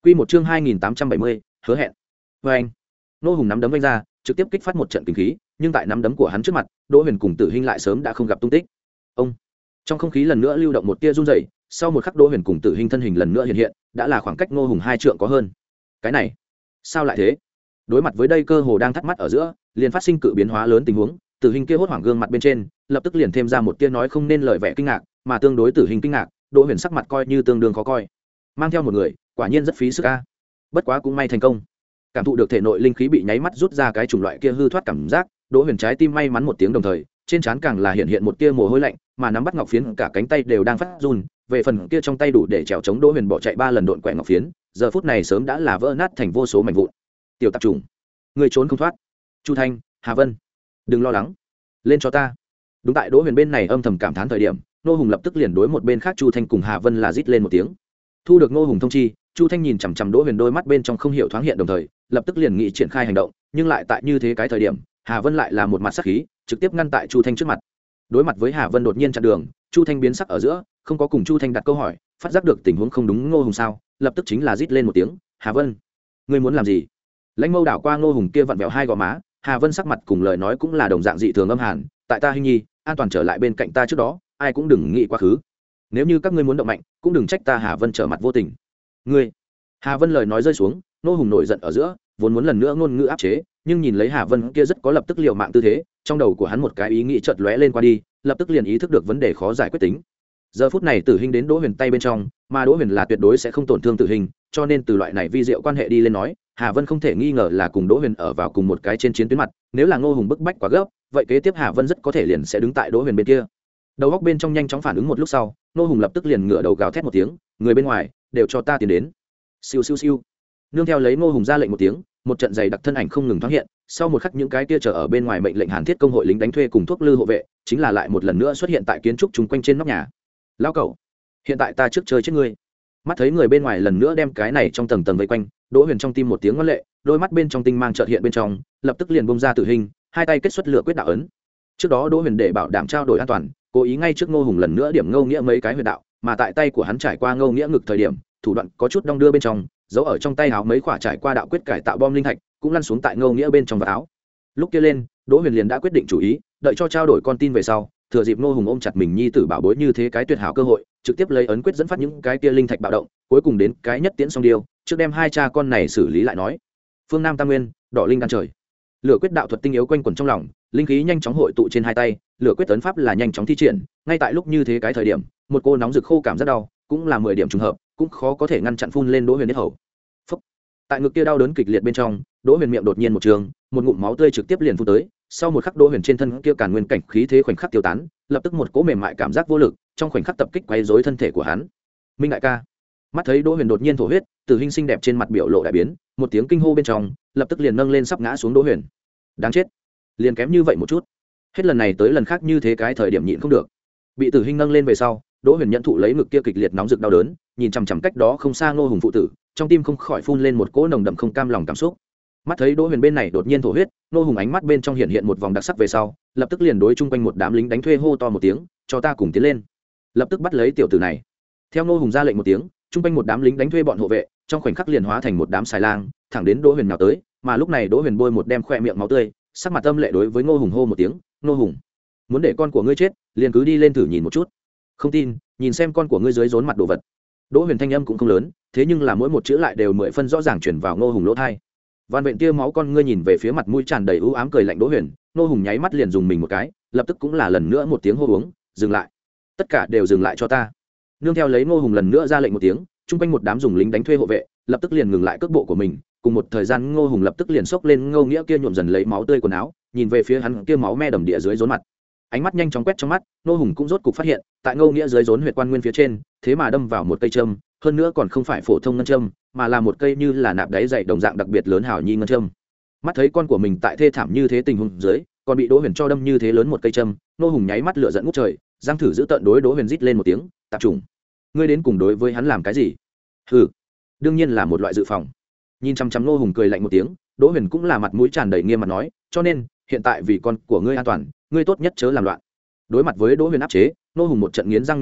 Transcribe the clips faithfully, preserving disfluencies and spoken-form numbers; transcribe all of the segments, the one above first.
Quy một chương hai nghìn tám trăm bảy mươi, hứa hẹn. Và anh, Ngô Hùng nắm đấm vung ra, trực tiếp kích phát một trận kinh khí, nhưng tại nắm đấm của hắn trước mặt, Đỗ Huyền cùng Tử Hinh lại sớm đã không gặp tung tích. Ông, trong không khí lần nữa lưu động một tia rung rẩy, sau một khắc Đỗ Huyền cùng Tử Hinh thân hình lần nữa hiện hiện, đã là khoảng cách Ngô Hùng hai trượng có hơn. Cái này, sao lại thế? Đối mặt với đây cơ hồ đang thắt mắt ở giữa, liền phát sinh cự biến hóa lớn tình huống, Tử Hinh kia hốt hoảng gương mặt bên trên, lập tức liền thêm ra một tia nói không nên lời vẻ kinh ngạc, mà tương đối Tử Hinh kinh ngạc, Đỗ Huyền sắc mặt coi như tương đương khó coi. Mang theo một người, quả nhiên rất phí sức a. Bất quá cũng may thành công. Cảm thụ được thể nội linh khí bị nháy mắt rút ra cái chủng loại kia hư thoát cảm giác, Đỗ Huyền trái tim may mắn một tiếng đồng thời, trên trán càng là hiện hiện một tia mồ hôi lạnh, mà nắm bắt ngọc phiến cả cánh tay đều đang phát run, về phần kia trong tay đủ để trèo chống Đỗ Huyền bỏ chạy ba lần độn quẻ ngọc phiến, giờ phút này sớm đã là vỡ nát thành vô số mảnh vụn. Tiểu tạp trùng, người trốn không thoát. Chu Thanh, Hà Vân, đừng lo lắng, lên cho ta. Đúng tại Đỗ Huyền bên này âm thầm cảm thán thời điểm, Ngô Hùng lập tức liền đối một bên khác Chu Thanh cùng Hà Vân là rít lên một tiếng. Thu được Ngô Hùng thông chi, Chu Thanh nhìn chằm chằm Đỗ Huyền đôi mắt bên trong không hiểu thoáng hiện đồng thời, lập tức liền nghĩ triển khai hành động, nhưng lại tại như thế cái thời điểm, Hà Vân lại là một mặt sắc khí, trực tiếp ngăn tại Chu Thanh trước mặt. Đối mặt với Hà Vân đột nhiên chặn đường, Chu Thanh biến sắc ở giữa, không có cùng Chu Thanh đặt câu hỏi, phát giác được tình huống không đúng Ngô Hùng sao, lập tức chính là rít lên một tiếng, "Hà Vân, ngươi muốn làm gì?" Lãnh Mâu đảo qua Ngô Hùng kia vặn vẹo hai gò má, Hà Vân sắc mặt cùng lời nói cũng là đồng dạng dị thường âm hàn, "Tại ta Hinh Nhi, an toàn trở lại bên cạnh ta trước đó, ai cũng đừng nghĩ quá khứ. Nếu như các ngươi muốn động mạnh, cũng đừng trách ta Hà Vân trở mặt vô tình." "Ngươi?" Hà Vân lời nói rơi xuống, Ngô Hùng nổi giận ở giữa, vốn muốn lần nữa ngôn ngữ áp chế, nhưng nhìn lấy Hà Vân kia rất có lập tức liều mạng tư thế, trong đầu của hắn một cái ý nghĩ chợt lóe lên qua đi, lập tức liền ý thức được vấn đề khó giải quyết tính. Giờ phút này Tử Hinh đến Đỗ Huyền tay bên trong, mà Đỗ Huyền là tuyệt đối sẽ không tổn thương Tử Hinh, cho nên từ loại này vi diệu quan hệ đi lên nói, Hà Vân không thể nghi ngờ là cùng Đỗ Huyền ở vào cùng một cái trên chiến tuyến mặt, nếu là Ngô Hùng bức bách quá gấp, vậy kế tiếp Hà Vân rất có thể liền sẽ đứng tại Đỗ Huyền bên kia. Đầu góc bên trong nhanh chóng phản ứng một lúc sau, Ngô Hùng lập tức liền ngửa đầu gào thét một tiếng, "Người bên ngoài, đều cho ta tiến đến." Siêu siêu siêu. Nương theo lấy Ngô Hùng ra lệnh một tiếng, một trận dày đặc thân ảnh không ngừng thoáng hiện, sau một khắc những cái kia chờ ở bên ngoài mệnh lệnh Hàn Thiết công hội lính đánh thuê cùng thuốc lư hộ vệ, chính là lại một lần nữa xuất hiện tại kiến trúc chung quanh trên nóc nhà. "Lão cẩu, hiện tại ta trước chơi chết ngươi." Mắt thấy người bên ngoài lần nữa đem cái này trong tầng tầng vây quanh, Đỗ Huyền trong tim một tiếng ngoan lệ, đôi mắt bên trong tinh mang chợt hiện bên trong, lập tức liền bung ra Tử Hinh, hai tay kết xuất lửa quyết đạo ấn. Trước đó Đỗ Huyền để bảo đảm trao đổi an toàn, cố ý ngay trước Ngô Hùng lần nữa điểm Ngô Nghĩa mấy cái huyệt đạo, mà tại tay của hắn trải qua Ngô Nghĩa ngực thời điểm, thủ đoạn có chút đong đưa bên trong, giấu ở trong tay áo mấy quả trải qua đạo quyết cải tạo bom linh thạch, cũng lăn xuống tại Ngô Nghĩa bên trong vạt áo. Lúc kia lên, Đỗ Huyền liền đã quyết định chủ ý, đợi cho trao đổi con tin về sau, thừa dịp Ngô Hùng ôm chặt mình nhi tử bảo bối như thế cái tuyệt hảo cơ hội, trực tiếp lấy ấn quyết dẫn phát những cái kia linh thạch bạo động, cuối cùng đến cái nhất tiễn song điêu, trước đem hai cha con này xử lý lại nói. Phương Nam Tam Nguyên, đỏ linh đan trời. Lửa quyết đạo thuật tinh yếu quanh quẩn trong lòng, linh khí nhanh chóng hội tụ trên hai tay, lửa quyết tấn pháp là nhanh chóng thi triển, ngay tại lúc như thế cái thời điểm, một cô nóng rực khô cảm rất đau, cũng là mười điểm trùng hợp, cũng khó có thể ngăn chặn phun lên Đỗ Huyền huyết hầu. Phốc. Tại ngực kia đau đớn kịch liệt bên trong, Đỗ Huyền miệng đột nhiên một trường, một ngụm máu tươi trực tiếp liền phun tới, sau một khắc Đỗ Huyền trên thân kia càn nguyên cảnh khí thế khoảnh khắc tiêu tán, lập tức một cỗ mềm mại cảm giác vô lực, trong khoảnh khắc tập kích quấy rối thân thể của hắn. Minh đại ca. Mắt thấy Đỗ Huyền đột nhiên thổ huyết, Tử Hinh xinh đẹp trên mặt biểu lộ đại biến, một tiếng kinh hô bên trong, lập tức liền nâng lên sắp ngã xuống Đỗ Huyền. Đáng chết, liền kém như vậy một chút. Hết lần này tới lần khác như thế cái thời điểm nhịn không được. Bị Tử Hinh nâng lên về sau, Đỗ Huyền nhận thụ lấy ngực kia kịch liệt nóng rực đau đớn, nhìn chằm chằm cách đó không xa Ngô Hùng phụ tử, trong tim không khỏi phun lên một cỗ nồng đậm không cam lòng cảm xúc. Mắt thấy Đỗ Huyền bên này đột nhiên thổ huyết, Ngô Hùng ánh mắt bên trong hiện hiện một vòng đặc sắc về sau, lập tức liền đối chung quanh một đám lính đánh thuê hô to một tiếng, "Cho ta cùng tiến lên." Lập tức bắt lấy tiểu tử này. Theo Ngô Hùng ra lệnh một tiếng, chung quanh một đám lính đánh thuê bọn hộ vệ, trong khoảnh khắc liền hóa thành một đám xài lang, thẳng đến Đỗ Huyền nhào tới, mà lúc này Đỗ Huyền bôi một đem khoe miệng máu tươi, sắc mặt âm lệ đối với Ngô Hùng hô một tiếng, "Ngô Hùng, muốn để con của ngươi chết, liền cứ đi lên thử nhìn một chút. Không tin, nhìn xem con của ngươi dưới rốn mặt đồ vật." Đỗ Huyền thanh âm cũng không lớn, thế nhưng là mỗi một chữ lại đều mười phân rõ ràng truyền vào Ngô Hùng lỗ tai. Van Vện tia máu con ngươi nhìn về phía mặt mũi tràn đầy u ám cười lạnh Đỗ Huyền, Ngô Hùng nháy mắt liền dùng mình một cái, lập tức cũng là lần nữa một tiếng hô uống, "Dừng lại. Tất cả đều dừng lại cho ta." Nương theo lấy Ngô Hùng lần nữa ra lệnh một tiếng, chung quanh một đám dùng lính đánh thuê hộ vệ, lập tức liền ngừng lại cước bộ của mình, cùng một thời gian Ngô Hùng lập tức liền xốc lên Ngô Nghĩa kia nhuộm dần lấy máu tươi quần áo, nhìn về phía hắn kia máu me đầm địa dưới rốn mặt. Ánh mắt nhanh chóng quét trong mắt, Ngô Hùng cũng rốt cục phát hiện, tại Ngô Nghĩa dưới rốn huyệt quan nguyên phía trên, thế mà đâm vào một cây châm, hơn nữa còn không phải phổ thông ngân châm, mà là một cây như là nạp đáy dày đồng dạng đặc biệt lớn hảo nhi ngân châm. Mắt thấy con của mình tại thê thảm như thế tình huống dưới, còn bị Đỗ Huyền cho đâm như thế lớn một cây châm, Ngô Hùng nháy mắt lửa giận ngút trời, giang thử giữ tận đối Đỗ Huyền rít lên một tiếng, "Tạp chủng, ngươi đến cùng đối với hắn làm cái gì?" "Hừ, đương nhiên là một loại dự phòng." Nhìn chăm chăm Ngô Hùng cười lạnh một tiếng, Đỗ Huyền cũng là mặt mũi tràn đầy nghiêm mặt nói, "Cho nên, hiện tại vì con của ngươi an toàn, ngươi tốt nhất chớ làm loạn." Đối mặt với Đỗ Huyền áp chế, Ngô Hùng một trận nghiến răng nghiến lợi,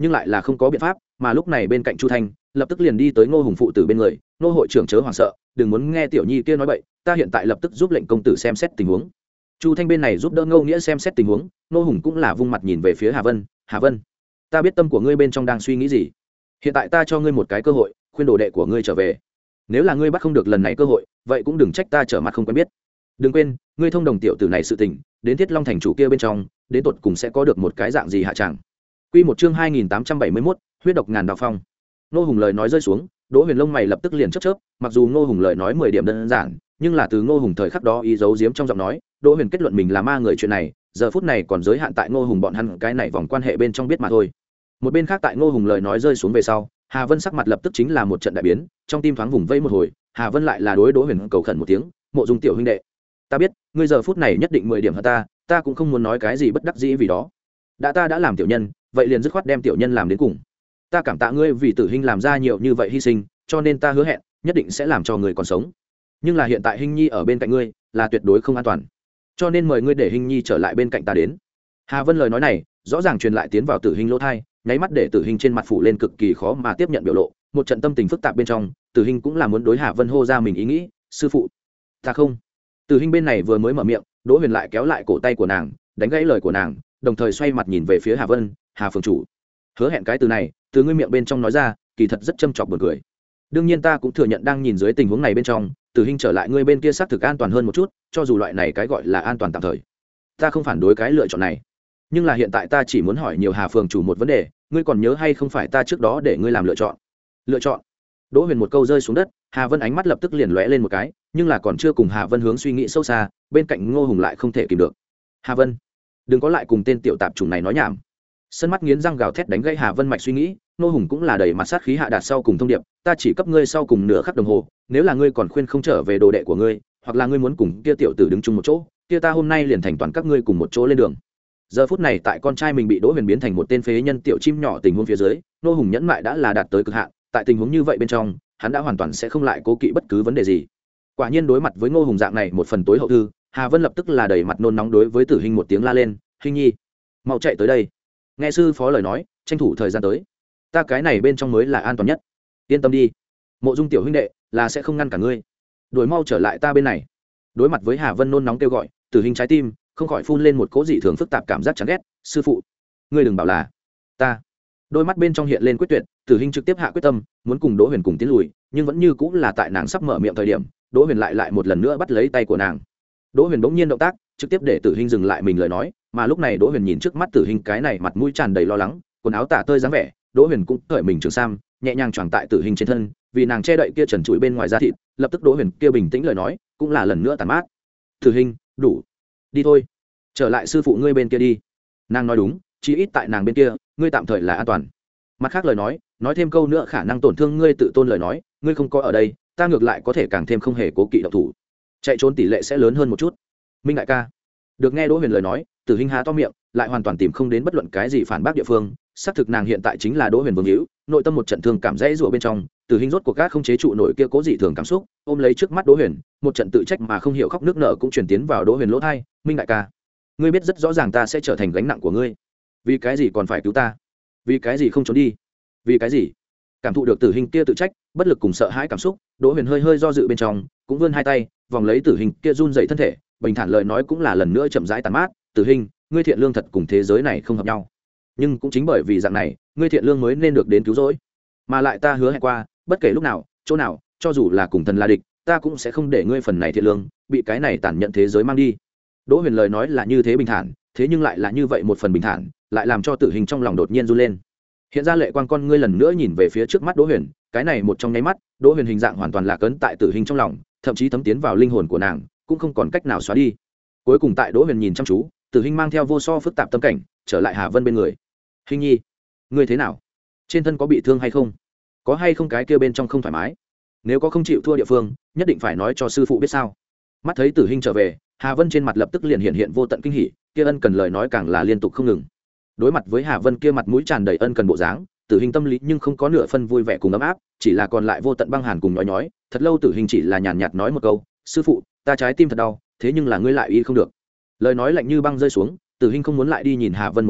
nhưng lại là không có biện pháp, mà lúc này bên cạnh Chu Thanh lập tức liền đi tới Ngô Hùng phụ tử bên người. Ngô hội trưởng chớ hoảng sợ, đừng muốn nghe tiểu nhi kia nói bậy, ta hiện tại lập tức giúp lệnh công tử xem xét tình huống. Chu Thanh bên này giúp đỡ Ngô Nghĩa xem xét tình huống, Ngô Hùng cũng là vung mặt nhìn về phía Hà Vân. Hà Vân, ta biết tâm của ngươi bên trong đang suy nghĩ gì, hiện tại ta cho ngươi một cái cơ hội, khuyên đồ đệ của ngươi trở về. Nếu là ngươi bắt không được lần này cơ hội, vậy cũng đừng trách ta trở mặt không quen biết. Đừng quên, ngươi thông đồng tiểu tử này sự tình, đến Thiết Long thành chủ kia bên trong, đến tột cùng sẽ có được một cái dạng gì hạ tràng. Quy một chương hai nghìn tám trăm bảy mươi mốt, huyết độc ngàn đạo phong. Ngô Hùng lời nói rơi xuống, Đỗ Huyền lông mày lập tức liền chớp chớp, mặc dù Ngô Hùng lời nói mười điểm đơn giản, nhưng là từ Ngô Hùng thời khắc đó ý giấu giếm trong giọng nói, Đỗ Huyền kết luận mình là ma người chuyện này, giờ phút này còn giới hạn tại Ngô Hùng bọn hắn cái này vòng quan hệ bên trong biết mà thôi. Một bên khác tại Ngô Hùng lời nói rơi xuống về sau, Hà Vân sắc mặt lập tức chính là một trận đại biến, trong tim thoáng vùng vây một hồi, Hà Vân lại là đối Đỗ Huyền cầu khẩn một tiếng, "Mộ Dung tiểu huynh đệ, ta biết, ngươi giờ phút này nhất định mười điểm hơn ta, ta cũng không muốn nói cái gì bất đắc dĩ vì đó. Đã ta đã làm tiểu nhân, vậy liền dứt khoát đem tiểu nhân làm đến cùng. Ta cảm tạ ngươi vì Tử Hinh làm ra nhiều như vậy hy sinh, cho nên ta hứa hẹn, nhất định sẽ làm cho người còn sống. Nhưng là hiện tại Hinh Nhi ở bên cạnh ngươi, là tuyệt đối không an toàn. Cho nên mời ngươi để Hinh Nhi trở lại bên cạnh ta đến." Hà Vân lời nói này, rõ ràng truyền lại tiến vào Tử Hinh lỗ tai, nháy mắt để Tử Hinh trên mặt phủ lên cực kỳ khó mà tiếp nhận biểu lộ, một trận tâm tình phức tạp bên trong, Tử Hinh cũng là muốn đối Hà Vân hô ra mình ý nghĩ, "Sư phụ, ta không." Tử Hinh bên này vừa mới mở miệng, Đỗ Huyền lại kéo lại cổ tay của nàng, đánh gãy lời của nàng, đồng thời xoay mặt nhìn về phía Hà Vân, "Hà phường chủ, hứa hẹn cái từ này, từ ngươi miệng bên trong nói ra, kỳ thật rất châm chọc buồn cười. Đương nhiên ta cũng thừa nhận đang nhìn dưới tình huống này bên trong, Tử Hinh trở lại ngươi bên kia xác thực an toàn hơn một chút, cho dù loại này cái gọi là an toàn tạm thời. Ta không phản đối cái lựa chọn này. Nhưng là hiện tại ta chỉ muốn hỏi nhiều Hà phường chủ một vấn đề, ngươi còn nhớ hay không phải ta trước đó để ngươi làm lựa chọn?" Lựa chọn? Đỗ Huyền một câu rơi xuống đất, Hà Vân ánh mắt lập tức liền lóe lên một cái, nhưng là còn chưa cùng Hà Vân hướng suy nghĩ sâu xa, bên cạnh Ngô Hùng lại không thể kìm được. "Hà Vân, đừng có lại cùng tên tiểu tạp chủng này nói nhảm." Sân mắt nghiến răng gào thét đánh gãy Hà Vân mạch suy nghĩ, Ngô Hùng cũng là đầy mặt sát khí hạ đạt sau cùng thông điệp, "Ta chỉ cấp ngươi sau cùng nửa khắc đồng hồ, nếu là ngươi còn khuyên không trở về đồ đệ của ngươi, hoặc là ngươi muốn cùng kia tiểu tử đứng chung một chỗ, kia ta hôm nay liền thành toàn các ngươi cùng một chỗ lên đường." Giờ phút này tại con trai mình bị Đỗ Huyền biến thành một tên phế nhân tiểu chim nhỏ tình huống phía dưới, Ngô Hùng nhẫn mại đã là đạt tới cực hạn, tại tình huống như vậy bên trong, hắn đã hoàn toàn sẽ không lại cố kỵ bất cứ vấn đề gì. Quả nhiên đối mặt với Ngô Hùng dạng này một phần tối hậu thư, Hà Vân lập tức là đầy mặt nôn nóng đối với Tử Hinh một tiếng la lên, "Hinh Nhi, mau chạy tới đây. Nghe sư phó lời nói, tranh thủ thời gian tới. Ta cái này bên trong mới là an toàn nhất. Yên tâm đi. Mộ Dung tiểu huynh đệ là sẽ không ngăn cả ngươi. Đuổi mau trở lại ta bên này." Đối mặt với Hà Vân nôn nóng kêu gọi, Tử Hinh trái tim không khỏi phun lên một cỗ dị thường phức tạp cảm giác chán ghét, "Sư phụ, ngươi đừng bảo là ta." Đôi mắt bên trong hiện lên quyết tuyệt, Tử Hinh trực tiếp hạ quyết tâm, muốn cùng Đỗ Huyền cùng tiến lùi, nhưng vẫn như cũng là tại nàng sắp mở miệng thời điểm, Đỗ Huyền lại lại một lần nữa bắt lấy tay của nàng. Đỗ Huyền bỗng nhiên động tác, trực tiếp để Tử Hinh dừng lại mình lời nói, mà lúc này Đỗ Huyền nhìn trước mắt Tử Hinh cái này mặt mũi tràn đầy lo lắng, quần áo tả tơi dáng vẻ, Đỗ Huyền cũng cởi mình trường sam, nhẹ nhàng choàng tại Tử Hinh trên thân, vì nàng che đậy kia trần trụi bên ngoài da thịt, lập tức Đỗ Huyền kia bình tĩnh lời nói, cũng là lần nữa tàn mát. "Tử Hinh, đủ, đi thôi, trở lại sư phụ ngươi bên kia đi." Nàng nói đúng, chỉ ít tại nàng bên kia, ngươi tạm thời là an toàn. Mặt khác lời nói, nói thêm câu nữa khả năng tổn thương ngươi tự tôn lời nói, ngươi không có ở đây, ta ngược lại có thể càng thêm không hề cố kỵ động thủ, chạy trốn tỷ lệ sẽ lớn hơn một chút. Minh đại ca. Được nghe Đỗ Huyền lời nói, Tử Hinh há to miệng, lại hoàn toàn tìm không đến bất luận cái gì phản bác địa phương, xác thực nàng hiện tại chính là Đỗ Huyền vương hữu, nội tâm một trận thương cảm dãy rủa bên trong, Tử Hinh rốt cuộc các không chế trụ nổi kia cố dị thường cảm xúc, ôm lấy trước mắt Đỗ Huyền, một trận tự trách mà không hiểu khóc nước nở cũng truyền tiến vào Đỗ Huyền lỗ tai, "Minh đại ca, ngươi biết rất rõ ràng ta sẽ trở thành gánh nặng của ngươi, vì cái gì còn phải cứu ta? Vì cái gì không trốn đi? Vì cái gì?" Cảm thụ được Tử Hinh kia tự trách, bất lực cùng sợ hãi cảm xúc, Đỗ Huyền hơi hơi do dự bên trong, cũng vươn hai tay, vòng lấy Tử Hinh kia run rẩy thân thể, bình thản lời nói cũng là lần nữa chậm rãi tàn mát, "Tử Hinh, ngươi thiện lương thật cùng thế giới này không hợp nhau, nhưng cũng chính bởi vì dạng này, ngươi thiện lương mới nên được đến cứu rỗi, mà lại ta hứa hẹn qua, bất kể lúc nào, chỗ nào, cho dù là cùng thần là địch, ta cũng sẽ không để ngươi phần này thiện lương bị cái này tàn nhẫn thế giới mang đi." Đỗ Huyền lời nói là như thế bình thản, thế nhưng lại là như vậy một phần bình thản, lại làm cho Tử Hinh trong lòng đột nhiên run lên. Hiện ra lệ quang con ngươi lần nữa nhìn về phía trước mắt Đỗ Huyền, cái này một trong nháy mắt, Đỗ Huyền hình dạng hoàn toàn lạc ấn tại Tử Hinh trong lòng, thậm chí thấm tiến vào linh hồn của nàng, cũng không còn cách nào xóa đi. Cuối cùng tại Đỗ Huyền nhìn chăm chú, Tử Hinh mang theo vô so phức tạp tâm cảnh, trở lại Hà Vân bên người. "Hinh Nhi, ngươi thế nào? Trên thân có bị thương hay không? Có hay không cái kia bên trong không thoải mái? Nếu có không chịu thua địa phương, nhất định phải nói cho sư phụ biết sao?" Mắt thấy Tử Hinh trở về, Hà Vân trên mặt lập tức liền hiện hiện vô tận kinh hỉ, kia ân cần lời nói càng là liên tục không ngừng. Đối mặt với Hà Vân kia mặt mũi tràn đầy ân cần bộ dáng, Tử Hinh tâm lý nhưng không có nửa phân vui vẻ cùng ấm áp, chỉ là còn lại vô tận băng hàn cùng nhói nhói. Thật lâu Tử Hinh chỉ là nhàn nhạt nói một câu, "Sư phụ, ta trái tim thật đau, thế nhưng là ngươi lại y không được." Lời nói lạnh như băng rơi xuống, Tử Hinh không muốn lại đi nhìn Hà Vân một chút,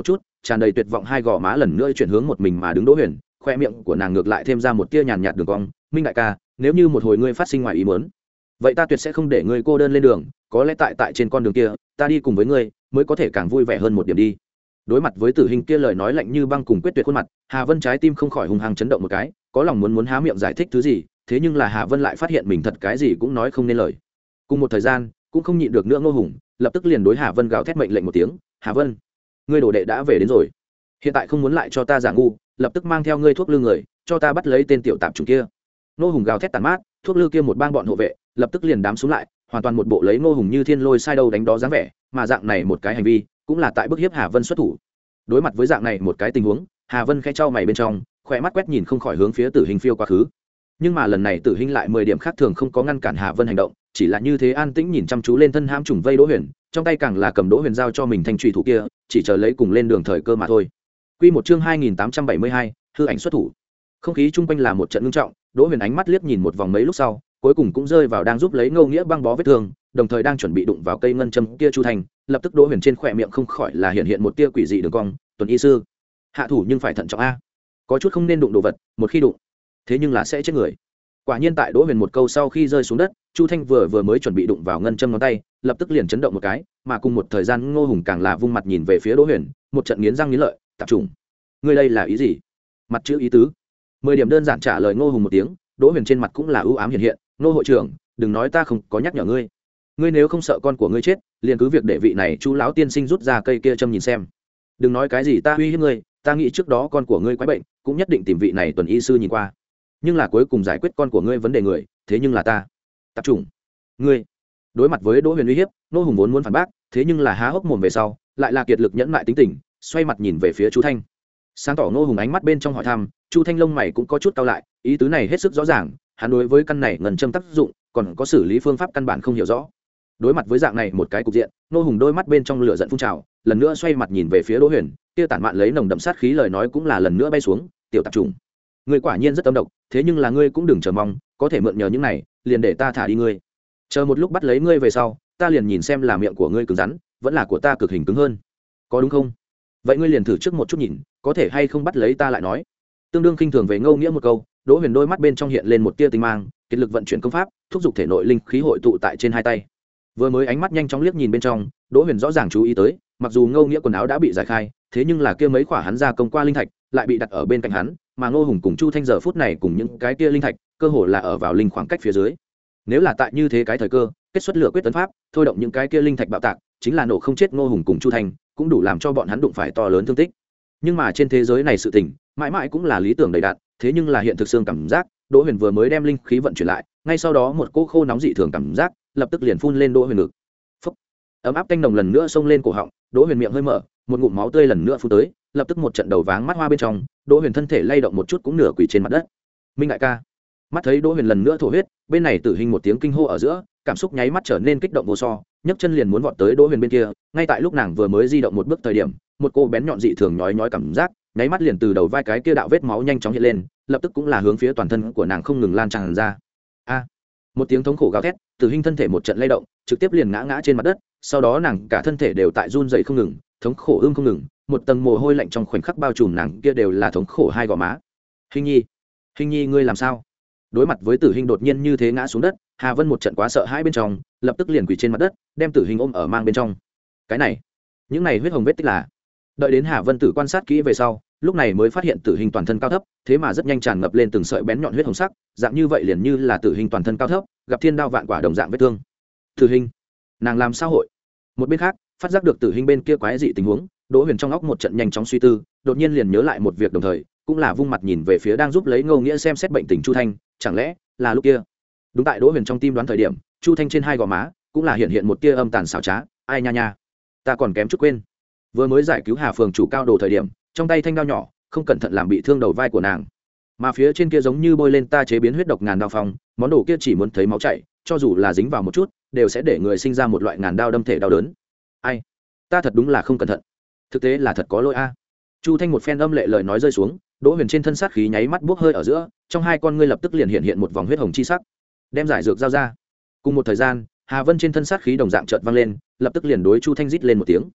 tràn đầy tuyệt vọng hai gò má lần nữa chuyển hướng một mình mà đứng Đỗ Huyền, khoe miệng của nàng ngược lại thêm ra một tia nhàn nhạt đường cong. Minh đại ca, nếu như một hồi ngươi phát sinh ngoài ý muốn, vậy ta tuyệt sẽ không để ngươi cô đơn lên đường, có lẽ tại tại trên con đường kia ta đi cùng với ngươi mới có thể càng vui vẻ hơn một điểm đi. Đối mặt với Tử Hình kia lời nói lạnh như băng cùng quyết tuyệt khuôn mặt, Hà Vân trái tim không khỏi hung hăng chấn động một cái, có lòng muốn muốn há miệng giải thích thứ gì, thế nhưng là Hà Vân lại phát hiện mình thật cái gì cũng nói không nên lời. Cùng một thời gian cũng không nhịn được nữa Ngô Hùng lập tức liền đối Hà Vân gào thét mệnh lệnh một tiếng. Hà Vân, ngươi đồ đệ đã về đến rồi, hiện tại không muốn lại cho ta giả ngu, lập tức mang theo ngươi thuốc lư người cho ta bắt lấy tên tiểu tạp chủng kia. Ngô Hùng gào thét tàn mát, thuốc lư kia một bang bọn hộ vệ lập tức liền đám xuống lại, hoàn toàn một bộ lấy Ngô Hùng như thiên lôi sai đâu đánh đó dáng vẻ, mà dạng này một cái hành vi cũng là tại bức hiếp Hà Vân xuất thủ. Đối mặt với dạng này một cái tình huống, Hà Vân khẽ trao mày bên trong, khỏe mắt quét nhìn không khỏi hướng phía Tử Hình phiêu quá khứ. Nhưng mà lần này Tử Hình lại mười điểm khác thường, không có ngăn cản Hà Vân hành động, chỉ là như thế an tĩnh nhìn chăm chú lên thân hãm trùng vây Đỗ Huyền, trong tay càng là cầm Đỗ Huyền giao cho mình thanh trùy thủ kia, chỉ chờ lấy cùng lên đường thời cơ mà thôi. Quy một chương hai nghìn tám trăm bảy mươi hai, hư ảnh xuất thủ. Không khí chung quanh là một trận ngưng trọng, Đỗ Huyền ánh mắt liếc nhìn một vòng mấy lúc sau, cuối cùng cũng rơi vào đang giúp lấy Ngô Nghĩa băng bó vết thương, đồng thời đang chuẩn bị đụng vào cây ngân châm kia Chu Thành, lập tức Đỗ Huyền trên khóe miệng không khỏi là hiện hiện một tia quỷ dị đường cong. Tuần y sư, hạ thủ nhưng phải thận trọng a, có chút không nên đụng đồ vật, một khi đụng thế nhưng là sẽ chết người. Quả nhiên tại Đỗ Huyền một câu sau khi rơi xuống đất, Chu Thanh vừa vừa mới chuẩn bị đụng vào ngân châm ngón tay, lập tức liền chấn động một cái, mà cùng một thời gian Ngô Hùng càng là vung mặt nhìn về phía Đỗ Huyền, một trận nghiến răng nghiến lợi. Tạp trùng, ngươi đây là ý gì? Mặt chữ ý tứ. Mười điểm đơn giản trả lời Ngô Hùng một tiếng. Đỗ Huyền trên mặt cũng là ưu ám hiện hiện. Ngô hội trưởng, đừng nói ta không có nhắc nhở ngươi, ngươi nếu không sợ con của ngươi chết, liền cứ việc để vị này Chu lão tiên sinh rút ra cây kia châm nhìn xem. Đừng nói cái gì ta uy hiếp ngươi, ta nghĩ trước đó con của ngươi quái bệnh, cũng nhất định tìm vị này tuần y sư nhìn qua, nhưng là cuối cùng giải quyết con của ngươi vấn đề người thế nhưng là ta. Tạp chủng, ngươi. Đối mặt với Đỗ Huyền uy hiếp, Ngô Hùng vốn muốn phản bác, thế nhưng là há hốc mồm về sau lại là kiệt lực nhẫn lại tính tình, xoay mặt nhìn về phía Chu Thanh. Sáng tỏ Ngô Hùng ánh mắt bên trong hỏi thăm, Chu Thanh lông mày cũng có chút cau lại, ý tứ này hết sức rõ ràng, hắn đối với căn này ngần châm tác dụng còn có xử lý phương pháp căn bản không hiểu rõ. Đối mặt với dạng này một cái cục diện, Ngô Hùng đôi mắt bên trong lửa giận phun trào, lần nữa xoay mặt nhìn về phía Đỗ Huyền, kia tản mạn lấy nồng đậm sát khí lời nói cũng là lần nữa bay xuống. Tiểu tạp trùng, ngươi quả nhiên rất âm độc, thế nhưng là ngươi cũng đừng chờ mong có thể mượn nhờ những này liền để ta thả đi ngươi. Chờ một lúc bắt lấy ngươi về sau, ta liền nhìn xem là miệng của ngươi cứng rắn vẫn là của ta cực hình cứng hơn, có đúng không? Vậy ngươi liền thử trước một chút nhìn có thể hay không bắt lấy ta lại nói. Tương đương khinh thường về Ngô Nghĩa một câu, Đỗ Huyền đôi mắt bên trong hiện lên một tia tinh mang, kết lực vận chuyển công pháp, thúc giục thể nội linh khí hội tụ tại trên hai tay. Vừa mới ánh mắt nhanh chóng liếc nhìn bên trong, Đỗ Huyền rõ ràng chú ý tới, mặc dù Ngô Nghĩa quần áo đã bị giải khai, thế nhưng là kia mấy khỏa hắn ra công qua linh thạch lại bị đặt ở bên cạnh hắn, mà Ngô Hùng cùng Chu Thanh giờ phút này cùng những cái kia linh thạch cơ hồ là ở vào linh khoảng cách phía dưới. Nếu là tại như thế cái thời cơ, kết xuất lửa quyết tấn pháp, thôi động những cái kia linh thạch bạo tạc, chính là nổ không chết Ngô Hùng cùng Chu Thanh, cũng đủ làm cho bọn hắn đụng phải to lớn thương tích. Nhưng mà trên thế giới này sự tình, mãi mãi cũng là lý tưởng đầy đặn, thế nhưng là hiện thực xương cảm giác, Đỗ Huyền vừa mới đem linh khí vận chuyển lại, ngay sau đó một cỗ khô nóng dị thường cảm giác, lập tức liền phun lên Đỗ Huyền ngực. Phốc. Ấm áp tanh nồng lần nữa xông lên cổ họng, Đỗ Huyền miệng hơi mở, một ngụm máu tươi lần nữa phun tới, lập tức một trận đầu váng mắt hoa bên trong, Đỗ Huyền thân thể lay động một chút cũng nửa quỳ trên mặt đất. Minh đại ca. Mắt thấy Đỗ Huyền lần nữa thổ huyết, bên này Tử Hình một tiếng kinh hô ở giữa, cảm xúc nháy mắt trở nên kích động vô so, nhấc chân liền muốn vọt tới Đỗ Huyền bên kia, ngay tại lúc nàng vừa mới di động một bước thời điểm, một cô bén nhọn dị thường nhói nhói cảm giác, nháy mắt liền từ đầu vai cái kia đạo vết máu nhanh chóng hiện lên, lập tức cũng là hướng phía toàn thân của nàng không ngừng lan tràn ra. A! Một tiếng thống khổ gào thét, Tử Hình thân thể một trận lay động, trực tiếp liền ngã ngã trên mặt đất, sau đó nàng cả thân thể đều tại run rẩy không ngừng, thống khổ ưm không ngừng, một tầng mồ hôi lạnh trong khoảnh khắc bao trùm nàng kia đều là thống khổ hai gò má. Hình Nhi, Hình Nhi ngươi làm sao? Đối mặt với Tử Hình đột nhiên như thế ngã xuống đất, Hà Vân một trận quá sợ hãi bên trong, lập tức liền quỳ trên mặt đất, đem Tử Hình ôm ở mang bên trong. Cái này, những này huyết hồng vết tích là. Đợi đến Hà Vân Tử quan sát kỹ về sau, lúc này mới phát hiện Tử Hình toàn thân cao thấp, thế mà rất nhanh tràn ngập lên từng sợi bén nhọn huyết hồng sắc, dạng như vậy liền như là Tử Hình toàn thân cao thấp, gặp thiên đao vạn quả đồng dạng vết thương. Tử Hình, nàng làm sao hội? Một bên khác, phát giác được Tử Hình bên kia quái dị tình huống, Đỗ Huyền trong óc một trận nhanh chóng suy tư, đột nhiên liền nhớ lại một việc đồng thời, cũng là vung mặt nhìn về phía đang giúp lấy Ngô Nghĩa xem xét bệnh tình Chu Thanh, chẳng lẽ là lúc kia? Đúng tại Đỗ Huyền trong tim đoán thời điểm, Chu Thanh trên hai gò má cũng là hiện hiện một tia âm tàn xảo trá, ai nha nha, ta còn kém chút quên, vừa mới giải cứu Hà phường chủ cao đồ thời điểm, trong tay thanh đao nhỏ không cẩn thận làm bị thương đầu vai của nàng, mà phía trên kia giống như bôi lên ta chế biến huyết độc ngàn đao phong, món đồ kia chỉ muốn thấy máu chảy, cho dù là dính vào một chút đều sẽ để người sinh ra một loại ngàn đao đâm thể đau đớn. Ai, ta thật đúng là không cẩn thận, thực tế là thật có lỗi a. Chu Thanh một phen âm lệ lời nói rơi xuống, Đỗ Huyền trên thân sát khí nháy mắt buốc hơi ở giữa, trong hai con ngươi lập tức liền hiện hiện một vòng huyết hồng chi sắc, đem giải dược giao ra. Cùng một thời gian, Hà Vân trên thân sát khí đồng dạng chợt vang lên, lập tức liền đối Chu Thanh rít lên một tiếng.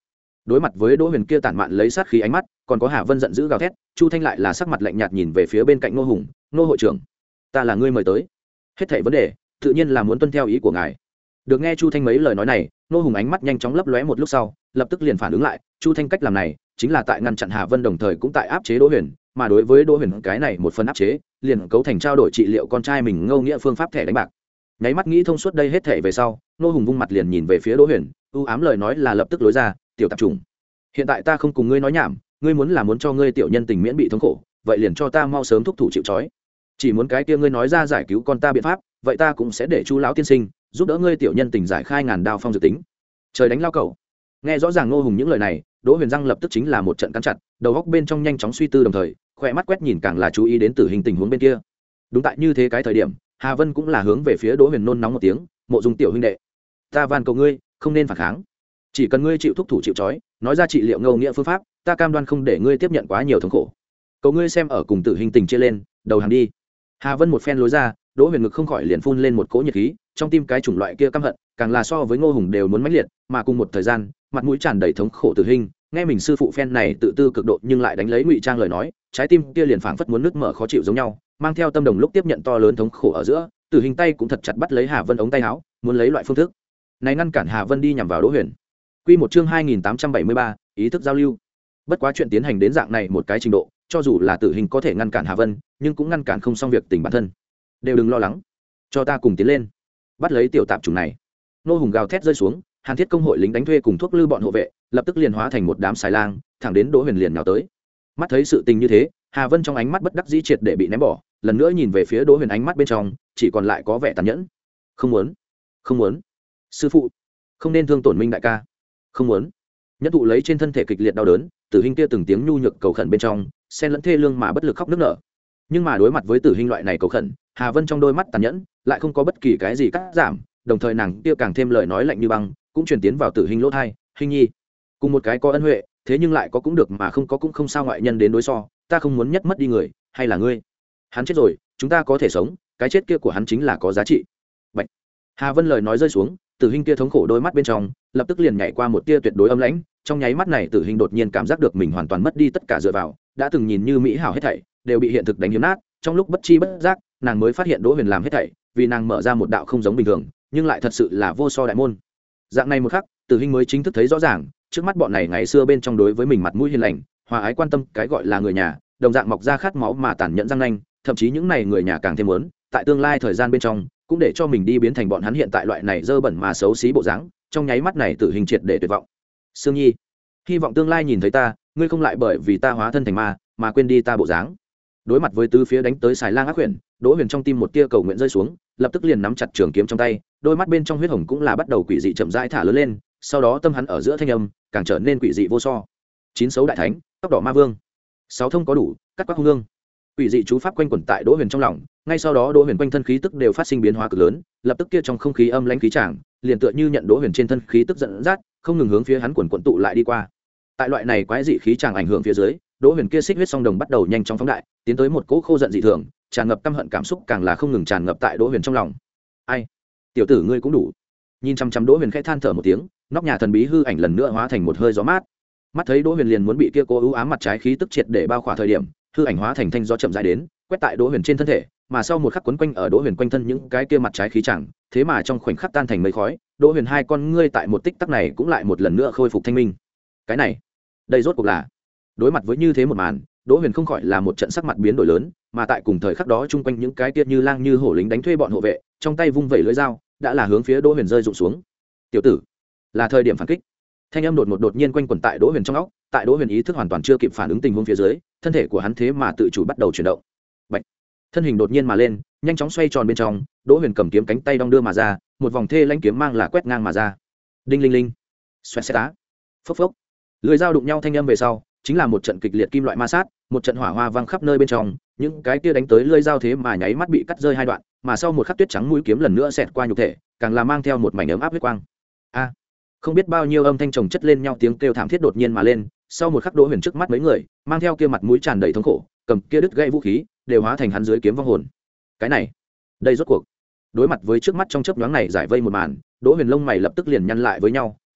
đối mặt với đỗ huyền kia tản mạn lấy sát khí ánh mắt, còn có Hà Vân giận dữ gào thét, Chu Thanh lại là sắc mặt lạnh nhạt nhìn về phía bên cạnh Ngô Hùng. Ngô hội trưởng, ta là ngươi mời tới, hết thảy vấn đề tự nhiên là muốn tuân theo ý của ngài. Được nghe Chu Thanh mấy lời nói này, Ngô Hùng ánh mắt nhanh chóng lấp lóe một lúc sau, lập tức liền phản ứng lại, Chu Thanh cách làm này chính là tại ngăn chặn Hà Vân, đồng thời cũng tại áp chế Đỗ Huyền, mà đối với Đỗ Huyền cái này một phần áp chế, liền cấu thành trao đổi trị liệu con trai mình Ngô Nghĩa phương pháp thẻ đánh bạc. Nháy mắt nghĩ thông suốt đây hết thảy về sau, Ngô Hùng vung mặt liền nhìn về phía Đỗ Huyền, ưu ám lời nói là lập tức lối ra, tiểu tạp trùng. Hiện tại ta không cùng ngươi nói nhảm, ngươi muốn là muốn cho ngươi tiểu nhân tình miễn bị thống khổ, vậy liền cho ta mau sớm thúc thủ chịu trói. Chỉ muốn cái kia ngươi nói ra giải cứu con ta biện pháp, vậy ta cũng sẽ để Chu lão tiên sinh giúp đỡ ngươi tiểu nhân tình giải khai ngàn đao phong dự tính. Trời đánh lao cẩu. Nghe rõ ràng Ngô Hùng những lời này, Đỗ Huyền răng lập tức chính là một trận cắn chặt, đầu góc bên trong nhanh chóng suy tư, đồng thời khỏe mắt quét nhìn càng là chú ý đến tử hình tình huống bên kia. Đúng tại như thế cái thời điểm, Hà Vân cũng là hướng về phía Đỗ Huyền nôn nóng một tiếng, Mộ Dung tiểu huynh đệ, ta van cầu ngươi không nên phản kháng, chỉ cần ngươi chịu thúc thủ chịu trói, nói ra trị liệu ngâu nghĩa phương pháp, ta cam đoan không để ngươi tiếp nhận quá nhiều thống khổ. Cầu ngươi xem ở cùng tử hình tình chia lên, đầu hàng đi. Hà Vân một phen lối ra, Đỗ Huyền ngực không khỏi liền phun lên một cỗ nhiệt khí, trong tim cái chủng loại kia căm hận, càng là so với Ngô Hùng đều muốn mãnh liệt, mà cùng một thời gian, mặt mũi tràn đầy thống khổ tử hình, nghe mình sư phụ phen này tự tư cực độ nhưng lại đánh lấy ngụy trang lời nói, trái tim kia liền phảng phất muốn nứt mở khó chịu giống nhau, mang theo tâm đồng lúc tiếp nhận to lớn thống khổ ở giữa, tử hình tay cũng thật chặt bắt lấy Hà Vân ống tay áo, muốn lấy loại phương thức này ngăn cản Hà Vân đi nhằm vào Đỗ Huyền. Quy một chương hai nghìn tám trăm bảy mươi ba, ý thức giao lưu. Bất quá chuyện tiến hành đến dạng này một cái trình độ, cho dù là tử hình có thể ngăn cản Hà Vân, nhưng cũng ngăn cản không xong việc tình bản thân. Đều đừng lo lắng, cho ta cùng tiến lên, bắt lấy tiểu tạp chủng này. Nô Hùng gào thét rơi xuống, Hàn Thiết công hội lính đánh thuê cùng thuốc lư bọn hộ vệ, lập tức liền hóa thành một đám xài lang, thẳng đến Đỗ Huyền liền nhào tới. Mắt thấy sự tình như thế, Hà Vân trong ánh mắt bất đắc dĩ triệt để bị ném bỏ, lần nữa nhìn về phía Đỗ Huyền, ánh mắt bên trong chỉ còn lại có vẻ tàn nhẫn. Không muốn, không muốn, sư phụ, không nên thương tổn Minh đại ca, không muốn. Nhất thụ lấy trên thân thể kịch liệt đau đớn, tử hình kia từng tiếng nhu nhược cầu khẩn bên trong, xen lẫn thê lương mà bất lực khóc nức nở. Nhưng mà đối mặt với tử hình loại này cầu khẩn, Hà Vân trong đôi mắt tàn nhẫn lại không có bất kỳ cái gì cắt giảm, đồng thời nàng kia càng thêm lời nói lạnh như băng, cũng truyền tiến vào tử hình lỗ thai. Hình nhi, cùng một cái có ân huệ, thế nhưng lại có cũng được mà không có cũng không sao ngoại nhân đến đối so, ta không muốn nhất mất đi người, hay là ngươi. Hắn chết rồi, chúng ta có thể sống, cái chết kia của hắn chính là có giá trị. Bạch. Hà Vân lời nói rơi xuống, tử hình kia thống khổ đôi mắt bên trong lập tức liền nhảy qua một tia tuyệt đối âm lãnh. Trong nháy mắt này tử hình đột nhiên cảm giác được mình hoàn toàn mất đi tất cả dựa vào, đã từng nhìn như mỹ hảo hết thảy đều bị hiện thực đánh hiếm nát. Trong lúc bất chi bất giác, nàng mới phát hiện Đỗ Huyền làm hết thảy vì nàng mở ra một đạo không giống bình thường, nhưng lại thật sự là vô so đại môn. Dạng này một khắc, tử hình mới chính thức thấy rõ ràng, trước mắt bọn này ngày xưa bên trong đối với mình mặt mũi hiền lành, hòa ái quan tâm cái gọi là người nhà, đồng dạng mọc ra khát máu mà tàn nhẫn răng nanh, thậm chí những này người nhà càng thêm muốn tại tương lai thời gian bên trong cũng để cho mình đi biến thành bọn hắn hiện tại loại này dơ bẩn mà xấu xí bộ dáng. Trong nháy mắt này tử hình triệt để tuyệt vọng. Sương Nhi, hy vọng tương lai nhìn thấy ta, ngươi không lại bởi vì ta hóa thân thành ma mà quên đi ta bộ dáng. Đối mặt với tứ phía đánh tới xài lang ác quyển, Đỗ Huyền trong tim một tia cầu nguyện rơi xuống, lập tức liền nắm chặt trường kiếm trong tay, đôi mắt bên trong huyết hồng cũng là bắt đầu quỷ dị chậm rãi thả lớn lên, sau đó tâm hắn ở giữa thanh âm càng trở nên quỷ dị vô so. Chín xấu đại thánh, tóc đỏ ma vương, sáu thông có đủ, cắt quắc hung lương. Quỷ dị chú pháp quanh quẩn tại Đỗ Huyền trong lòng, ngay sau đó Đỗ Huyền quanh thân khí tức đều phát sinh biến hóa cực lớn, lập tức kia trong không khí âm lãnh khí tràng, liền tựa như nhận Đỗ Huyền trên thân khí tức dẫn dắt, không ngừng hướng phía hắn quần quần tụ lại đi qua. Tại loại này quái dị khí tràng ảnh hưởng phía dưới, Đỗ Huyền kia xích huyết song đồng bắt đầu nhanh chóng phóng đại, tiến tới một cỗ khô giận dị thường, tràn ngập căm hận cảm xúc càng là không ngừng tràn ngập tại Đỗ Huyền trong lòng. Ai, tiểu tử ngươi cũng đủ. Nhìn chăm chăm Đỗ Huyền khẽ than thở một tiếng, nóc nhà thần bí hư ảnh lần nữa hóa thành một hơi gió mát. Mắt thấy Đỗ Huyền liền muốn bị kia cố ưu ám mặt trái khí tức triệt để bao khỏa thời điểm, hư ảnh hóa thành thanh gió chậm rãi đến, quét tại Đỗ Huyền trên thân thể, mà sau một khắc quấn quanh ở Đỗ Huyền quanh thân những cái kia mặt trái khí chẳng, thế mà trong khoảnh khắc tan thành mây khói, Đỗ Huyền hai con ngươi tại một tích tắc này cũng lại một lần nữa khôi phục thanh minh. Cái này, đây rốt cuộc là. Đối mặt với như thế một màn, Đỗ Huyền không khỏi là một trận sắc mặt biến đổi lớn, mà tại cùng thời khắc đó chung quanh những cái kia như lang như hổ lính đánh thuê bọn hộ vệ, trong tay vung vẩy lưỡi dao, đã là hướng phía Đỗ Huyền rơi rụng xuống. Tiểu tử, là thời điểm phản kích. Thanh âm đột ngột đột nhiên quanh quẩn tại Đỗ Huyền trong óc, tại Đỗ Huyền ý thức hoàn toàn chưa kịp phản ứng tình huống phía dưới, thân thể của hắn thế mà tự chủ bắt đầu chuyển động. Bạch. Thân hình đột nhiên mà lên, nhanh chóng xoay tròn bên trong, Đỗ Huyền cầm kiếm cánh tay đong đưa mà ra, một vòng thê lãnh kiếm mang là quét ngang mà ra. Đinh linh linh, xoẹt xẹt á, phốc phốc. Lưỡi dao đụng nhau thanh âm về sau, chính là một trận kịch liệt kim loại ma sát, một trận hỏa hoa vang khắp nơi bên trong, những cái kia đánh tới lưỡi dao thế mà nháy mắt bị cắt rơi hai đoạn, mà sau một khắc tuyết trắng mũi kiếm lần nữa xẹt qua nhục thể, càng là mang theo một mảnh ấm áp huyết quang. A, không biết bao nhiêu âm thanh chồng chất lên nhau tiếng kêu thảm thiết đột nhiên mà lên, sau một khắc Đỗ Huyền trước mắt mấy người, mang theo kia mặt mũi tràn đầy thống khổ, cầm kia đứt gãy vũ khí, đều hóa thành hắn dưới kiếm vong hồn. Cái này, đây rốt cuộc. Đối mặt với trước mắt trong chớp nhoáng này giải vây một màn, Đỗ Huyền lông mày lập tức liền nhăn lại với nhau,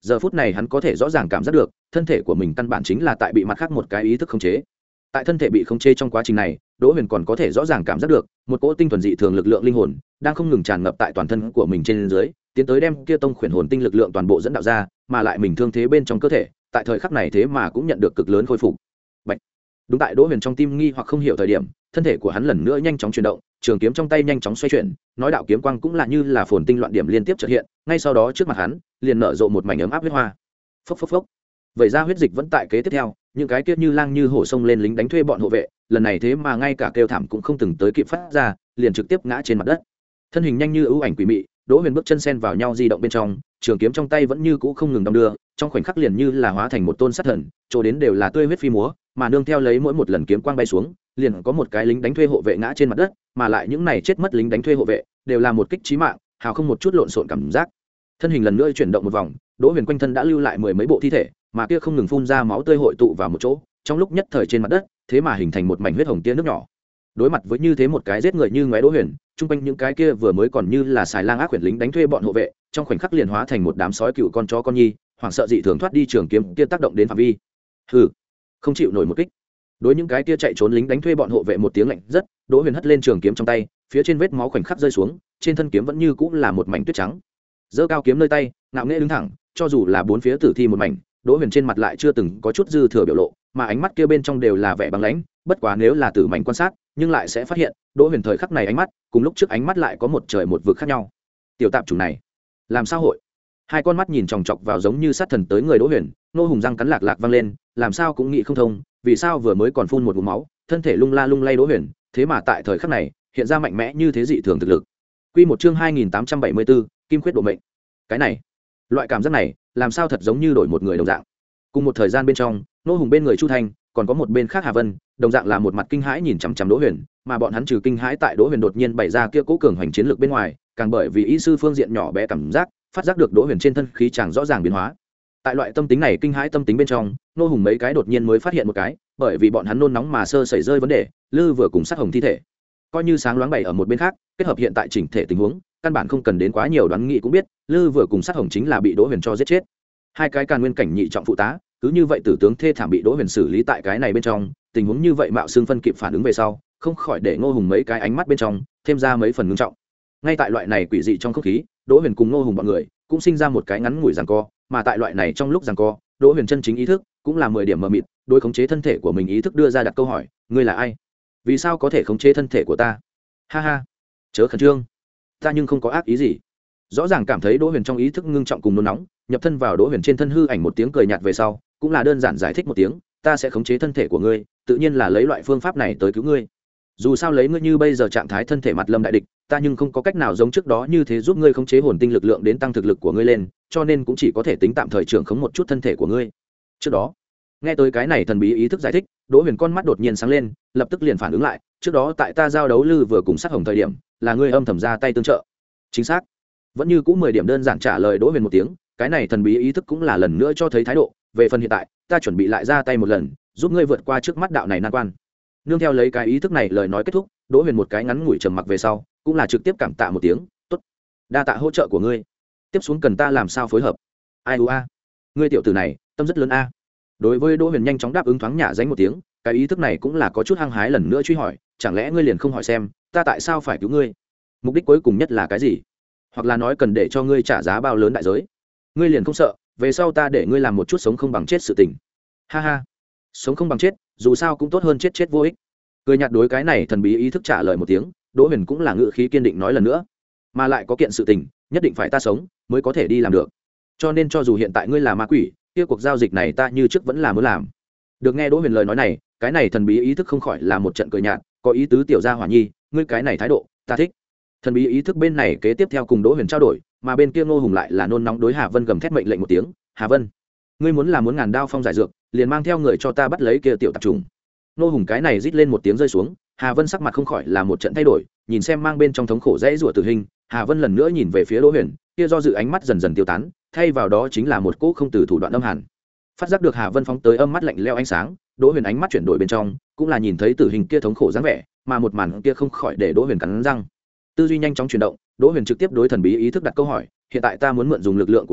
giờ phút này hắn có thể rõ ràng cảm giác được thân thể của mình căn bản chính là tại bị mặt khác một cái ý thức khống chế. Tại thân thể bị khống chế trong quá trình này, Đỗ Huyền còn có thể rõ ràng cảm giác được một cỗ tinh thuần dị thường lực lượng linh hồn đang không ngừng tràn ngập tại toàn thân của mình trên dưới, tiến tới đem kia tông khuyển hồn tinh lực lượng toàn bộ dẫn đạo ra, mà lại mình thương thế bên trong cơ thể, tại thời khắc này thế mà cũng nhận được cực lớn khôi phục. Bạch. Đúng tại Đỗ Huyền trong tim nghi hoặc không hiểu thời điểm, thân thể của hắn lần nữa nhanh chóng chuyển động, trường kiếm trong tay nhanh chóng xoay chuyển, nói đạo kiếm quang cũng là như là phồn tinh loạn điểm liên tiếp chợt hiện, ngay sau đó trước mặt hắn liền nở rộ một mảnh ấm áp huyết hoa. Phốc phốc phốc. Vậy ra huyết dịch vẫn tại kế tiếp theo, những cái kia như lang như hổ sông lên lính đánh thuê bọn hộ vệ, lần này thế mà ngay cả kêu thảm cũng không từng tới kịp phát ra, liền trực tiếp ngã trên mặt đất. Thân hình nhanh như ưu ảnh quỷ mị, Đỗ Huyền bước chân sen vào nhau di động bên trong, trường kiếm trong tay vẫn như cũ không ngừng đong đưa, trong khoảnh khắc liền như là hóa thành một tôn sát thần, chỗ đến đều là tươi huyết phi múa, mà nương theo lấy mỗi một lần kiếm quang bay xuống, liền có một cái lính đánh thuê hộ vệ ngã trên mặt đất, mà lại những này chết mất lính đánh thuê hộ vệ đều là một kích chí mạng, hào không một chút lộn xộn cảm giác. Thân hình lần nữa chuyển động một vòng, Đỗ Huyền quanh thân đã lưu lại mười mấy bộ thi thể, mà kia không ngừng phun ra máu tươi hội tụ vào một chỗ, trong lúc nhất thời trên mặt đất, thế mà hình thành một mảnh huyết hồng tia nước nhỏ. Đối mặt với như thế một cái giết người như ngoé Đỗ Huyền, chung quanh những cái kia vừa mới còn như là xài lang ác quyển lính đánh thuê bọn hộ vệ, trong khoảnh khắc liền hóa thành một đám sói cựu con chó con nhi, hoảng sợ dị thường thoát đi trường kiếm kia tác động đến phạm vi. Hừ, không chịu nổi một kích. Đối những cái kia chạy trốn lính đánh thuê bọn hộ vệ một tiếng lạnh rất, Đỗ Huyền hất lên trường kiếm trong tay, phía trên vết máu khoảnh khắc rơi xuống, trên thân kiếm vẫn như cũng là một mảnh tuyết trắng. Giơ cao kiếm nơi tay, ngạo nghễ đứng thẳng, cho dù là bốn phía tử thi một mảnh, Đỗ Huyền trên mặt lại chưa từng có chút dư thừa biểu lộ, mà ánh mắt kia bên trong đều là vẻ băng lãnh, bất quá nếu là tử mảnh quan sát, nhưng lại sẽ phát hiện, Đỗ Huyền thời khắc này ánh mắt, cùng lúc trước ánh mắt lại có một trời một vực khác nhau. Tiểu tạp chủng này, làm sao hội? Hai con mắt nhìn chòng chọc vào giống như sát thần tới người Đỗ Huyền, nô hùng răng cắn lạc lạc vang lên, làm sao cũng nghĩ không thông, vì sao vừa mới còn phun một ngụm máu, thân thể lung la lung lay Đỗ Huyền, thế mà tại thời khắc này, hiện ra mạnh mẽ như thế dị thường thực lực. Quy một chương hai nghìn tám trăm bảy mươi tư, Kim Khuyết độ mệnh. Cái này, loại cảm giác này, làm sao thật giống như đổi một người đồng dạng. Cùng một thời gian bên trong, nô hùng bên người Chu Thanh, còn có một bên khác Hà Vân, đồng dạng là một mặt kinh hãi nhìn chằm chằm Đỗ Huyền, mà bọn hắn trừ kinh hãi tại Đỗ Huyền đột nhiên bày ra kia cố cường hành chiến lược bên ngoài, càng bởi vì ý sư phương diện nhỏ bé cảm giác, phát giác được Đỗ Huyền trên thân khí chàng rõ ràng biến hóa. Tại loại tâm tính này kinh hãi tâm tính bên trong, nô hùng mấy cái đột nhiên mới phát hiện một cái, bởi vì bọn hắn nôn nóng mà sơ sẩy rơi vấn đề, Lư vừa cùng sát hồng thi thể, coi như sáng loáng bày ở một bên khác, kết hợp hiện tại chỉnh thể tình huống, căn bản không cần đến quá nhiều đoán nghị cũng biết, Lư vừa cùng sát hồng chính là bị Đỗ Huyền cho giết chết. Hai cái càn nguyên cảnh nhị trọng phụ tá, cứ như vậy tử tướng thê thảm bị Đỗ Huyền xử lý tại cái này bên trong, tình huống như vậy mạo xương phân kịp phản ứng về sau, không khỏi để Ngô Hùng mấy cái ánh mắt bên trong thêm ra mấy phần ngưng trọng. Ngay tại loại này quỷ dị trong không khí, Đỗ Huyền cùng Ngô Hùng bọn người cũng sinh ra một cái ngắn ngủi giằng co, mà tại loại này trong lúc giằng co, Đỗ Huyền chân chính ý thức cũng là mười điểm mờ mịt, đối khống chế thân thể của mình ý thức đưa ra đặt câu hỏi, ngươi là ai? Vì sao có thể khống chế thân thể của ta? Ha ha, chớ khẩn trương, ta nhưng không có ác ý gì. Rõ ràng cảm thấy Đỗ Huyền trong ý thức ngưng trọng cùng nôn nóng, nhập thân vào Đỗ Huyền trên thân hư ảnh một tiếng cười nhạt về sau, cũng là đơn giản giải thích một tiếng, ta sẽ khống chế thân thể của ngươi, tự nhiên là lấy loại phương pháp này tới cứu ngươi. Dù sao lấy ngươi như bây giờ trạng thái thân thể mặt lâm đại địch, ta nhưng không có cách nào giống trước đó như thế giúp ngươi khống chế hồn tinh lực lượng đến tăng thực lực của ngươi lên, cho nên cũng chỉ có thể tính tạm thời trưởng khống một chút thân thể của ngươi. Trước đó, nghe tới cái này thần bí ý thức giải thích, Đỗ Huyền con mắt đột nhiên sáng lên, lập tức liền phản ứng lại, trước đó tại ta giao đấu Lư vừa cùng sát hồng thời điểm, là ngươi âm thầm ra tay tương trợ. Chính xác. Vẫn như cũng mười điểm đơn giản trả lời Đỗ Huyền một tiếng, cái này thần bí ý thức cũng là lần nữa cho thấy thái độ, về phần hiện tại, ta chuẩn bị lại ra tay một lần, giúp ngươi vượt qua trước mắt đạo này nan quan. Nương theo lấy cái ý thức này lời nói kết thúc, Đỗ Huyền một cái ngắn ngủi trầm mặc về sau, cũng là trực tiếp cảm tạ một tiếng, tốt, đa tạ hỗ trợ của ngươi, tiếp xuống cần ta làm sao phối hợp? Ai u a, ngươi tiểu tử này tâm rất lớn a. Đối với Đỗ Huyền nhanh chóng đáp ứng thoáng nhả danh một tiếng, cái ý thức này cũng là có chút hăng hái lần nữa truy hỏi, chẳng lẽ ngươi liền không hỏi xem ta tại sao phải cứu ngươi? Mục đích cuối cùng nhất là cái gì? Hoặc là nói cần để cho ngươi trả giá bao lớn đại giới? Ngươi liền không sợ về sau ta để ngươi làm một chút sống không bằng chết sự tình? Ha ha, sống không bằng chết, dù sao cũng tốt hơn chết chết vô ích. Cười nhạt đối cái này thần bí ý thức trả lời một tiếng, Đỗ Huyền cũng là ngự khí kiên định nói lần nữa, mà lại có kiện sự tình nhất định phải ta sống mới có thể đi làm được, cho nên cho dù hiện tại ngươi là ma quỷ, kia cuộc giao dịch này ta như trước vẫn là muốn làm. Được nghe Đỗ Huyền lời nói này, cái này thần bí ý thức không khỏi là một trận cười nhạt, có ý tứ tiểu gia hỏa nhi, ngươi cái này thái độ ta thích. Thần bí ý thức bên này kế tiếp theo cùng Đỗ Huyền trao đổi, mà bên kia Ngô Hùng lại là nôn nóng đối Hà Vân gầm thét mệnh lệnh một tiếng, Hà Vân, ngươi muốn là muốn ngàn đao phong giải dược, liền mang theo người cho ta bắt lấy kia tiểu tạp trùng. Ngô Hùng cái này rít lên một tiếng rơi xuống, Hà Vân sắc mặt không khỏi là một trận thay đổi, nhìn xem mang bên trong thống khổ dãy rủa tử hình, Hà Vân lần nữa nhìn về phía Đỗ Huyền, kia do dự ánh mắt dần dần tiêu tán, thay vào đó chính là một cỗ không từ thủ đoạn âm hàn. Phát giác được Hà Vân phóng tới âm mắt lạnh lẽo ánh sáng, Đỗ Huyền ánh mắt chuyển đổi bên trong, cũng là nhìn thấy tử hình kia thống khổ dáng vẻ, mà một màn kia không khỏi để Đỗ Huyền cắn răng. Tư duy nhanh chóng chuyển động, Đỗ Huyền trực tiếp đối thần bí ý thức đặt câu hỏi, hiện tại ta muốn mượn dùng lực lượng của ngươi,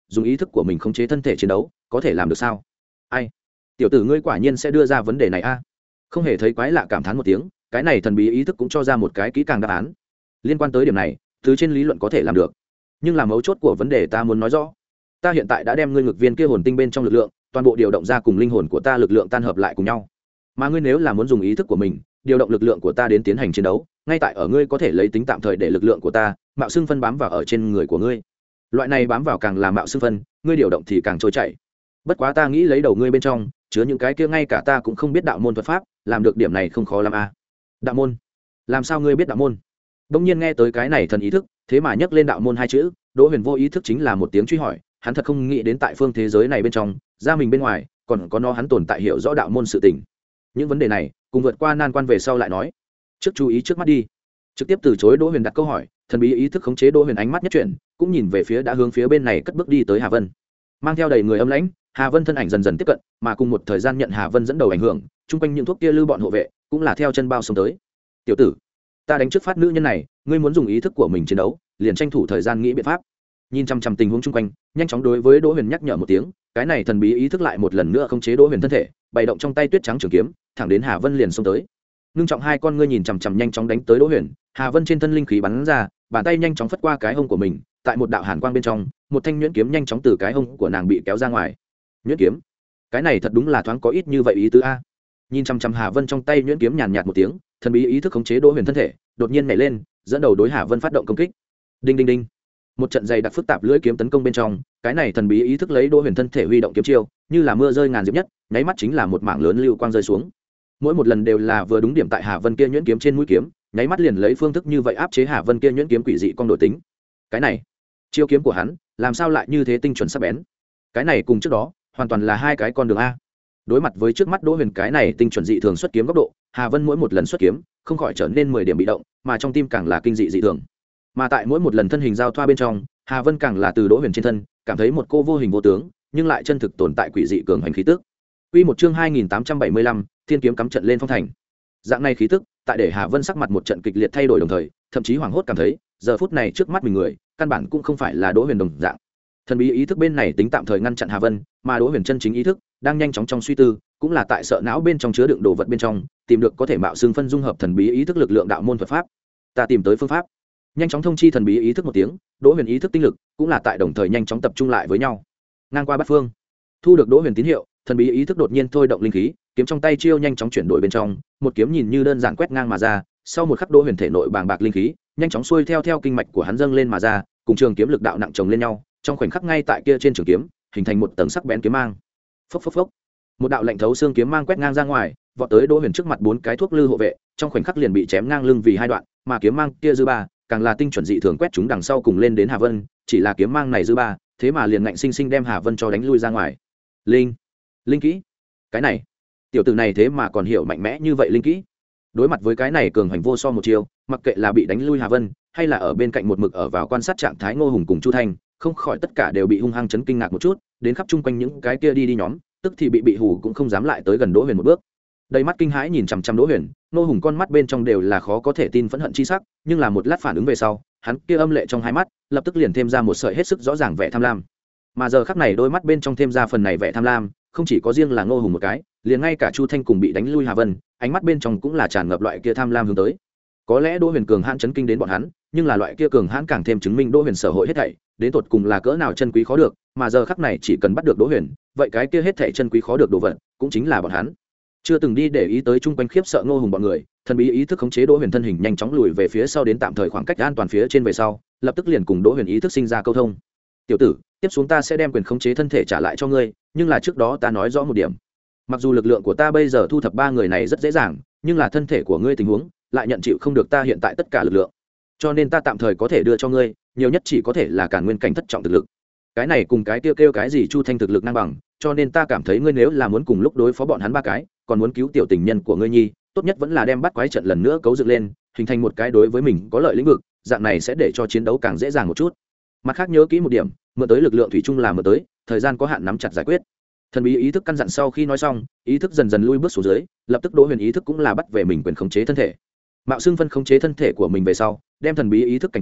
dùng ý thức của mình khống chế thân thể chiến đấu có thể làm được sao? Ai? Tiểu tử ngươi quả nhiên sẽ đưa ra vấn đề này a. Không hề thấy quái lạ cảm thán một tiếng, cái này thần bí ý thức cũng cho ra một cái kỹ càng đáp án. Liên quan tới điểm này, từ trên lý luận có thể làm được, nhưng là mấu chốt của vấn đề ta muốn nói rõ. Ta hiện tại đã đem ngươi ngực viên kia hồn tinh bên trong lực lượng toàn bộ điều động ra cùng linh hồn của ta lực lượng tan hợp lại cùng nhau, mà ngươi nếu là muốn dùng ý thức của mình điều động lực lượng của ta đến tiến hành chiến đấu, ngay tại ở ngươi có thể lấy tính tạm thời để lực lượng của ta mạo xương phân bám vào ở trên người của ngươi. Loại này bám vào càng là mạo xương phân, ngươi điều động thì càng trôi chảy. Bất quá ta nghĩ lấy đầu ngươi bên trong chứa những cái kia ngay cả ta cũng không biết đạo môn thuật pháp, làm được điểm này không khó lắm a. Đạo môn? Làm sao ngươi biết đạo môn? Đông nhiên nghe tới cái này thần ý thức, thế mà nhắc lên đạo môn hai chữ, Đỗ Huyền vô ý thức chính là một tiếng truy hỏi, hắn thật không nghĩ đến tại phương thế giới này bên trong, ra mình bên ngoài, còn có nó hắn tồn tại hiểu rõ đạo môn sự tình. Những vấn đề này, cùng vượt qua nan quan về sau lại nói. Trước chú ý trước mắt đi. Trực tiếp từ chối Đỗ Huyền đặt câu hỏi, thần bí ý thức khống chế Đỗ Huyền ánh mắt nhất chuyển, cũng nhìn về phía đã hướng phía bên này cất bước đi tới Hà Vân. Mang theo đầy người âm lãnh, Hà Vân thân ảnh dần dần tiếp cận, mà cùng một thời gian nhận Hà Vân dẫn đầu ảnh hưởng, chung quanh những thuốc kia lưu bọn hộ vệ, cũng là theo chân bao xông tới. "Tiểu tử, ta đánh trước phát nữ nhân này, ngươi muốn dùng ý thức của mình chiến đấu, liền tranh thủ thời gian nghĩ biện pháp." Nhìn chăm chăm tình huống chung quanh, nhanh chóng đối với Đỗ Huyền nhắc nhở một tiếng, cái này thần bí ý thức lại một lần nữa khống chế Đỗ Huyền thân thể, bày động trong tay tuyết trắng trường kiếm, thẳng đến Hà Vân liền xông tới. Ngưng trọng hai con ngươi nhìn chằm chằm nhanh chóng đánh tới Đỗ Huyền, Hà Vân trên thân linh khí bắn ra, bàn tay nhanh chóng phất qua cái hông của mình, tại một đạo hàn quang bên trong, một thanh nhuyễn kiếm nhanh chóng từ cái hông của nàng bị kéo ra ngoài. Nhuyễn kiếm? Cái này thật đúng là thoáng có ít như vậy ý tứ a. Nhìn chằm chằm Hà Vân trong tay nhuyễn kiếm nhàn nhạt một tiếng, thần bí ý thức khống chế Đỗ Huyền thân thể, đột nhiên nhảy lên, dẫn đầu đối Hà Vân phát động công kích. Đinh đinh đinh. Một trận dày đặc phức tạp lưỡi kiếm tấn công bên trong, cái này thần bí ý thức lấy Đỗ Huyền thân thể huy động kiếm chiêu, như là mưa rơi ngàn diệp nhất, nháy mắt chính là một mảng lớn lưu quang rơi xuống. Mỗi một lần đều là vừa đúng điểm tại Hà Vân kia nhuyễn kiếm trên mũi kiếm, nháy mắt liền lấy phương thức như vậy áp chế Hà Vân kia nhuyễn kiếm quỷ dị con đổi tính. Cái này, chiêu kiếm của hắn, làm sao lại như thế tinh chuẩn sắc bén? Cái này cùng trước đó, hoàn toàn là hai cái con đường a. Đối mặt với trước mắt Đỗ Huyền cái này tinh chuẩn dị thường xuất kiếm góc độ, Hà Vân mỗi một lần xuất kiếm, không khỏi trở nên mười điểm bị động, mà trong tim càng là kinh dị dị thường. Mà tại mỗi một lần thân hình giao thoa bên trong, Hà Vân càng là từ Đỗ Huyền trên thân, cảm thấy một cô vô hình vô tướng, nhưng lại chân thực tồn tại quỷ dị cường hành khí tức. Quy một chương hai nghìn tám trăm bảy mươi lăm, Thiên kiếm cắm trận lên phong thành. Dạng này khí tức, tại để Hà Vân sắc mặt một trận kịch liệt thay đổi đồng thời, thậm chí hoảng hốt cảm thấy, giờ phút này trước mắt mình người, căn bản cũng không phải là Đỗ Huyền đồng dạng. Thần bí ý thức bên này tính tạm thời ngăn chặn Hà Vân, mà Đỗ Huyền chân chính ý thức đang nhanh chóng trong suy tư, cũng là tại sợ não bên trong chứa đựng đồ vật bên trong, tìm được có thể mạo xương phân dung hợp thần bí ý thức lực lượng đạo môn thuật pháp. Ta tìm tới phương pháp. Nhanh chóng thông chi thần bí ý thức một tiếng, Đỗ Huyền ý thức tinh lực cũng là tại đồng thời nhanh chóng tập trung lại với nhau. Ngang qua bát phương, thu được Đỗ Huyền tín hiệu, thần bí ý thức đột nhiên thôi động linh khí, kiếm trong tay chiêu nhanh chóng chuyển đổi bên trong, một kiếm nhìn như đơn giản quét ngang mà ra, sau một khắc Đỗ Huyền thể nội bàng bạc linh khí, nhanh chóng xuôi theo theo kinh mạch của hắn dâng lên mà ra, cùng trường kiếm lực đạo nặng chồng lên nhau, trong khoảnh khắc ngay tại kia trên trường kiếm, hình thành một tầng sắc bén kiếm mang. Phốc phốc phốc. Một đạo lạnh thấu xương kiếm mang quét ngang ra ngoài, vọt tới Đỗ Huyền trước mặt bốn cái thuốc lư hộ vệ, trong khoảnh khắc liền bị chém ngang lưng vì hai đoạn, mà kiếm mang kia dư ba, càng là tinh chuẩn dị thường quét chúng đằng sau cùng lên đến Hà Vân, chỉ là kiếm mang này dư ba, thế mà liền ngạnh sinh sinh đem Hà Vân cho đánh lui ra ngoài. Linh, linh kỹ. Cái này, tiểu tử này thế mà còn hiểu mạnh mẽ như vậy linh kỹ. Đối mặt với cái này cường hành vô so một chiêu, mặc kệ là bị đánh lui Hà Vân, hay là ở bên cạnh một mực ở vào quan sát trạng thái Ngô Hùng cùng Chu Thanh, không khỏi tất cả đều bị hung hăng chấn kinh ngạc một chút, đến khắp chung quanh những cái kia đi đi nhóm, tức thì bị bị hù cũng không dám lại tới gần Đỗ Huyền một bước. Đầy mắt kinh hãi nhìn chằm chằm Đỗ Huyền, Ngô Hùng con mắt bên trong đều là khó có thể tin phẫn hận chi sắc, nhưng là một lát phản ứng về sau, hắn kia âm lệ trong hai mắt, lập tức liền thêm ra một sợi hết sức rõ ràng vẻ tham lam. Mà giờ khắc này đôi mắt bên trong thêm ra phần này vẻ tham lam, không chỉ có riêng là Ngô Hùng một cái, liền ngay cả Chu Thanh cùng bị đánh lui Hà Vân, ánh mắt bên trong cũng là tràn ngập loại kia tham lam hướng tới. Có lẽ Đỗ Huyền cường hãn chấn kinh đến bọn hắn, nhưng là loại kia cường hãn càng thêm chứng minh Đỗ Huyền sở hội hết thảy, đến tột cùng là cỡ nào chân quý khó được, mà giờ khắc này chỉ cần bắt được Đỗ Huyền, vậy cái kia hết thảy chân quý khó được đồ vật, cũng chính là bọn hắn. Chưa từng đi để ý tới chung quanh khiếp sợ Ngô Hùng bọn người, thần bí ý thức khống chế Đỗ Huyền thân hình nhanh chóng lùi về phía sau đến tạm thời khoảng cách an toàn phía trên về sau, lập tức liền cùng Đỗ Huyền ý thức sinh ra câu thông. "Tiểu tử, tiếp xuống ta sẽ đem quyền khống chế thân thể trả lại cho ngươi, nhưng là trước đó ta nói rõ một điểm. Mặc dù lực lượng của ta bây giờ thu thập ba người này rất dễ dàng, nhưng là thân thể của ngươi tình huống lại nhận chịu không được ta hiện tại tất cả lực lượng. Cho nên ta tạm thời có thể đưa cho ngươi, nhiều nhất chỉ có thể là càn nguyên cảnh thất trọng thực lực. Cái này cùng cái kêu kêu cái gì Chu Thanh thực lực ngang bằng, cho nên ta cảm thấy ngươi nếu là muốn cùng lúc đối phó bọn hắn ba cái, còn muốn cứu tiểu tình nhân của ngươi nhi, tốt nhất vẫn là đem bắt quái trận lần nữa cấu dựng lên, hình thành một cái đối với mình có lợi lĩnh vực, dạng này sẽ để cho chiến đấu càng dễ dàng một chút. Mặt khác nhớ kỹ một điểm, mượn tới lực lượng thủy chung là mượn tới, thời gian có hạn nắm chặt giải quyết." Thần bí ý thức căn dặn sau khi nói xong, ý thức dần dần lui bước xuống dưới, lập tức Đỗ Huyền ý thức cũng là bắt về mình quyền khống chế thân thể. Mạo xưng phân khống chế thân thể của mình về sau, đem thần bí ý thức cảnh cáo,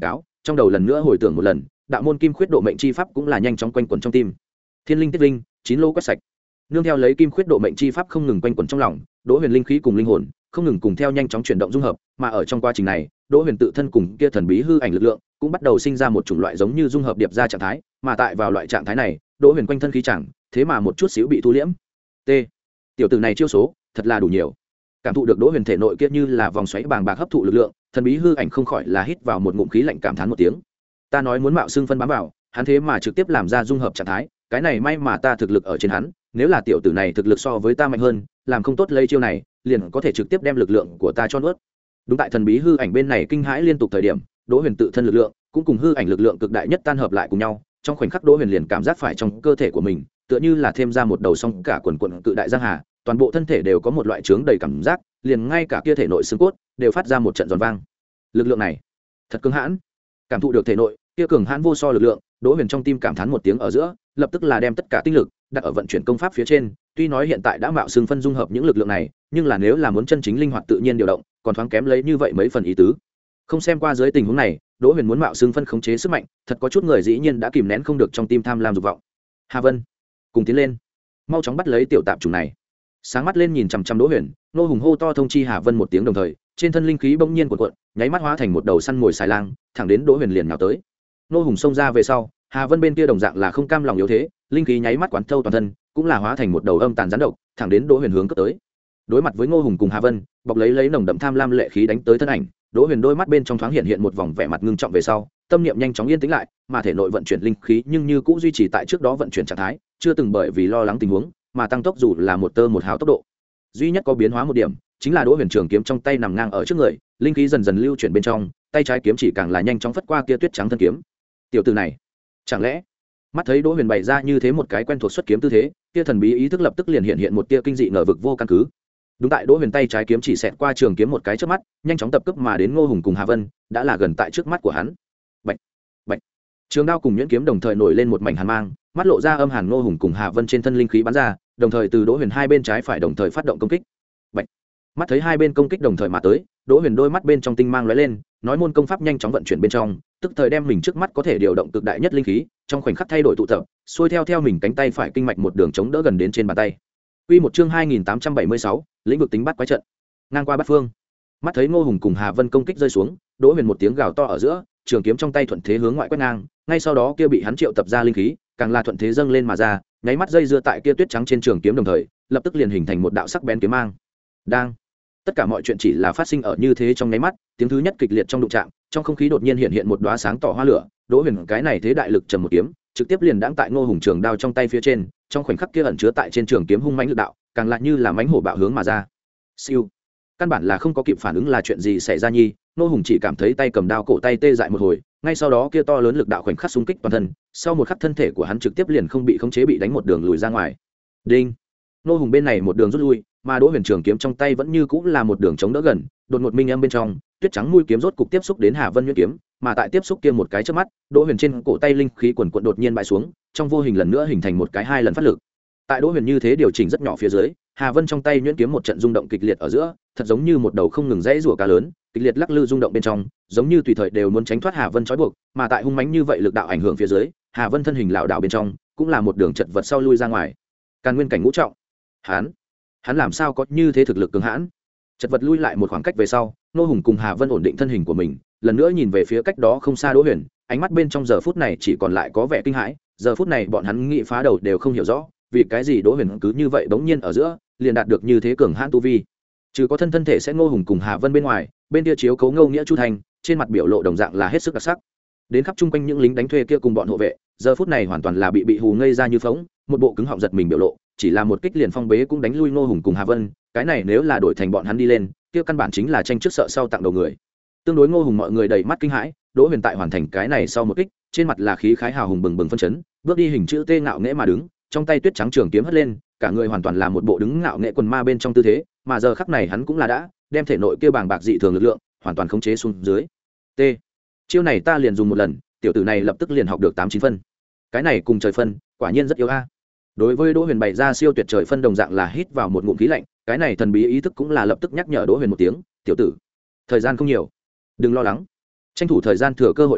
trong đầu lần nữa hồi tưởng một lần, đạo môn kim khuyết độ mệnh chi pháp cũng là nhanh chóng quanh quẩn trong tim. Thiên linh tiết linh, chín lô quét sạch. Nương theo lấy kim khuyết độ mệnh chi pháp không ngừng quanh quẩn trong lòng, Đỗ Huyền linh khí cùng linh hồn không ngừng cùng theo nhanh chóng chuyển động dung hợp, mà ở trong quá trình này, Đỗ Huyền tự thân cùng kia thần bí hư ảnh lực lượng cũng bắt đầu sinh ra một chủng loại giống như dung hợp điệp ra trạng thái, mà tại vào loại trạng thái này, Đỗ Huyền quanh thân khí chẳng, thế mà một chút xíu bị thu liễm. T. Tiểu tử này chiêu số, thật là đủ nhiều. Cảm thụ được Đỗ Huyền thể nội kia như là vòng xoáy bàng bạc hấp thụ lực lượng, thần bí hư ảnh không khỏi là hít vào một ngụm khí lạnh cảm thán một tiếng. Ta nói muốn mạo xương phân bám vào, hắn thế mà trực tiếp làm ra dung hợp trạng thái, cái này may mà ta thực lực ở trên hắn, nếu là tiểu tử này thực lực so với ta mạnh hơn, làm không tốt lây chiêu này, liền có thể trực tiếp đem lực lượng của ta cho nuốt. Đúng tại thần bí hư ảnh bên này kinh hãi liên tục thời điểm, Đỗ Huyền tự thân lực lượng cũng cùng hư ảnh lực lượng cực đại nhất tan hợp lại cùng nhau, trong khoảnh khắc Đỗ Huyền liền cảm giác phải trong cơ thể của mình, tựa như là thêm ra một đầu song cả quần quần cự đại giang hà, toàn bộ thân thể đều có một loại trướng đầy cảm giác, liền ngay cả kia thể nội xương cốt đều phát ra một trận giòn vang. Lực lượng này, thật cứng hãn. Cảm thụ được thể nội kia cường hãn vô so lực lượng, Đỗ Huyền trong tim cảm thán một tiếng ở giữa, lập tức là đem tất cả tinh lực đặt ở vận chuyển công pháp phía trên. Tuy nói hiện tại đã mạo xương phân dung hợp những lực lượng này, nhưng là nếu là muốn chân chính linh hoạt tự nhiên điều động, còn thoáng kém lấy như vậy mấy phần ý tứ. Không xem qua dưới tình huống này, Đỗ Huyền muốn mạo xương phân khống chế sức mạnh, thật có chút người dĩ nhiên đã kìm nén không được trong tim tham lam dục vọng. Hà Vân, cùng tiến lên, mau chóng bắt lấy tiểu tạp chủng này. Sáng mắt lên nhìn chằm chằm Đỗ Huyền, Nô Hùng hô to thông chi Hà Vân một tiếng đồng thời, trên thân linh khí bỗng nhiên cuộn cuộn, nháy mắt hóa thành một đầu săn mồi xài lang, thẳng đến Đỗ Huyền liền nhào tới. Nô Hùng xông ra về sau, Hà Vân bên kia đồng dạng là không cam lòng yếu thế, linh khí nháy mắt quán thâu toàn thân, cũng là hóa thành một đầu âm tàn rắn độc, thẳng đến Đỗ Huyền hướng cấp tới. Đối mặt với Ngô Hùng cùng Hà Vân, bọc lấy lấy nồng đậm tham lam lệ khí đánh tới thân ảnh, Đỗ Huyền đôi mắt bên trong thoáng hiện hiện một vòng vẻ mặt ngưng trọng về sau, tâm niệm nhanh chóng yên tĩnh lại, mà thể nội vận chuyển linh khí nhưng như cũ duy trì tại trước đó vận chuyển trạng thái, chưa từng bởi vì lo lắng tình huống mà tăng tốc dù là một tơ một hào tốc độ. Duy nhất có biến hóa một điểm, chính là Đỗ Huyền trường kiếm trong tay nằm ngang ở trước người, linh khí dần dần lưu chuyển bên trong, tay trái kiếm chỉ càng là nhanh chóng phất qua kia tuyết trắng thân kiếm. Tiểu tử này, chẳng lẽ mắt thấy Đỗ Huyền bày ra như thế một cái quen thuộc xuất kiếm tư thế, kia thần bí ý thức lập tức liền hiện hiện một tia kinh dị ngờ vực vô căn cứ. Đúng tại Đỗ Huyền tay trái kiếm chỉ xẹt qua trường kiếm một cái trước mắt, nhanh chóng tập cấp mà đến Ngô Hùng cùng Hà Vân, đã là gần tại trước mắt của hắn. Bạch, bạch. Trường đao cùng nhuyễn kiếm đồng thời nổi lên một mảnh hàn mang, mắt lộ ra âm hàn. Ngô Hùng cùng Hà Vân trên thân linh khí bắn ra, đồng thời từ Đỗ Huyền hai bên trái phải đồng thời phát động công kích. Bạch. Mắt thấy hai bên công kích đồng thời mà tới, Đỗ Huyền đôi mắt bên trong tinh mang lóe lên, nói môn công pháp nhanh chóng vận chuyển bên trong, tức thời đem mình trước mắt có thể điều động cực đại nhất linh khí, trong khoảnh khắc thay đổi tụ tập, xuôi theo theo mình cánh tay phải kinh mạch một đường chống đỡ gần đến trên bàn tay. Quy một chương hai nghìn tám trăm bảy mươi sáu, lĩnh vực tính bắt quái trận. Ngang qua bát phương. Mắt thấy Ngô Hùng cùng Hà Vân công kích rơi xuống, Đỗ Huyền một tiếng gào to ở giữa, trường kiếm trong tay thuận thế hướng ngoại quét ngang, ngay sau đó kia bị hắn triệu tập ra linh khí, càng là thuận thế dâng lên mà ra, nháy mắt dây dưa tại kia tuyết trắng trên trường kiếm đồng thời, lập tức liền hình thành một đạo sắc bén kiếm mang. Đang. Tất cả mọi chuyện chỉ là phát sinh ở như thế trong nháy mắt, tiếng thứ nhất kịch liệt trong đụng chạm, trong không khí đột nhiên hiện hiện một đóa sáng tỏ hoa lửa, Đỗ Huyền cái này thế đại lực trầm một kiếm, trực tiếp liền đãng tại Ngô Hùng trường đao trong tay phía trên, trong khoảnh khắc kia ẩn chứa tại trên trường kiếm hung mãnh lực đạo, càng lại như là mãnh hổ bạo hướng mà ra. Siêu. Căn bản là không có kịp phản ứng là chuyện gì xảy ra nhi, Ngô Hùng chỉ cảm thấy tay cầm đao cổ tay tê dại một hồi, ngay sau đó kia to lớn lực đạo khoảnh khắc xung kích toàn thân, sau một khắc thân thể của hắn trực tiếp liền không bị khống chế bị đánh một đường lùi ra ngoài. Đinh. Ngô Hùng bên này một đường rút lui, mà Đỗ Huyền trường kiếm trong tay vẫn như cũng là một đường chống đỡ gần, đột ngột minh âm bên trong, tuyết trắng mũi kiếm rốt cục tiếp xúc đến Hà Vân nhuyễn kiếm, mà tại tiếp xúc kia một cái chớp mắt, Đỗ Huyền trên cổ tay linh khí quần quần đột nhiên bại xuống, trong vô hình lần nữa hình thành một cái hai lần phát lực. Tại Đỗ Huyền như thế điều chỉnh rất nhỏ phía dưới, Hà Vân trong tay nhuyễn kiếm một trận rung động kịch liệt ở giữa, thật giống như một đầu không ngừng rẽ rủa cá lớn, kịch liệt lắc lư rung động bên trong, giống như tùy thời đều muốn tránh thoát Hà Vân trói buộc, mà tại hung mãnh như vậy lực đạo ảnh hưởng phía dưới, Hà Vân thân hình lảo đảo bên trong, cũng là một đường chật vật sau lui ra ngoài. Càn nguyên cảnh ngũ trọng. Hắn, hắn làm sao có như thế thực lực cường hãn? Chật vật lui lại một khoảng cách về sau, Ngô Hùng cùng Hà Vân ổn định thân hình của mình, lần nữa nhìn về phía cách đó không xa Đỗ Huyền, ánh mắt bên trong giờ phút này chỉ còn lại có vẻ kinh hãi, giờ phút này bọn hắn nghĩ phá đầu đều không hiểu rõ, vì cái gì Đỗ Huyền cứ như vậy bỗng nhiên ở giữa, liền đạt được như thế cường hãn tu vi. Trừ có thân thân thể sẽ Ngô Hùng cùng Hà Vân bên ngoài, bên kia chiếu cấu Ngô Nghĩa Chu Thành, trên mặt biểu lộ đồng dạng là hết sức đặc sắc. Đến khắp chung quanh những lính đánh thuê kia cùng bọn hộ vệ, giờ phút này hoàn toàn là bị bị hù ngây ra như phỗng, một bộ cứng họng giật mình biểu lộ, chỉ là một kích liền phong bế cũng đánh lui Ngô Hùng cùng Hà Vân, cái này nếu là đổi thành bọn hắn đi lên, kia căn bản chính là tranh trước sợ sau tặng đầu người. Tương đối Ngô Hùng mọi người đầy mắt kinh hãi, Đỗ Huyền tại hoàn thành cái này sau một kích, trên mặt là khí khái hào hùng bừng bừng phân chấn, bước đi hình chữ T ngạo nghễ mà đứng, trong tay tuyết trắng trường kiếm hất lên, cả người hoàn toàn là một bộ đứng ngạo nghễ quần ma bên trong tư thế, mà giờ khắc này hắn cũng là đã đem thể nội kia bàng bạc dị thường lực lượng hoàn toàn khống chế xuống dưới. T. Chiêu này ta liền dùng một lần, tiểu tử này lập tức liền học được tám chín phân. Cái này cùng trời phân, quả nhiên rất yếu a. Đối với Đỗ Huyền bày ra siêu tuyệt trời phân đồng dạng là hít vào một ngụm khí lạnh, cái này thần bí ý thức cũng là lập tức nhắc nhở Đỗ Huyền một tiếng, "Tiểu tử, thời gian không nhiều, đừng lo lắng." Tranh thủ thời gian thừa cơ hội này,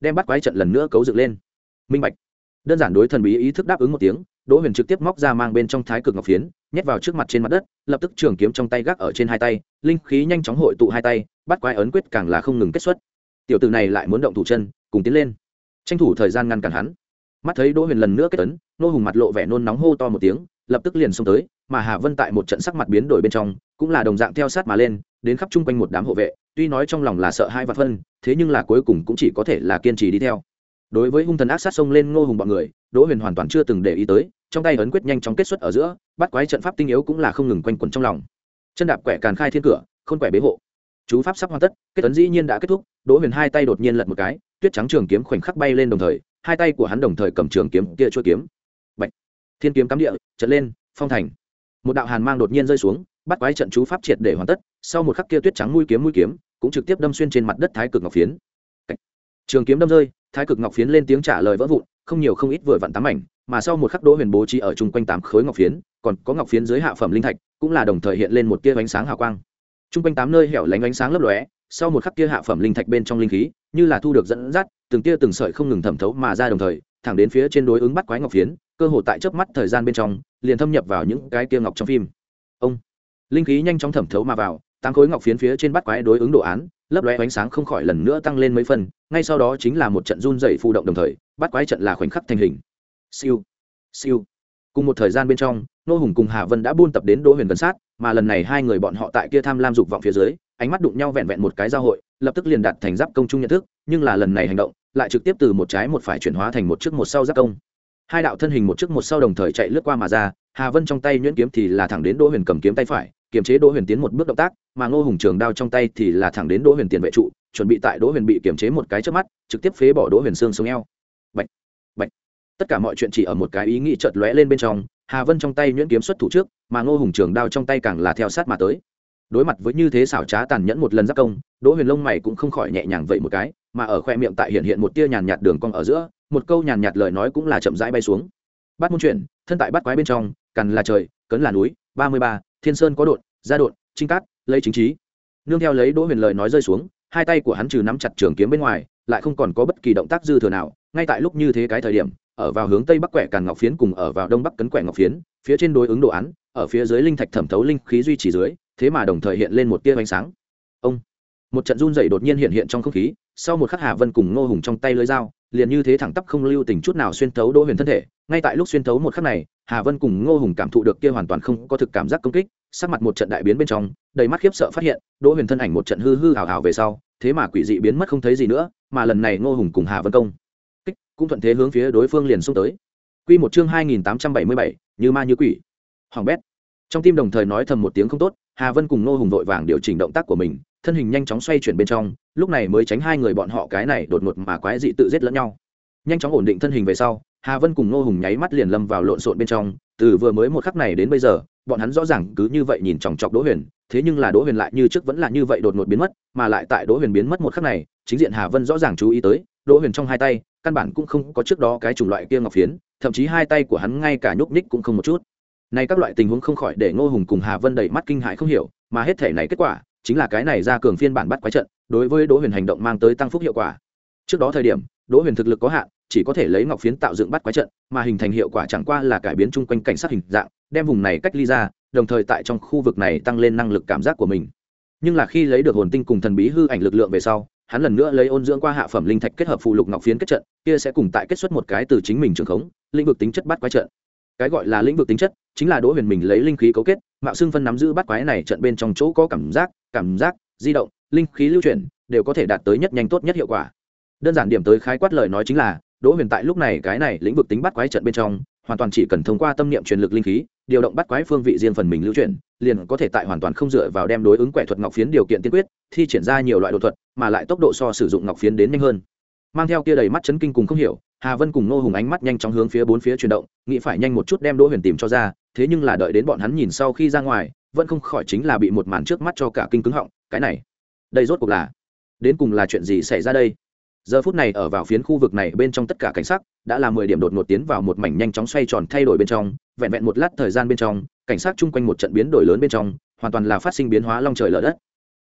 đem bắt quái trận lần nữa cấu dựng lên. Minh bạch. Đơn giản đối thần bí ý thức đáp ứng một tiếng, Đỗ Huyền trực tiếp móc ra mang bên trong thái cực ngọc phiến, nhét vào trước mặt trên mặt đất, lập tức trường kiếm trong tay gác ở trên hai tay, linh khí nhanh chóng hội tụ hai tay, bắt quái ấn quyết càng là không ngừng kết xuất. Tiểu tử này lại muốn động thủ chân, cùng tiến lên. Tranh thủ thời gian ngăn cản hắn. Mắt thấy Đỗ Huyền lần nữa kết ấn, Nô Hùng mặt lộ vẻ nôn nóng hô to một tiếng, lập tức liền xông tới, mà Hà Vân tại một trận sắc mặt biến đổi bên trong, cũng là đồng dạng theo sát mà lên, đến khắp trung quanh một đám hộ vệ, tuy nói trong lòng là sợ hai vạn phân, thế nhưng là cuối cùng cũng chỉ có thể là kiên trì đi theo. Đối với hung thần ác sát xông lên Ngô Hùng bọn người, Đỗ Huyền hoàn toàn chưa từng để ý tới, trong tay ấn quyết nhanh chóng kết xuất ở giữa, bắt quái trận pháp tinh yếu cũng là không ngừng quanh quẩn trong lòng. Chân đạp quẻ càn khai thiên cửa, khôn quẻ bế hộ. Chú pháp sắp hoàn tất, kết ấn dĩ nhiên đã kết thúc, Đỗ Huyền hai tay đột nhiên lật một cái, tuyết trắng trường kiếm khoảnh khắc bay lên đồng thời, hai tay của hắn đồng thời cầm trường kiếm kia chuôi kiếm. Bạch. Thiên kiếm cắm địa, trận lên, phong thành. Một đạo hàn mang đột nhiên rơi xuống, bắt quái trận chú pháp triệt để hoàn tất, sau một khắc kia tuyết trắng mũi kiếm mũi kiếm cũng trực tiếp đâm xuyên trên mặt đất thái cực ngọc phiến. Trường kiếm đâm rơi, thái cực ngọc phiến lên tiếng trả lời vỡ vụn, không nhiều không ít vừa vặn tám mảnh, mà sau một khắc Đỗ Huyền bố trí ở chung quanh tám khối ngọc phiến, còn có ngọc phiến dưới hạ phẩm linh thạch, cũng là đồng thời hiện lên một tia ánh sáng hào quang. Chung quanh tám nơi hẻo lánh ánh sáng lấp lóe, sau một khắc kia hạ phẩm linh thạch bên trong linh khí, như là thu được dẫn dắt, từng tia từng sợi không ngừng thẩm thấu mà ra đồng thời, thẳng đến phía trên đối ứng bắt quái ngọc phiến, cơ hồ tại chớp mắt thời gian bên trong, liền thâm nhập vào những cái kia ngọc trong phim. Ông, linh khí nhanh chóng thẩm thấu mà vào, tám khối ngọc phiến phía trên bắt quái đối ứng đồ án, lấp lóe ánh sáng không khỏi lần nữa tăng lên mấy phần, ngay sau đó chính là một trận run rẩy phù động đồng thời, bắt quái trận là khoảnh khắc thành hình. Siêu, siêu. Cùng một thời gian bên trong, Nô Hùng cùng Hà Vân đã buôn tập đến Đỗ Huyền gần sát, mà lần này hai người bọn họ tại kia tham lam dục vọng phía dưới, ánh mắt đụng nhau vẹn vẹn một cái giao hội, lập tức liền đạt thành giáp công chung nhận thức, nhưng là lần này hành động, lại trực tiếp từ một trái một phải chuyển hóa thành một trước một sau giáp công. Hai đạo thân hình một trước một sau đồng thời chạy lướt qua mà ra, Hà Vân trong tay nhuyễn kiếm thì là thẳng đến Đỗ Huyền cầm kiếm tay phải, kiềm chế Đỗ Huyền tiến một bước động tác, mà Ngô Hùng trường đao trong tay thì là thẳng đến Đỗ Huyền tiền vệ trụ, chuẩn bị tại Đỗ Huyền bị kiềm chế một cái chớp mắt, trực tiếp phế bỏ Đỗ Huyền xương sống eo. Bạch, bạch. Tất cả mọi chuyện chỉ ở một cái ý nghĩ chợt lóe lên bên trong, Hà Vân trong tay nhuyễn kiếm xuất thủ trước, mà Ngô Hùng trường đao trong tay càng là theo sát mà tới. Đối mặt với như thế xảo trá tàn nhẫn một lần giáp công, Đỗ Huyền lông mày cũng không khỏi nhẹ nhàng vậy một cái, mà ở khoe miệng tại hiện hiện một tia nhàn nhạt đường cong ở giữa, một câu nhàn nhạt lời nói cũng là chậm rãi bay xuống. Bát môn chuyển, thân tại bát quái bên trong, cằn là trời, cấn là núi, ba mươi ba, thiên sơn có độn, gia độn, chinh cát, lấy chính trí. Nương theo lấy Đỗ Huyền lời nói rơi xuống, hai tay của hắn trừ nắm chặt trường kiếm bên ngoài, lại không còn có bất kỳ động tác dư thừa nào, ngay tại lúc như thế cái thời điểm, ở vào hướng tây bắc quẻ càn ngọc phiến cùng ở vào đông bắc cấn quẻ ngọc phiến, phía trên đối ứng đồ án, ở phía dưới linh thạch thẩm thấu linh khí duy trì dưới, thế mà đồng thời hiện lên một tia ánh sáng. Ông, một trận run rẩy đột nhiên hiện hiện trong không khí, sau một khắc Hà Vân cùng Ngô Hùng trong tay lưỡi dao, liền như thế thẳng tắp không lưu tình chút nào xuyên thấu Đỗ Huyền thân thể. Ngay tại lúc xuyên thấu một khắc này, Hà Vân cùng Ngô Hùng cảm thụ được kia hoàn toàn không có thực cảm giác công kích, sắc mặt một trận đại biến bên trong, đầy mắt khiếp sợ phát hiện, Đỗ Huyền thân ảnh một trận hư hư ảo ảo về sau, thế mà quỷ dị biến mất không thấy gì nữa, mà lần này Ngô Hùng cùng Hà Vân công kích cũng thuận thế hướng phía đối phương liền xông tới. Quy một chương hai nghìn tám trăm bảy mươi bảy, như ma như quỷ. Hoàng bét. Trong tim đồng thời nói thầm một tiếng không tốt, Hà Vân cùng Ngô Hùng vội vàng điều chỉnh động tác của mình, thân hình nhanh chóng xoay chuyển bên trong, lúc này mới tránh hai người bọn họ cái này đột ngột mà quái dị tự giết lẫn nhau. Nhanh chóng ổn định thân hình về sau, Hà Vân cùng Ngô Hùng nháy mắt liền lâm vào lộn xộn bên trong, từ vừa mới một khắc này đến bây giờ, bọn hắn rõ ràng cứ như vậy nhìn chòng chọc Đỗ Huyền, thế nhưng là Đỗ Huyền lại như trước vẫn là như vậy đột ngột biến mất, mà lại tại Đỗ Huyền biến mất một khắc này, chính diện Hà Vân rõ ràng chú ý tới, Đỗ Huyền trong hai tay, căn bản cũng không có trước đó cái chủng loại kia ngọc phiến, thậm chí hai tay của hắn ngay cả nhúc nhích cũng không một chút. Này các loại tình huống không khỏi để Ngô Hùng cùng Hà Vân đầy mắt kinh hãi không hiểu, mà hết thể này kết quả chính là cái này ra cường phiên bản bắt quái trận, đối với Đỗ Huyền hành động mang tới tăng phúc hiệu quả. Trước đó thời điểm, Đỗ Huyền thực lực có hạn, chỉ có thể lấy ngọc phiến tạo dựng bắt quái trận, mà hình thành hiệu quả chẳng qua là cải biến chung quanh cảnh sát hình dạng, đem vùng này cách ly ra, đồng thời tại trong khu vực này tăng lên năng lực cảm giác của mình. Nhưng là khi lấy được hồn tinh cùng thần bí hư ảnh lực lượng về sau, hắn lần nữa lấy ôn dưỡng qua hạ phẩm linh thạch kết hợp phù lục ngọc phiến kết trận, kia sẽ cùng tại kết xuất một cái từ chính mình trường khống, lĩnh vực tính chất bắt quái trận. Cái gọi là lĩnh vực tính chất, chính là Đỗ Huyền mình lấy linh khí cấu kết, mạo xưng phân nắm giữ bắt quái này trận bên trong chỗ có cảm giác, cảm giác, di động, linh khí lưu chuyển, đều có thể đạt tới nhất nhanh tốt nhất hiệu quả. Đơn giản điểm tới khái quát lời nói chính là, Đỗ Huyền tại lúc này cái này lĩnh vực tính bắt quái trận bên trong, hoàn toàn chỉ cần thông qua tâm niệm truyền lực linh khí, điều động bắt quái phương vị riêng phần mình lưu chuyển, liền có thể tại hoàn toàn không dựa vào đem đối ứng quẻ thuật ngọc phiến điều kiện tiên quyết, thi triển ra nhiều loại độ thuật, mà lại tốc độ so sử dụng ngọc phiến đến nhanh hơn. Mang theo kia đầy mắt chấn kinh cùng không hiểu, Hà Vân cùng Ngô Hùng ánh mắt nhanh chóng hướng phía bốn phía chuyển động, nghĩ phải nhanh một chút đem Đỗ Huyền tìm cho ra, thế nhưng là đợi đến bọn hắn nhìn sau khi ra ngoài, vẫn không khỏi chính là bị một màn trước mắt cho cả kinh cứng họng, cái này, đây rốt cuộc là, đến cùng là chuyện gì xảy ra đây? Giờ phút này ở vào phiến khu vực này bên trong tất cả cảnh sắc, đã là mười điểm đột ngột tiến vào một mảnh nhanh chóng xoay tròn thay đổi bên trong, vẹn vẹn một lát thời gian bên trong, cảnh sắc chung quanh một trận biến đổi lớn bên trong, hoàn toàn là phát sinh biến hóa long trời lở đất.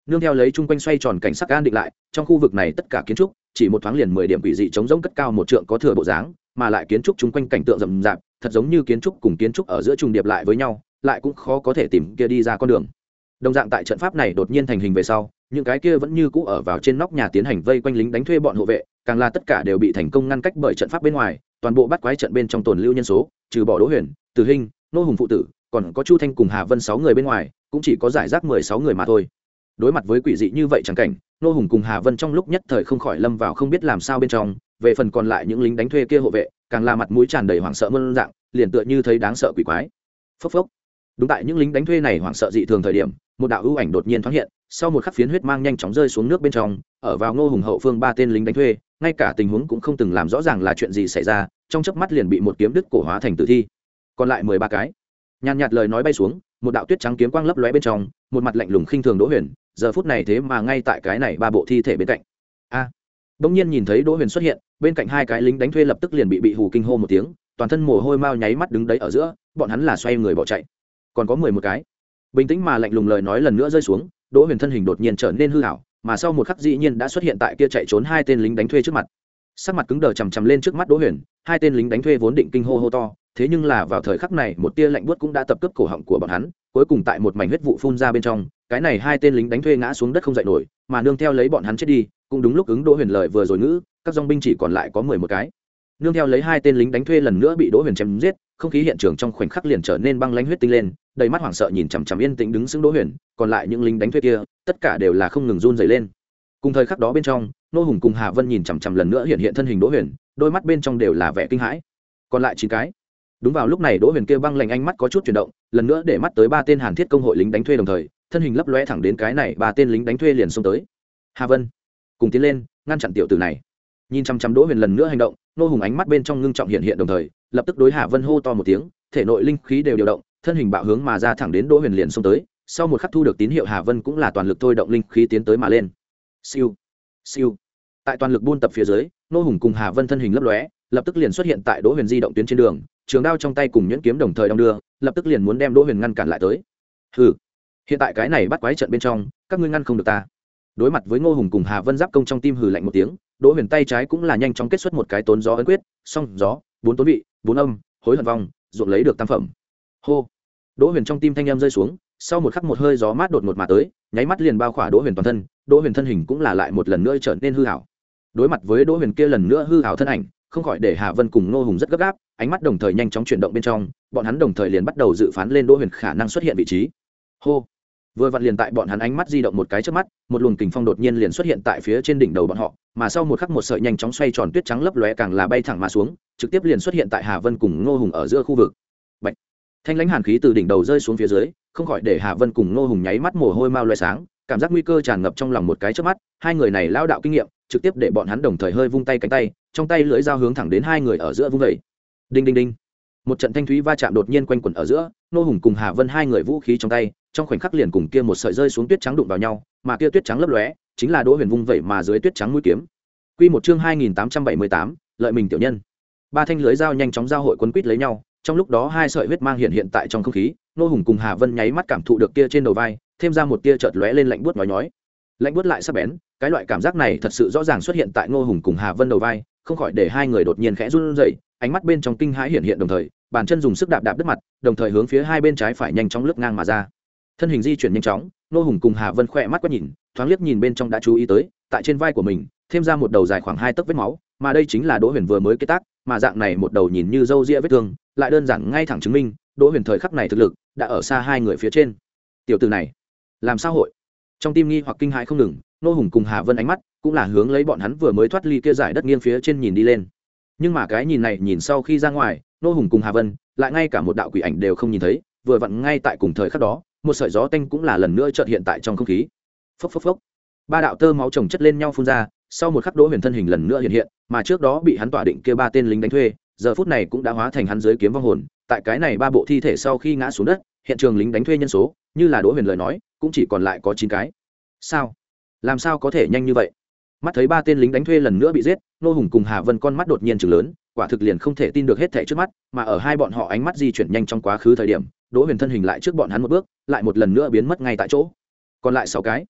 nương theo lấy chung quanh xoay tròn cảnh sắc an định lại, trong khu vực này tất cả kiến trúc chỉ một thoáng liền mười điểm quỷ dị chống rỗng cất cao một trượng có thừa bộ dáng, mà lại kiến trúc chung quanh cảnh tượng rậm rạp, thật giống như kiến trúc cùng kiến trúc ở giữa trùng điệp lại với nhau, lại cũng khó có thể tìm kia đi ra con đường. Đồng dạng tại trận pháp này đột nhiên thành hình về sau, những cái kia vẫn như cũ ở vào trên nóc nhà tiến hành vây quanh lính đánh thuê bọn hộ vệ, càng là tất cả đều bị thành công ngăn cách bởi trận pháp bên ngoài, toàn bộ bắt quái trận bên trong tồn lưu nhân số, trừ bỏ Đỗ Huyền, Tử Hinh, Nô Hùng phụ tử, còn có Chu Thanh cùng Hà Vân sáu người bên ngoài, cũng chỉ có giải rác mười sáu người mà thôi. Đối mặt với quỷ dị như vậy chẳng cảnh, Nô Hùng cùng Hà Vân trong lúc nhất thời không khỏi lâm vào không biết làm sao bên trong, về phần còn lại những lính đánh thuê kia hộ vệ, càng là mặt mũi tràn đầy hoảng sợ muôn dạng, liền tựa như thấy đáng sợ quỷ quái. Phốc phốc. Đúng tại những lính đánh thuê này hoảng sợ dị thường thời điểm, một đạo ưu ảnh đột nhiên thoáng hiện, sau một khắc phiến huyết mang nhanh chóng rơi xuống nước bên trong, ở vào Ngô Hùng hậu phương ba tên lính đánh thuê, ngay cả tình huống cũng không từng làm rõ ràng là chuyện gì xảy ra, trong chớp mắt liền bị một kiếm đứt cổ hóa thành tử thi. Còn lại mười ba cái. Nhàn nhạt lời nói bay xuống, một đạo tuyết trắng kiếm quang lấp lóe bên trong, một mặt lạnh lùng khinh thường Đỗ Huyền, giờ phút này thế mà ngay tại cái này ba bộ thi thể bên cạnh. A. À, bỗng nhiên nhìn thấy Đỗ Huyền xuất hiện, bên cạnh hai cái lính đánh thuê lập tức liền bị bị hù kinh hô một tiếng, toàn thân mồ hôi mao nháy mắt đứng đấy ở giữa, bọn hắn là xoay người bỏ chạy. Còn có mười một cái. Bình tĩnh mà lạnh lùng lời nói lần nữa rơi xuống, Đỗ Huyền thân hình đột nhiên trở nên hư ảo, mà sau một khắc dĩ nhiên đã xuất hiện tại kia chạy trốn hai tên lính đánh thuê trước mặt. Sắc mặt cứng đờ chằm chằm lên trước mắt Đỗ Huyền, hai tên lính đánh thuê vốn định kinh hô hô to, thế nhưng là vào thời khắc này một tia lạnh buốt cũng đã tập cướp cổ họng của bọn hắn, cuối cùng tại một mảnh huyết vụ phun ra bên trong, cái này hai tên lính đánh thuê ngã xuống đất không dậy nổi, mà nương theo lấy bọn hắn chết đi, cũng đúng lúc ứng Đỗ Huyền lời vừa rồi ngữ, các dòng binh chỉ còn lại có mười một cái. Nương theo lấy hai tên lính đánh thuê lần nữa bị Đỗ Huyền chém giết, không khí hiện trường trong khoảnh khắc liền trở nên băng lãnh huyết tinh lên, đầy mắt hoảng sợ nhìn chằm chằm yên tĩnh đứng sững Đỗ Huyền, còn lại những lính đánh thuê kia, tất cả đều là không ngừng run rẩy lên. Cùng thời khắc đó bên trong, Nô Hùng cùng Hà Vân nhìn chằm chằm lần nữa hiện hiện thân hình Đỗ Huyền, đôi mắt bên trong đều là vẻ kinh hãi. Còn lại chín cái. Đúng vào lúc này Đỗ Huyền kia băng lạnh ánh mắt có chút chuyển động, lần nữa để mắt tới ba tên Hàn Thiết công hội lính đánh thuê đồng thời, thân hình lấp lóe thẳng đến cái này ba tên lính đánh thuê liền xông tới. Hà Vân, cùng tiến lên, ngăn chặn tiểu tử này. Nhìn chằm chằm Đỗ Huyền lần nữa hành động, Nô Hùng ánh mắt bên trong ngưng trọng hiện hiện đồng thời, lập tức đối Hà Vân hô to một tiếng, thể nội linh khí đều điều động, thân hình bạo hướng mà ra thẳng đến Đỗ Huyền liền xông tới. Sau một khắc thu được tín hiệu, Hà Vân cũng là toàn lực thôi động linh khí tiến tới mà lên. Siêu, siêu. Tại toàn lực buôn tập phía dưới, Nô Hùng cùng Hà Vân thân hình lấp lóe, lập tức liền xuất hiện tại Đỗ Huyền di động tuyến trên đường, trường đao trong tay cùng nhuyễn kiếm đồng thời đong đưa, lập tức liền muốn đem Đỗ Huyền ngăn cản lại tới. Hừ, hiện tại cái này bắt quái trận bên trong, các ngươi ngăn không được ta. Đối mặt với Ngô Hùng cùng Hà Vân giáp công trong tim hừ lạnh một tiếng, Đỗ Huyền tay trái cũng là nhanh chóng kết xuất một cái tốn gió ấn quyết, song gió, bốn tốn vị, bốn âm, hối hận vong, ruộng lấy được tam phẩm. Hô. Đỗ Huyền trong tim thanh âm rơi xuống, sau một khắc một hơi gió mát đột ngột mà tới, nháy mắt liền bao khỏa Đỗ Huyền toàn thân, Đỗ Huyền thân hình cũng là lại một lần nữa trở nên hư ảo. Đối mặt với Đỗ Huyền kia lần nữa hư ảo thân ảnh, không khỏi để Hà Vân cùng Ngô Hùng rất gấp gáp, ánh mắt đồng thời nhanh chóng chuyển động bên trong, bọn hắn đồng thời liền bắt đầu dự phán lên Đỗ Huyền khả năng xuất hiện vị trí. Hô. Vừa vặn liền tại bọn hắn ánh mắt di động một cái trước mắt, một luồng kình phong đột nhiên liền xuất hiện tại phía trên đỉnh đầu bọn họ, mà sau một khắc một sợi nhanh chóng xoay tròn tuyết trắng lấp lóe càng là bay thẳng mà xuống, trực tiếp liền xuất hiện tại Hà Vân cùng Ngô Hùng ở giữa khu vực. Bạch. Thanh lãnh hàn khí từ đỉnh đầu rơi xuống phía dưới, không khỏi để Hà Vân cùng Ngô Hùng nháy mắt mồ hôi mao loé sáng, cảm giác nguy cơ tràn ngập trong lòng một cái trước mắt, hai người này lao đạo kinh nghiệm, trực tiếp để bọn hắn đồng thời hơi vung tay cánh tay, trong tay lưỡi dao hướng thẳng đến hai người ở giữa vung dậy. Đinh đinh đinh. Một trận thanh thúy va chạm đột nhiên quanh quẩn ở giữa, Ngô Hùng cùng Hà Vân hai người vũ khí trong tay, trong khoảnh khắc liền cùng kia một sợi rơi xuống tuyết trắng đụng vào nhau, mà kia tuyết trắng lấp lóe, chính là Đỗ Huyền vung vẩy mà dưới tuyết trắng mũi kiếm. Quy một chương hai nghìn tám trăm bảy mươi tám, lợi mình tiểu nhân. Ba thanh lưới dao nhanh chóng giao hội quấn quýt lấy nhau, trong lúc đó hai sợi huyết mang hiện hiện tại trong không khí, Ngô Hùng cùng Hà Vân nháy mắt cảm thụ được kia trên đầu vai, thêm ra một tia chợt lóe lên lạnh buốt nhói nhói. Lạnh buốt lại sắc bén, cái loại cảm giác này thật sự rõ ràng xuất hiện tại Ngô Hùng cùng Hà Vân đầu vai, không khỏi để hai người đột nhiên khẽ run rẩy, ánh mắt bên trong kinh hãi hiện hiện đồng thời, bàn chân dùng sức đạp đạp đất mặt, đồng thời hướng phía hai bên trái phải nhanh chóng lướt ngang mà ra. Thân hình di chuyển nhanh chóng, Ngô Hùng cùng Hà Vân khỏe mắt quét nhìn, thoáng liếc nhìn bên trong đã chú ý tới, tại trên vai của mình, thêm ra một đầu dài khoảng hai tấc vết máu, mà đây chính là Đỗ Huyền vừa mới kết tác, mà dạng này một đầu nhìn như râu ria vết thương, lại đơn giản ngay thẳng chứng minh, Đỗ Huyền thời khắc này thực lực đã ở xa hai người phía trên. Tiểu tử này, làm sao hội? Trong tim nghi hoặc kinh hãi không ngừng, Ngô Hùng cùng Hà Vân ánh mắt cũng là hướng lấy bọn hắn vừa mới thoát ly kia giải đất nghiêng phía trên nhìn đi lên. Nhưng mà cái nhìn này nhìn sau khi ra ngoài, Ngô Hùng cùng Hà Vân lại ngay cả một đạo quỷ ảnh đều không nhìn thấy, vừa vặn ngay tại cùng thời khắc đó, một sợi gió tanh cũng là lần nữa chợt hiện tại trong không khí. Phốc phốc phốc. Ba đạo tơ máu chồng chất lên nhau phun ra, sau một khắc Đỗ Huyền thân hình lần nữa hiện hiện, mà trước đó bị hắn tỏa định kia ba tên lính đánh thuê, giờ phút này cũng đã hóa thành hắn dưới kiếm vong hồn, tại cái này ba bộ thi thể sau khi ngã xuống đất, hiện trường lính đánh thuê nhân số, như là Đỗ Huyền lời nói, cũng chỉ còn lại có chín cái. Sao? Làm sao có thể nhanh như vậy? Mắt thấy ba tên lính đánh thuê lần nữa bị giết, Ngô Hùng cùng Hà Vân con mắt đột nhiên trừng lớn, quả thực liền không thể tin được hết thảy trước mắt, mà ở hai bọn họ ánh mắt di chuyển nhanh trong quá khứ thời điểm, Đỗ Huyền thân hình lại trước bọn hắn một bước, lại một lần nữa biến mất ngay tại chỗ. Còn lại sáu cái.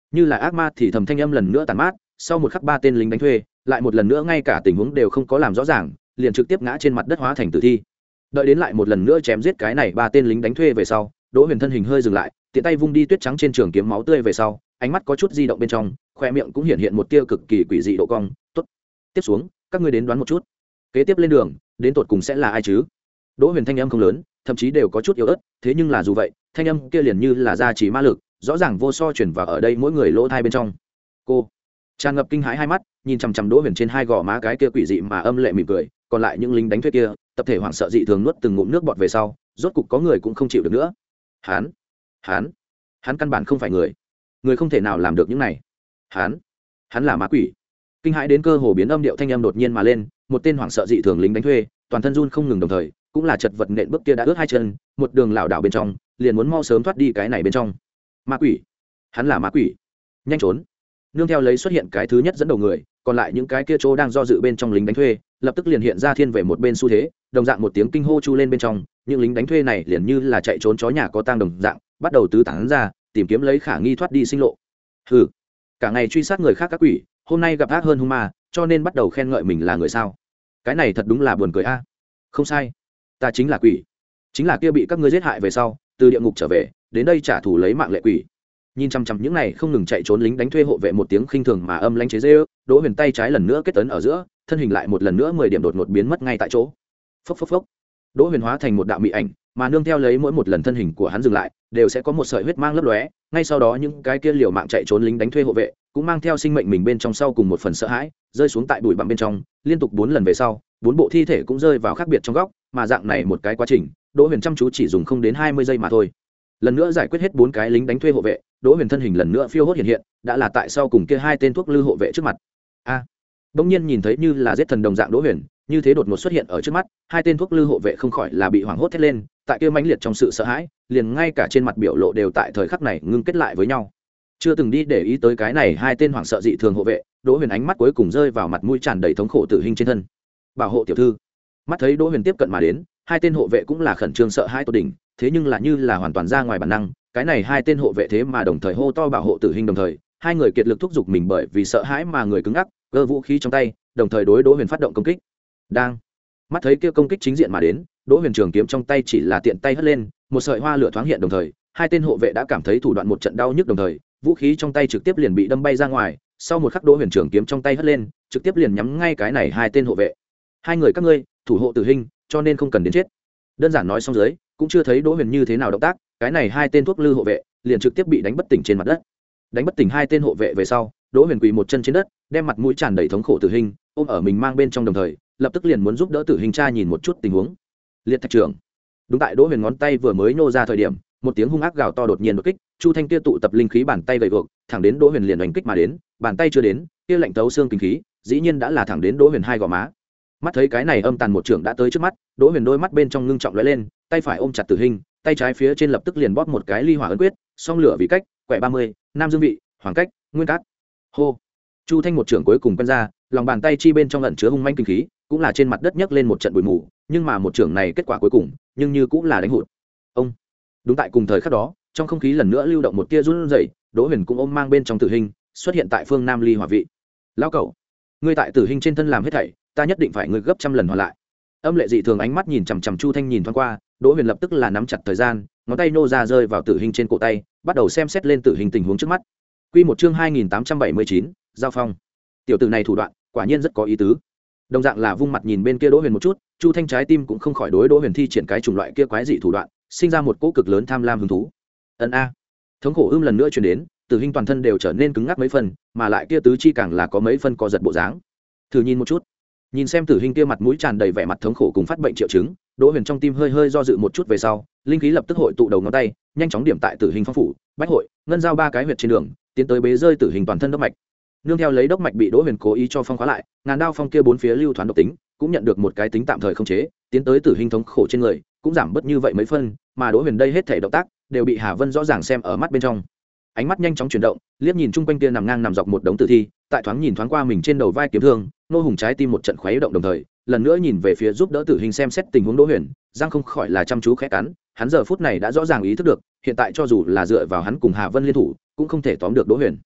như là ác ma thì thầm thanh âm lần nữa tàn mát. Sau một khắc ba tên lính đánh thuê lại một lần nữa ngay cả tình huống đều không có làm rõ ràng, liền trực tiếp ngã trên mặt đất hóa thành tử thi. Đợi đến lại một lần nữa chém giết cái này ba tên lính đánh thuê về sau, Đỗ Huyền thân hình hơi dừng lại, tiện tay vung đi tuyết trắng trên trường kiếm máu tươi về sau, ánh mắt có chút di động bên trong, khoe miệng cũng hiện hiện một tia cực kỳ quỷ dị độ cong. Tốt, tiếp xuống các ngươi đến đoán một chút, kế tiếp lên đường đến tột cùng sẽ là ai chứ? Đỗ Huyền thanh âm không lớn, thậm chí đều có chút yếu ớt, thế nhưng là dù vậy thanh âm kia liền như là gia trì ma lực, rõ ràng vô so chuyển vào ở đây mỗi người lỗ thai bên trong. Cô tràn ngập kinh hãi hai mắt nhìn chằm chằm Đỗ Huyền trên hai gò má cái kia quỷ dị mà âm lệ mỉm cười, còn lại những lính đánh thuê kia tập thể hoảng sợ dị thường nuốt từng ngụm nước bọt về sau, rốt cục có người cũng không chịu được nữa. Hán, hán, hắn căn bản không phải người, người không thể nào làm được những này. Hán, hắn là ma quỷ. Kinh hãi đến cơ hồ biến âm điệu thanh âm đột nhiên mà lên, một tên hoảng sợ dị thường lính đánh thuê, toàn thân run không ngừng, đồng thời cũng là chật vật nện bước kia đã ướt hai chân, một đường lảo đảo bên trong, liền muốn mau sớm thoát đi cái này bên trong. Ma quỷ, hắn là ma quỷ, nhanh trốn. Nương theo lấy xuất hiện cái thứ nhất dẫn đầu người, còn lại những cái kia chỗ đang do dự bên trong lính đánh thuê lập tức liền hiện ra thiên về một bên xu thế, đồng dạng một tiếng kinh hô chu lên bên trong, những lính đánh thuê này liền như là chạy trốn chó nhà có tang đồng dạng, bắt đầu tứ tán ra tìm kiếm lấy khả nghi thoát đi sinh lộ. Hừ, cả ngày truy sát người khác các quỷ, hôm nay gặp ác hơn hung ma, cho nên bắt đầu khen ngợi mình là người sao? Cái này thật đúng là buồn cười a. Không sai, ta chính là quỷ, chính là kia bị các ngươi giết hại về sau từ địa ngục trở về đến đây trả thù lấy mạng lệ quỷ. Nhìn chăm chăm những này không ngừng chạy trốn lính đánh thuê hộ vệ một tiếng khinh thường mà âm lãnh chế giễu, Đỗ Huyền tay trái lần nữa kết tấn ở giữa, thân hình lại một lần nữa mười điểm đột ngột biến mất ngay tại chỗ. Phốc phốc phốc. Đỗ Huyền hóa thành một đạo mị ảnh, mà nương theo lấy mỗi một lần thân hình của hắn dừng lại, đều sẽ có một sợi huyết mang lấp lóe, ngay sau đó những cái kia liều mạng chạy trốn lính đánh thuê hộ vệ, cũng mang theo sinh mệnh mình bên trong sau cùng một phần sợ hãi, rơi xuống tại bụi bặm bên trong, liên tục bốn lần về sau, bốn bộ thi thể cũng rơi vào khác biệt trong góc, mà dạng này một cái quá trình, Đỗ Huyền chăm chú chỉ dùng không đến hai mươi giây mà thôi. Lần nữa giải quyết hết bốn cái lính đánh thuê hộ vệ, Đỗ Huyền thân hình lần nữa phiêu hốt hiện hiện, đã là tại sau cùng kia hai tên thuốc lư hộ vệ trước mặt. A! À, bỗng nhiên nhìn thấy như là giết thần đồng dạng Đỗ Huyền, như thế đột ngột xuất hiện ở trước mắt, hai tên thuốc lư hộ vệ không khỏi là bị hoảng hốt thét lên, tại kia mãnh liệt trong sự sợ hãi, liền ngay cả trên mặt biểu lộ đều tại thời khắc này ngưng kết lại với nhau. Chưa từng đi để ý tới cái này hai tên hoảng sợ dị thường hộ vệ, Đỗ Huyền ánh mắt cuối cùng rơi vào mặt mũi tràn đầy thống khổ tử hình trên thân. Bảo hộ tiểu thư. Mắt thấy Đỗ Huyền tiếp cận mà đến, hai tên hộ vệ cũng là khẩn trương sợ hãi tột đỉnh, thế nhưng là như là hoàn toàn ra ngoài bản năng, cái này hai tên hộ vệ thế mà đồng thời hô to bảo hộ tử hình, đồng thời hai người kiệt lực thúc giục mình bởi vì sợ hãi mà người cứng ngắc, giơ vũ khí trong tay, đồng thời đối Đỗ Huyền phát động công kích. Đang mắt thấy kia công kích chính diện mà đến, Đỗ Huyền trường kiếm trong tay chỉ là tiện tay hất lên, một sợi hoa lửa thoáng hiện, đồng thời hai tên hộ vệ đã cảm thấy thủ đoạn một trận đau nhức, đồng thời vũ khí trong tay trực tiếp liền bị đâm bay ra ngoài. Sau một khắc Đỗ Huyền trường kiếm trong tay hất lên, trực tiếp liền nhắm ngay cái này hai tên hộ vệ. Hai người các ngươi thủ hộ tử hình, cho nên không cần đến chết. Đơn giản nói xong dưới, cũng chưa thấy Đỗ Huyền như thế nào động tác, cái này hai tên thuốc lư hộ vệ liền trực tiếp bị đánh bất tỉnh trên mặt đất. Đánh bất tỉnh hai tên hộ vệ về sau, Đỗ Huyền quỳ một chân trên đất, đem mặt mũi tràn đầy thống khổ tử hình ôm ở mình mang bên trong, đồng thời lập tức liền muốn giúp đỡ tử hình cha nhìn một chút tình huống. Liệt thạch trưởng. Đúng tại Đỗ Huyền ngón tay vừa mới nô ra thời điểm, một tiếng hung ác gào to đột nhiên đột kích, Chu Thanh kia tụ tập linh khí bàn tay gầy gộc, thẳng đến Đỗ Huyền liền đánh kích mà đến, bàn tay chưa đến, kia lạnh tấu xương kinh khí, dĩ nhiên đã là thẳng đến Đỗ Huyền hai gò má. Mắt thấy cái này âm tàn một trưởng đã tới trước mắt, Đỗ Huyền đôi mắt bên trong ngưng trọng lóe lên, tay phải ôm chặt tử hình, tay trái phía trên lập tức liền bóp một cái ly hỏa ấn quyết, song lửa vì cách, quẻ ba mươi, nam dương vị, hoàng cách, nguyên cát. Hô. Chu Thanh một trưởng cuối cùng quen ra, lòng bàn tay chi bên trong ẩn chứa hung manh kinh khí, cũng là trên mặt đất nhấc lên một trận bụi mù, nhưng mà một trưởng này kết quả cuối cùng, nhưng như cũng là đánh hụt. Ông. Đúng tại cùng thời khắc đó, trong không khí lần nữa lưu động một tia run rẩy, Đỗ Huyền cũng ôm mang bên trong tử hình, xuất hiện tại phương nam ly hỏa vị. Lão cẩu, ngươi tại tử hình trên thân làm hết thảy, ta nhất định phải ngươi gấp trăm lần hoàn lại. Âm lệ dị thường ánh mắt nhìn chằm chằm Chu Thanh nhìn thoáng qua, Đỗ Huyền lập tức là nắm chặt thời gian, ngón tay nô ra rơi vào tử hình trên cổ tay, bắt đầu xem xét lên tử hình tình huống trước mắt. Quy một chương hai nghìn tám trăm bảy mươi chín, giao phong. Tiểu tử này thủ đoạn, quả nhiên rất có ý tứ. Đồng dạng là vung mặt nhìn bên kia Đỗ Huyền một chút, Chu Thanh trái tim cũng không khỏi đối Đỗ Huyền thi triển cái chủng loại kia quái dị thủ đoạn, sinh ra một cỗ cực lớn tham lam hứng thú. Ân a. Thống khổ ưm lần nữa truyền đến, tử hình toàn thân đều trở nên cứng ngắc mấy phần, mà lại kia tứ chi càng là có mấy phân co giật bộ dáng. Thử nhìn một chút. Nhìn xem tử hình kia mặt mũi tràn đầy vẻ mặt thống khổ cùng phát bệnh triệu chứng, Đỗ Huyền trong tim hơi hơi do dự một chút về sau, linh khí lập tức hội tụ đầu ngón tay, nhanh chóng điểm tại tử hình phong phủ, bách hội, ngân giao ba cái huyệt trên đường, tiến tới bế rơi tử hình toàn thân đốc mạch. Nương theo lấy đốc mạch bị Đỗ Huyền cố ý cho phong khóa lại, ngàn đao phong kia bốn phía lưu thoáng độc tính, cũng nhận được một cái tính tạm thời không chế, tiến tới tử hình thống khổ trên người, cũng giảm bớt như vậy mấy phân, mà Đỗ Huyền đây hết thể động tác đều bị Hà Vân rõ ràng xem ở mắt bên trong. Ánh mắt nhanh chóng chuyển động, liếc nhìn chung quanh kia nằm ngang nằm dọc một đống tử thi, tại thoáng nhìn thoáng qua mình trên đầu vai kiếm thương, nô hùng trái tim một trận khuấy động, đồng thời lần nữa nhìn về phía giúp đỡ tử hình xem xét tình huống Đỗ Huyền, Giang không khỏi là chăm chú khẽ cắn, hắn giờ phút này đã rõ ràng ý thức được, hiện tại cho dù là dựa vào hắn cùng Hà Vân liên thủ, cũng không thể tóm được Đỗ Huyền.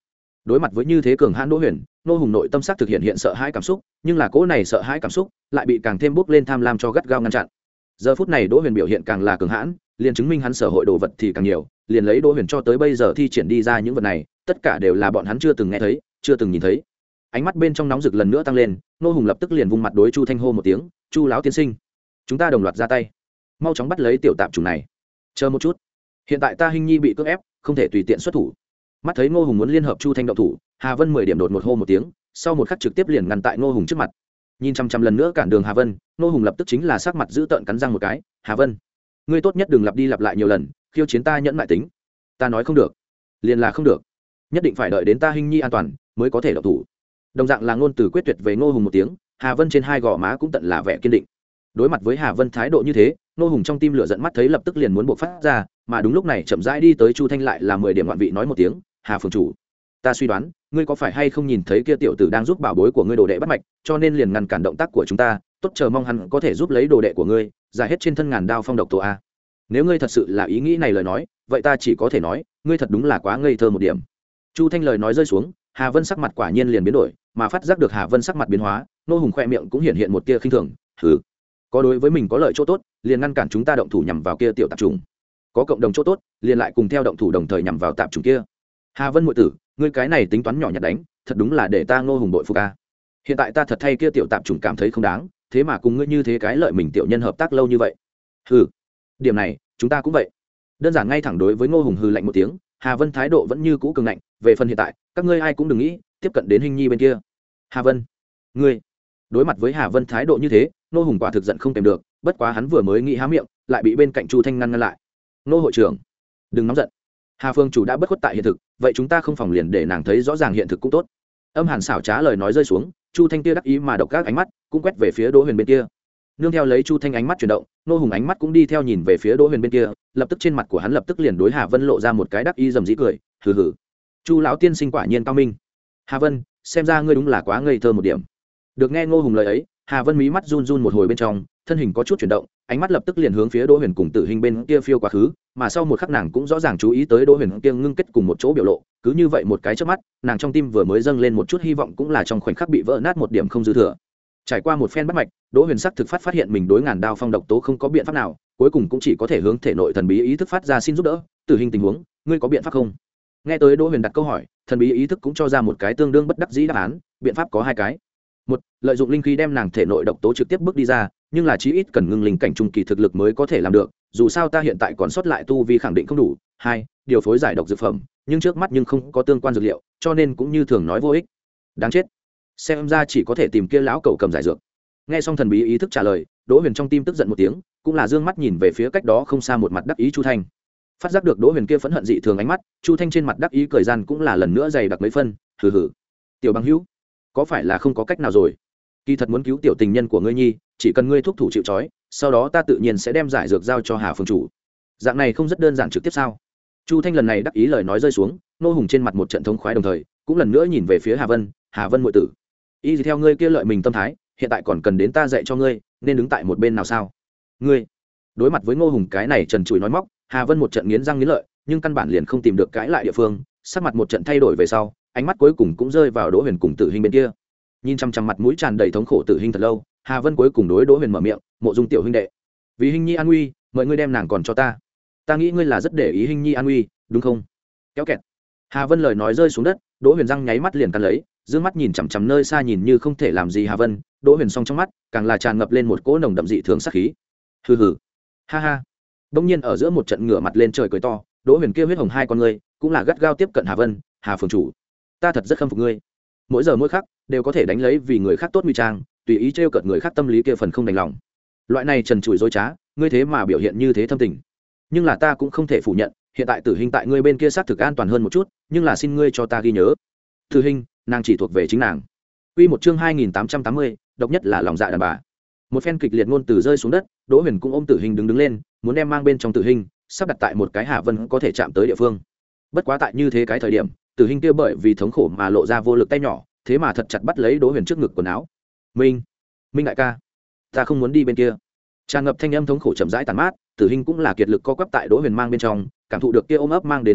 đối mặt với như thế cường hãn Đỗ Huyền, Ngô Hùng nội tâm sắc thực hiện hiện sợ hãi cảm xúc, nhưng là cỗ này sợ hãi cảm xúc lại bị càng thêm bốc lên tham lam cho gắt gao ngăn chặn. Giờ phút này Đỗ Huyền biểu hiện càng là cường hãn, liền chứng minh hắn sở hội đồ vật thì càng nhiều, liền lấy Đỗ Huyền cho tới bây giờ thi triển đi ra những vật này, tất cả đều là bọn hắn chưa từng nghe thấy, chưa từng nhìn thấy. Ánh mắt bên trong nóng rực lần nữa tăng lên, Ngô Hùng lập tức liền vung mặt đối Chu Thanh hô một tiếng, "Chu lão tiên sinh, chúng ta đồng loạt ra tay, mau chóng bắt lấy tiểu tạp chủng này." "Chờ một chút, hiện tại ta Hinh Nhi bị cưỡng ép, không thể tùy tiện xuất thủ." Mắt thấy Ngô Hùng muốn liên hợp Chu Thanh động thủ, Hà Vân mười điểm đột một hô một tiếng, sau một khắc trực tiếp liền ngăn tại Ngô Hùng trước mặt. Nhìn chăm chăm lần nữa cản đường Hà Vân, Ngô Hùng lập tức chính là sắc mặt giữ tợn cắn răng một cái, "Hà Vân, ngươi tốt nhất đừng lặp đi lặp lại nhiều lần, khiêu chiến ta nhẫn mại tính." "Ta nói không được, liền là không được, nhất định phải đợi đến ta Hinh Nhi an toàn mới có thể động thủ." Đồng dạng là ngôn từ quyết tuyệt về Ngô Hùng một tiếng, Hà Vân trên hai gò má cũng tận là vẻ kiên định. Đối mặt với Hà Vân thái độ như thế, Ngô Hùng trong tim lửa giận mắt thấy lập tức liền muốn buộc phát ra, mà đúng lúc này chậm rãi đi tới Chu Thanh lại là mười điểm ngoạn vị nói một tiếng, "Hà phường chủ, ta suy đoán ngươi có phải hay không nhìn thấy kia tiểu tử đang giúp bảo bối của ngươi đồ đệ bắt mạch, cho nên liền ngăn cản động tác của chúng ta, tốt chờ mong hắn có thể giúp lấy đồ đệ của ngươi giải hết trên thân ngàn đao phong độc tố a. Nếu ngươi thật sự là ý nghĩ này lời nói, vậy ta chỉ có thể nói ngươi thật đúng là quá ngây thơ một điểm." Chu Thanh lời nói rơi xuống, Hà Vân sắc mặt quả nhiên liền biến đổi, mà phát giác được Hà Vân sắc mặt biến hóa, Ngô Hùng khoe miệng cũng hiện hiện một tia khinh thường, "Hừ, có đối với mình có lợi chỗ tốt, liền ngăn cản chúng ta động thủ nhằm vào kia tiểu tạp trùng, có cộng đồng chỗ tốt, liền lại cùng theo động thủ đồng thời nhằm vào tạp trùng kia. Hà Vân muội tử, ngươi cái này tính toán nhỏ nhặt đánh, thật đúng là để ta Ngô Hùng bội phục a. Hiện tại ta thật thay kia tiểu tạp trùng cảm thấy không đáng, thế mà cùng ngươi như thế cái lợi mình tiểu nhân hợp tác lâu như vậy." "Hừ, điểm này chúng ta cũng vậy." Đơn giản ngay thẳng đối với Ngô Hùng hừ lạnh một tiếng, Hà Vân thái độ vẫn như cũ cường ngạnh, "Về phần hiện tại, các ngươi ai cũng đừng nghĩ tiếp cận đến Hinh Nhi bên kia." "Hà Vân, ngươi..." Đối mặt với Hà Vân thái độ như thế, Ngô Hùng quả thực giận không kèm được, bất quá hắn vừa mới nghĩ há miệng, lại bị bên cạnh Chu Thanh ngăn ngăn lại. "Ngô hội trưởng, đừng nóng giận. Hà phương chủ đã bất khuất tại hiện thực, vậy chúng ta không phòng liền để nàng thấy rõ ràng hiện thực cũng tốt." Âm hàn xảo trá lời nói rơi xuống, Chu Thanh kia đắc ý mà độc các ánh mắt cũng quét về phía Đỗ Huyền bên kia. Nương theo lấy Chu Thanh ánh mắt chuyển động, Ngô Hùng ánh mắt cũng đi theo nhìn về phía Đỗ Huyền bên kia, lập tức trên mặt của hắn lập tức liền đối Hà Vân lộ ra một cái đắc ý rầm rĩ cười, hừ hừ. Chu lão tiên sinh quả nhiên cao minh. Hà Vân, xem ra ngươi đúng là quá ngây thơ một điểm. Được nghe Ngô Hùng lời ấy, Hà Vân mí mắt run run một hồi bên trong, thân hình có chút chuyển động, ánh mắt lập tức liền hướng phía Đỗ Huyền cùng Tử Hình bên kia phiêu quá khứ, mà sau một khắc nàng cũng rõ ràng chú ý tới Đỗ Huyền kia ngưng kết cùng một chỗ biểu lộ, cứ như vậy một cái chớp mắt, nàng trong tim vừa mới dâng lên một chút hy vọng cũng là trong khoảnh khắc bị vỡ nát một điểm không dư thừa. Trải qua một phen bắt mạch, Đỗ Huyền sắc thực phát phát hiện mình đối ngàn đao phong độc tố không có biện pháp nào, cuối cùng cũng chỉ có thể hướng thể nội thần bí ý thức phát ra xin giúp đỡ. Tử Hình tình huống, ngươi có biện pháp không? Nghe tới Đỗ Huyền đặt câu hỏi, thần bí ý thức cũng cho ra một cái tương đương bất đắc dĩ đáp án, biện pháp có hai cái. Một, lợi dụng linh khí đem nàng thể nội độc tố trực tiếp bước đi ra, nhưng là chí ít cần ngưng linh cảnh trung kỳ thực lực mới có thể làm được, dù sao ta hiện tại còn sót lại tu vi khẳng định không đủ. Hai, điều phối giải độc dược phẩm, nhưng trước mắt nhưng không có tương quan dược liệu, cho nên cũng như thường nói vô ích. Đáng chết, xem ra chỉ có thể tìm kia lão cẩu cầm giải dược. Nghe xong thần bí ý thức trả lời, Đỗ Huyền trong tim tức giận một tiếng, cũng là dương mắt nhìn về phía cách đó không xa một mặt đắc ý Chu Thanh. Phát giác được Đỗ Huyền kia phẫn hận dị thường ánh mắt, Chu Thanh trên mặt đắc ý cười gian cũng là lần nữa dày đặc mấy phân, hừ hừ. Tiểu bằng hữu, có phải là không có cách nào rồi? Kỳ thật muốn cứu tiểu tình nhân của ngươi nhi, chỉ cần ngươi thúc thủ chịu trói, sau đó ta tự nhiên sẽ đem giải dược giao cho Hà phương chủ. Dạng này không rất đơn giản trực tiếp sao? Chu Thanh lần này đắc ý lời nói rơi xuống, Ngô Hùng trên mặt một trận thống khoái đồng thời, cũng lần nữa nhìn về phía Hà Vân, Hà Vân muội tử, y theo ngươi kia lợi mình tâm thái, hiện tại còn cần đến ta dạy cho ngươi, nên đứng tại một bên nào sao? Ngươi đối mặt với Ngô Hùng cái này trần trụi nói móc, Hà Vân một trận nghiến răng nghiến lợi, nhưng căn bản liền không tìm được cãi lại địa phương, sắc mặt một trận thay đổi về sau, ánh mắt cuối cùng cũng rơi vào Đỗ Huyền cùng Tử Hình bên kia. Nhìn chăm chăm mặt mũi tràn đầy thống khổ Tử Hình thật lâu, Hà Vân cuối cùng đối Đỗ Huyền mở miệng, "Mộ Dung tiểu huynh đệ, vì Hình Nhi an nguy, mời ngươi đem nàng còn cho ta. Ta nghĩ ngươi là rất để ý Hình Nhi an nguy, đúng không?" Kéo kẹt. Hà Vân lời nói rơi xuống đất, Đỗ Huyền răng nháy mắt liền cắn lấy, dương mắt nhìn chằm chằm nơi xa nhìn như không thể làm gì Hà Vân, Đỗ Huyền song trong mắt càng là tràn ngập lên một cỗ nồng đậm dị thường sát khí. Hừ hừ. Ha ha. Đông nhiên ở giữa một trận ngửa mặt lên trời cười to, Đỗ Huyền kia huyết hồng hai con ngươi cũng là gắt gao tiếp cận Hà Vân, "Hà phường chủ, ta thật rất khâm phục ngươi. Mỗi giờ mỗi khắc đều có thể đánh lấy vì người khác tốt nguy trang, tùy ý trêu cợt người khác tâm lý kia phần không đành lòng. Loại này trần trụi dối trá, ngươi thế mà biểu hiện như thế thâm tình. Nhưng là ta cũng không thể phủ nhận, hiện tại Tử Hình tại ngươi bên kia xác thực an toàn hơn một chút, nhưng là xin ngươi cho ta ghi nhớ. Tử Hình, nàng chỉ thuộc về chính nàng." Quy một chương hai nghìn tám trăm tám mươi, độc nhất là lòng dạ đàn bà. Một phen kịch liệt ngôn từ rơi xuống đất, Đỗ Huyền cũng ôm Tử Hình đứng đứng lên, muốn đem mang bên trong Tử Hình, sắp đặt tại một cái Hà Vân có thể chạm tới địa phương. Bất quá tại như thế cái thời điểm, Tử Hình kia bởi vì thống khổ mà lộ ra vô lực tay nhỏ, thế mà thật chặt bắt lấy Đỗ Huyền trước ngực quần áo. "Minh, Minh đại ca, ta không muốn đi bên kia." Tràn ngập thanh âm thống khổ chậm rãi tàn mát, Tử Hình cũng là kiệt lực co quắp tại Đỗ Huyền mang bên trong, cảm thụ được kia ôm ấp mang đến ấm áp,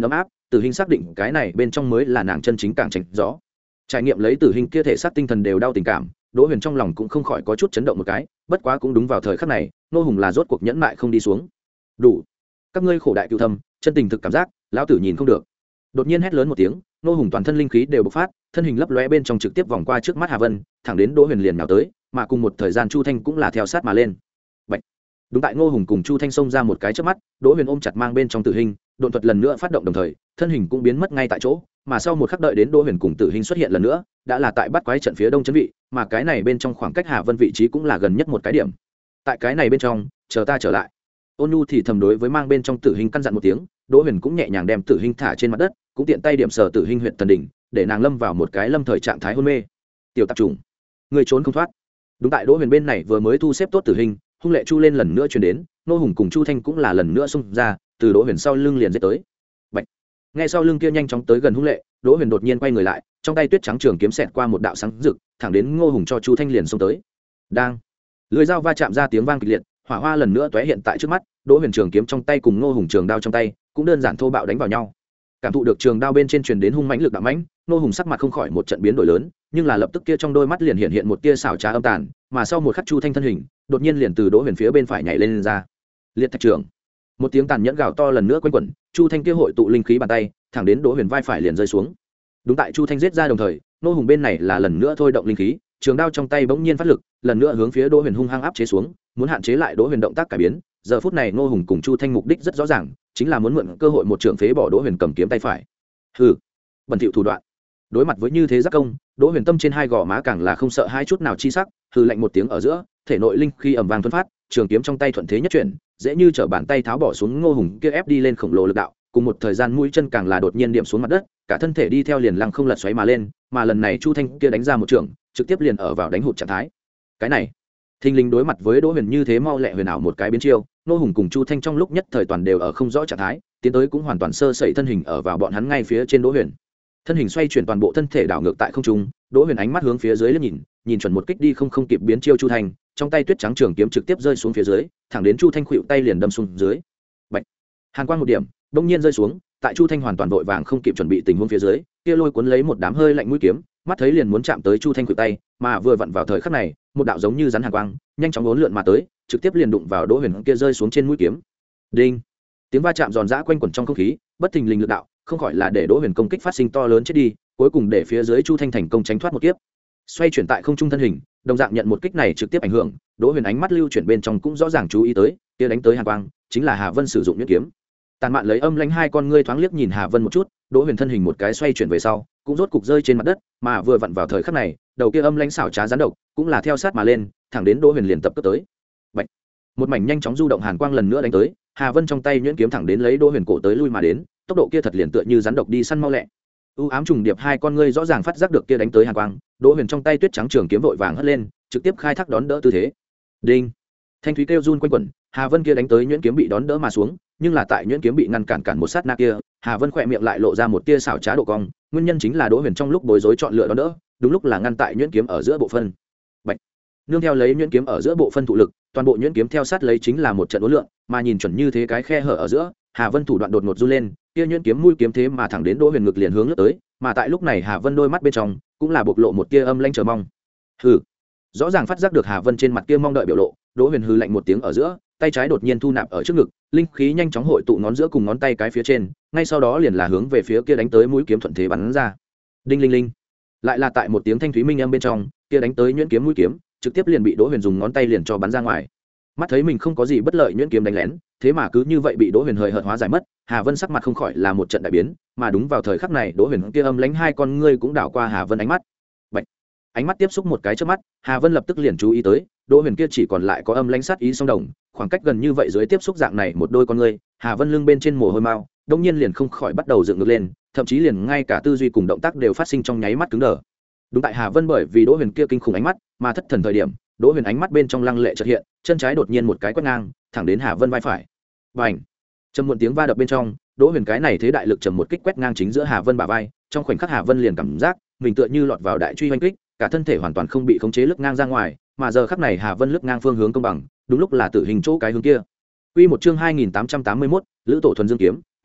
tử hình xác định cái này bên trong mới là nàng chân chính càng tránh rõ. Trải nghiệm lấy tử hình kia thể xác tinh thần đều đau tình cảm, Đỗ Huyền trong lòng cũng không khỏi có chút chấn động một cái, bất quá cũng đúng vào thời khắc này, Ngô Hùng là rốt cuộc nhẫn mại không đi xuống. Đủ, các ngươi khổ đại cựu thâm, chân tình thực cảm giác, lão tử nhìn không được. Đột nhiên hét lớn một tiếng, Ngô Hùng toàn thân linh khí đều bộc phát, thân hình lấp lóe bên trong trực tiếp vòng qua trước mắt Hà Vân, thẳng đến Đỗ Huyền liền nhào tới, mà cùng một thời gian Chu Thanh cũng là theo sát mà lên. Bạch. Đúng tại Ngô Hùng cùng Chu Thanh xông ra một cái chớp mắt, Đỗ Huyền ôm chặt mang bên trong Tử Hình, độn thuật lần nữa phát động đồng thời, thân hình cũng biến mất ngay tại chỗ, mà sau một khắc đợi đến Đỗ Huyền cùng Tử Hình xuất hiện lần nữa, đã là tại bắt quái trận phía đông chân vị, mà cái này bên trong khoảng cách Hà Vân vị trí cũng là gần nhất một cái điểm. Tại cái này bên trong, chờ ta trở lại. Ôn Nhu thì thầm đối với mang bên trong Tử Hình căn dặn một tiếng, Đỗ Huyền cũng nhẹ nhàng đem Tử Hình thả trên mặt đất, cũng tiện tay điểm sờ Tử Hình huyện thần đỉnh, để nàng lâm vào một cái lâm thời trạng thái hôn mê. Tiểu tạp trùng, người trốn không thoát. Đúng tại Đỗ Huyền bên này vừa mới thu xếp tốt Tử Hình, hung lệ chu lên lần nữa truyền đến, Nô Hùng cùng Chu Thanh cũng là lần nữa xung ra, từ Đỗ Huyền sau lưng liền giết tới. Bạch. Nghe sau lưng kia nhanh chóng tới gần hung lệ, Đỗ Huyền đột nhiên quay người lại, trong tay tuyết trắng trường kiếm xẹt qua một đạo sáng rực, thẳng đến Ngô Hùng cho Chu Thanh liền xông tới. Đang, lưỡi dao va chạm ra tiếng vang kịch liệt, hỏa hoa lần nữa tóe hiện tại trước mắt, Đỗ Huyền trường kiếm trong tay cùng Ngô Hùng trường đao trong tay, cũng đơn giản thô bạo đánh vào nhau. Cảm thụ được trường đao bên trên truyền đến hung mãnh lực đạo mãnh, Ngô Hùng sắc mặt không khỏi một trận biến đổi lớn, nhưng là lập tức kia trong đôi mắt liền hiện hiện một tia xảo trá âm tàn, mà sau một khắc Chu Thanh thân hình, đột nhiên liền từ Đỗ Huyền phía bên phải nhảy lên, lên ra. Liệt thạch trưởng. Một tiếng tàn nhẫn gào to lần nữa quanh quẩn, Chu Thanh kia hội tụ linh khí bàn tay, thẳng đến Đỗ Huyền vai phải liền rơi xuống. Đúng tại Chu Thanh giết ra đồng thời, Ngô Hùng bên này là lần nữa thôi động linh khí, trường đao trong tay bỗng nhiên phát lực, lần nữa hướng phía Đỗ Huyền hung hăng áp chế xuống, muốn hạn chế lại Đỗ Huyền động tác cải biến. Giờ phút này Ngô Hùng cùng Chu Thanh mục đích rất rõ ràng, chính là muốn mượn cơ hội một trường phế bỏ Đỗ Huyền cầm kiếm tay phải. Hừ, bẩn thỉu thủ đoạn. Đối mặt với như thế giác công, Đỗ Huyền tâm trên hai gò má càng là không sợ hai chút nào chi sắc, hừ lạnh một tiếng ở giữa, thể nội linh khí ầm vang tuôn phát, trường kiếm trong tay thuận thế nhất chuyển, dễ như trở bàn tay tháo bỏ xuống Ngô Hùng kia ép đi lên khổng lồ lực đạo, cùng một thời gian mũi chân càng là đột nhiên điểm xuống mặt đất, cả thân thể đi theo liền lăng không lật xoáy mà lên, mà lần này Chu Thanh kia đánh ra một trường, trực tiếp liền ở vào đánh hụt trạng thái. Cái này, thình lình đối mặt với Đỗ Huyền như thế mau lẹ huyền ảo một cái biến chiêu, Ngô Hùng cùng Chu Thanh trong lúc nhất thời toàn đều ở không rõ trạng thái, tiến tới cũng hoàn toàn sơ sẩy thân hình ở vào bọn hắn ngay phía trên Đỗ Huyền. Thân hình xoay chuyển toàn bộ thân thể đảo ngược tại không trung, Đỗ Huyền ánh mắt hướng phía dưới liếc nhìn, nhìn chuẩn một kích đi không không kịp biến chiêu Chu Thanh, trong tay tuyết trắng trường kiếm trực tiếp rơi xuống phía dưới, thẳng đến Chu Thanh khuỵu tay liền đâm xuống dưới. Bạch. Hàn quang một điểm, đông nhiên rơi xuống, tại Chu Thanh hoàn toàn vội vàng không kịp chuẩn bị tình huống phía dưới, kia lôi cuốn lấy một đám hơi lạnh mũi kiếm, mắt thấy liền muốn chạm tới Chu Thanh khuỵu tay, mà vừa vặn vào thời khắc này, một đạo giống như rắn hàn quang, nhanh chóng uốn lượn mà tới, trực tiếp liền đụng vào Đỗ Huyền kia rơi xuống trên mũi kiếm. Đinh. Tiếng va chạm giòn giã quanh quẩn trong không khí, bất thình lình lực đạo, không khỏi là để Đỗ Huyền công kích phát sinh to lớn chết đi, cuối cùng để phía dưới Chu Thanh thành công tránh thoát một kiếp. Xoay chuyển tại không trung thân hình, đồng dạng nhận một kích này trực tiếp ảnh hưởng, Đỗ Huyền ánh mắt lưu chuyển bên trong cũng rõ ràng chú ý tới, kia đánh tới hàn quang, chính là Hà Vân sử dụng nhuyễn kiếm. Tàn Mạn lấy âm lãnh hai con ngươi thoáng liếc nhìn Hà Vân một chút, Đỗ Huyền thân hình một cái xoay chuyển về sau, cũng rốt cục rơi trên mặt đất, mà vừa vặn vào thời khắc này, đầu kia âm lãnh xảo trá gián độc, cũng là theo sát mà lên, thẳng đến Đỗ Huyền liền tập cấp tới. Bạch. Một mảnh nhanh chóng du động hàn quang lần nữa đánh tới, Hà Vân trong tay nhuyễn kiếm thẳng đến lấy Đỗ Huyền cổ tới lui mà đến, tốc độ kia thật liền tựa như rắn độc đi săn mau lẹ. U ám trùng điệp hai con ngươi rõ ràng phát giác được kia đánh tới hàn quang, Đỗ Huyền trong tay tuyết trắng trường kiếm vội vàng hất lên, trực tiếp khai thác đón đỡ tư thế. Đinh. Thanh thúy kêu run quanh quẩn, Hà Vân kia đánh tới nhuyễn kiếm bị đón đỡ mà xuống, nhưng là tại nhuyễn kiếm bị ngăn cản cản một sát na kia, Hà Vân khỏe miệng lại lộ ra một tia xảo trá độ cong, nguyên nhân chính là Đỗ Huyền trong lúc bối rối chọn lựa đón đỡ, đúng lúc là ngăn tại nhuyễn kiếm ở giữa bộ phân. Bạch. Nương theo lấy nhuyễn kiếm ở giữa bộ phân thụ lực, toàn bộ nhuyễn kiếm theo sát lấy chính là một trận uốn lượn, mà nhìn chuẩn như thế cái khe hở ở giữa, Hà Vân thủ đoạn đột ngột du lên, kia nhuyễn kiếm mũi kiếm thế mà thẳng đến Đỗ Huyền ngực liền hướng lướt tới, mà tại lúc này Hà Vân đôi mắt bên trong cũng là bộc lộ một tia âm lãnh chờ mong. Hừ. Rõ ràng phát giác được Hà Vân trên mặt kia mong đợi biểu lộ, Đỗ Huyền hừ lạnh một tiếng ở giữa, tay trái đột nhiên thu nạp ở trước ngực, linh khí nhanh chóng hội tụ ngón giữa cùng ngón tay cái phía trên, ngay sau đó liền là hướng về phía kia đánh tới mũi kiếm thuận thế bắn ra. Đinh linh linh. Lại là tại một tiếng thanh thúy minh âm bên trong, kia đánh tới nhuyễn kiếm mũi kiếm, trực tiếp liền bị Đỗ Huyền dùng ngón tay liền cho bắn ra ngoài. Mắt thấy mình không có gì bất lợi nhuyễn kiếm đánh lén, thế mà cứ như vậy bị Đỗ Huyền hời hợt hóa giải mất, Hà Vân sắc mặt không khỏi là một trận đại biến, mà đúng vào thời khắc này Đỗ Huyền kia âm lãnh hai con ngươi cũng đảo qua Hà Vân ánh mắt. Bạch. Ánh mắt tiếp xúc một cái trước mắt, Hà Vân lập tức liền chú ý tới, Đỗ Huyền kia chỉ còn lại có âm lãnh sát ý song đồng, khoảng cách gần như vậy dưới tiếp xúc dạng này một đôi con ngươi, Hà Vân lưng bên trên mồ hôi mao, đột nhiên liền không khỏi bắt đầu dựng ngược lên, thậm chí liền ngay cả tư duy cùng động tác đều phát sinh trong nháy mắt cứng đờ. Đúng tại Hà Vân bởi vì Đỗ Huyền kia kinh khủng ánh mắt, mà thất thần thời điểm, Đỗ Huyền ánh mắt bên trong lăng lệ chợt hiện, chân trái đột nhiên một cái quét ngang, thẳng đến Hà Vân vai phải. Bành! Trầm muộn tiếng va đập bên trong, Đỗ Huyền cái này thế đại lực trầm một kích quét ngang chính giữa Hà Vân bả vai, trong khoảnh khắc Hà Vân liền cảm giác mình tựa như lọt vào đại truy hoành kích, cả thân thể hoàn toàn không bị khống chế lướt ngang ra ngoài, mà giờ khắc này Hà Vân lướt ngang phương hướng công bằng, đúng lúc là tử hình chỗ cái hướng kia. Quy một chương hai nghìn tám trăm tám mươi mốt, Lữ Tổ thuần dương kiếm,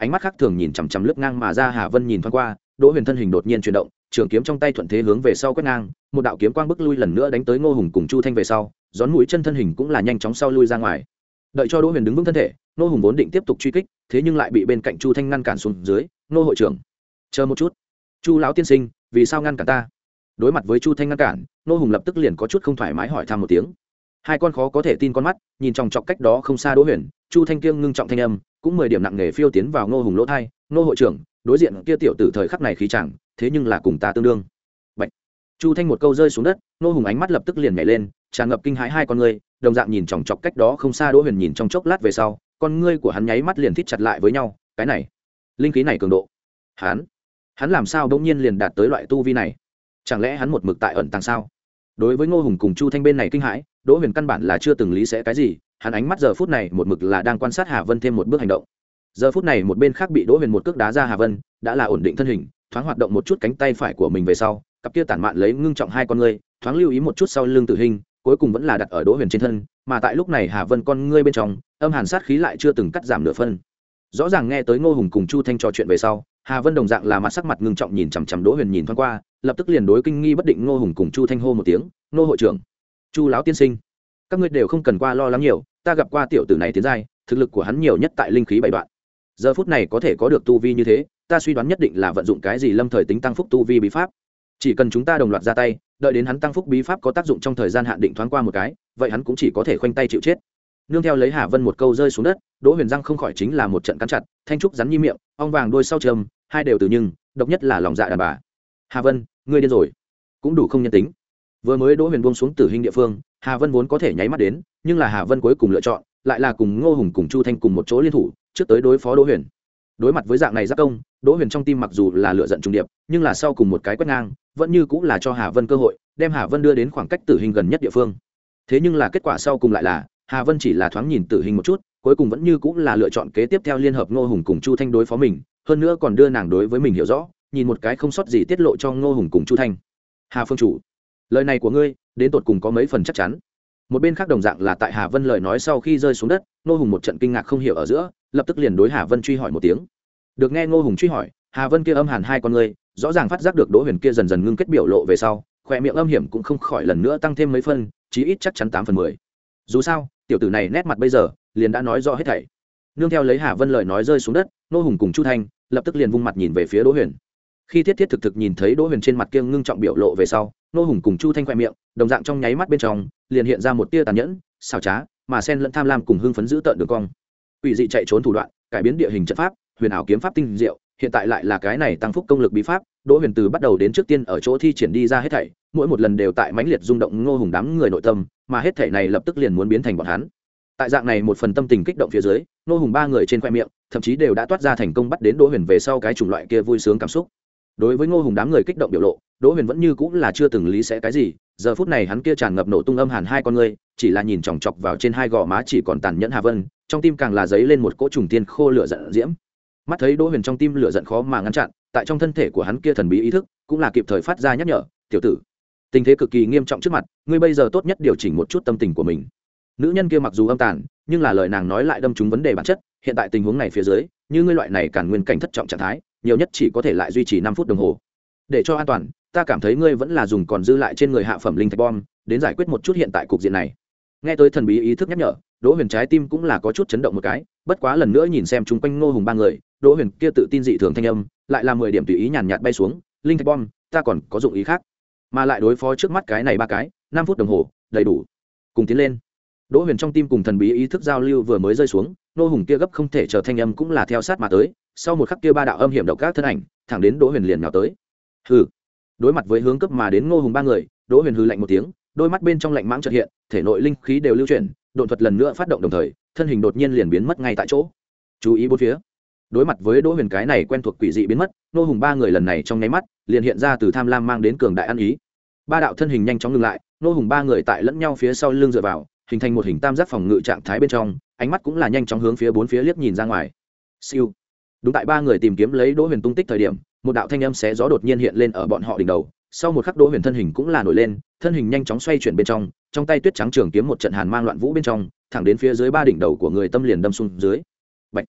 ánh mắt khác thường nhìn chằm chằm lướt ngang mà ra Hà Vân nhìn thoáng qua, Đỗ Huyền thân hình đột nhiên chuyển động, trường kiếm trong tay thuận thế hướng về sau quét ngang, một đạo kiếm quang bức lui lần nữa đánh tới Ngô Hùng cùng Chu Thanh về sau, gión mũi chân thân hình cũng là nhanh chóng sau lui ra ngoài. Đợi cho Đỗ Huyền đứng vững thân thể, Ngô Hùng vốn định tiếp tục truy kích, thế nhưng lại bị bên cạnh Chu Thanh ngăn cản xuống dưới. Ngô hội trưởng, chờ một chút, Chu lão tiên sinh, vì sao ngăn cản ta? Đối mặt với Chu Thanh ngăn cản, Ngô Hùng lập tức liền có chút không thoải mái hỏi thăm một tiếng. Hai con khó có thể tin con mắt nhìn chòng chọc cách đó không xa Đỗ Huyền, Chu Thanh kiêng ngưng trọng thanh âm cũng mười điểm nặng nề phiêu tiến vào Ngô Hùng lỗ tai. Ngô hội trưởng, đối diện kia tiểu tử thời khắc này khí chẳng, thế nhưng là cùng ta tương đương. Bạch. Chu Thanh một câu rơi xuống đất, Ngô Hùng ánh mắt lập tức liền nhảy lên, tràn ngập kinh hãi hai con ngươi, đồng dạng nhìn chòng chọc cách đó không xa Đỗ Huyền nhìn trong chốc lát về sau, con ngươi của hắn nháy mắt liền thít chặt lại với nhau, cái này, linh khí này cường độ, hắn, hắn làm sao bỗng nhiên liền đạt tới loại tu vi này? Chẳng lẽ hắn một mực tại ẩn tàng sao? Đối với Ngô Hùng cùng Chu Thanh bên này kinh hãi, Đỗ Huyền căn bản là chưa từng lý sẽ cái gì, hắn ánh mắt giờ phút này một mực là đang quan sát Hà Vân thêm một bước hành động. Giờ phút này một bên khác bị Đỗ Huyền một cước đá ra Hà Vân, đã là ổn định thân hình, thoáng hoạt động một chút cánh tay phải của mình về sau, cặp kia tản mạn lấy ngưng trọng hai con ngươi, thoáng lưu ý một chút sau lưng Tử Hình, cuối cùng vẫn là đặt ở Đỗ Huyền trên thân, mà tại lúc này Hà Vân con ngươi bên trong, âm hàn sát khí lại chưa từng cắt giảm nửa phân. Rõ ràng nghe tới Ngô Hùng cùng Chu Thanh trò chuyện về sau, Hà Vân đồng dạng là mặt sắc mặt ngưng trọng nhìn chằm chằm Đỗ Huyền nhìn thoáng qua, lập tức liền đối kinh nghi bất định Ngô Hùng cùng Chu Thanh hô một tiếng, "Ngô hội trưởng, Chu lão tiên sinh, các ngươi đều không cần qua lo lắng nhiều, ta gặp qua tiểu tử này tiến giai, thực lực của hắn nhiều nhất tại linh khí bảy đoạn. Giờ phút này có thể có được tu vi như thế, ta suy đoán nhất định là vận dụng cái gì lâm thời tính tăng phúc tu vi bí pháp. Chỉ cần chúng ta đồng loạt ra tay, đợi đến hắn tăng phúc bí pháp có tác dụng trong thời gian hạn định thoáng qua một cái, vậy hắn cũng chỉ có thể khoanh tay chịu chết." Nương theo lấy Hà Vân một câu rơi xuống đất, Đỗ Huyền răng không khỏi chính là một trận cắn chặt, thanh trúc rắn nhi miệng, ong vàng đuôi sau trầm, hai đều từ nhưng, độc nhất là lòng dạ đàn bà. Hà Vân, ngươi điên rồi, cũng đủ không nhân tính. Vừa mới Đỗ Huyền buông xuống Tử Hình địa phương, Hà Vân vốn có thể nháy mắt đến, nhưng là Hà Vân cuối cùng lựa chọn, lại là cùng Ngô Hùng cùng Chu Thanh cùng một chỗ liên thủ, trước tới đối phó Đỗ Huyền. Đối mặt với dạng này giáp công, Đỗ Huyền trong tim mặc dù là lựa giận trùng điệp, nhưng là sau cùng một cái quét ngang, vẫn như cũng là cho Hà Vân cơ hội, đem Hà Vân đưa đến khoảng cách Tử Hình gần nhất địa phương. Thế nhưng là kết quả sau cùng lại là, Hà Vân chỉ là thoáng nhìn Tử Hình một chút, cuối cùng vẫn như cũng là lựa chọn kế tiếp theo liên hợp Ngô Hùng cùng Chu Thanh đối phó mình, hơn nữa còn đưa nàng đối với mình hiểu rõ, nhìn một cái không sót gì tiết lộ cho Ngô Hùng cùng Chu Thanh. Hà phương chủ, lời này của ngươi đến tột cùng có mấy phần chắc chắn? Một bên khác đồng dạng là tại Hà Vân lời nói sau khi rơi xuống đất, Ngô Hùng một trận kinh ngạc không hiểu ở giữa, lập tức liền đối Hà Vân truy hỏi một tiếng. Được nghe Ngô Hùng truy hỏi, Hà Vân kia âm hàn hai con ngươi, rõ ràng phát giác được Đỗ Huyền kia dần dần ngưng kết biểu lộ về sau, khóe miệng âm hiểm cũng không khỏi lần nữa tăng thêm mấy phân, chí ít chắc chắn tám phần mười. Dù sao, tiểu tử này nét mặt bây giờ liền đã nói rõ hết thảy. Nương theo lấy Hà Vân lời nói rơi xuống đất, Ngô Hùng cùng Chu Thanh lập tức liền vung mặt nhìn về phía Đỗ Huyền. Khi thiết thiết thực thực nhìn thấy Đỗ Huyền trên mặt kia ngưng trọng biểu lộ về sau, Ngô Hùng cùng Chu Thanh khóe miệng đồng dạng trong nháy mắt bên trong liền hiện ra một tia tàn nhẫn, xảo trá, mà xen lẫn tham lam cùng hưng phấn giữ tợn đường cong. Quỷ dị chạy trốn thủ đoạn, cải biến địa hình trận pháp, huyền ảo kiếm pháp tinh diệu, hiện tại lại là cái này tăng phúc công lực bí pháp, Đỗ Huyền từ bắt đầu đến trước tiên ở chỗ thi triển đi ra hết thảy, mỗi một lần đều tại mãnh liệt rung động Ngô Hùng đám người nội tâm, mà hết thảy này lập tức liền muốn biến thành bọn hắn. Tại dạng này một phần tâm tình kích động phía dưới, Ngô Hùng ba người trên khoe miệng, thậm chí đều đã toát ra thành công bắt đến Đỗ Huyền về sau cái chủng loại kia vui sướng cảm xúc. Đối với Ngô Hùng đám người kích động biểu lộ, Đỗ Huyền vẫn như cũng là chưa từng lý sẽ cái gì, giờ phút này hắn kia tràn ngập nổ tung âm hàn hai con ngươi, chỉ là nhìn chòng chọc vào trên hai gò má chỉ còn tàn nhẫn Hà Vân, trong tim càng là dấy lên một cỗ trùng tiên khô lửa giận diễm. Mắt thấy Đỗ Huyền trong tim lửa giận khó mà ngăn chặn, tại trong thân thể của hắn kia thần bí ý thức cũng là kịp thời phát ra nhắc nhở, "Tiểu tử, tình thế cực kỳ nghiêm trọng trước mặt, ngươi bây giờ tốt nhất điều chỉnh một chút tâm tình của mình." Nữ nhân kia mặc dù âm tàn, nhưng là lời nàng nói lại đâm trúng vấn đề bản chất, hiện tại tình huống này phía dưới, như ngươi loại này càn nguyên cảnh thất trọng trạng thái, nhiều nhất chỉ có thể lại duy trì năm phút đồng hồ. Để cho an toàn, ta cảm thấy ngươi vẫn là dùng còn dư lại trên người hạ phẩm linh thạch bom, đến giải quyết một chút hiện tại cục diện này. Nghe tới thần bí ý thức nhắc nhở, Đỗ Huyền trái tim cũng là có chút chấn động một cái, bất quá lần nữa nhìn xem chung quanh Ngô Hùng ba người, Đỗ Huyền kia tự tin dị thường thanh âm, lại là mười điểm tùy ý nhàn nhạt bay xuống, "Linh thạch bom, ta còn có dụng ý khác, mà lại đối phó trước mắt cái này ba cái, năm phút đồng hồ, đầy đủ. Cùng tiến lên." Đỗ Huyền trong tim cùng thần bí ý thức giao lưu vừa mới rơi xuống, Ngô Hùng kia gấp không thể chờ thanh âm cũng là theo sát mà tới, sau một khắc kia ba đạo âm hiểm độc các thân ảnh, thẳng đến Đỗ Huyền liền nhào tới. Hừ. Đối mặt với hướng cấp mà đến Ngô Hùng ba người, Đỗ Huyền hừ lạnh một tiếng, đôi mắt bên trong lạnh mãng chợt hiện, thể nội linh khí đều lưu chuyển, độn thuật lần nữa phát động đồng thời, thân hình đột nhiên liền biến mất ngay tại chỗ. Chú ý bốn phía. Đối mặt với Đỗ Huyền cái này quen thuộc quỷ dị biến mất, Ngô Hùng ba người lần này trong nháy mắt, liền hiện ra từ tham lam mang đến cường đại ăn ý. Ba đạo thân hình nhanh chóng ngừng lại, Ngô Hùng ba người tại lẫn nhau phía sau lưng dựa vào, hình thành một hình tam giác phòng ngự trạng thái bên trong, ánh mắt cũng là nhanh chóng hướng phía bốn phía liếc nhìn ra ngoài. Siêu. Đúng tại ba người tìm kiếm lấy Đỗ Huyền tung tích thời điểm, một đạo thanh âm xé gió đột nhiên hiện lên ở bọn họ đỉnh đầu, sau một khắc Đỗ Huyền thân hình cũng là nổi lên, thân hình nhanh chóng xoay chuyển bên trong, trong tay tuyết trắng trường kiếm một trận hàn mang loạn vũ bên trong, thẳng đến phía dưới ba đỉnh đầu của người tâm liền đâm xuống dưới. Bạch.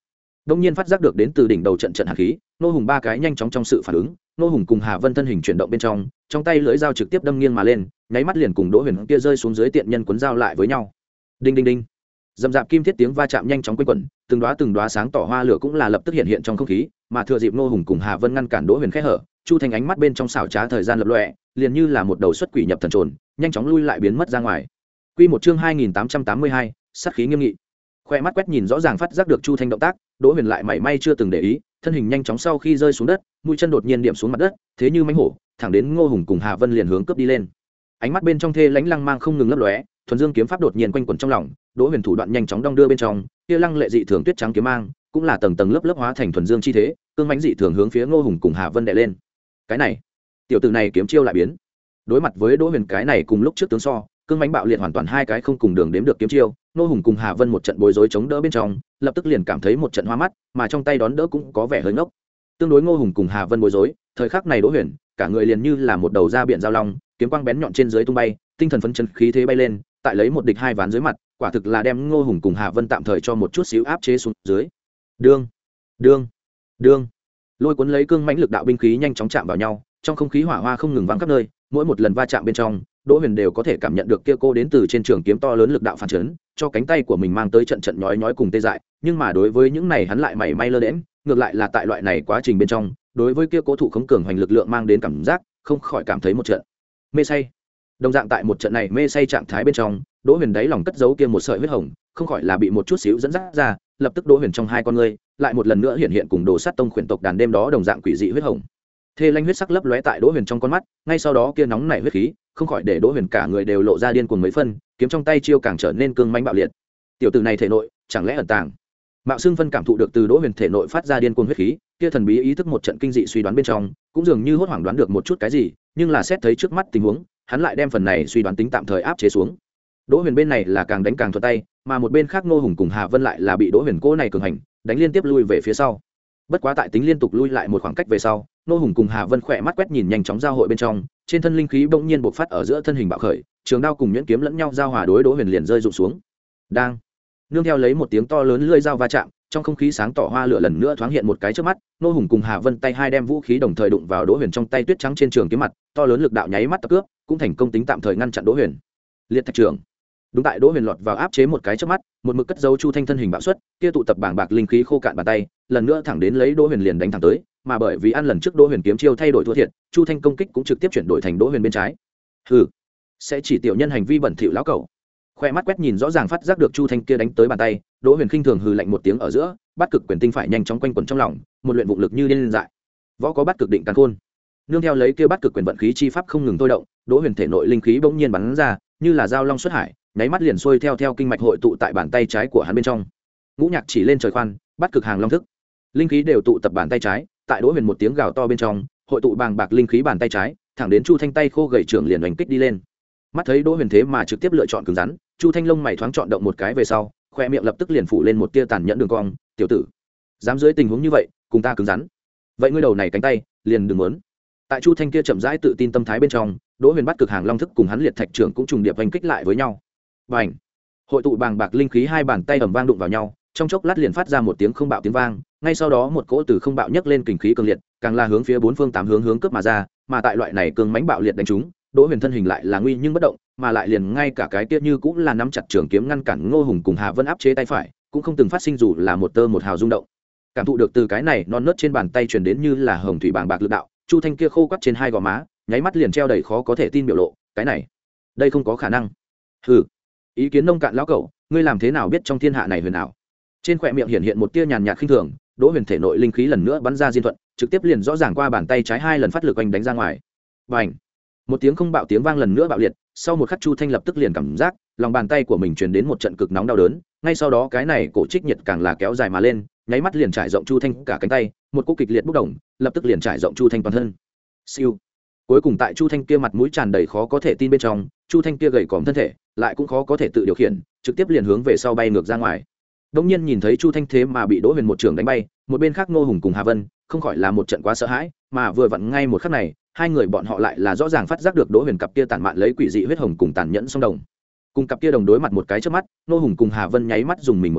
đông nhiên phát giác được đến từ đỉnh đầu trận trận hạt khí, nô hùng ba cái nhanh chóng trong sự phản ứng, nô hùng cùng Hà Vân thân hình chuyển động bên trong, trong tay lưỡi dao trực tiếp đâm nghiêng mà lên, nháy mắt liền cùng Đỗ Huyền kia rơi xuống dưới tiện nhân cuốn dao lại với nhau. Đinh đinh đinh. Dầm dạp kim thiết tiếng va chạm nhanh chóng quanh quẩn, từng đóa từng đóa sáng tỏ hoa lửa cũng là lập tức hiện hiện trong không khí, mà thừa dịp nô hùng cùng Hà Vân ngăn cản Đỗ Huyền khẽ hở, Chu Thanh ánh mắt bên trong xảo trá thời gian lập lòe, liền như là một đầu xuất quỷ nhập thần trồn, nhanh chóng lui lại biến mất ra ngoài. Quy một chương hai nghìn tám trăm tám mươi hai, sát khí nghiêm nghị. Khoe mắt quét nhìn rõ ràng phát giác được Chu Thanh động tác, Đỗ Huyền lại mảy may chưa từng để ý, thân hình nhanh chóng sau khi rơi xuống đất, mũi chân đột nhiên điểm xuống mặt đất, thế như mãnh hổ, thẳng đến Ngô Hùng cùng Hà Vân liền hướng cướp đi lên. Ánh mắt bên trong thê lãnh lăng mang không ngừng lấp lóe, thuần dương kiếm pháp đột nhiên quanh quẩn trong lòng, Đỗ Huyền thủ đoạn nhanh chóng đong đưa bên trong, kia lăng lệ dị thường tuyết trắng kiếm mang, cũng là tầng tầng lớp lớp hóa thành thuần dương chi thế, cương mãnh dị thường hướng phía Ngô Hùng cùng Hà Vân đè lên. Cái này, tiểu tử này kiếm chiêu lại biến. Đối mặt với Đỗ Huyền cái này cùng lúc trước tướng so, cương mãnh bạo liệt hoàn toàn hai cái không cùng đường đếm được kiếm chiêu, Ngô Hùng cùng Hà Vân một trận bối rối chống đỡ bên trong, lập tức liền cảm thấy một trận hoa mắt, mà trong tay đón đỡ cũng có vẻ hơi ngốc. Tương đối Ngô Hùng cùng Hà Vân bối rối, thời khắc này Đỗ Huyền, cả người liền như là một đầu da biển giao long, kiếm quang bén nhọn trên dưới tung bay, tinh thần phấn chấn khí thế bay lên, tại lấy một địch hai ván dưới mặt, quả thực là đem Ngô Hùng cùng Hà Vân tạm thời cho một chút xíu áp chế xuống dưới. Đương, đương, đương. Lôi cuốn lấy cương mãnh lực đạo binh khí nhanh chóng chạm vào nhau, trong không khí hỏa hoa không ngừng vang khắp nơi, mỗi một lần va chạm bên trong, Đỗ Huyền đều có thể cảm nhận được kia cô đến từ trên trường kiếm to lớn lực đạo phản chấn, cho cánh tay của mình mang tới trận trận nhói nhói cùng tê dại, nhưng mà đối với những này hắn lại mảy may lơ đễnh, ngược lại là tại loại này quá trình bên trong, đối với kia cố thủ khống cường hoành lực lượng mang đến cảm giác, không khỏi cảm thấy một trận mê say. Đồng dạng tại một trận này mê say trạng thái bên trong, Đỗ Huyền đáy lòng cất giấu kia một sợi huyết hồng, không khỏi là bị một chút xíu dẫn dắt ra, lập tức Đỗ Huyền trong hai con ngươi, lại một lần nữa hiện hiện cùng Đồ Sát Tông khuyển tộc đàn đêm đó đồng dạng quỷ dị huyết hồng. Thê lanh huyết sắc lấp lóe tại Đỗ Huyền trong con mắt, ngay sau đó kia nóng nảy huyết khí, không khỏi để Đỗ Huyền cả người đều lộ ra điên cuồng mấy phân, kiếm trong tay chiêu càng trở nên cương mãnh bạo liệt. Tiểu tử này thể nội, chẳng lẽ ẩn tàng? Mạo Xương Vân cảm thụ được từ Đỗ Huyền thể nội phát ra điên cuồng huyết khí, kia thần bí ý thức một trận kinh dị suy đoán bên trong, cũng dường như hốt hoảng đoán được một chút cái gì, nhưng là xét thấy trước mắt tình huống, hắn lại đem phần này suy đoán tính tạm thời áp chế xuống. Đỗ Huyền bên này là càng đánh càng thuận tay, mà một bên khác Ngô Hùng cùng Hà Vân lại là bị Đỗ Huyền cố này cường hành, đánh liên tiếp lui về phía sau. Bất quá tại tính liên tục lui lại một khoảng cách về sau, Ngô Hùng cùng Hà Vân khỏe mắt quét nhìn nhanh chóng giao hội bên trong, trên thân linh khí bỗng nhiên bộc phát ở giữa thân hình bạo khởi, trường đao cùng nhuyễn kiếm lẫn nhau giao hòa đối Đỗ Huyền liền rơi rụng xuống. Đang nương theo lấy một tiếng to lớn lưỡi dao va chạm, trong không khí sáng tỏ hoa lửa lần nữa thoáng hiện một cái trước mắt, Ngô Hùng cùng Hà Vân tay hai đem vũ khí đồng thời đụng vào Đỗ Huyền trong tay tuyết trắng trên trường kiếm mặt, to lớn lực đạo nháy mắt tập cướp, cũng thành công tính tạm thời ngăn chặn Đỗ Huyền. Liệt thạch trưởng. Đúng tại Đỗ Huyền lọt vào áp chế một cái trước mắt, một mực cất dấu Chu Thanh thân hình bạo xuất, kia tụ tập bảng bạc linh khí khô cạn bàn tay, lần nữa thẳng đến lấy Đỗ Huyền liền đánh thẳng tới, mà bởi vì ăn lần trước Đỗ Huyền kiếm chiêu thay đổi thua thiệt, Chu Thanh công kích cũng trực tiếp chuyển đổi thành Đỗ Huyền bên trái. Hừ, sẽ chỉ tiểu nhân hành vi bẩn thỉu lão cẩu. Khoe mắt quét nhìn rõ ràng phát giác được Chu Thanh kia đánh tới bàn tay, Đỗ Huyền khinh thường hừ lạnh một tiếng ở giữa, bắt cực quyền tinh phải nhanh chóng quanh quẩn trong lòng, một luyện vụ lực như điên dại. Võ có bắt cực định càn khôn. Nương theo lấy kia bắt cực quyền vận khí chi pháp không ngừng thôi động, Đỗ Huyền thể nội linh khí bỗng nhiên bắn ra, như là dao long xuất hải, nháy mắt liền xuôi theo theo kinh mạch hội tụ tại bàn tay trái của hắn bên trong. Ngũ nhạc chỉ lên trời khoan, bắt cực hàng long thức. Linh khí đều tụ tập bàn tay trái, tại Đỗ Huyền một tiếng gào to bên trong, hội tụ bàng bạc linh khí bàn tay trái, thẳng đến Chu Thanh tay khô gầy trưởng liền đánh kích đi lên. Mắt thấy Đỗ Huyền thế mà trực tiếp lựa chọn cứng rắn, Chu Thanh lông mày thoáng chọn động một cái về sau, khoe miệng lập tức liền phủ lên một tia tàn nhẫn đường cong, "Tiểu tử, dám dưới tình huống như vậy, cùng ta cứng rắn. Vậy ngươi đầu này cánh tay, liền đừng muốn." Tại Chu Thanh kia chậm rãi tự tin tâm thái bên trong, Đỗ Huyền bắt cực hàng long thức cùng hắn liệt thạch trưởng cũng trùng điệp đánh kích lại với nhau. Bành! Hội tụ bàng bạc linh khí hai bàn tay ầm vang đụng vào nhau, trong chốc lát liền phát ra một tiếng không bạo tiếng vang, ngay sau đó một cỗ từ không bạo nhấc lên kình khí cường liệt, càng là hướng phía bốn phương tám hướng hướng cướp mà ra, mà tại loại này cường mãnh bạo liệt đánh trúng, Đỗ Huyền thân hình lại là nguy nhưng bất động, mà lại liền ngay cả cái kia như cũng là nắm chặt trường kiếm ngăn cản Ngô Hùng cùng Hà Vân áp chế tay phải, cũng không từng phát sinh dù là một tơ một hào rung động. Cảm thụ được từ cái này non nớt trên bàn tay truyền đến như là hồng thủy bàng bạc lực đạo, Chu Thanh kia khô quắt trên hai gò má, nháy mắt liền treo đầy khó có thể tin biểu lộ, cái này, đây không có khả năng. Hừ, ý kiến nông cạn lão cẩu, ngươi làm thế nào biết trong thiên hạ này huyền ảo? Trên khóe miệng hiện hiện một tia nhàn nhạt khinh thường, Đỗ Huyền thể nội linh khí lần nữa bắn ra diên thuận, trực tiếp liền rõ ràng qua bàn tay trái hai lần phát lực oanh đánh ra ngoài. Bành! Một tiếng không bạo tiếng vang lần nữa bạo liệt, sau một khắc Chu Thanh lập tức liền cảm giác lòng bàn tay của mình truyền đến một trận cực nóng đau đớn, ngay sau đó cái này cổ trích nhiệt càng là kéo dài mà lên, nháy mắt liền trải rộng Chu Thanh cả cánh tay, một cú kịch liệt bốc đồng, lập tức liền trải rộng Chu Thanh toàn thân. Siêu. Cuối cùng tại Chu Thanh kia mặt mũi tràn đầy khó có thể tin bên trong, Chu Thanh kia gầy còm thân thể, lại cũng khó có thể tự điều khiển, trực tiếp liền hướng về sau bay ngược ra ngoài. Đống nhiên nhìn thấy Chu Thanh thế mà bị Đỗ Huyền một trường đánh bay, một bên khác Ngô Hùng cùng Hà Vân, không khỏi là một trận quá sợ hãi, mà vừa vặn ngay một khắc này, hai người bọn họ lại là rõ ràng phát giác được Đỗ Huyền cặp kia tàn mạn lấy quỷ dị huyết hồng cùng tàn nhẫn song đồng. Cùng cặp kia đồng đối mặt một cái trước mắt, Ngô Hùng cùng Hà Vân nháy mắt dùng mình một cái,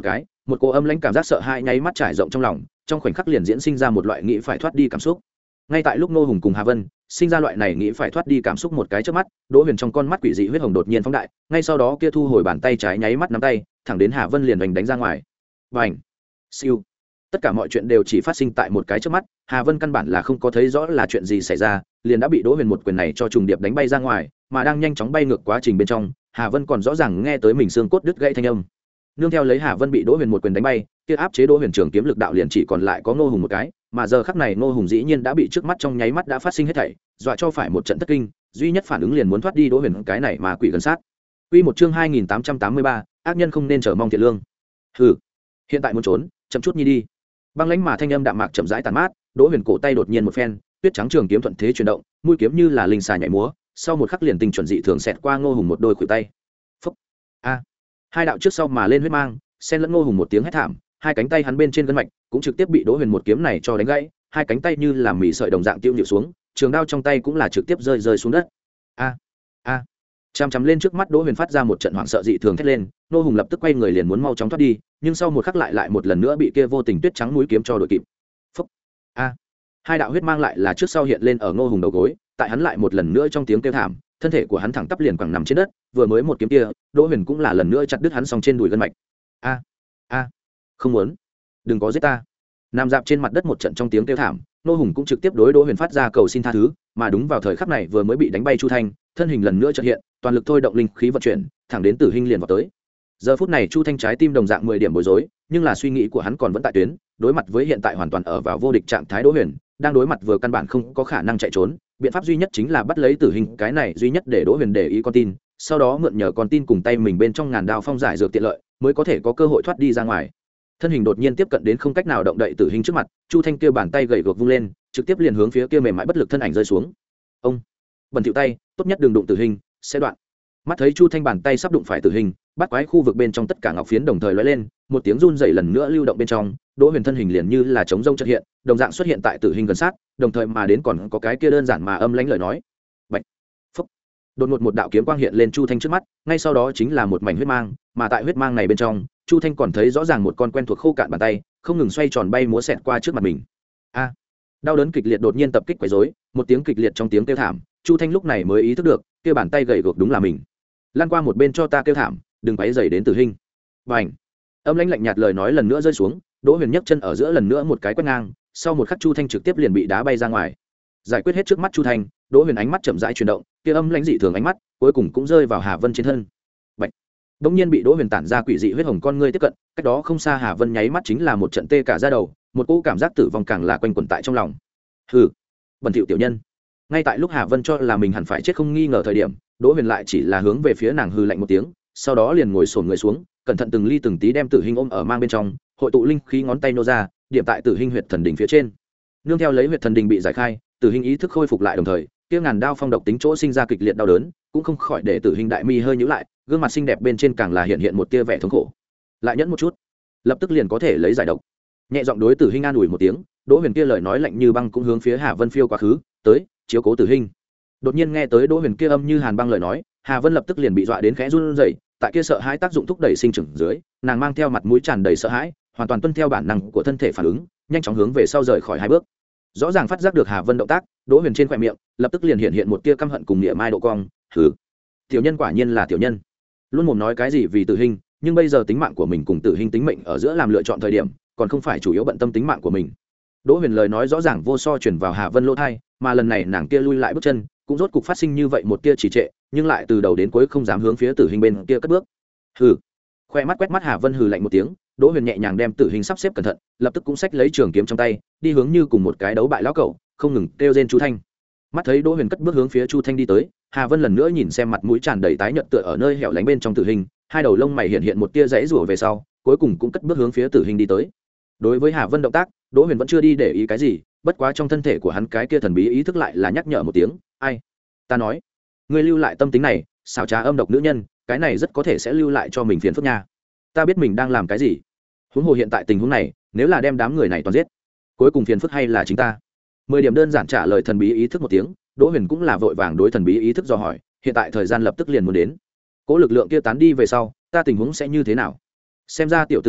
một cô âm lãnh cảm giác sợ hãi nháy mắt trải rộng trong lòng, trong khoảnh khắc liền diễn sinh ra một loại nghĩ phải thoát đi cảm xúc. Ngay tại lúc Ngô Hùng cùng Hà Vân sinh ra loại này nghĩ phải thoát đi cảm xúc một cái trước mắt, Đỗ Huyền trong con mắt quỷ dị huyết hồng đột nhiên phóng đại, ngay sau đó kia thu hồi bàn tay trái nháy mắt nắm tay thẳng đến Hà Vân liền đánh đánh ra ngoài. Bành! Siêu! Tất cả mọi chuyện đều chỉ phát sinh tại một cái trước mắt, Hà Vân căn bản là không có thấy rõ là chuyện gì xảy ra, liền đã bị Đỗ Huyền một quyền này cho trùng điệp đánh bay ra ngoài, mà đang nhanh chóng bay ngược quá trình bên trong, Hà Vân còn rõ ràng nghe tới mình xương cốt đứt gãy thanh âm. Nương theo lấy Hà Vân bị Đỗ Huyền một quyền đánh bay, kia áp chế Đỗ Huyền trường kiếm lực đạo liền chỉ còn lại có Ngô Hùng một cái, mà giờ khắc này Ngô Hùng dĩ nhiên đã bị trước mắt trong nháy mắt đã phát sinh hết thảy, dọa cho phải một trận thất kinh, duy nhất phản ứng liền muốn thoát đi Đỗ Huyền cái này mà quỷ gần sát. Quy một chương hai nghìn tám trăm tám mươi ba, ác nhân không nên chờ mong thiện lương. Hừ, hiện tại muốn trốn, chậm chút nhi đi. Băng lãnh mà thanh âm đạm mạc chậm rãi tàn mát, Đỗ Huyền cổ tay đột nhiên một phen, tuyết trắng trường kiếm thuận thế chuyển động, mũi kiếm như là linh xà nhảy múa, sau một khắc liền tình chuẩn dị thường xẹt qua Ngô Hùng một đôi khuỷu tay. Phốc. A. Hai đạo trước sau mà lên huyết mang, xen lẫn Ngô Hùng một tiếng hét thảm, hai cánh tay hắn bên trên gân mạch cũng trực tiếp bị Đỗ Huyền một kiếm này cho đánh gãy, hai cánh tay như là mì sợi đồng dạng tiêu nhịu xuống, trường đao trong tay cũng là trực tiếp rơi rơi xuống đất. A. A. Chằm chằm lên trước mắt Đỗ Huyền phát ra một trận hoảng sợ dị thường thét lên, Ngô Hùng lập tức quay người liền muốn mau chóng thoát đi, nhưng sau một khắc lại lại một lần nữa bị kia vô tình tuyết trắng mũi kiếm cho đuổi kịp. Phốc. A. Hai đạo huyết mang lại là trước sau hiện lên ở Ngô Hùng đầu gối, tại hắn lại một lần nữa trong tiếng kêu thảm, thân thể của hắn thẳng tắp liền quẳng nằm trên đất, vừa mới một kiếm kia, Đỗ Huyền cũng là lần nữa chặt đứt hắn song trên đùi gân mạch. A. A. Không muốn, đừng có giết ta. Nằm dạp trên mặt đất một trận trong tiếng kêu thảm, Ngô Hùng cũng trực tiếp đối Đỗ Huyền phát ra cầu xin tha thứ, mà đúng vào thời khắc này vừa mới bị đánh bay Chu Thanh, thân hình lần nữa chợt hiện, toàn lực thôi động linh khí vận chuyển, thẳng đến Tử Hinh liền vào tới. Giờ phút này Chu Thanh trái tim đồng dạng mười điểm bối rối, nhưng là suy nghĩ của hắn còn vẫn tại tuyến, đối mặt với hiện tại hoàn toàn ở vào vô địch trạng thái Đỗ Huyền, đang đối mặt vừa căn bản không có khả năng chạy trốn, biện pháp duy nhất chính là bắt lấy Tử Hinh, cái này duy nhất để Đỗ Huyền để ý con tin, sau đó mượn nhờ con tin cùng tay mình bên trong ngàn đao phong giải dược tiện lợi, mới có thể có cơ hội thoát đi ra ngoài. Thân hình đột nhiên tiếp cận đến không cách nào động đậy Tử Hinh trước mặt, Chu Thanh kia bàn tay gầy guộc vung lên, trực tiếp liền hướng phía kia mềm mại bất lực thân ảnh rơi xuống. Ông, bẩn thỉu tay, tốt nhất đừng đụng Tử Hinh, sẽ đoạn. Mắt thấy Chu Thanh bàn tay sắp đụng phải Tử Hinh, bắt quái khu vực bên trong tất cả ngọc phiến đồng thời lóe lên, một tiếng run rẩy lần nữa lưu động bên trong, Đỗ Huyền thân hình liền như là trống rông chợt hiện, đồng dạng xuất hiện tại Tử Hinh gần sát, đồng thời mà đến còn có cái kia đơn giản mà âm lãnh lời nói. Bạch. Phốc. Đột ngột một đạo kiếm quang hiện lên Chu Thanh trước mắt, ngay sau đó chính là một mảnh huyết mang, mà tại huyết mang này bên trong, Chu Thanh còn thấy rõ ràng một con quen thuộc khô cạn bàn tay, không ngừng xoay tròn bay múa xẹt qua trước mặt mình. A. Đau đớn kịch liệt đột nhiên tập kích quấy rối, một tiếng kịch liệt trong tiếng kêu thảm, Chu Thanh lúc này mới ý thức được, kia bàn tay gầy guộc đúng là mình. Lan qua một bên cho ta kêu thảm, đừng quấy rầy đến Tử Hinh. Bành. Âm lãnh lạnh nhạt lời nói lần nữa rơi xuống, Đỗ Huyền nhấc chân ở giữa lần nữa một cái quét ngang, sau một khắc Chu Thanh trực tiếp liền bị đá bay ra ngoài. Giải quyết hết trước mắt Chu Thanh, Đỗ Huyền ánh mắt chậm rãi chuyển động, kia âm lãnh dị thường ánh mắt, cuối cùng cũng rơi vào Hà Vân trên thân. Bạch. Đống nhiên bị Đỗ Huyền tản ra quỷ dị huyết hồng con ngươi tiếp cận, cách đó không xa Hà Vân nháy mắt chính là một trận tê cả da đầu, một cỗ cảm giác tử vong càng là quanh quẩn tại trong lòng. Hừ, bẩn thỉu tiểu nhân. Ngay tại lúc Hà Vân cho là mình hẳn phải chết không nghi ngờ thời điểm, Đỗ Huyền lại chỉ là hướng về phía nàng hừ lạnh một tiếng, sau đó liền ngồi xổm người xuống, cẩn thận từng ly từng tí đem Tử Hinh ôm ở mang bên trong, hội tụ linh khí ngón tay nô ra, điểm tại Tử Hinh huyệt thần đỉnh phía trên. Nương theo lấy huyệt thần đỉnh bị giải khai, Tử Hinh ý thức khôi phục lại đồng thời, kia ngàn đao phong độc tính chỗ sinh ra kịch liệt đau đớn, cũng không khỏi để Tử Hinh đại mi hơi nhíu lại, gương mặt xinh đẹp bên trên càng là hiện hiện một tia vẻ thống khổ. Lại nhẫn một chút, lập tức liền có thể lấy giải độc. Nhẹ giọng đối Tử Hinh an ủi một tiếng, Đỗ Huyền kia lời nói lạnh như băng cũng hướng phía Hà Vân phiêu quá khứ, tới, chiếu cố Tử Hinh. Đột nhiên nghe tới Đỗ Huyền kia âm như hàn băng lời nói, Hà Vân lập tức liền bị dọa đến khẽ run rẩy, tại kia sợ hãi tác dụng thúc đẩy sinh trưởng dưới, nàng mang theo mặt mũi tràn đầy sợ hãi, hoàn toàn tuân theo bản năng của thân thể phản ứng, nhanh chóng hướng về sau rời khỏi hai bước. Rõ ràng phát giác được Hà Vân động tác, Đỗ Huyền trên khóe miệng lập tức liền hiện hiện một tia căm hận cùng niệm mai độ cong, hừ, tiểu nhân quả nhiên là tiểu nhân, luôn mồm nói cái gì vì Tử Hinh, nhưng bây giờ tính mạng của mình cùng Tử Hinh tính mệnh ở giữa làm lựa chọn thời điểm, còn không phải chủ yếu bận tâm tính mạng của mình. Đỗ Huyền lời nói rõ ràng vô so truyền vào Hà Vân lỗ tai, mà lần này nàng kia lui lại bước chân, cũng rốt cục phát sinh như vậy một tia trì trệ, nhưng lại từ đầu đến cuối không dám hướng phía Tử Hinh bên kia cất bước. Hừ. Khoe mắt quét mắt Hà Vân hừ lạnh một tiếng, Đỗ Huyền nhẹ nhàng đem Tử Hinh sắp xếp cẩn thận, lập tức cũng xách lấy trường kiếm trong tay, đi hướng như cùng một cái đấu bại lão cẩu, không ngừng kêu rên Chu Thanh. Mắt thấy Đỗ Huyền cất bước hướng phía Chu Thanh đi tới, Hà Vân lần nữa nhìn xem mặt mũi tràn đầy tái nhợt tựa ở nơi hẻo lánh bên trong Tử Hinh, hai đầu lông mày hiện hiện một tia rãy rủa về sau, cuối cùng cũng cất bước hướng phía Tử Hinh đi tới. Đối với Hà Vân động tác, Đỗ Huyền vẫn chưa đi để ý cái gì, bất quá trong thân thể của hắn cái kia thần bí ý thức lại là nhắc nhở một tiếng, ai? Ta nói, ngươi lưu lại tâm tính này, xảo trá âm độc nữ nhân, cái này rất có thể sẽ lưu lại cho mình phiền phức nha. Ta biết mình đang làm cái gì. Huống hồ hiện tại tình huống này, nếu là đem đám người này toàn giết, cuối cùng phiền phức hay là chính ta. Mười điểm đơn giản trả lời thần bí ý thức một tiếng, Đỗ Huyền cũng là vội vàng đối thần bí ý thức dò hỏi, hiện tại thời gian lập tức liền muốn đến. Cố lực lượng kia tán đi về sau, ta tình huống sẽ như thế nào? Xem ra tiểu tử ngươi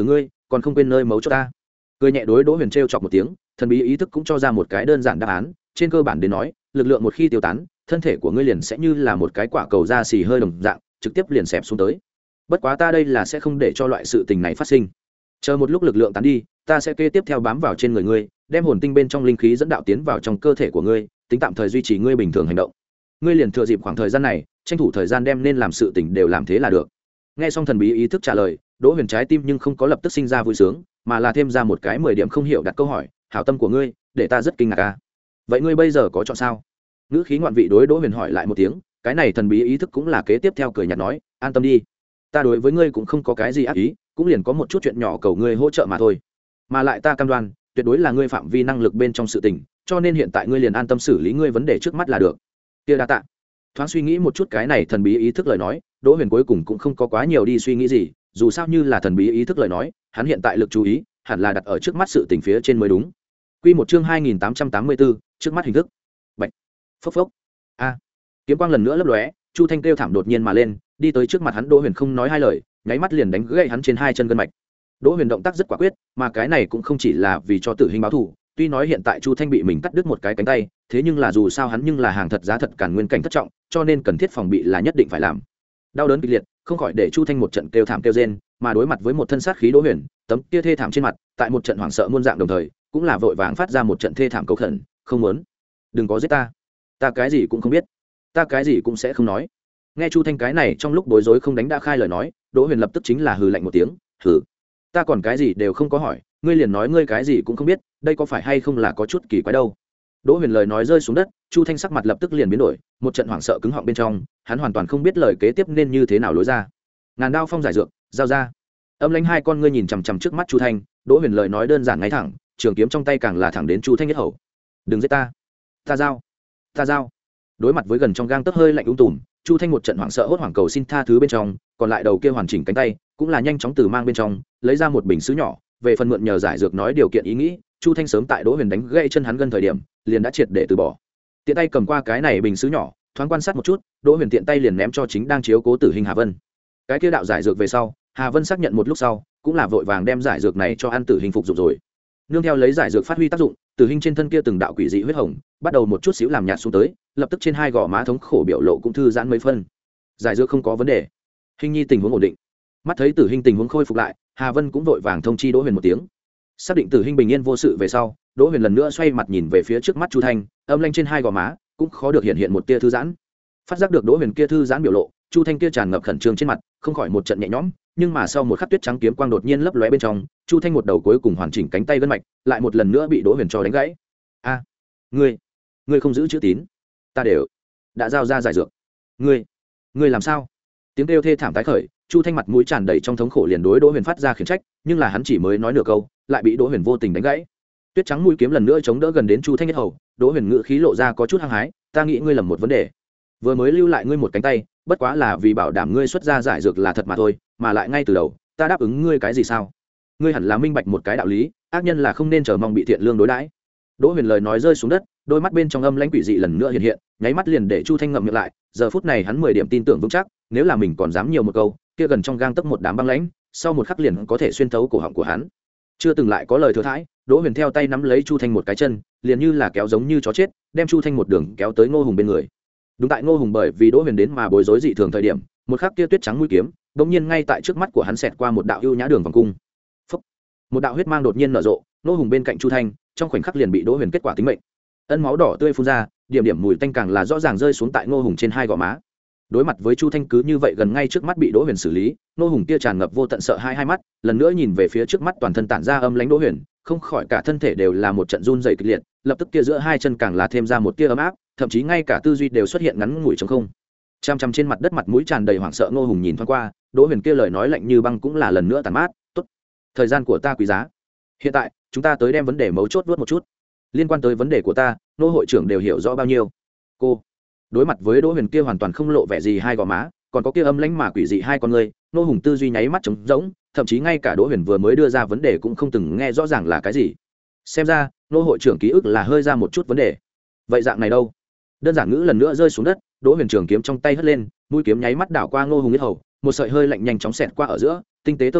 còn không quên nơi mấu cho ta. Cười nhẹ đối Đỗ Huyền trêu chọc một tiếng, thần bí ý thức cũng cho ra một cái đơn giản đáp án, trên cơ bản đến nói, lực lượng một khi tiêu tán, thân thể của ngươi liền sẽ như là một cái quả cầu da xì hơi đồng dạng, trực tiếp liền xẹp xuống tới. Bất quá ta đây là sẽ không để cho loại sự tình này phát sinh. Chờ một lúc lực lượng tán đi, ta sẽ kế tiếp theo bám vào trên người ngươi, đem hồn tinh bên trong linh khí dẫn đạo tiến vào trong cơ thể của ngươi, tính tạm thời duy trì ngươi bình thường hành động. Ngươi liền thừa dịp khoảng thời gian này, tranh thủ thời gian đem nên làm sự tình đều làm thế là được. Nghe xong thần bí ý thức trả lời, Đỗ Huyền trái tim nhưng không có lập tức sinh ra vui sướng, mà là thêm ra một cái mười điểm không hiểu đặt câu hỏi, hảo tâm của ngươi, để ta rất kinh ngạc a. Vậy ngươi bây giờ có chọn sao? Ngữ khí ngoạn vị đối Đỗ Huyền hỏi lại một tiếng, cái này thần bí ý thức cũng là kế tiếp theo cười nhạt nói, an tâm đi, ta đối với ngươi cũng không có cái gì ác ý, cũng liền có một chút chuyện nhỏ cầu ngươi hỗ trợ mà thôi, mà lại ta cam đoan tuyệt đối là ngươi phạm vi năng lực bên trong sự tình, cho nên hiện tại ngươi liền an tâm xử lý ngươi vấn đề trước mắt là được. Kia đa tạ. Thoáng suy nghĩ một chút cái này thần bí ý thức lời nói, Đỗ Huyền cuối cùng cũng không có quá nhiều đi suy nghĩ gì, dù sao như là thần bí ý thức lời nói, hắn hiện tại lực chú ý hẳn là đặt ở trước mắt sự tình phía trên mới đúng. Quy một chương hai nghìn tám trăm tám mươi tư, trước mắt hình thức. Bạch. Phốc phốc. A. Kiếm quang lần nữa lấp lóe, Chu Thanh kêu thảm đột nhiên mà lên, đi tới trước mặt hắn. Đỗ Huyền không nói hai lời, nháy mắt liền đánh gãy hắn trên hai chân gân mạch. Đỗ Huyền động tác rất quả quyết, mà cái này cũng không chỉ là vì cho Tử Hình báo thù, tuy nói hiện tại Chu Thanh bị mình cắt đứt một cái cánh tay, thế nhưng là dù sao hắn nhưng là hàng thật giá thật càn nguyên cảnh thất trọng, cho nên cần thiết phòng bị là nhất định phải làm. Đau đớn kịch liệt, không khỏi để Chu Thanh một trận kêu thảm kêu rên, mà đối mặt với một thân sát khí Đỗ Huyền, tấm kia thê thảm trên mặt, tại một trận hoảng sợ muôn dạng đồng thời, cũng là vội vàng phát ra một trận thê thảm cầu khẩn, không muốn, đừng có giết ta, ta cái gì cũng không biết, ta cái gì cũng sẽ không nói. Nghe Chu Thanh cái này trong lúc bối rối không đánh đã khai lời nói, Đỗ Huyền lập tức chính là hừ lạnh một tiếng, hừ, ta còn cái gì đều không có hỏi, ngươi liền nói ngươi cái gì cũng không biết, đây có phải hay không là có chút kỳ quái đâu. Đỗ Huyền lời nói rơi xuống đất, Chu Thanh sắc mặt lập tức liền biến đổi, một trận hoảng sợ cứng họng bên trong, hắn hoàn toàn không biết lời kế tiếp nên như thế nào lối ra. Ngàn đao phong giải dược, giao ra. Âm lãnh hai con ngươi nhìn chằm chằm trước mắt Chu Thanh, Đỗ Huyền lời nói đơn giản ngay thẳng, trường kiếm trong tay càng là thẳng đến Chu Thanh nhất hầu. Đừng giết ta, ta giao, ta giao. Đối mặt với gần trong gang tấc hơi lạnh ung tùm, Chu Thanh một trận hoảng sợ hốt hoảng cầu xin tha thứ bên trong, còn lại đầu kia hoàn chỉnh cánh tay, cũng là nhanh chóng từ mang bên trong lấy ra một bình sứ nhỏ, về phần mượn nhờ giải dược nói điều kiện ý nghĩ, Chu Thanh sớm tại Đỗ Huyền đánh gãy chân hắn gần thời điểm, liền đã triệt để từ bỏ. Tiện tay cầm qua cái này bình sứ nhỏ, thoáng quan sát một chút, Đỗ Huyền tiện tay liền ném cho chính đang chiếu cố Tử Hình Hà Vân. Cái kia đạo giải dược về sau, Hà Vân xác nhận một lúc sau, cũng là vội vàng đem giải dược này cho ăn Tử Hình phục dụng rồi. Nương theo lấy giải dược phát huy tác dụng, Tử Hình trên thân kia từng đạo quỷ dị huyết hồng, bắt đầu một chút xíu làm nhạt xuống tới, lập tức trên hai gò má thống khổ biểu lộ cũng thư giãn mấy phân. Giải dược không có vấn đề, Hình nhi tình huống ổn định. Mắt thấy Tử Hình tình huống khôi phục lại, Hà Vân cũng vội vàng thông chi Đỗ Huyền một tiếng. Xác định Tử Hình bình yên vô sự về sau, Đỗ Huyền lần nữa xoay mặt nhìn về phía trước mắt Chu Thanh, âm lanh trên hai gò má cũng khó được hiện hiện một tia thư giãn. Phát giác được Đỗ Huyền kia thư giãn biểu lộ, Chu Thanh kia tràn ngập khẩn trương trên mặt, không khỏi một trận nhẹ nhõm, nhưng mà sau một khắc tuyết trắng kiếm quang đột nhiên lấp lóe bên trong, Chu Thanh một đầu cuối cùng hoàn chỉnh cánh tay gân mạch, lại một lần nữa bị Đỗ Huyền cho đánh gãy. A, ngươi, ngươi không giữ chữ tín, ta đều đã giao ra giải dược, ngươi, ngươi làm sao? Tiếng kêu thê thảm tái khởi, Chu Thanh mặt mũi tràn đầy trong thống khổ liền đối Đỗ Huyền phát ra khiển trách, nhưng là hắn chỉ mới nói nửa câu, lại bị Đỗ Huyền vô tình đánh gãy. Tuyết trắng mũi kiếm lần nữa chống đỡ gần đến Chu Thanh nhất hầu, Đỗ Huyền ngữ khí lộ ra có chút hăng hái, ta nghĩ ngươi lầm một vấn đề, vừa mới lưu lại ngươi một cánh tay, bất quá là vì bảo đảm ngươi xuất ra giải dược là thật mà thôi, mà lại ngay từ đầu ta đáp ứng ngươi cái gì sao? Ngươi hẳn là minh bạch một cái đạo lý, ác nhân là không nên chờ mong bị thiện lương đối đãi. Đỗ Huyền lời nói rơi xuống đất, đôi mắt bên trong âm lãnh quỷ dị lần nữa hiện hiện, nháy mắt liền để Chu Thanh ngậm miệng lại, giờ phút này hắn mười điểm tin tưởng vững chắc, nếu là mình còn dám nhiều một câu, kia gần trong gang tấc một đám băng lãnh, sau một khắc liền có thể xuyên thấu cổ họng của hắn. Chưa từng lại có lời thừa thãi, Đỗ Huyền theo tay nắm lấy Chu Thanh một cái chân, liền như là kéo giống như chó chết, đem Chu Thanh một đường kéo tới Ngô Hùng bên người. Đúng tại Ngô Hùng bởi vì Đỗ Huyền đến mà bối rối dị thường thời điểm, một khắc kia tuyết trắng mũi kiếm, đột nhiên ngay tại trước mắt của hắn xẹt qua một đạo ưu nhã đường vòng cung. Phốc. Một đạo huyết mang đột nhiên nở rộ, Ngô Hùng bên cạnh Chu Thanh, trong khoảnh khắc liền bị Đỗ Huyền kết quả tính mệnh. Ân máu đỏ tươi phun ra, điểm điểm mùi tanh càng là rõ ràng rơi xuống tại Ngô Hùng trên hai gò má. Đối mặt với Chu Thanh cứ như vậy gần ngay trước mắt bị Đỗ Huyền xử lý, Ngô Hùng kia tràn ngập vô tận sợ hai hai mắt, lần nữa nhìn về phía trước mắt toàn thân tản ra âm lãnh Đỗ Huyền, không khỏi cả thân thể đều là một trận run rẩy kịch liệt, lập tức kia giữa hai chân càng là thêm ra một tia ấm áp, thậm chí ngay cả tư duy đều xuất hiện ngắn ngủi trống không. Chăm chăm trên mặt đất mặt mũi tràn đầy hoảng sợ Ngô Hùng nhìn thoáng qua, Đỗ Huyền kia lời nói lạnh như băng cũng là lần nữa tàn mát, "Tốt, thời gian của ta quý giá. Hiện tại, chúng ta tới đem vấn đề mấu chốt vuốt một chút. Liên quan tới vấn đề của ta, nô hội trưởng đều hiểu rõ bao nhiêu." Cô đối mặt với Đỗ Huyền kia hoàn toàn không lộ vẻ gì hai gò má, còn có kia âm lãnh mà quỷ dị hai con ngươi, Ngô Hùng tư duy nháy mắt trống rỗng, thậm chí ngay cả Đỗ Huyền vừa mới đưa ra vấn đề cũng không từng nghe rõ ràng là cái gì. Xem ra, nô hội trưởng ký ức là hơi ra một chút vấn đề. Vậy dạng này đâu? Đơn giản ngữ lần nữa rơi xuống đất, Đỗ Huyền trường kiếm trong tay hất lên, mũi kiếm nháy mắt đảo qua Ngô Hùng yết hầu, một sợi hơi lạnh nhanh chóng xẹt qua ở giữa, tinh tế tơ máu,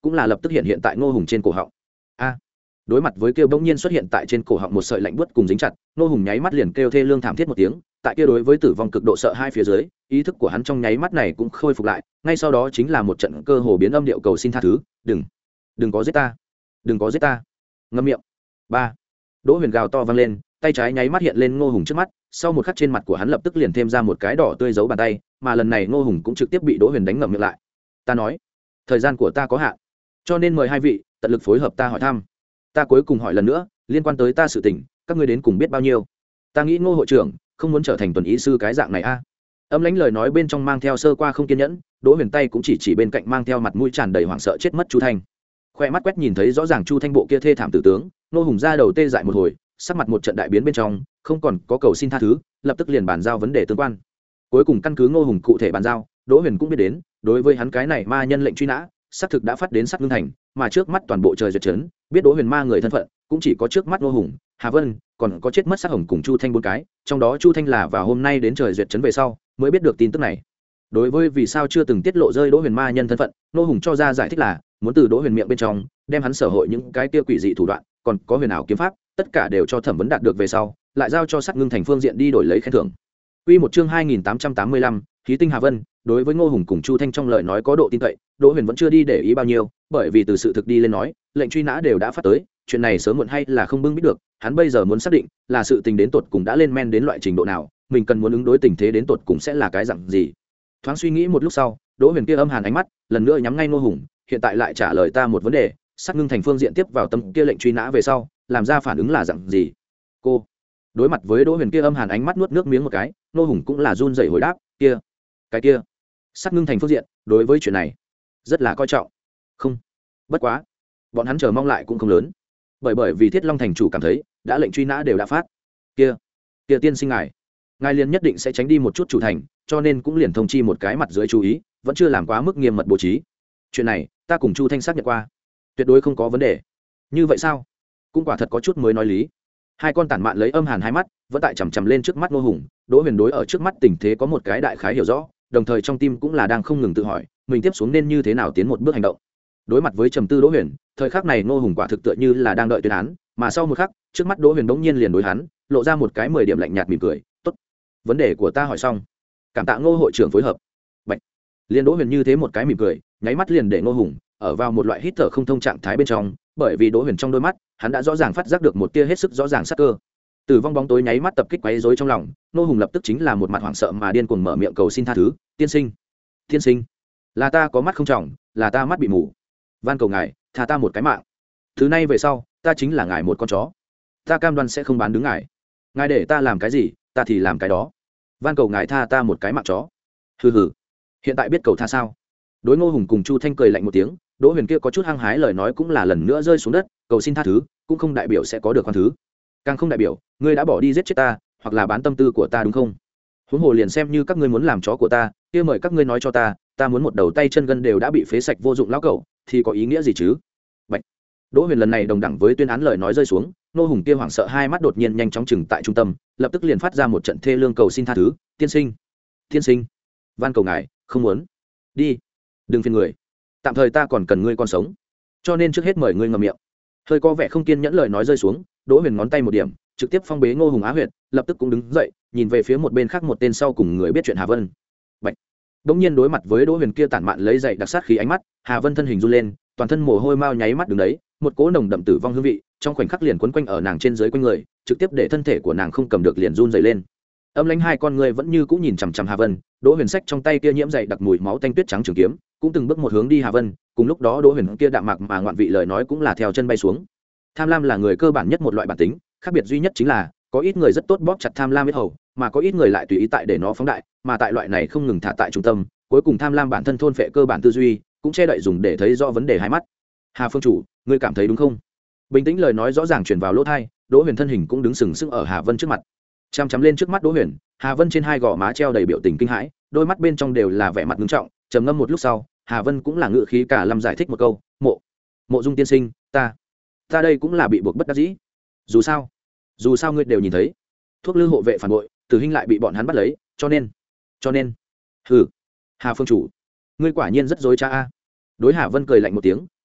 cũng là lập tức hiện hiện tại ngô hùng trên cổ họng. A, đối mặt với kêu bỗng nhiên xuất hiện tại trên cổ họng một sợi lạnh buốt cùng dính chặt, ngô hùng nháy mắt liền kêu thê lương thảm thiết một tiếng. Tại kia đối với tử vong cực độ sợ hai phía dưới, ý thức của hắn trong nháy mắt này cũng khôi phục lại, ngay sau đó chính là một trận cơ hồ biến âm điệu cầu xin tha thứ. Đừng, đừng có giết ta, đừng có giết ta. Ngậm miệng. Ba. Đỗ Huyền gào to vang lên, tay trái nháy mắt hiện lên ngô hùng trước mắt, sau một khắc trên mặt của hắn lập tức liền thêm ra một cái đỏ tươi dấu bàn tay, mà lần này ngô hùng cũng trực tiếp bị Đỗ Huyền đánh ngậm miệng lại. Ta nói, thời gian của ta có hạn, cho nên mời hai vị tận lực phối hợp ta hỏi thăm. Ta cuối cùng hỏi lần nữa, liên quan tới ta sự tình, các ngươi đến cùng biết bao nhiêu? Ta nghĩ Ngô hội trưởng không muốn trở thành tuần ý sư cái dạng này a. Âm lãnh lời nói bên trong mang theo sơ qua không kiên nhẫn, Đỗ Huyền tay cũng chỉ chỉ bên cạnh mang theo mặt mũi tràn đầy hoảng sợ chết mất Chu Thanh. Khoe mắt quét nhìn thấy rõ ràng Chu Thanh bộ kia thê thảm tử tướng, Ngô hùng ra đầu tê dại một hồi, sắc mặt một trận đại biến bên trong, không còn có cầu xin tha thứ, lập tức liền bàn giao vấn đề tương quan. Cuối cùng căn cứ Ngô hùng cụ thể bàn giao, Đỗ Huyền cũng biết đến, đối với hắn cái này ma nhân lệnh truy nã, xác thực đã phát đến Sắc Ngưng Thành, mà trước mắt toàn bộ trời duyệt trấn, biết Đỗ Huyền ma người thân phận, cũng chỉ có trước mắt Ngô hùng, Hà Vân, còn có chết mất Sắc Hồng cùng Chu Thanh bốn cái, trong đó Chu Thanh là vào hôm nay đến trời duyệt trấn về sau, mới biết được tin tức này. Đối với vì sao chưa từng tiết lộ rơi Đỗ Huyền ma nhân thân phận, Ngô hùng cho ra giải thích là muốn từ Đỗ Huyền miệng bên trong đem hắn sở hội những cái kia quỷ dị thủ đoạn, còn có huyền ảo kiếm pháp, tất cả đều cho thẩm vấn đạt được về sau, lại giao cho Sắc Ngưng Thành phương diện đi đổi lấy khen thưởng. Quy một chương hai nghìn tám trăm tám mươi lăm, khí tinh Hà Vân, đối với Ngô hùng cùng Chu Thanh trong lời nói có độ tin cậy, Đỗ Huyền vẫn chưa đi để ý bao nhiêu, bởi vì từ sự thực đi lên nói, lệnh truy nã đều đã phát tới, chuyện này sớm muộn hay là không bưng biết được, hắn bây giờ muốn xác định là sự tình đến tột cùng đã lên men đến loại trình độ nào, mình cần muốn ứng đối tình thế đến tột cùng sẽ là cái dạng gì. Thoáng suy nghĩ một lúc sau, Đỗ Huyền kia âm hàn ánh mắt, lần nữa nhắm ngay Ngô hùng, hiện tại lại trả lời ta một vấn đề, Sắc Ngưng Thành phương diện tiếp vào tâm kia lệnh truy nã về sau, làm ra phản ứng là dạng gì? Cô đối mặt với Đỗ Huyền kia âm hàn ánh mắt nuốt nước miếng một cái, Ngô hùng cũng là run rẩy hồi đáp, kia, cái kia, Sắc Ngưng Thành phương diện đối với chuyện này rất là coi trọng. Không, bất quá, bọn hắn chờ mong lại cũng không lớn, bởi bởi vì Thiết Long thành chủ cảm thấy đã lệnh truy nã đều đã phát, kia, kia tiên sinh ngài, ngài liền nhất định sẽ tránh đi một chút chủ thành, cho nên cũng liền thông chi một cái mặt dưới chú ý, vẫn chưa làm quá mức nghiêm mật bố trí. Chuyện này ta cùng Chu Thanh xác nhận qua, tuyệt đối không có vấn đề. Như vậy sao? Cũng quả thật có chút mới nói lý. Hai con tản mạn lấy âm hàn hai mắt vẫn tại chằm chằm lên trước mắt Ngô hùng. Đỗ Huyền đối ở trước mắt tình thế có một cái đại khái hiểu rõ, đồng thời trong tim cũng là đang không ngừng tự hỏi mình tiếp xuống nên như thế nào tiến một bước hành động. Đối mặt với trầm tư Đỗ Huyền, thời khắc này Ngô hùng quả thực tựa như là đang đợi tuyên án, mà sau một khắc trước mắt Đỗ Huyền bỗng nhiên liền đối hắn lộ ra một cái mười điểm lạnh nhạt mỉm cười. Tốt, vấn đề của ta hỏi xong, cảm tạ Ngô hội trưởng phối hợp. Bạch liền Đỗ Huyền như thế một cái mỉm cười, nháy mắt liền để Ngô hùng ở vào một loại hít thở không thông trạng thái bên trong, bởi vì Đỗ Huyền trong đôi mắt hắn đã rõ ràng phát giác được một tia hết sức rõ ràng sắc cơ. Tử vong bóng tối nháy mắt tập kích quấy rối trong lòng, Ngô hùng lập tức chính là một mặt hoảng sợ mà điên cuồng mở miệng cầu xin tha thứ. Tiên sinh, tiên sinh, là ta có mắt không trọng, là ta mắt bị mù, van cầu ngài tha ta một cái mạng, thứ này về sau ta chính là ngài một con chó, ta cam đoan sẽ không bán đứng ngài, ngài để ta làm cái gì ta thì làm cái đó, van cầu ngài tha ta một cái mạng chó. Hừ hừ, hiện tại biết cầu tha sao? Đối Ngô hùng cùng Chu Thanh cười lạnh một tiếng, Đỗ Huyền kia có chút hăng hái lời nói cũng là lần nữa rơi xuống đất, cầu xin tha thứ cũng không đại biểu sẽ có được khoan thứ, càng không đại biểu ngươi đã bỏ đi giết chết ta hoặc là bán tâm tư của ta, đúng không? Huống hồ liền xem như các ngươi muốn làm chó của ta, kia mời các ngươi nói cho ta, ta muốn một đầu tay chân gân đều đã bị phế sạch vô dụng lão cẩu thì có ý nghĩa gì chứ? Bạch. Đỗ Huyền lần này đồng đẳng với tuyên án lời nói rơi xuống, Ngô hùng kia hoảng sợ hai mắt đột nhiên nhanh chóng chừng tại trung tâm, lập tức liền phát ra một trận thê lương cầu xin tha thứ. Tiên sinh, tiên sinh, van cầu ngài không muốn đi, đừng phiền người, tạm thời ta còn cần ngươi còn sống, cho nên trước hết mời ngươi ngậm miệng. Hơi có vẻ không kiên nhẫn lời nói rơi xuống, Đỗ Huyền ngón tay một điểm, trực tiếp phong bế Ngô hùng á huyệt, lập tức cũng đứng dậy, nhìn về phía một bên khác một tên sau cùng người biết chuyện Hà Vân. Bạch. Đống nhiên đối mặt với Đỗ Huyền kia tản mạn lấy dậy đặc sát khí ánh mắt, Hà Vân thân hình run lên, toàn thân mồ hôi mao nháy mắt đứng đấy, một cỗ nồng đậm tử vong hương vị trong khoảnh khắc liền quấn quanh ở nàng trên dưới quanh người, trực tiếp để thân thể của nàng không cầm được liền run rẩy lên. Âm lãnh hai con người vẫn như cũ nhìn chằm chằm Hà Vân, Đỗ Huyền sách trong tay kia nhiễm dày đặc mùi máu tanh tuyết trắng trường kiếm, cũng từng bước một hướng đi Hà Vân, cùng lúc đó Đỗ Huyền kia đạm mạc mà ngoạn vị lời nói cũng là theo chân bay xuống. Tham lam là người cơ bản nhất một loại bản tính, khác biệt duy nhất chính là có ít người rất tốt bóp chặt tham lam biết hầu, mà có ít người lại tùy ý tại để nó phóng đại, mà tại loại này không ngừng thả tại trung tâm, cuối cùng tham lam bản thân thôn phệ cơ bản tư duy, cũng che đậy dùng để thấy rõ vấn đề hai mắt. Hà phương chủ, ngươi cảm thấy đúng không? Bình tĩnh lời nói rõ ràng truyền vào lỗ tai, Đỗ Huyền thân hình cũng đứng sừng sững ở Hà Vân trước mặt, chăm chăm lên trước mắt Đỗ Huyền. Hà Vân trên hai gò má treo đầy biểu tình kinh hãi, đôi mắt bên trong đều là vẻ mặt nghiêm trọng, trầm ngâm một lúc sau, Hà Vân cũng là ngự khí cả lâm giải thích một câu, "Mộ, Mộ Dung tiên sinh, ta, ta đây cũng là bị buộc bất đắc dĩ. Dù sao, dù sao ngươi đều nhìn thấy, thuốc lư hộ vệ phản bội, Tử Hinh lại bị bọn hắn bắt lấy, cho nên, cho nên, hừ, Hà phương chủ, ngươi quả nhiên rất dối trá a." Đối Hà Vân cười lạnh một tiếng,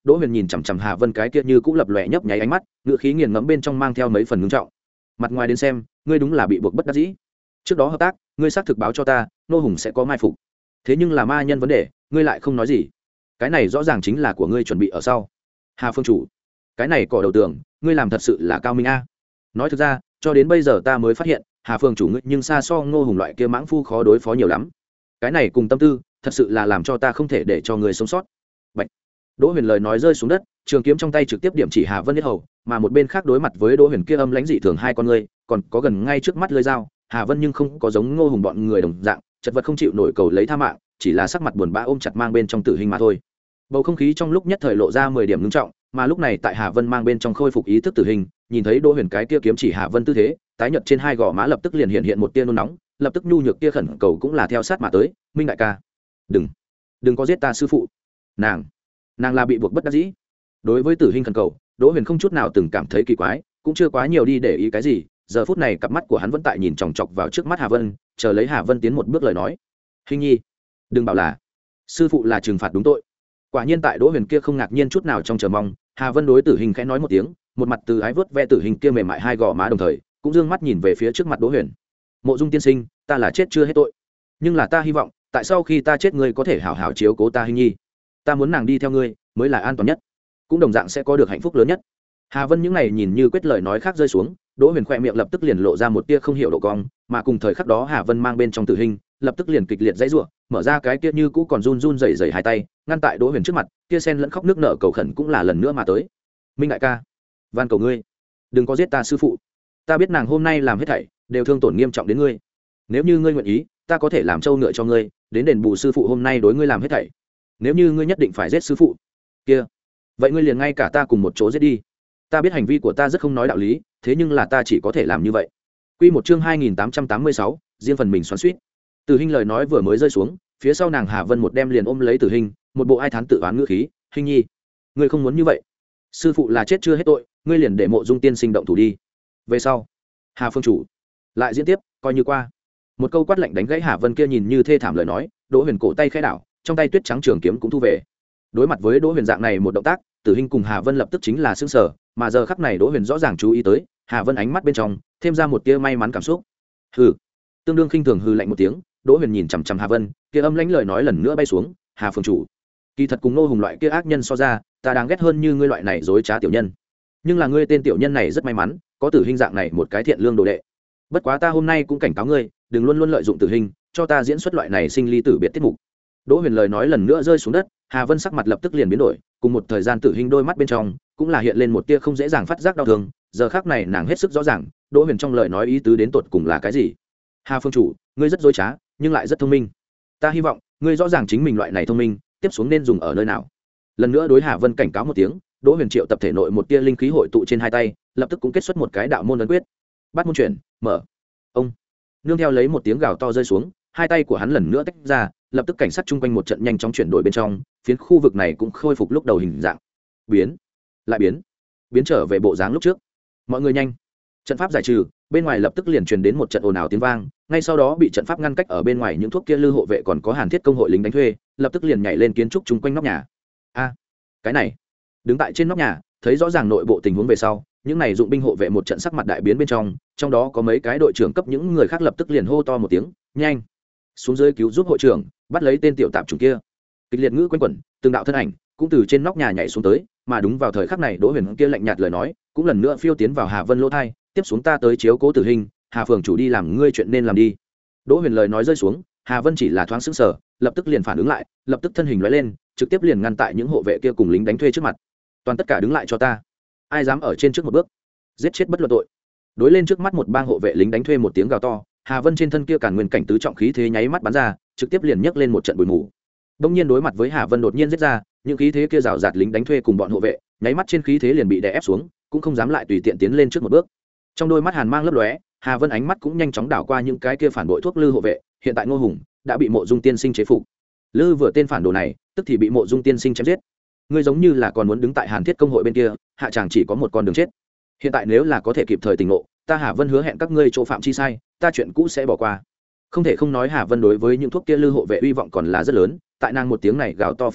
Đỗ Huyền nhìn chằm chằm Hà Vân cái kia như cũng lập lòe nhấp nháy ánh mắt, ngữ khí nghiền ngẫm bên trong mang theo mấy phần ngưng trọng. Mặt ngoài đến xem, ngươi đúng là bị buộc bất đắc dĩ. Trước đó hợp tác, ngươi xác thực báo cho ta, nô hùng sẽ có mai phục. Thế nhưng là ma nhân vấn đề, ngươi lại không nói gì. Cái này rõ ràng chính là của ngươi chuẩn bị ở sau. Hà phương chủ, cái này cỏ đầu tường, ngươi làm thật sự là cao minh a. Nói thực ra, cho đến bây giờ ta mới phát hiện, Hà phương chủ ngươi nhưng xa so Ngô Hùng loại kia mãng phu khó đối phó nhiều lắm. Cái này cùng tâm tư, thật sự là làm cho ta không thể để cho ngươi sống sót. Bạch. Đỗ Huyền lời nói rơi xuống đất, trường kiếm trong tay trực tiếp điểm chỉ Hà Vân Nhất Hầu, mà một bên khác đối mặt với Đỗ Huyền kia âm lãnh dị thường hai con ngươi, còn có gần ngay trước mắt lưỡi dao, Hà Vân nhưng không có giống Ngô Hùng bọn người đồng dạng, chật vật không chịu nổi cầu lấy tha mạng, chỉ là sắc mặt buồn bã ôm chặt mang bên trong tử hình mà thôi. Bầu không khí trong lúc nhất thời lộ ra mười điểm ngưng trọng, mà lúc này tại Hà Vân mang bên trong khôi phục ý thức tử hình, nhìn thấy Đỗ Huyền cái kia kiếm chỉ Hà Vân tư thế, tái nhợt trên hai gò má lập tức liền hiện hiện một tia nôn nóng, lập tức nhu nhược kia khẩn cầu cũng là theo sát mà tới, "Minh đại ca, đừng, đừng có giết ta sư phụ." Nàng, nàng là bị buộc bất đắc dĩ. Đối với tử hình khẩn cầu, Đỗ Huyền không chút nào từng cảm thấy kỳ quái, cũng chưa quá nhiều đi để ý cái gì, giờ phút này cặp mắt của hắn vẫn tại nhìn chòng chọc vào trước mắt Hà Vân, chờ lấy Hà Vân tiến một bước lời nói. "Hình nhi, đừng bảo là sư phụ là trừng phạt đúng tội." Quả nhiên tại Đỗ Huyền kia không ngạc nhiên chút nào trong chờ mong, Hà Vân đối tử hình khẽ nói một tiếng, một mặt từ ái vớt ve tử hình kia mềm mại hai gò má đồng thời, cũng dương mắt nhìn về phía trước mặt Đỗ Huyền. "Mộ Dung tiên sinh, ta là chết chưa hết tội, nhưng là ta hy vọng, tại sau khi ta chết ngươi có thể hảo hảo chiếu cố ta Hình nhi. Ta muốn nàng đi theo ngươi, mới là an toàn nhất, cũng đồng dạng sẽ có được hạnh phúc lớn nhất." Hà Vân những này nhìn như quyết lời nói khác rơi xuống, Đỗ Huyền khỏe miệng lập tức liền lộ ra một tia không hiểu độ cong, mà cùng thời khắc đó Hà Vân mang bên trong tử hình, lập tức liền kịch liệt dãy rủa, mở ra cái kia như cũ còn run run rẩy rẩy hai tay, ngăn tại Đỗ Huyền trước mặt, kia sen lẫn khóc nước nở cầu khẩn cũng là lần nữa mà tới. "Minh đại ca, van cầu ngươi, đừng có giết ta sư phụ. Ta biết nàng hôm nay làm hết thảy đều thương tổn nghiêm trọng đến ngươi. Nếu như ngươi nguyện ý, ta có thể làm trâu ngựa cho ngươi, đến đền bù sư phụ hôm nay đối ngươi làm hết thảy. Nếu như ngươi nhất định phải giết sư phụ, kia, vậy ngươi liền ngay cả ta cùng một chỗ giết đi. Ta biết hành vi của ta rất không nói đạo lý, thế nhưng là ta chỉ có thể làm như vậy." Quy một chương hai nghìn tám trăm tám mươi sáu, riêng phần mình xoắn xuýt. Tử Hình lời nói vừa mới rơi xuống, phía sau nàng Hà Vân một đem liền ôm lấy Tử Hình, một bộ ai thán tự oán ngữ khí, "Hình nhi, ngươi không muốn như vậy. Sư phụ là chết chưa hết tội, ngươi liền để Mộ Dung tiên sinh động thủ đi. Về sau, Hà phương chủ lại diễn tiếp, coi như qua." Một câu quát lạnh đánh gãy Hà Vân kia nhìn như thê thảm lời nói, Đỗ Huyền cổ tay khẽ đảo, trong tay tuyết trắng trường kiếm cũng thu về. Đối mặt với Đỗ Huyền dạng này một động tác, Tử Hình cùng Hà Vân lập tức chính là sững sờ, mà giờ khắc này Đỗ Huyền rõ ràng chú ý tới, Hà Vân ánh mắt bên trong thêm ra một tia may mắn cảm xúc. Hừ, tương đương khinh thường hừ lạnh một tiếng, Đỗ Huyền nhìn chằm chằm Hà Vân, kia âm lãnh lời nói lần nữa bay xuống, "Hà phương chủ, kỳ thật cùng Ngô Hùng loại kia ác nhân so ra, ta đáng ghét hơn như ngươi loại này dối trá tiểu nhân. Nhưng là ngươi tên tiểu nhân này rất may mắn, có Tử Hình dạng này một cái thiện lương đồ đệ. Bất quá ta hôm nay cũng cảnh cáo ngươi, đừng luôn luôn lợi dụng Tử Hình, cho ta diễn xuất loại này sinh ly tử biệt tiết mục." Đỗ Huyền lời nói lần nữa rơi xuống đất, Hà Vân sắc mặt lập tức liền biến đổi, cùng một thời gian Tử Hình đôi mắt bên trong cũng là hiện lên một tia không dễ dàng phát giác đau thương, giờ khắc này nàng hết sức rõ ràng, Đỗ Huyền trong lời nói ý tứ đến tột cùng là cái gì. "Hà phương chủ, ngươi rất dối trá, nhưng lại rất thông minh. Ta hy vọng ngươi rõ ràng chính mình loại này thông minh, tiếp xuống nên dùng ở nơi nào." Lần nữa đối Hà Vân cảnh cáo một tiếng, Đỗ Huyền triệu tập thể nội một tia linh khí hội tụ trên hai tay, lập tức cũng kết xuất một cái đạo môn ấn quyết. Bát môn chuyển, mở. Ông. Nương theo lấy một tiếng gào to rơi xuống, hai tay của hắn lần nữa tách ra, lập tức cảnh sát chung quanh một trận nhanh chóng chuyển đổi bên trong, phiến khu vực này cũng khôi phục lúc đầu hình dạng. Biến, lại biến, biến trở về bộ dáng lúc trước. Mọi người nhanh. Trận pháp giải trừ, bên ngoài lập tức liền truyền đến một trận ồn ào tiếng vang, ngay sau đó bị trận pháp ngăn cách ở bên ngoài những thuốc kia lư hộ vệ còn có Hàn Thiết công hội lính đánh thuê, lập tức liền nhảy lên kiến trúc chung quanh nóc nhà. A, cái này. Đứng tại trên nóc nhà, thấy rõ ràng nội bộ tình huống về sau, những này dụng binh hộ vệ một trận sắc mặt đại biến bên trong, trong đó có mấy cái đội trưởng cấp những người khác lập tức liền hô to một tiếng, "Nhanh xuống dưới cứu giúp hội trưởng, bắt lấy tên tiểu tạp chủng kia." Kịch liệt ngữ quanh quẩn, từng đạo thân ảnh cũng từ trên nóc nhà nhảy xuống tới, mà đúng vào thời khắc này Đỗ Huyền kia lạnh nhạt lời nói cũng lần nữa phiêu tiến vào Hà Vân lỗ tai, "Tiếp xuống ta tới chiếu cố Tử Hình, Hà phường chủ đi làm ngươi chuyện nên làm đi." Đỗ Huyền lời nói rơi xuống, Hà Vân chỉ là thoáng sững sờ, lập tức liền phản ứng lại, lập tức thân hình lóe lên, trực tiếp liền ngăn tại những hộ vệ kia cùng lính đánh thuê trước mặt. "Toàn tất cả đứng lại cho ta, ai dám ở trên trước một bước, giết chết bất luận tội." Đối lên trước mắt một bang hộ vệ lính đánh thuê một tiếng gào to, Hà Vân trên thân kia càn nguyên cảnh tứ trọng khí thế nháy mắt bắn ra, trực tiếp liền nhấc lên một trận bụi mù. Đông nhiên đối mặt với Hà Vân đột nhiên giết ra, những khí thế kia rào rạt lính đánh thuê cùng bọn hộ vệ, nháy mắt trên khí thế liền bị đè ép xuống, cũng không dám lại tùy tiện tiến lên trước một bước. Trong đôi mắt hàn mang lấp lóe, Hà Vân ánh mắt cũng nhanh chóng đảo qua những cái kia phản bội thuốc lư hộ vệ, hiện tại Ngô Hùng đã bị Mộ Dung tiên sinh chế phục. Lư vừa tên phản đồ này, tức thì bị Mộ Dung tiên sinh chém giết. Ngươi giống như là còn muốn đứng tại Hàn Thiết công hội bên kia, hạ chàng chỉ có một con đường chết. Hiện tại nếu là có thể kịp thời tỉnh ngộ, ta Hà Vân hứa hẹn các ngươi chỗ phạm chi sai, ta chuyện cũ sẽ bỏ qua. Không thể không nói Hà Vân đối với những thuốc kia lư hộ vệ uy vọng còn là rất lớn, tại nàng một tiếng này gào to phía dưới,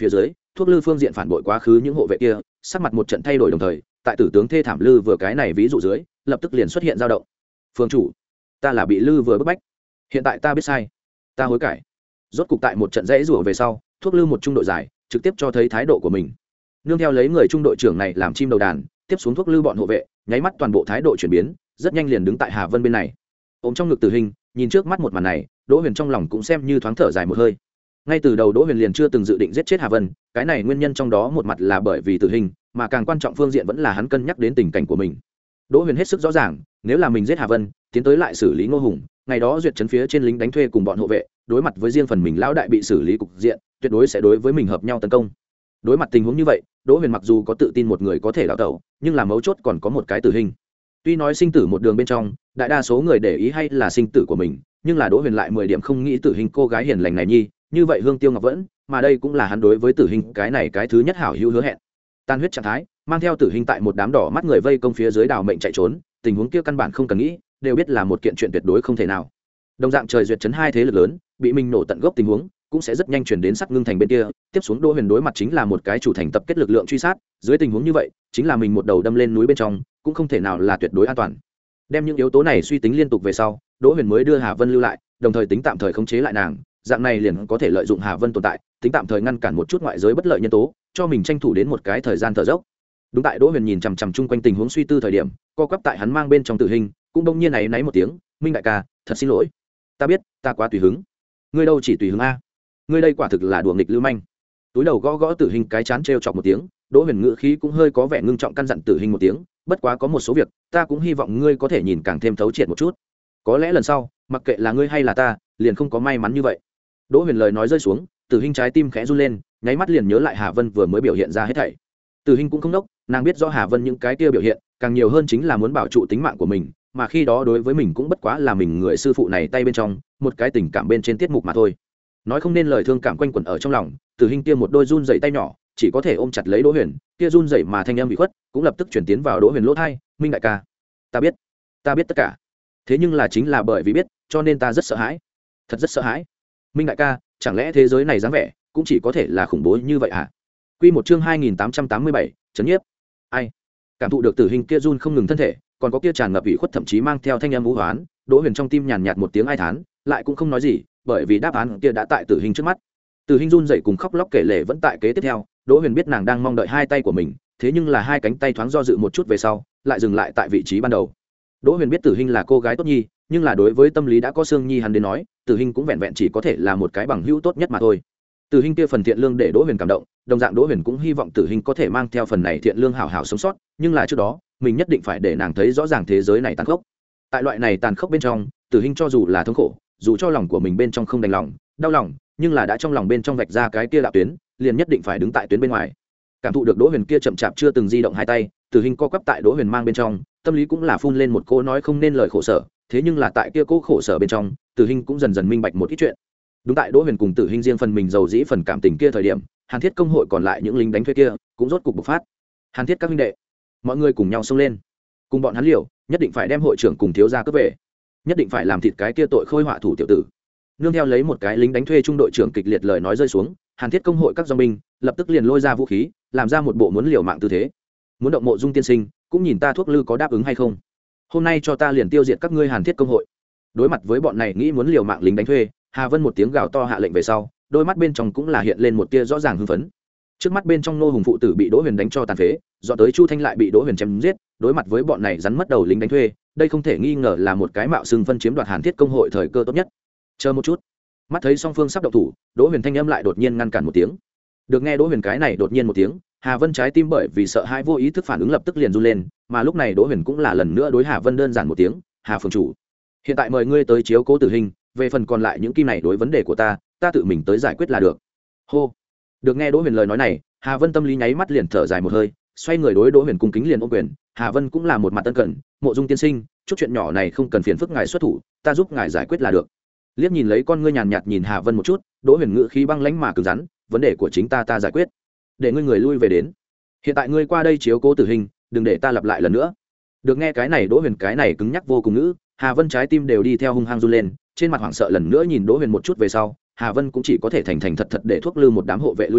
thuốc lư phương diện phản bội quá khứ những hộ vệ kia sắc mặt một trận thay đổi, đồng thời tại tử tướng thê thảm lư vừa cái này ví dụ dưới lập tức liền xuất hiện dao động. Phương chủ, ta là bị lư vừa bức bách, hiện tại ta biết sai, ta hối cải. Rốt cục tại một trận dãy rủa về sau, thuốc lư một trung đội giải trực tiếp cho thấy thái độ của mình. Nương theo lấy người trung đội trưởng này làm chim đầu đàn, tiếp xuống thuốc lư bọn hộ vệ nháy mắt toàn bộ thái độ chuyển biến, rất nhanh liền đứng tại Hà Vân bên này. Ôm trong ngực Tử Hình, nhìn trước mắt một màn này, Đỗ Huyền trong lòng cũng xem như thoáng thở dài một hơi. Ngay từ đầu Đỗ Huyền liền chưa từng dự định giết chết Hà Vân, cái này nguyên nhân trong đó một mặt là bởi vì Tử Hình, mà càng quan trọng phương diện vẫn là hắn cân nhắc đến tình cảnh của mình. Đỗ Huyền hết sức rõ ràng, nếu là mình giết Hà Vân, tiến tới lại xử lý Ngô Hùng, ngày đó duyệt trấn phía trên lính đánh thuê cùng bọn hộ vệ, đối mặt với riêng phần mình lão đại bị xử lý cục diện, tuyệt đối sẽ đối với mình hợp nhau tấn công. Đối mặt tình huống như vậy, Đỗ Huyền mặc dù có tự tin một người có thể đào tẩu, nhưng là mấu chốt còn có một cái Tử Hình. Tuy nói sinh tử một đường bên trong, đại đa số người để ý hay là sinh tử của mình, nhưng là Đỗ Huyền lại mười điểm không nghĩ Tử Hình cô gái hiền lành này nhi, như vậy Hương Tiêu Ngọc vẫn, mà đây cũng là hắn đối với Tử Hình cái này cái thứ nhất hảo hữu hứa hẹn. Tan huyết trạng thái, mang theo Tử Hình tại một đám đỏ mắt người vây công phía dưới đào mệnh chạy trốn, tình huống kia căn bản không cần nghĩ, đều biết là một kiện chuyện tuyệt đối không thể nào. Đồng dạng trời duyệt chấn hai thế lực lớn, bị mình nổ tận gốc tình huống, cũng sẽ rất nhanh chuyển đến Sắc Ngưng thành bên kia, tiếp xuống Đỗ Huyền đối mặt chính là một cái chủ thành tập kết lực lượng truy sát, dưới tình huống như vậy, chính là mình một đầu đâm lên núi bên trong, cũng không thể nào là tuyệt đối an toàn. Đem những yếu tố này suy tính liên tục về sau, Đỗ Huyền mới đưa Hà Vân lưu lại, đồng thời tính tạm thời khống chế lại nàng, dạng này liền có thể lợi dụng Hà Vân tồn tại, tính tạm thời ngăn cản một chút ngoại giới bất lợi nhân tố, cho mình tranh thủ đến một cái thời gian thở dốc. Đúng tại Đỗ Huyền nhìn chằm chằm chung quanh tình huống suy tư thời điểm, co quắp tại hắn mang bên trong Tử Hình, cũng bỗng nhiên này náy một tiếng, "Minh đại ca, thật xin lỗi. Ta biết, ta quá tùy hứng." "Ngươi đâu chỉ tùy hứng a? Ngươi đây quả thực là đùa nghịch lưu manh." Túi đầu gõ gõ Tử Hình cái chán trêu chọc một tiếng, Đỗ Huyền ngữ khí cũng hơi có vẻ ngưng trọng căn dặn Tử Hình một tiếng, "Bất quá có một số việc, ta cũng hy vọng ngươi có thể nhìn càng thêm thấu triệt một chút. Có lẽ lần sau, mặc kệ là ngươi hay là ta, liền không có may mắn như vậy." Đỗ Huyền lời nói rơi xuống, Tử Hình trái tim khẽ run lên, nháy mắt liền nhớ lại Hà Vân vừa mới biểu hiện ra hết thảy. Tử Hình cũng không đốc, nàng biết rõ Hà Vân những cái kia biểu hiện, càng nhiều hơn chính là muốn bảo trụ tính mạng của mình, mà khi đó đối với mình cũng bất quá là mình người sư phụ này tay bên trong, một cái tình cảm bên trên tiết mục mà thôi. Nói không nên lời thương cảm quanh quẩn ở trong lòng, Tử Hình kia một đôi run rẩy tay nhỏ, chỉ có thể ôm chặt lấy Đỗ Huyền, kia run rẩy mà thanh âm bị khuất, cũng lập tức chuyển tiến vào Đỗ Huyền lỗ tai, "Minh đại ca, ta biết, ta biết tất cả. Thế nhưng là chính là bởi vì biết, cho nên ta rất sợ hãi, thật rất sợ hãi. Minh đại ca, chẳng lẽ thế giới này dáng vẻ cũng chỉ có thể là khủng bố như vậy hả?" Quy một chương hai nghìn tám trăm tám mươi bảy, chấn nhiếp. Ai? Cảm thụ được Tử Hình kia run không ngừng thân thể, còn có kia tràn ngập ủy khuất thậm chí mang theo thanh âm u hoán, Đỗ Huyền trong tim nhàn nhạt một tiếng ai thán, lại cũng không nói gì, bởi vì đáp án kia đã tại Tử Hình trước mắt. Tử Hình run rẩy cùng khóc lóc kể lể vẫn tại kế tiếp theo, Đỗ Huyền biết nàng đang mong đợi hai tay của mình, thế nhưng là hai cánh tay thoáng do dự một chút về sau, lại dừng lại tại vị trí ban đầu. Đỗ Huyền biết Tử Hình là cô gái tốt nhi, nhưng là đối với tâm lý đã có xương nhi hắn đến nói, Tử Hình cũng vẹn vẹn chỉ có thể là một cái bằng hữu tốt nhất mà thôi. Tử Hình kia phần thiện lương để Đỗ Huyền cảm động, đồng dạng Đỗ Huyền cũng hy vọng Tử Hình có thể mang theo phần này thiện lương hảo hảo sống sót, nhưng là trước đó, mình nhất định phải để nàng thấy rõ ràng thế giới này tàn khốc. Tại loại này tàn khốc bên trong, Tử Hình cho dù là thống khổ, dù cho lòng của mình bên trong không đành lòng, đau lòng, nhưng là đã trong lòng bên trong vạch ra cái kia đạo tuyến, liền nhất định phải đứng tại tuyến bên ngoài. Cảm thụ được Đỗ Huyền kia chậm chạp chưa từng di động hai tay, Tử Hình co quắp tại Đỗ Huyền mang bên trong, tâm lý cũng là phun lên một cô nói không nên lời khổ sở, thế nhưng là tại kia cô khổ sở bên trong, Tử Hình cũng dần dần minh bạch một ít chuyện. Đúng tại Đỗ Huyền cùng Tử Hình riêng phần mình giàu dĩ phần cảm tình kia thời điểm, Hàn Thiết công hội còn lại những lính đánh thuê kia cũng rốt cục bộc phát. "Hàn Thiết các huynh đệ, mọi người cùng nhau xông lên, cùng bọn hắn liều, nhất định phải đem hội trưởng cùng thiếu gia cướp về, nhất định phải làm thịt cái kia tội khôi họa thủ tiểu tử." Nương theo lấy một cái lính đánh thuê trung đội trưởng kịch liệt lời nói rơi xuống, Hàn Thiết công hội các dòng binh lập tức liền lôi ra vũ khí, làm ra một bộ muốn liều mạng tư thế. "Muốn động Mộ Dung tiên sinh, cũng nhìn ta thuốc lư có đáp ứng hay không. Hôm nay cho ta liền tiêu diệt các ngươi Hàn Thiết công hội." Đối mặt với bọn này nghĩ muốn liều mạng lính đánh thuê, Hà Vân một tiếng gào to hạ lệnh về sau, đôi mắt bên trong cũng là hiện lên một tia rõ ràng hưng phấn. Trước mắt bên trong Nô Hùng phụ tử bị Đỗ Huyền đánh cho tàn phế, dọn tới Chu Thanh lại bị Đỗ Huyền chém giết, đối mặt với bọn này rắn mất đầu lính đánh thuê, đây không thể nghi ngờ là một cái mạo xưng phân chiếm đoạt Hàn Thiết công hội thời cơ tốt nhất. Chờ một chút. Mắt thấy song phương sắp động thủ, Đỗ Huyền thanh âm lại đột nhiên ngăn cản một tiếng. Được nghe Đỗ Huyền cái này đột nhiên một tiếng, Hà Vân trái tim bởi vì sợ hãi vô ý thức phản ứng lập tức liền run lên, mà lúc này Đỗ Huyền cũng là lần nữa đối Hà Vân đơn giản một tiếng, "Hà phường chủ, hiện tại mời ngươi tới chiếu cố Tử Hình, về phần còn lại những kim này đối vấn đề của ta, ta tự mình tới giải quyết là được." Hô. Được nghe Đỗ Huyền lời nói này, Hà Vân tâm lý nháy mắt liền thở dài một hơi, xoay người đối Đỗ Huyền cung kính liền ôm quyền. Hà Vân cũng là một mặt tân cẩn, "Mộ Dung tiên sinh, chút chuyện nhỏ này không cần phiền phức ngài xuất thủ, ta giúp ngài giải quyết là được." Liếc nhìn lấy con ngươi nhàn nhạt nhìn Hà Vân một chút, Đỗ Huyền ngữ khí băng lãnh mà cứng rắn, "Vấn đề của chính ta ta giải quyết, để ngươi người lui về đến. Hiện tại ngươi qua đây chiếu cố Tử Hình, đừng để ta lặp lại lần nữa." Được nghe cái này Đỗ Huyền cái này cứng nhắc vô cùng ngữ, Hà Vân trái tim đều đi theo hung hăng run lên, trên mặt hoảng sợ lần nữa nhìn Đỗ Huyền một chút về sau, Hà Vân cũng chỉ có thể thành thành thật thật để thuốc lư một đám hộ vệ lui lại,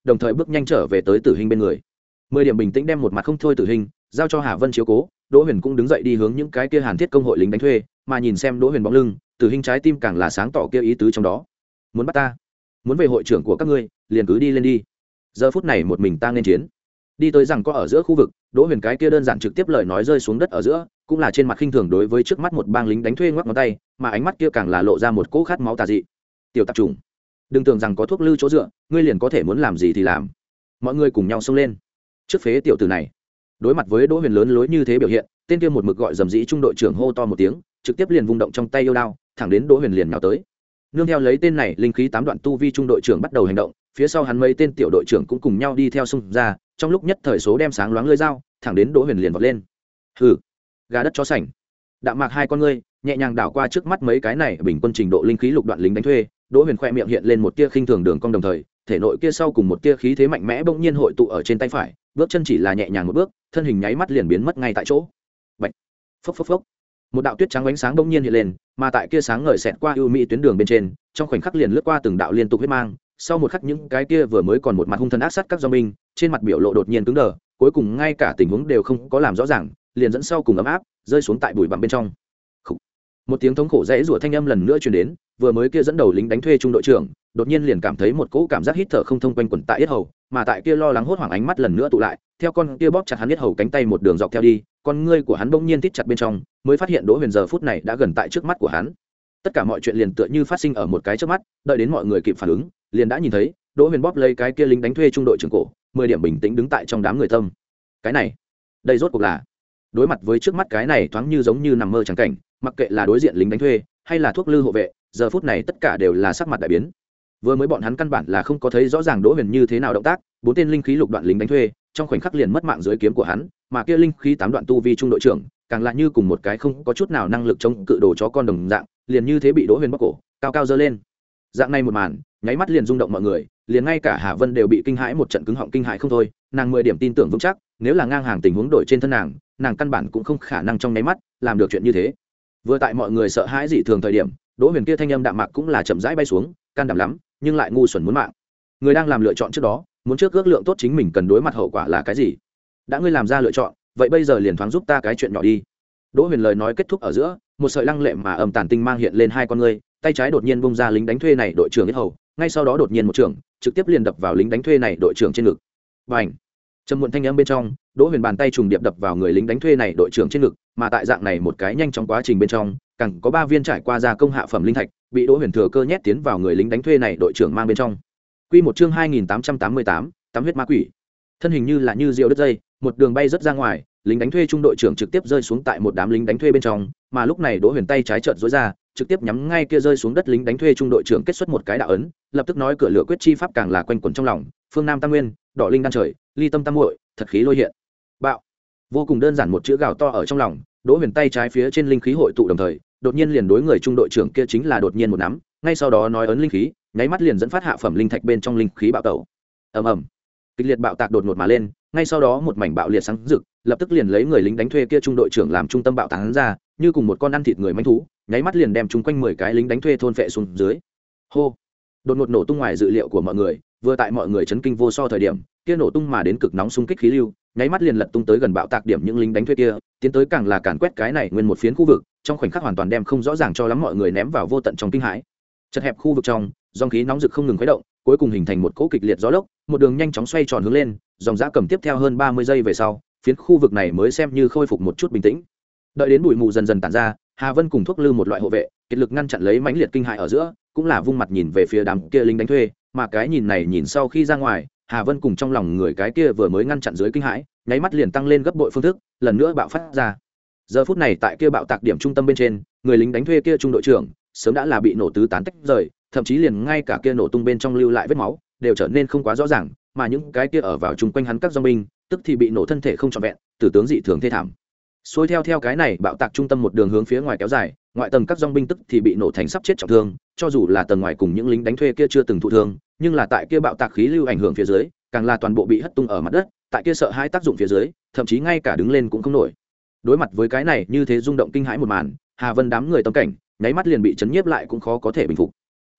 đồng thời bước nhanh trở về tới Tử Hình bên người. Mười điểm bình tĩnh đem một mặt không thôi Tử Hình giao cho Hà Vân chiếu cố. Đỗ Huyền cũng đứng dậy đi hướng những cái kia Hàn Thiết công hội lính đánh thuê, mà nhìn xem Đỗ Huyền bóng lưng, Tử Hình trái tim càng là sáng tỏ kia ý tứ trong đó. Muốn bắt ta, muốn về hội trưởng của các ngươi, liền cứ đi lên đi. Giờ phút này một mình ta nên chiến. Đi tới rằng có ở giữa khu vực, Đỗ Huyền cái kia đơn giản trực tiếp lời nói rơi xuống đất ở giữa, cũng là trên mặt khinh thường đối với trước mắt một bang lính đánh thuê ngoắc ngón tay, mà ánh mắt kia càng là lộ ra một cỗ khát máu tà dị. Tiểu tạp trùng, đừng tưởng rằng có thuốc lư chỗ dựa, ngươi liền có thể muốn làm gì thì làm. Mọi người cùng nhau xông lên. Trước phế tiểu tử này. Đối mặt với Đỗ Huyền lớn lối như thế biểu hiện, tên kia một mực gọi dầm dĩ trung đội trưởng hô to một tiếng, trực tiếp liền vung động trong tay yêu đao, thẳng đến Đỗ Huyền liền nhào tới. Nương theo lấy tên này linh khí tám đoạn tu vi trung đội trưởng bắt đầu hành động, phía sau hắn mấy tên tiểu đội trưởng cũng cùng nhau đi theo xung ra, trong lúc nhất thời số đem sáng loáng lưỡi dao, thẳng đến Đỗ Huyền liền vọt lên. Hừ, gà đất chó sành. Đạm Mạc hai con ngươi nhẹ nhàng đảo qua trước mắt mấy cái này bình quân trình độ linh khí lục đoạn lính đánh thuê, Đỗ Huyền khoe miệng hiện lên một tia khinh thường đường cong, đồng thời thể nội kia sau cùng một tia khí thế mạnh mẽ bỗng nhiên hội tụ ở trên tay phải, bước chân chỉ là nhẹ nhàng một bước, thân hình nháy mắt liền biến mất ngay tại chỗ. Bạch, phốc phốc phốc. Một đạo tuyết trắng ánh sáng bỗng nhiên hiện lên, mà tại kia sáng ngời xẹt qua ưu mỹ tuyến đường bên trên, trong khoảnh khắc liền lướt qua từng đạo liên tục huyết mang, sau một khắc những cái kia vừa mới còn một mặt hung thần ác sát các do binh, trên mặt biểu lộ đột nhiên cứng đờ, cuối cùng ngay cả tình huống đều không có làm rõ ràng, liền dẫn sau cùng ấm áp rơi xuống tại bụi bặm bên trong. Khủ. Một tiếng thống khổ rẽ rủa thanh âm lần nữa truyền đến, vừa mới kia dẫn đầu lính đánh thuê trung đội trưởng, đột nhiên liền cảm thấy một cỗ cảm giác hít thở không thông quanh quẩn tại yết hầu, mà tại kia lo lắng hốt hoảng ánh mắt lần nữa tụ lại, theo con kia bóp chặt hắn yết hầu cánh tay một đường dọc theo đi, con ngươi của hắn bỗng nhiên thít chặt bên trong, mới phát hiện Đỗ Huyền giờ phút này đã gần tại trước mắt của hắn. Tất cả mọi chuyện liền tựa như phát sinh ở một cái chớp mắt, đợi đến mọi người kịp phản ứng, liền đã nhìn thấy Đỗ Huyền bóp lấy cái kia lính đánh thuê trung đội trưởng cổ, mười điểm bình tĩnh đứng tại trong đám người tâm. Cái này, đây rốt cuộc là đối mặt với trước mắt cái này thoáng như giống như nằm mơ chẳng cảnh, mặc kệ là đối diện lính đánh thuê hay là thuốc lư hộ vệ, giờ phút này tất cả đều là sắc mặt đại biến. Vừa mới bọn hắn căn bản là không có thấy rõ ràng Đỗ Huyền như thế nào động tác, bốn tên linh khí lục đoạn lính đánh thuê trong khoảnh khắc liền mất mạng dưới kiếm của hắn, mà kia linh khí tám đoạn tu vi trung đội trưởng càng lại như cùng một cái không có chút nào năng lực chống cự đồ chó con đồng dạng, liền như thế bị Đỗ Huyền bóp cổ, cao cao giơ lên. Dạng này một màn, nháy mắt liền rung động mọi người, liền ngay cả Hà Vân đều bị kinh hãi một trận cứng họng kinh hãi không thôi, nàng mười điểm tin tưởng vững chắc, nếu là ngang hàng tình huống đổi trên thân nàng, nàng căn bản cũng không khả năng trong nháy mắt làm được chuyện như thế. Vừa tại mọi người sợ hãi dị thường thời điểm, Đỗ Huyền kia thanh âm đạm mạc cũng là chậm rãi bay xuống, can đảm lắm, nhưng lại ngu xuẩn muốn mạng. Người đang làm lựa chọn trước đó, muốn trước ước lượng tốt chính mình cần đối mặt hậu quả là cái gì. Đã ngươi làm ra lựa chọn, vậy bây giờ liền thoáng giúp ta cái chuyện nhỏ đi. Đỗ Huyền lời nói kết thúc ở giữa, một sợi lăng lệ mà âm tàn tinh mang hiện lên hai con ngươi, tay trái đột nhiên bung ra lính đánh thuê này đội trưởng yết hầu, ngay sau đó đột nhiên một trường, trực tiếp liền đập vào lính đánh thuê này đội trưởng trên ngực. Bành! Trầm muộn thanh âm bên trong, Đỗ Huyền bàn tay trùng điệp đập vào người lính đánh thuê này đội trưởng trên ngực, mà tại dạng này một cái nhanh chóng quá trình bên trong, càng có ba viên trải qua gia công hạ phẩm linh thạch, bị Đỗ Huyền thừa cơ nhét tiến vào người lính đánh thuê này đội trưởng mang bên trong. Quy một chương hai nghìn tám trăm tám mươi tám, tắm huyết ma quỷ. Thân hình như là như diều đứt dây, một đường bay rất ra ngoài, lính đánh thuê trung đội trưởng trực tiếp rơi xuống tại một đám lính đánh thuê bên trong, mà lúc này Đỗ Huyền tay trái chợt duỗi ra, trực tiếp nhắm ngay kia rơi xuống đất lính đánh thuê trung đội trưởng kết xuất một cái đạo ấn, lập tức nói cửa lửa quyết chi pháp càng là quanh quẩn trong lòng, phương nam tam nguyên, đỏ linh đan trời, ly tâm tam muội, thật khí lôi hiện. Bạo. Vô cùng đơn giản một chữ gào to ở trong lòng, Đỗ Huyền tay trái phía trên linh khí hội tụ đồng thời, đột nhiên liền đối người trung đội trưởng kia chính là đột nhiên một nắm, ngay sau đó nói ấn linh khí, nháy mắt liền dẫn phát hạ phẩm linh thạch bên trong linh khí bạo tẩu. Ầm ầm. Kịch liệt bạo tạc đột ngột mà lên, ngay sau đó một mảnh bạo liệt sáng rực, lập tức liền lấy người lính đánh thuê kia trung đội trưởng làm trung tâm bạo tán ra, như cùng một con ăn thịt người manh thú, nháy mắt liền đem chúng quanh mười cái lính đánh thuê thôn phệ xuống dưới. Hô! Đột ngột nổ tung ngoài dự liệu của mọi người, vừa tại mọi người chấn kinh vô so thời điểm, kia nổ tung mà đến cực nóng xung kích khí lưu, nháy mắt liền lật tung tới gần bạo tạc điểm những lính đánh thuê kia, tiến tới càng là càn quét cái này nguyên một phiến khu vực, trong khoảnh khắc hoàn toàn đem không rõ ràng cho lắm mọi người ném vào vô tận trong kinh hãi. Chật hẹp khu vực trong, dòng khí nóng rực không ngừng khuấy động, cuối cùng hình thành một cỗ kịch liệt gió lốc, một đường nhanh chóng xoay tròn hướng lên, dòng dã cầm tiếp theo hơn ba mươi giây về sau, phiến khu vực này mới xem như khôi phục một chút bình tĩnh. Đợi đến bụi mù dần dần tản ra, Hà Vân cùng thuốc lư một loại hộ vệ, kiệt lực ngăn chặn lấy mãnh liệt kinh hãi ở giữa, cũng là vung mặt nhìn về phía đám kia lính đánh thuê, mà cái nhìn này nhìn sau khi ra ngoài, Hà Vân cùng trong lòng người cái kia vừa mới ngăn chặn dưới kinh hãi, nháy mắt liền tăng lên gấp bội phương thức, lần nữa bạo phát ra. Giờ phút này tại kia bạo tạc điểm trung tâm bên trên, người lính đánh thuê kia trung đội trưởng, sớm đã là bị nổ tứ tán tách rời, thậm chí liền ngay cả kia nổ tung bên trong lưu lại vết máu, đều trở nên không quá rõ ràng, mà những cái kia ở vào chung quanh hắn các dòng binh, tức thì bị nổ thân thể không trọn vẹn, tử tướng dị thường thê thảm. Xuôi theo theo cái này bạo tạc trung tâm một đường hướng phía ngoài kéo dài, ngoại tầng các dòng binh tức thì bị nổ thành sắp chết trọng thương, cho dù là tầng ngoài cùng những lính đánh thuê kia chưa từng thụ thương, nhưng là tại kia bạo tạc khí lưu ảnh hưởng phía dưới, càng là toàn bộ bị hất tung ở mặt đất, tại kia sợ hãi tác dụng phía dưới, thậm chí ngay cả đứng lên cũng không nổi. Đối mặt với cái này như thế rung động kinh hãi một màn, Hà Vân đám người tâm cảnh, nháy mắt liền bị chấn nhiếp lại cũng khó có thể bình phục.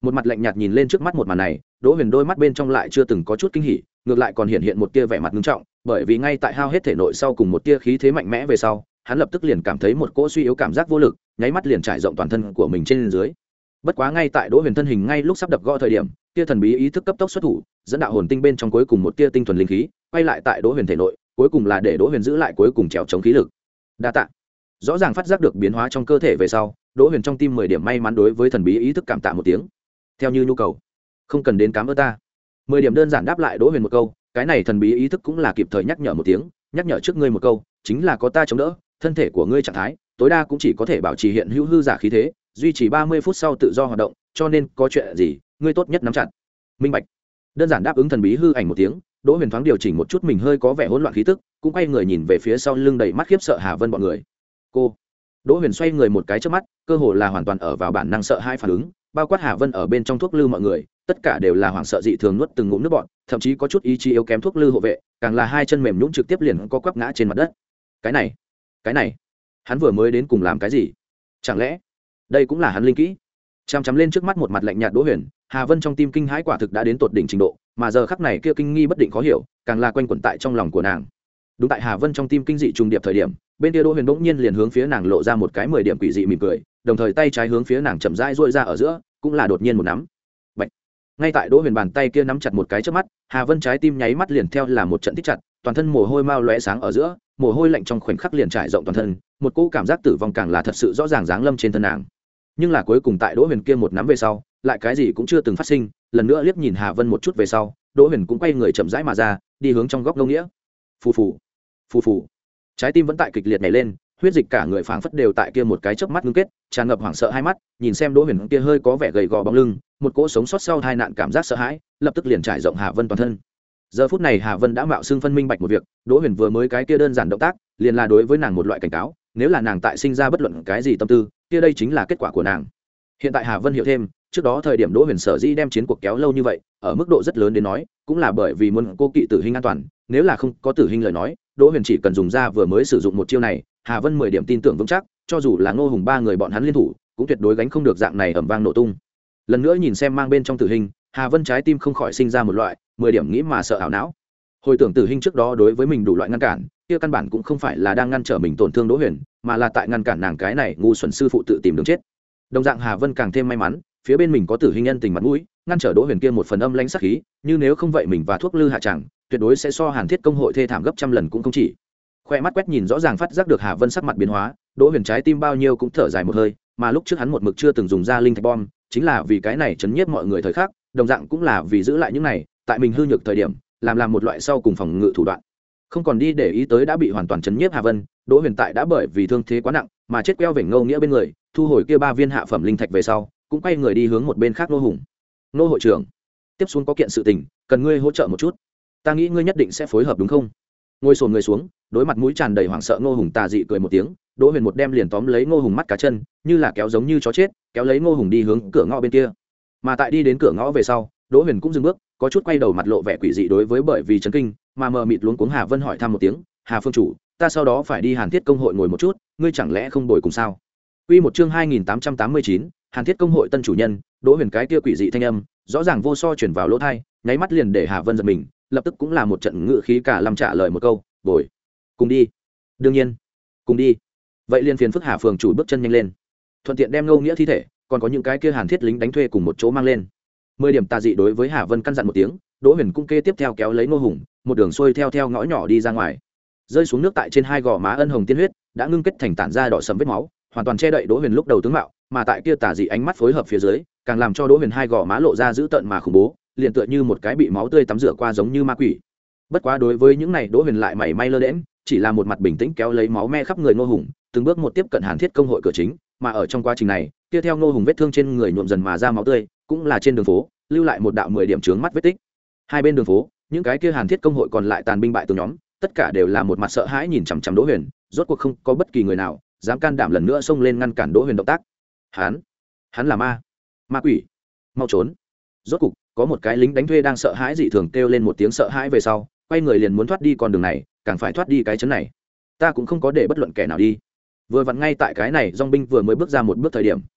một mặt lạnh nhạt nhìn lên trước mắt một màn này, Đỗ Huyền đôi mắt bên trong lại chưa từng có chút kinh hỉ, ngược lại còn hiện hiện một tia vẻ mặt nghiêm trọng, bởi vì ngay tại hao hết thể nội sau cùng một tia khí thế mạnh mẽ về sau, hắn lập tức liền cảm thấy một cỗ suy yếu cảm giác vô lực, nháy mắt liền trải rộng toàn thân của mình trên dưới. Bất quá ngay tại Đỗ Huyền thân hình ngay lúc sắp đập gõ thời điểm, tia thần bí ý thức cấp tốc xuất thủ, dẫn đạo hồn tinh bên trong cuối cùng một tia tinh thuần linh khí, quay lại tại Đỗ Huyền thể nội, cuối cùng là để Đỗ Huyền giữ lại cuối cùng trèo chống khí lực. Đa tạ. Rõ ràng phát giác được biến hóa trong cơ thể về sau, Đỗ Huyền trong tim mười điểm may mắn đối với thần bí ý thức cảm tạ một tiếng. Theo như nhu cầu, không cần đến cám ơn ta. Mười điểm đơn giản đáp lại Đỗ Huyền một câu, cái này thần bí ý thức cũng là kịp thời nhắc nhở một tiếng, nhắc nhở trước ngươi một câu, chính là có ta chống đỡ, thân thể của ngươi trạng thái tối đa cũng chỉ có thể bảo trì hiện hữu hư giả khí thế, duy trì ba mươi phút sau tự do hoạt động, cho nên có chuyện gì, ngươi tốt nhất nắm chặt. Minh bạch. Đơn giản đáp ứng thần bí hư ảnh một tiếng, Đỗ Huyền thoáng điều chỉnh một chút mình hơi có vẻ hỗn loạn khí tức, cũng quay người nhìn về phía sau lưng đầy mắt khiếp sợ Hà Vân bọn người. Cô. Đỗ Huyền xoay người một cái trước mắt, cơ hồ là hoàn toàn ở vào bản năng sợ hai phản ứng, bao quát Hà Vân ở bên trong thuốc lư mọi người, tất cả đều là hoảng sợ dị thường nuốt từng ngụm nước bọt, thậm chí có chút ý chí yếu kém thuốc lư hộ vệ, càng là hai chân mềm nhũn trực tiếp liền co quắp ngã trên mặt đất. Cái này, cái này, hắn vừa mới đến cùng làm cái gì? Chẳng lẽ đây cũng là hắn linh kỹ? Chằm chằm lên trước mắt một mặt lạnh nhạt Đỗ Huyền, Hà Vân trong tim kinh hãi quả thực đã đến tột đỉnh trình độ, mà giờ khắc này kia kinh nghi bất định khó hiểu, càng là quanh quẩn tại trong lòng của nàng. Đúng tại Hà Vân trong tim kinh dị trùng điệp thời điểm, bên kia Đỗ Huyền bỗng nhiên liền hướng phía nàng lộ ra một cái mười điểm quỷ dị mỉm cười, đồng thời tay trái hướng phía nàng chậm rãi duỗi ra ở giữa, cũng là đột nhiên một nắm. Bạch. Ngay tại Đỗ Huyền bàn tay kia nắm chặt một cái trước mắt, Hà Vân trái tim nháy mắt liền theo là một trận thích chặt, toàn thân mồ hôi mau lóe sáng ở giữa, mồ hôi lạnh trong khoảnh khắc liền trải rộng toàn thân, một cỗ cảm giác tử vong càng là thật sự rõ ràng giáng lâm trên thân nàng. Nhưng là cuối cùng tại Đỗ Huyền kia một nắm về sau, lại cái gì cũng chưa từng phát sinh, lần nữa liếc nhìn Hà Vân một chút về sau, Đỗ Huyền cũng quay người chậm rãi mà ra, đi hướng trong góc ngông nghĩa. Phù phù, phù phù. Trái tim vẫn tại kịch liệt nhảy lên, huyết dịch cả người phảng phất đều tại kia một cái chớp mắt ngưng kết, tràn ngập hoảng sợ hai mắt, nhìn xem Đỗ Huyền kia hơi có vẻ gầy gò bóng lưng, một cỗ sống sót sau tai nạn cảm giác sợ hãi, lập tức liền trải rộng Hà Vân toàn thân. Giờ phút này Hà Vân đã mạo xưng phân minh bạch một việc, Đỗ Huyền vừa mới cái kia đơn giản động tác, liền là đối với nàng một loại cảnh cáo, nếu là nàng tại sinh ra bất luận cái gì tâm tư, kia đây chính là kết quả của nàng. Hiện tại Hà Vân hiểu thêm, trước đó thời điểm Đỗ Huyền sở dĩ đem chiến cuộc kéo lâu như vậy, ở mức độ rất lớn đến nói, cũng là bởi vì muốn cô kỵ Tử Hình an toàn, nếu là không có Tử Hình lời nói, Đỗ Huyền chỉ cần dùng ra vừa mới sử dụng một chiêu này, Hà Vân mười điểm tin tưởng vững chắc, cho dù là Ngô Hùng ba người bọn hắn liên thủ, cũng tuyệt đối gánh không được dạng này ầm vang nổ tung. Lần nữa nhìn xem mang bên trong Tử Hình, Hà Vân trái tim không khỏi sinh ra một loại mười điểm nghĩ mà sợ ảo não. Hồi tưởng Tử Hình trước đó đối với mình đủ loại ngăn cản, kia căn bản cũng không phải là đang ngăn trở mình tổn thương Đỗ Huyền, mà là tại ngăn cản nàng cái này ngu xuẩn sư phụ tự tìm đường chết. Đồng dạng Hà Vân càng thêm may mắn, phía bên mình có Tử Hình nhân tình mặt mũi, ngăn trở Đỗ Huyền kia một phần âm lãnh sát khí, như nếu không vậy mình và thuốc lư hạ chẳng, tuyệt đối sẽ so Hàn Thiết công hội thê thảm gấp trăm lần cũng không chỉ. Khoe mắt quét nhìn rõ ràng phát giác được Hà Vân sắc mặt biến hóa, Đỗ Huyền trái tim bao nhiêu cũng thở dài một hơi, mà lúc trước hắn một mực chưa từng dùng ra linh thạch bom, chính là vì cái này chấn nhiếp mọi người thời khắc, đồng dạng cũng là vì giữ lại những này, tại mình hư nhược thời điểm, làm làm một loại sau cùng phòng ngự thủ đoạn. Không còn đi để ý tới đã bị hoàn toàn chấn nhiếp Hà Vân, Đỗ Huyền tại đã bởi vì thương thế quá nặng, mà chết queo vểnh Ngô Nghĩa bên người, thu hồi kia ba viên hạ phẩm linh thạch về sau, cũng quay người đi hướng một bên khác Nô Hùng. Nô hội trưởng, tiếp xuống có kiện sự tình, cần ngươi hỗ trợ một chút. Ta nghĩ ngươi nhất định sẽ phối hợp đúng không? Ngồi xổm người xuống, đối mặt mũi tràn đầy hoảng sợ Ngô Hùng tà dị cười một tiếng, Đỗ Huyền một đem liền tóm lấy Ngô Hùng mắt cá chân, như là kéo giống như chó chết, kéo lấy Ngô Hùng đi hướng cửa ngõ bên kia. Mà tại đi đến cửa ngõ về sau, Đỗ Huyền cũng dừng bước, có chút quay đầu mặt lộ vẻ quỷ dị đối với bởi vì chấn kinh, mà mờ mịt luống cuống Hà Vân hỏi thăm một tiếng, "Hà phương chủ, ta sau đó phải đi Hàn Thiết công hội ngồi một chút, ngươi chẳng lẽ không bồi cùng sao?" Quy một chương hai nghìn tám trăm tám mươi chín, Hàn Thiết công hội tân chủ nhân, Đỗ Huyền cái kia quỷ dị thanh âm, rõ ràng vô so chuyển vào lỗ tai, nháy mắt liền để Hà Vân giật mình, lập tức cũng là một trận ngự khí cả làm trả lời một câu, "Bồi, cùng đi." "Đương nhiên, cùng đi." Vậy liền phiền phức Hà phường chủ bước chân nhanh lên, thuận tiện đem Ngô Nghĩa thi thể, còn có những cái kia Hàn Thiết lính đánh thuê cùng một chỗ mang lên. Mười điểm tà dị đối với Hà Vân căn dặn một tiếng, Đỗ Huyền cung kê tiếp theo kéo lấy Ngô Hùng, một đường xuôi theo theo ngõ nhỏ đi ra ngoài. Rơi xuống nước tại trên hai gò má ân hồng tiên huyết, đã ngưng kết thành tản ra đỏ sẫm vết máu, hoàn toàn che đậy Đỗ Huyền lúc đầu tướng mạo, mà tại kia tà dị ánh mắt phối hợp phía dưới, càng làm cho Đỗ Huyền hai gò má lộ ra dữ tợn mà khủng bố, liền tựa như một cái bị máu tươi tắm rửa qua giống như ma quỷ. Bất quá đối với những này Đỗ Huyền lại mảy may lơ đễnh, chỉ là một mặt bình tĩnh kéo lấy máu me khắp người Ngô Hùng, từng bước một tiếp cận Hàn Thiết công hội cửa chính, mà ở trong quá trình này, kia theo Ngô Hùng vết thương trên người nhuộm dần mà ra máu tươi, cũng là trên đường phố lưu lại một đạo mười điểm chướng mắt vết tích. Hai bên đường phố, những cái kia Hàn Thiết công hội còn lại tàn binh bại tướng nhóm, tất cả đều là một mặt sợ hãi nhìn chằm chằm Đỗ Huyền, rốt cuộc không có bất kỳ người nào dám can đảm lần nữa xông lên ngăn cản Đỗ Huyền động tác. Hắn, hắn là ma, ma quỷ, mau trốn! Rốt cuộc có một cái lính đánh thuê đang sợ hãi dị thường kêu lên một tiếng sợ hãi về sau, quay người liền muốn thoát đi con đường này, càng phải thoát đi cái chấn này. Ta cũng không có để bất luận kẻ nào đi. Vừa vặn ngay tại cái này dòng binh vừa mới bước ra một bước thời điểm,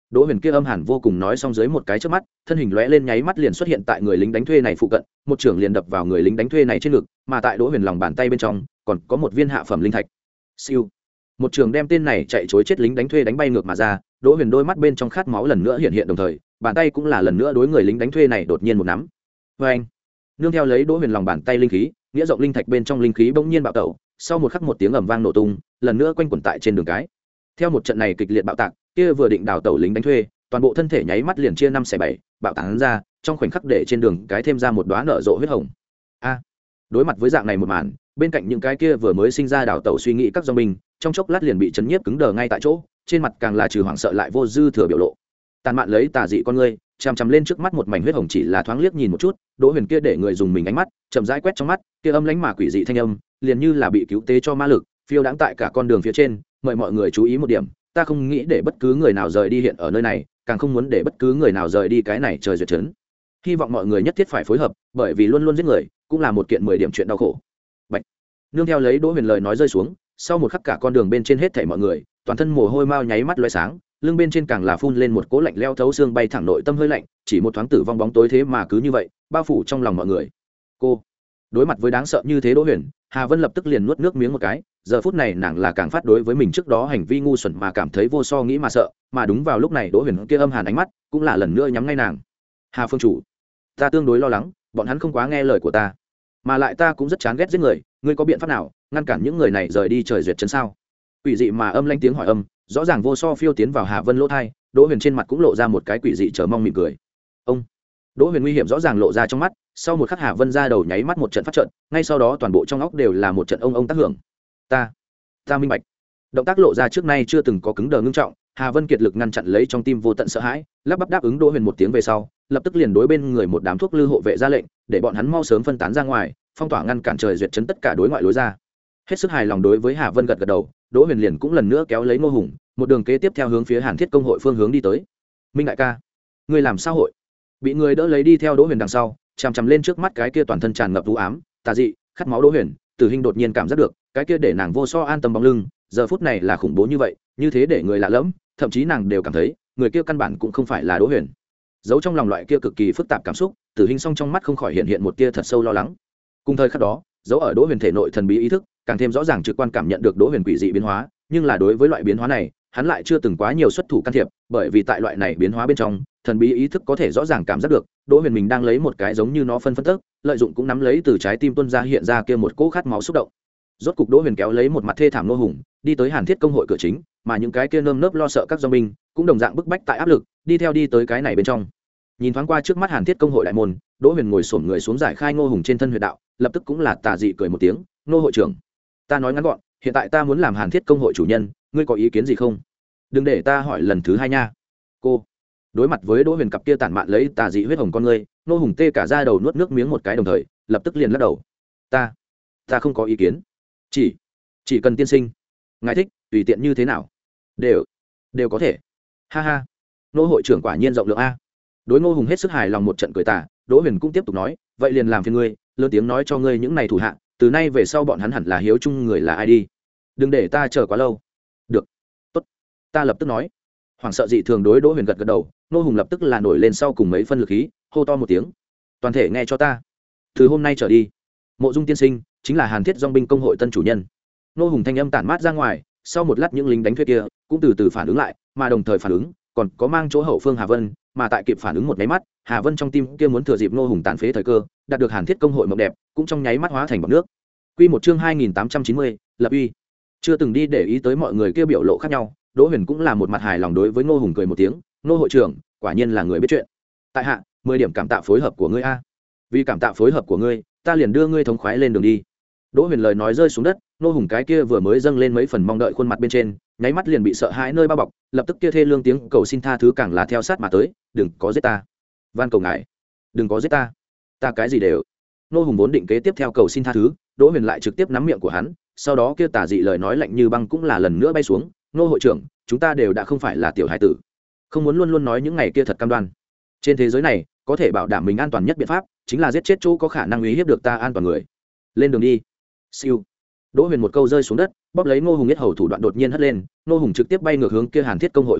Đỗ Huyền kia âm hàn vô cùng nói xong dưới một cái chớp mắt, thân hình lóe lên nháy mắt liền xuất hiện tại người lính đánh thuê này phụ cận, một trưởng liền đập vào người lính đánh thuê này trên ngực, mà tại Đỗ Huyền lòng bàn tay bên trong còn có một viên hạ phẩm linh thạch. Siêu. Một trường đem tên này chạy trối chết lính đánh thuê đánh bay ngược mà ra, Đỗ Huyền đôi mắt bên trong khát máu lần nữa hiện hiện đồng thời, bàn tay cũng là lần nữa đối người lính đánh thuê này đột nhiên một nắm. Oeng. Nương theo lấy Đỗ Huyền lòng bàn tay linh khí, nghĩa rộng linh thạch bên trong linh khí bỗng nhiên bạo tẩu, sau một khắc một tiếng ầm vang nổ tung, lần nữa quanh quẩn tại trên đường cái. Theo một trận này kịch liệt bạo tạc, kia vừa định đào tẩu lính đánh thuê, toàn bộ thân thể nháy mắt liền chia năm xẻ bảy, bạo tán ra, trong khoảnh khắc để trên đường cái thêm ra một đóa nở rộ huyết hồng. A. Đối mặt với dạng này một màn, bên cạnh những cái kia vừa mới sinh ra đào tẩu suy nghĩ các dòng binh, trong chốc lát liền bị chấn nhiếp cứng đờ ngay tại chỗ, trên mặt càng là trừ hoảng sợ lại vô dư thừa biểu lộ. Tàn mạn lấy tà dị con ngươi, chằm chằm lên trước mắt một mảnh huyết hồng chỉ là thoáng liếc nhìn một chút, Đỗ Huyền kia để người dùng mình ánh mắt, chậm rãi quét trong mắt, kia âm lãnh mà quỷ dị thanh âm, liền như là bị cứu tế cho ma lực, phiêu đãng tại cả con đường phía trên, mời mọi người chú ý một điểm, ta không nghĩ để bất cứ người nào rời đi hiện ở nơi này, càng không muốn để bất cứ người nào rời đi cái này trời duyệt trấn. Hy vọng mọi người nhất thiết phải phối hợp, bởi vì luôn luôn giết người, cũng là một kiện mười điểm chuyện đau khổ. Bạch. Nương theo lấy Đỗ Huyền lời nói rơi xuống, sau một khắc cả con đường bên trên hết thảy mọi người, toàn thân mồ hôi mao nháy mắt lóe sáng, lưng bên trên càng là phun lên một cỗ lạnh leo thấu xương bay thẳng nội tâm hơi lạnh, chỉ một thoáng tử vong bóng tối thế mà cứ như vậy bao phủ trong lòng mọi người. Cô đối mặt với đáng sợ như thế Đỗ Huyền, Hà Vân lập tức liền nuốt nước miếng một cái, giờ phút này nàng là càng phát đối với mình trước đó hành vi ngu xuẩn mà cảm thấy vô so nghĩ mà sợ, mà đúng vào lúc này Đỗ Huyền kia âm hàn ánh mắt cũng là lần nữa nhắm ngay nàng. Hà phương chủ, ta tương đối lo lắng, bọn hắn không quá nghe lời của ta, mà lại ta cũng rất chán ghét giết người, ngươi có biện pháp nào ngăn cản những người này rời đi trời duyệt trấn sao? Quỷ dị mà âm lanh tiếng hỏi âm, rõ ràng vô so phiêu tiến vào Hà Vân lỗ thai, Đỗ Huyền trên mặt cũng lộ ra một cái quỷ dị chờ mong mỉm cười. Ông Đỗ Huyền nguy hiểm rõ ràng lộ ra trong mắt, sau một khắc Hà Vân ra đầu nháy mắt một trận phát trận, ngay sau đó toàn bộ trong óc đều là một trận ông ông tác hưởng. Ta, ta minh bạch. Động tác lộ ra trước nay chưa từng có cứng đờ ngưng trọng, Hà Vân kiệt lực ngăn chặn lấy trong tim vô tận sợ hãi, lắp bắp đáp ứng Đỗ Huyền một tiếng về sau, lập tức liền đối bên người một đám thuốc lư hộ vệ ra lệnh, để bọn hắn mau sớm phân tán ra ngoài, phong tỏa ngăn cản trời duyệt trấn tất cả đối ngoại lối ra. Hết sức hài lòng đối với Hà Vân gật gật đầu, Đỗ Huyền liền cũng lần nữa kéo lấy Ngô Hùng, một đường kế tiếp theo hướng phía Hàn Thiết công hội phương hướng đi tới. Minh đại ca, ngươi làm sao hội? Bị người đỡ lấy đi theo Đỗ Huyền đằng sau, chằm chằm lên trước mắt cái kia toàn thân tràn ngập u ám, tà dị, khát máu Đỗ Huyền, Tử Hinh đột nhiên cảm giác được, cái kia để nàng vô so an tâm bóng lưng, giờ phút này là khủng bố như vậy, như thế để người lạ lẫm, thậm chí nàng đều cảm thấy, người kia căn bản cũng không phải là Đỗ Huyền. Giấu trong lòng loại kia cực kỳ phức tạp cảm xúc, Tử Hinh song trong mắt không khỏi hiện hiện một tia thật sâu lo lắng. Cùng thời khắc đó, giấu ở Đỗ Huyền thể nội thần bí ý thức, càng thêm rõ ràng trực quan cảm nhận được Đỗ Huyền quỷ dị biến hóa, nhưng là đối với loại biến hóa này, hắn lại chưa từng quá nhiều xuất thủ can thiệp, bởi vì tại loại này biến hóa bên trong, thần bí ý thức có thể rõ ràng cảm giác được, Đỗ Huyền mình đang lấy một cái giống như nó phân phân tức, lợi dụng cũng nắm lấy từ trái tim tuôn ra hiện ra kia một cỗ khát máu xúc động. Rốt cục Đỗ Huyền kéo lấy một mặt thê thảm nô hùng, đi tới Hàn Thiết công hội cửa chính, mà những cái kia nơm nớp lo sợ các doanh binh, cũng đồng dạng bức bách tại áp lực, đi theo đi tới cái này bên trong. Nhìn thoáng qua trước mắt Hàn Thiết công hội đại môn, Đỗ Huyền ngồi xổm người xuống giải khai Ngô Hùng trên thân huyệt đạo, lập tức cũng là tà dị cười một tiếng, "Nô hội trưởng, ta nói ngắn gọn, hiện tại ta muốn làm Hàn Thiết công hội chủ nhân, ngươi có ý kiến gì không? Đừng để ta hỏi lần thứ hai nha." Cô đối mặt với Đỗ Huyền cặp kia tản mạn lấy tà dị huyết hồng con ngươi, Ngô Hùng tê cả da đầu nuốt nước miếng một cái đồng thời, lập tức liền lắc đầu. "Ta, ta không có ý kiến. Chỉ, chỉ cần tiên sinh, ngài thích, tùy tiện như thế nào, đều, đều có thể." Ha ha, Ngô hội trưởng quả nhiên rộng lượng a. Đối Ngô Hùng hết sức hài lòng một trận cười tà, Đỗ Huyền cũng tiếp tục nói, "Vậy liền làm phiền ngươi, lớn tiếng nói cho ngươi những này thủ hạ, từ nay về sau bọn hắn hẳn là hiếu chung người là ai đi. Đừng để ta chờ quá lâu." "Được, tốt, ta lập tức nói." Hoảng sợ dị thường đối Đỗ Huyền gật gật đầu, Ngô Hùng lập tức là nổi lên sau cùng mấy phân lực khí, hô to một tiếng, "Toàn thể nghe cho ta, từ hôm nay trở đi, Mộ Dung tiên sinh chính là Hàn Thiết Dòng binh công hội tân chủ nhân." Ngô Hùng thanh âm tản mát ra ngoài, sau một lát những lính đánh thuê kia cũng từ từ phản ứng lại, mà đồng thời phản ứng còn có mang chỗ hậu phương Hà Vân, mà tại kịp phản ứng một nháy mắt, Hà Vân trong tim kia muốn thừa dịp Ngô Hùng tàn phế thời cơ, đạt được Hàn Thiết công hội mộng đẹp, cũng trong nháy mắt hóa thành bọt nước. Quy một chương hai nghìn tám trăm chín mươi, lập uy. Chưa từng đi để ý tới mọi người kia biểu lộ khác nhau, Đỗ Huyền cũng là một mặt hài lòng đối với Ngô Hùng cười một tiếng, "Ngô hội trưởng, quả nhiên là người biết chuyện. Tại hạ, mười điểm cảm tạ phối hợp của ngươi a. Vì cảm tạ phối hợp của ngươi, ta liền đưa ngươi thống khoái lên đường đi." Đỗ Huyền lời nói rơi xuống đất, Ngô Hùng cái kia vừa mới dâng lên mấy phần mong đợi khuôn mặt bên trên, nháy mắt liền bị sợ hãi nơi bao bọc, lập tức kia thê lương tiếng cầu xin tha thứ càng là theo sát mà tới, "Đừng có giết ta, van cầu ngài, đừng có giết ta, ta cái gì đều." Ngô Hùng vốn định kế tiếp theo cầu xin tha thứ, Đỗ Huyền lại trực tiếp nắm miệng của hắn, sau đó kia tà dị lời nói lạnh như băng cũng là lần nữa bay xuống, "Ngô hội trưởng, chúng ta đều đã không phải là tiểu hải tử, không muốn luôn luôn nói những ngày kia thật cam đoan. Trên thế giới này, có thể bảo đảm mình an toàn nhất biện pháp, chính là giết chết chỗ có khả năng uy hiếp được ta an toàn người. Lên đường đi." Siêu. Đỗ Huyền một câu rơi xuống đất, bóp lấy Ngô Hùng yết hầu thủ đoạn đột nhiên hất lên, Ngô Hùng trực tiếp bay ngược hướng kia Hàn Thiết công hội hành phi,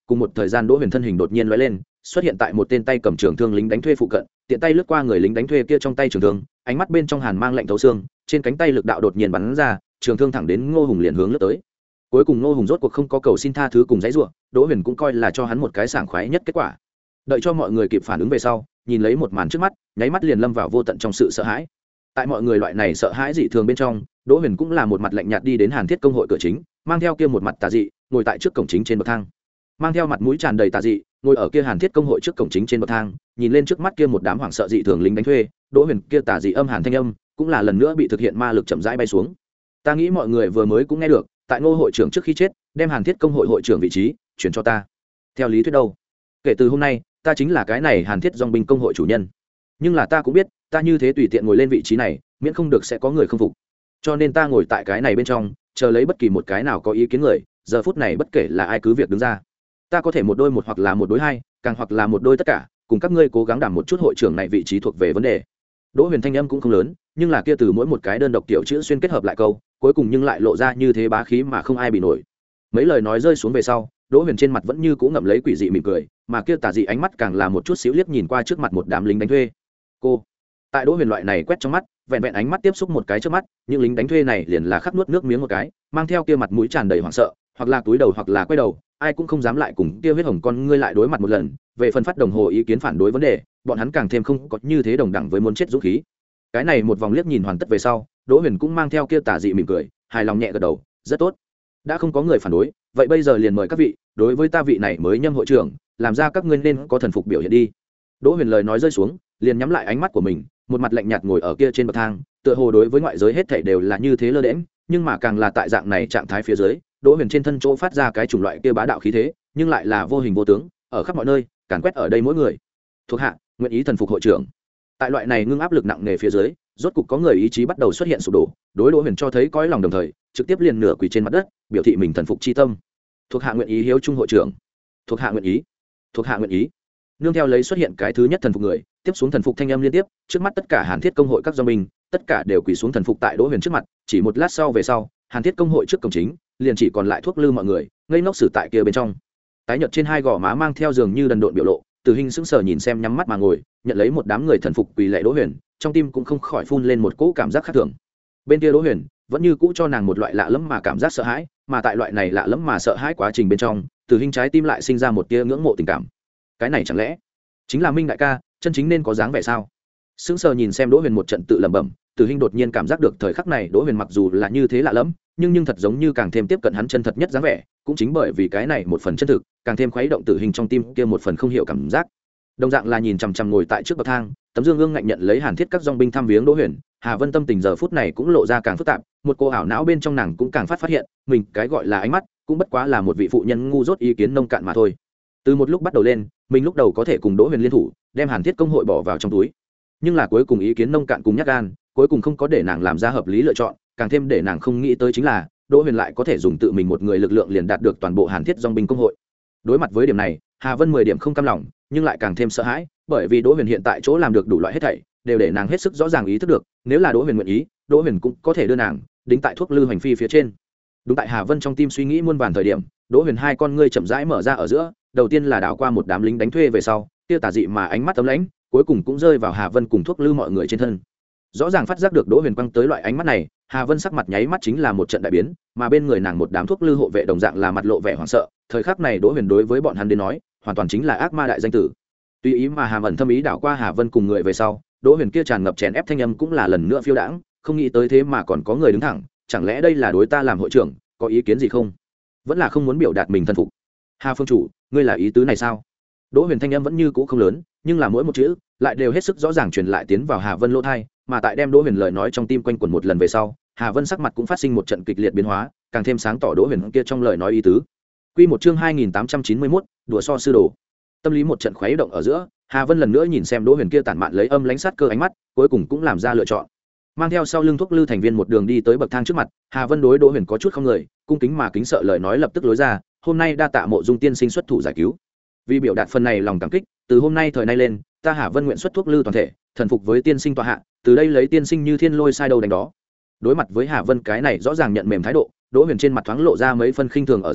cùng một thời gian Đỗ Huyền thân hình đột nhiên lóe lên, xuất hiện tại một tên tay cầm trường thương lính đánh thuê phụ cận, tiện tay lướt qua người lính đánh thuê kia trong tay trường thương, ánh mắt bên trong hàn mang lạnh thấu xương, trên cánh tay lực đạo đột nhiên bắn ra, trường thương thẳng đến Ngô Hùng liền hướng lướt tới. Cuối cùng Ngô Hùng rốt cuộc không có cầu xin tha thứ cùng giãy giụa, Đỗ Huyền cũng coi là cho hắn một cái sảng khoái nhất kết quả. Đợi cho mọi người kịp phản ứng về sau, nhìn lấy một màn trước mắt, nháy mắt liền lâm vào vô tận trong sự sợ hãi. Tại mọi người loại này sợ hãi dị thường bên trong, Đỗ Huyền cũng là một mặt lạnh nhạt đi đến Hàn Thiết công hội cửa chính, mang theo kia một mặt tà dị, ngồi tại trước cổng chính trên bậc thang. Mang theo mặt mũi tràn đầy tà dị, ngồi ở kia Hàn Thiết công hội trước cổng chính trên bậc thang, nhìn lên trước mắt kia một đám hoảng sợ dị thường lính đánh thuê, Đỗ Huyền kia tà dị âm hàn thanh âm, cũng là lần nữa bị thực hiện ma lực chậm rãi bay xuống. Ta nghĩ mọi người vừa mới cũng nghe được, tại Ngô hội trưởng trước khi chết, đem Hàn Thiết công hội hội trưởng vị trí chuyển cho ta. Theo lý thuyết đâu, kể từ hôm nay, ta chính là cái này Hàn Thiết dòng binh công hội chủ nhân. Nhưng là ta cũng biết, ta như thế tùy tiện ngồi lên vị trí này, miễn không được sẽ có người không phục. Cho nên ta ngồi tại cái này bên trong, chờ lấy bất kỳ một cái nào có ý kiến người, giờ phút này bất kể là ai cứ việc đứng ra. Ta có thể một đôi một hoặc là một đối hai, càng hoặc là một đôi tất cả, cùng các ngươi cố gắng đảm một chút hội trưởng này vị trí thuộc về vấn đề. Đỗ Huyền thanh âm cũng không lớn, nhưng là kia từ mỗi một cái đơn độc tiểu chữ xuyên kết hợp lại câu, cuối cùng nhưng lại lộ ra như thế bá khí mà không ai bị nổi. Mấy lời nói rơi xuống về sau, Đỗ Huyền trên mặt vẫn như cũ ngậm lấy quỷ dị mỉm cười, mà kia tà dị ánh mắt càng là một chút xíu liếc nhìn qua trước mặt một đám lính đánh thuê. Cô, tại Đỗ Huyền loại này quét trong mắt, vẹn vẹn ánh mắt tiếp xúc một cái trước mắt, những lính đánh thuê này liền là khắp nuốt nước miếng một cái, mang theo kia mặt mũi tràn đầy hoảng sợ, hoặc là túi đầu hoặc là quay đầu, ai cũng không dám lại cùng kia huyết hồng con ngươi lại đối mặt một lần. Về phần phát đồng hồ ý kiến phản đối vấn đề, bọn hắn càng thêm không có như thế đồng đẳng với muốn chết dũng khí. Cái này một vòng liếc nhìn hoàn tất về sau, Đỗ Huyền cũng mang theo kia tà dị mỉm cười, hài lòng nhẹ gật đầu, rất tốt. Đã không có người phản đối, vậy bây giờ liền mời các vị, đối với ta vị này mới nhâm hội trưởng, làm ra các ngươi nên có thần phục biểu hiện đi. Đỗ Huyền lời nói rơi xuống, liền nhắm lại ánh mắt của mình, một mặt lạnh nhạt ngồi ở kia trên bậc thang, tựa hồ đối với ngoại giới hết thảy đều là như thế lơ đễnh, nhưng mà càng là tại dạng này trạng thái phía dưới, Đỗ Huyền trên thân chỗ phát ra cái chủng loại kia bá đạo khí thế, nhưng lại là vô hình vô tướng, ở khắp mọi nơi, càn quét ở đây mỗi người. Thuộc hạ, nguyện ý thần phục hội trưởng. Tại loại này ngưng áp lực nặng nề phía dưới, rốt cục có người ý chí bắt đầu xuất hiện sụp đổ, đối Đỗ Huyền cho thấy cõi lòng đồng thời, trực tiếp liền nửa quỳ trên mặt đất, biểu thị mình thần phục chi tâm. Thuộc hạ nguyện ý hiếu trung hội trưởng. Thuộc hạ nguyện ý. Thuộc hạ nguyện ý. Nương theo lấy xuất hiện cái thứ nhất thần phục người, tiếp xuống thần phục thanh âm liên tiếp, trước mắt tất cả Hàn Thiết công hội các doanh binh, tất cả đều quỳ xuống thần phục tại Đỗ Huyền trước mặt, chỉ một lát sau về sau, Hàn Thiết công hội trước cổng chính, liền chỉ còn lại thuốc lư mọi người, ngây ngốc xử tại kia bên trong. Tái nhợt trên hai gò má mang theo dường như đần độn biểu lộ, Tử Hình sững sờ nhìn xem nhắm mắt mà ngồi, nhận lấy một đám người thần phục quỳ lạy Đỗ Huyền, trong tim cũng không khỏi phun lên một cỗ cảm giác khác thường. Bên kia Đỗ Huyền vẫn như cũ cho nàng một loại lạ lẫm mà cảm giác sợ hãi, mà tại loại này lạ lẫm mà sợ hãi quá trình bên trong, Tử Hình trái tim lại sinh ra một tia ngưỡng mộ tình cảm. Cái này chẳng lẽ chính là Minh đại ca, chân chính nên có dáng vẻ sao? Sững sờ nhìn xem Đỗ Huyền một trận tự lẩm bẩm, Tử Hình đột nhiên cảm giác được thời khắc này Đỗ Huyền mặc dù là như thế lạ lẫm, nhưng nhưng thật giống như càng thêm tiếp cận hắn chân thật nhất dáng vẻ, cũng chính bởi vì cái này một phần chân thực, càng thêm khuấy động Tử Hình trong tim kia một phần không hiểu cảm giác. Đồng dạng là nhìn chằm chằm ngồi tại trước bậc thang, tấm dương gương ngạnh nhận lấy Hàn Thiết các dòng binh thăm viếng Đỗ Huyền, Hà Vân tâm tình giờ phút này cũng lộ ra càng phức tạp, một cô ảo não bên trong nàng cũng càng phát phát hiện, mình cái gọi là ánh mắt, cũng bất quá là một vị phụ nhân ngu dốt ý kiến nông cạn mà thôi. Từ một lúc bắt đầu lên, mình lúc đầu có thể cùng Đỗ Huyền liên thủ, đem Hàn Thiết công hội bỏ vào trong túi, nhưng là cuối cùng ý kiến nông cạn cùng nhát gan, cuối cùng không có để nàng làm ra hợp lý lựa chọn, càng thêm để nàng không nghĩ tới chính là Đỗ Huyền lại có thể dùng tự mình một người lực lượng liền đạt được toàn bộ Hàn Thiết dòng binh công hội. Đối mặt với điểm này, Hà Vân mười điểm không cam lòng, nhưng lại càng thêm sợ hãi, bởi vì Đỗ Huyền hiện tại chỗ làm được đủ loại hết thảy, đều để nàng hết sức rõ ràng ý thức được, nếu là Đỗ Huyền nguyện ý, Đỗ Huyền cũng có thể đưa nàng đính tại thuốc lư hành phi phía trên. Đúng tại Hà Vân trong tim suy nghĩ muôn vàn thời điểm, Đỗ Huyền hai con ngươi chậm rãi mở ra ở giữa, đầu tiên là đảo qua một đám lính đánh thuê về sau, kia tà dị mà ánh mắt ấm lãnh, cuối cùng cũng rơi vào Hà Vân cùng thuốc lư mọi người trên thân. Rõ ràng phát giác được Đỗ Huyền quăng tới loại ánh mắt này, Hà Vân sắc mặt nháy mắt chính là một trận đại biến, mà bên người nàng một đám thuốc lư hộ vệ đồng dạng là mặt lộ vẻ hoảng sợ, thời khắc này Đỗ Huyền đối với bọn hắn đến nói, hoàn toàn chính là ác ma đại danh tử. Tùy ý mà Hàm ẩn thâm ý đảo qua Hà Vân cùng người về sau, Đỗ Huyền kia tràn ngập chèn ép thanh âm cũng là lần nữa phiêu đãng, không nghĩ tới thế mà còn có người đứng thẳng, chẳng lẽ đây là đối ta làm hội trưởng, có ý kiến gì không? Vẫn là không muốn biểu đạt mình thân phục. Hà phương chủ, ngươi là ý tứ này sao? Đỗ Huyền thanh âm vẫn như cũ không lớn, nhưng là mỗi một chữ lại đều hết sức rõ ràng truyền lại tiến vào Hà Vân lỗ tai, mà tại đem Đỗ Huyền lời nói trong tim quanh quẩn một lần về sau, Hà Vân sắc mặt cũng phát sinh một trận kịch liệt biến hóa, càng thêm sáng tỏ Đỗ Huyền kia trong lời nói ý tứ. Quy một chương hai nghìn tám trăm chín mươi mốt, đùa so sư đồ. Tâm lý một trận khuấy động ở giữa, Hà Vân lần nữa nhìn xem Đỗ Huyền kia tản mạn lấy âm lãnh sát cơ ánh mắt, cuối cùng cũng làm ra lựa chọn. Mang theo sau lưng thuốc lư thành viên một đường đi tới bậc thang trước mặt, Hà Vân đối Đỗ Huyền có chút không người, cung kính mà kính sợ lời nói lập tức lối ra, "Hôm nay đa tạ Mộ Dung tiên sinh xuất thủ giải cứu. Vì biểu đạt phần này lòng cảm kích, từ hôm nay thời nay lên, ta Hà Vân nguyện xuất thuốc lư toàn thể, thần phục với tiên sinh tọa hạ, từ đây lấy tiên sinh như thiên lôi sai đầu đánh đó." Đối mặt với Hà Vân cái này rõ ràng nhận mềm thái độ, Đỗ Huyền trên mặt thoáng lộ ra mấy phân khinh thường ở giữa,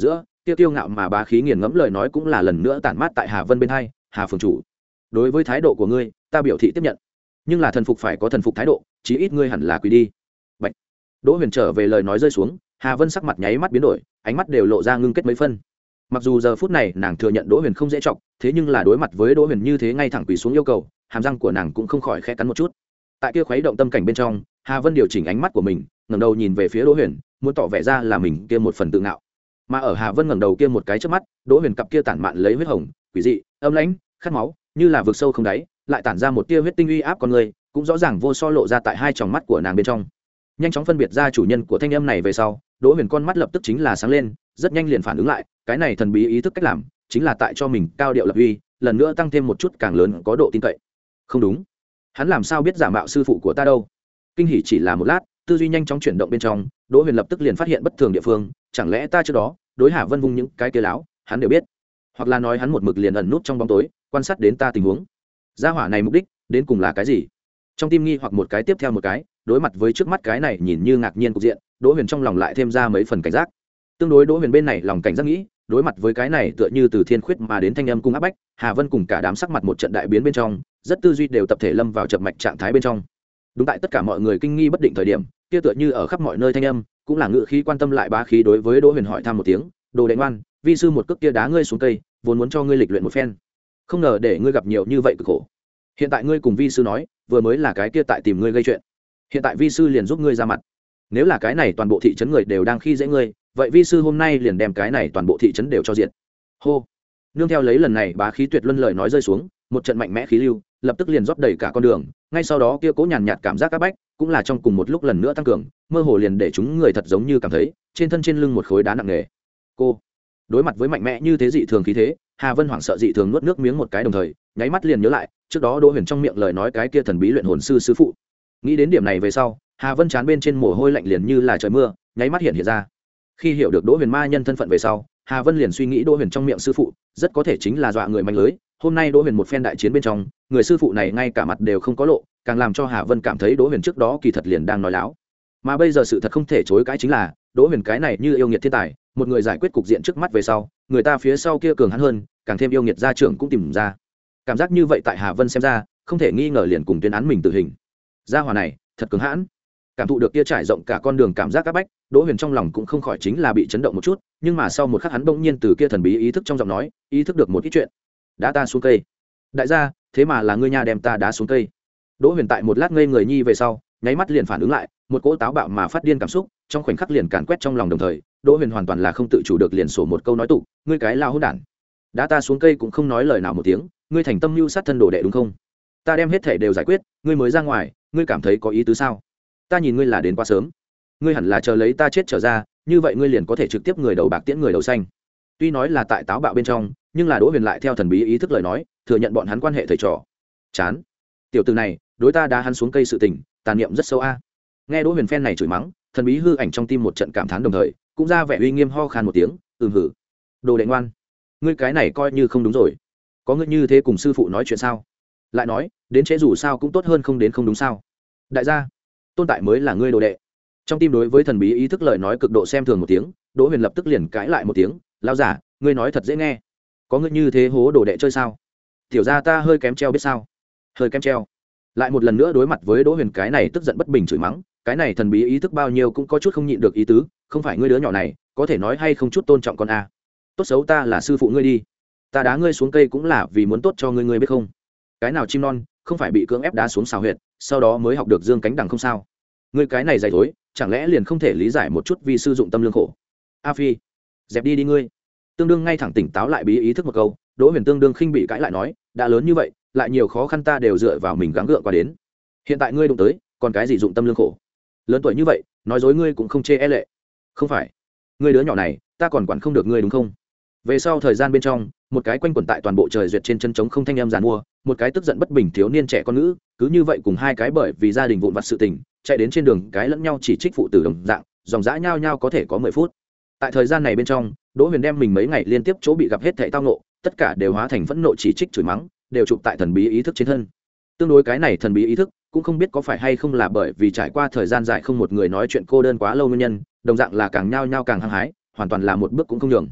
tiêu tiêu ngạo mà bá khí nghiền ngẫm lời nói cũng là lần nữa tản mát tại Hà Vân bên hai. Hà phường chủ, đối với thái độ của ngươi ta biểu thị tiếp nhận, nhưng là thần phục phải có thần phục thái độ, chí ít ngươi hẳn là quỳ đi. Bạch. Đỗ Huyền trở về lời nói rơi xuống, Hà Vân sắc mặt nháy mắt biến đổi, ánh mắt đều lộ ra ngưng kết mấy phân. Mặc dù giờ phút này nàng thừa nhận Đỗ Huyền không dễ chọc, thế nhưng là đối mặt với Đỗ Huyền như thế ngay thẳng quỳ xuống yêu cầu, hàm răng của nàng cũng không khỏi khẽ cắn một chút. Tại kia khuấy động tâm cảnh bên trong, Hà Vân điều chỉnh ánh mắt của mình, ngẩng đầu nhìn về phía Đỗ Huyền, muốn tỏ vẻ ra là mình kia một phần tự ngạo. Mà ở Hà Vân ngẩng đầu kia một cái chớp mắt, Đỗ Huyền cặp kia tản mạn lấy huyết hồng, quỷ dị, âm lãnh, khát máu, như là vực sâu không đáy, lại tản ra một tia huyết tinh uy áp con người, cũng rõ ràng vô so lộ ra tại hai tròng mắt của nàng bên trong. Nhanh chóng phân biệt ra chủ nhân của thanh âm này về sau, Đỗ Huyền con mắt lập tức chính là sáng lên, rất nhanh liền phản ứng lại, cái này thần bí ý thức cách làm, chính là tại cho mình cao điệu lập uy, lần nữa tăng thêm một chút càng lớn có độ tin cậy. Không đúng, hắn làm sao biết giả mạo sư phụ của ta đâu? Kinh hỉ chỉ là một lát, tư duy nhanh chóng chuyển động bên trong, Đỗ Huyền lập tức liền phát hiện bất thường địa phương, chẳng lẽ ta trước đó đối Hà Vân vung những cái kia láo, hắn đều biết, hoặc là nói hắn một mực liền ẩn nút trong bóng tối, quan sát đến ta tình huống. Gia hỏa này mục đích đến cùng là cái gì? Trong tim nghi hoặc một cái tiếp theo một cái, đối mặt với trước mắt cái này nhìn như ngạc nhiên cục diện, Đỗ Huyền trong lòng lại thêm ra mấy phần cảnh giác. Tương đối Đỗ Huyền bên này lòng cảnh giác nghĩ, đối mặt với cái này tựa như từ thiên khuyết mà đến thanh âm cung áp bách, Hà Vân cùng cả đám sắc mặt một trận đại biến bên trong, rất tư duy đều tập thể lâm vào chập mạch trạng thái bên trong. Đúng tại tất cả mọi người kinh nghi bất định thời điểm, kia tựa như ở khắp mọi nơi thanh âm, cũng là ngự khí quan tâm lại bá khí đối với Đỗ Huyền hỏi thăm một tiếng, "Đồ đệ ngoan, vi sư một cước kia đá ngươi xuống cây, vốn muốn cho ngươi lịch luyện một phen, không ngờ để ngươi gặp nhiều như vậy cực khổ. Hiện tại ngươi cùng vi sư nói, vừa mới là cái kia tại tìm ngươi gây chuyện, hiện tại vi sư liền giúp ngươi ra mặt. Nếu là cái này toàn bộ thị trấn người đều đang khi dễ ngươi, vậy vi sư hôm nay liền đem cái này toàn bộ thị trấn đều cho diệt." Hô. Nương theo lấy lần này bá khí tuyệt luân lời nói rơi xuống, một trận mạnh mẽ khí lưu lập tức liền rót đầy cả con đường, ngay sau đó kia cố nhàn nhạt cảm giác áp bách cũng là trong cùng một lúc lần nữa tăng cường, mơ hồ liền để chúng người thật giống như cảm thấy trên thân trên lưng một khối đá nặng nề. Cô đối mặt với mạnh mẽ như thế dị thường khí thế, Hà Vân hoảng sợ dị thường nuốt nước miếng một cái, đồng thời nháy mắt liền nhớ lại trước đó Đỗ Huyền trong miệng lời nói cái kia thần bí luyện hồn sư sư phụ. Nghĩ đến điểm này về sau, Hà Vân chán bên trên mồ hôi lạnh liền như là trời mưa nháy mắt hiện hiện ra. Khi hiểu được Đỗ Huyền ma nhân thân phận về sau, Hà Vân liền suy nghĩ Đỗ Huyền trong miệng sư phụ rất có thể chính là dọa người manh lưới. Hôm nay Đỗ Huyền một phen đại chiến bên trong, người sư phụ này ngay cả mặt đều không có lộ, càng làm cho Hà Vân cảm thấy Đỗ Huyền trước đó kỳ thật liền đang nói láo. Mà bây giờ sự thật không thể chối cãi chính là, Đỗ Huyền cái này như yêu nghiệt thiên tài, một người giải quyết cục diện trước mắt về sau, người ta phía sau kia cường hắn hơn, càng thêm yêu nghiệt gia trưởng cũng tìm ra. Cảm giác như vậy tại Hà Vân xem ra, không thể nghi ngờ liền cùng tuyên án mình tử hình. Gia hỏa này, thật cứng hãn. Cảm thụ được kia trải rộng cả con đường cảm giác các bách, Đỗ Huyền trong lòng cũng không khỏi chính là bị chấn động một chút, nhưng mà sau một khắc hắn bỗng nhiên từ kia thần bí ý thức trong giọng nói, ý thức được một ít chuyện. Đá ta xuống cây. Đại gia, thế mà là ngươi nhà đem ta đá xuống cây. Đỗ Huyền tại một lát ngây người nhi về sau, nháy mắt liền phản ứng lại, một cỗ táo bạo mà phát điên cảm xúc, trong khoảnh khắc liền càn quét trong lòng, đồng thời, Đỗ Huyền hoàn toàn là không tự chủ được liền sổ một câu nói tụ, ngươi cái lao hỗn đản. Đá ta xuống cây cũng không nói lời nào một tiếng, ngươi thành tâm mưu sát thân đồ đệ đúng không? Ta đem hết thể đều giải quyết, ngươi mới ra ngoài, ngươi cảm thấy có ý tứ sao? Ta nhìn ngươi là đến quá sớm, ngươi hẳn là chờ lấy ta chết trở ra, như vậy ngươi liền có thể trực tiếp người đầu bạc tiễn người đầu xanh. Tuy nói là tại táo bạo bên trong, nhưng là Đỗ Huyền lại theo thần bí ý thức lời nói, thừa nhận bọn hắn quan hệ thầy trò. Chán, tiểu tử này, đối ta đá hắn xuống cây sự tình, tàn niệm rất sâu a. Nghe Đỗ Huyền phen này chửi mắng, thần bí hư ảnh trong tim một trận cảm thán, đồng thời cũng ra vẻ uy nghiêm ho khan một tiếng, ừm hử. Đồ đệ ngoan, ngươi cái này coi như không đúng rồi. Có ngươi như thế cùng sư phụ nói chuyện sao? Lại nói, đến trễ dù sao cũng tốt hơn không đến, không đúng sao? Đại gia, Tôn Tại mới là ngươi đồ đệ. Trong tim đối với thần bí ý thức lời nói cực độ xem thường một tiếng, Đỗ Huyền lập tức liền cãi lại một tiếng, lão giả, ngươi nói thật dễ nghe. Có ngươi như thế hố đồ đệ chơi sao? Tiểu gia ta hơi kém treo biết sao? Hơi kém treo. Lại một lần nữa đối mặt với Đỗ Huyền cái này tức giận bất bình chửi mắng, cái này thần bí ý thức bao nhiêu cũng có chút không nhịn được ý tứ, không phải ngươi đứa nhỏ này, có thể nói hay không chút tôn trọng con a. Tốt xấu ta là sư phụ ngươi đi, ta đá ngươi xuống cây cũng là vì muốn tốt cho ngươi, ngươi biết không? Cái nào chim non không phải bị cưỡng ép đá xuống xào huyệt, sau đó mới học được dương cánh đằng không sao? Ngươi cái này dày thối, chẳng lẽ liền không thể lý giải một chút vì sư dụng tâm lương khổ? A Phi, dẹp đi đi ngươi. Tương đương ngay thẳng tỉnh táo lại bí ý thức một câu, Đỗ Huyền tương đương khinh bị cãi lại nói, đã lớn như vậy, lại nhiều khó khăn ta đều dựa vào mình gắng gượng qua đến. Hiện tại ngươi đụng tới, còn cái gì dụng tâm lương khổ? Lớn tuổi như vậy, nói dối ngươi cũng không chê e lệ. Không phải, ngươi đứa nhỏ này, ta còn quản không được ngươi đúng không? Về sau thời gian bên trong, một cái quanh quẩn tại toàn bộ trời duyệt trên chân trống không thanh em giàn mua, một cái tức giận bất bình thiếu niên trẻ con nữ, cứ như vậy cùng hai cái bởi vì gia đình vụn vặt sự tình, chạy đến trên đường cái lẫn nhau chỉ trích phụ tử đồng dạng, dòng dã nhau nhau có thể có mười phút. Tại thời gian này bên trong, Đỗ Huyền đem mình mấy ngày liên tiếp chỗ bị gặp hết thảy tao nộ, tất cả đều hóa thành phẫn nộ chỉ trích chửi mắng, đều chụp tại thần bí ý thức trên thân. Tương đối cái này thần bí ý thức, cũng không biết có phải hay không là bởi vì trải qua thời gian dài không một người nói chuyện cô đơn quá lâu nguyên nhân, đồng dạng là càng nhao nhao càng hăng hái, hoàn toàn là một bước cũng không nhường.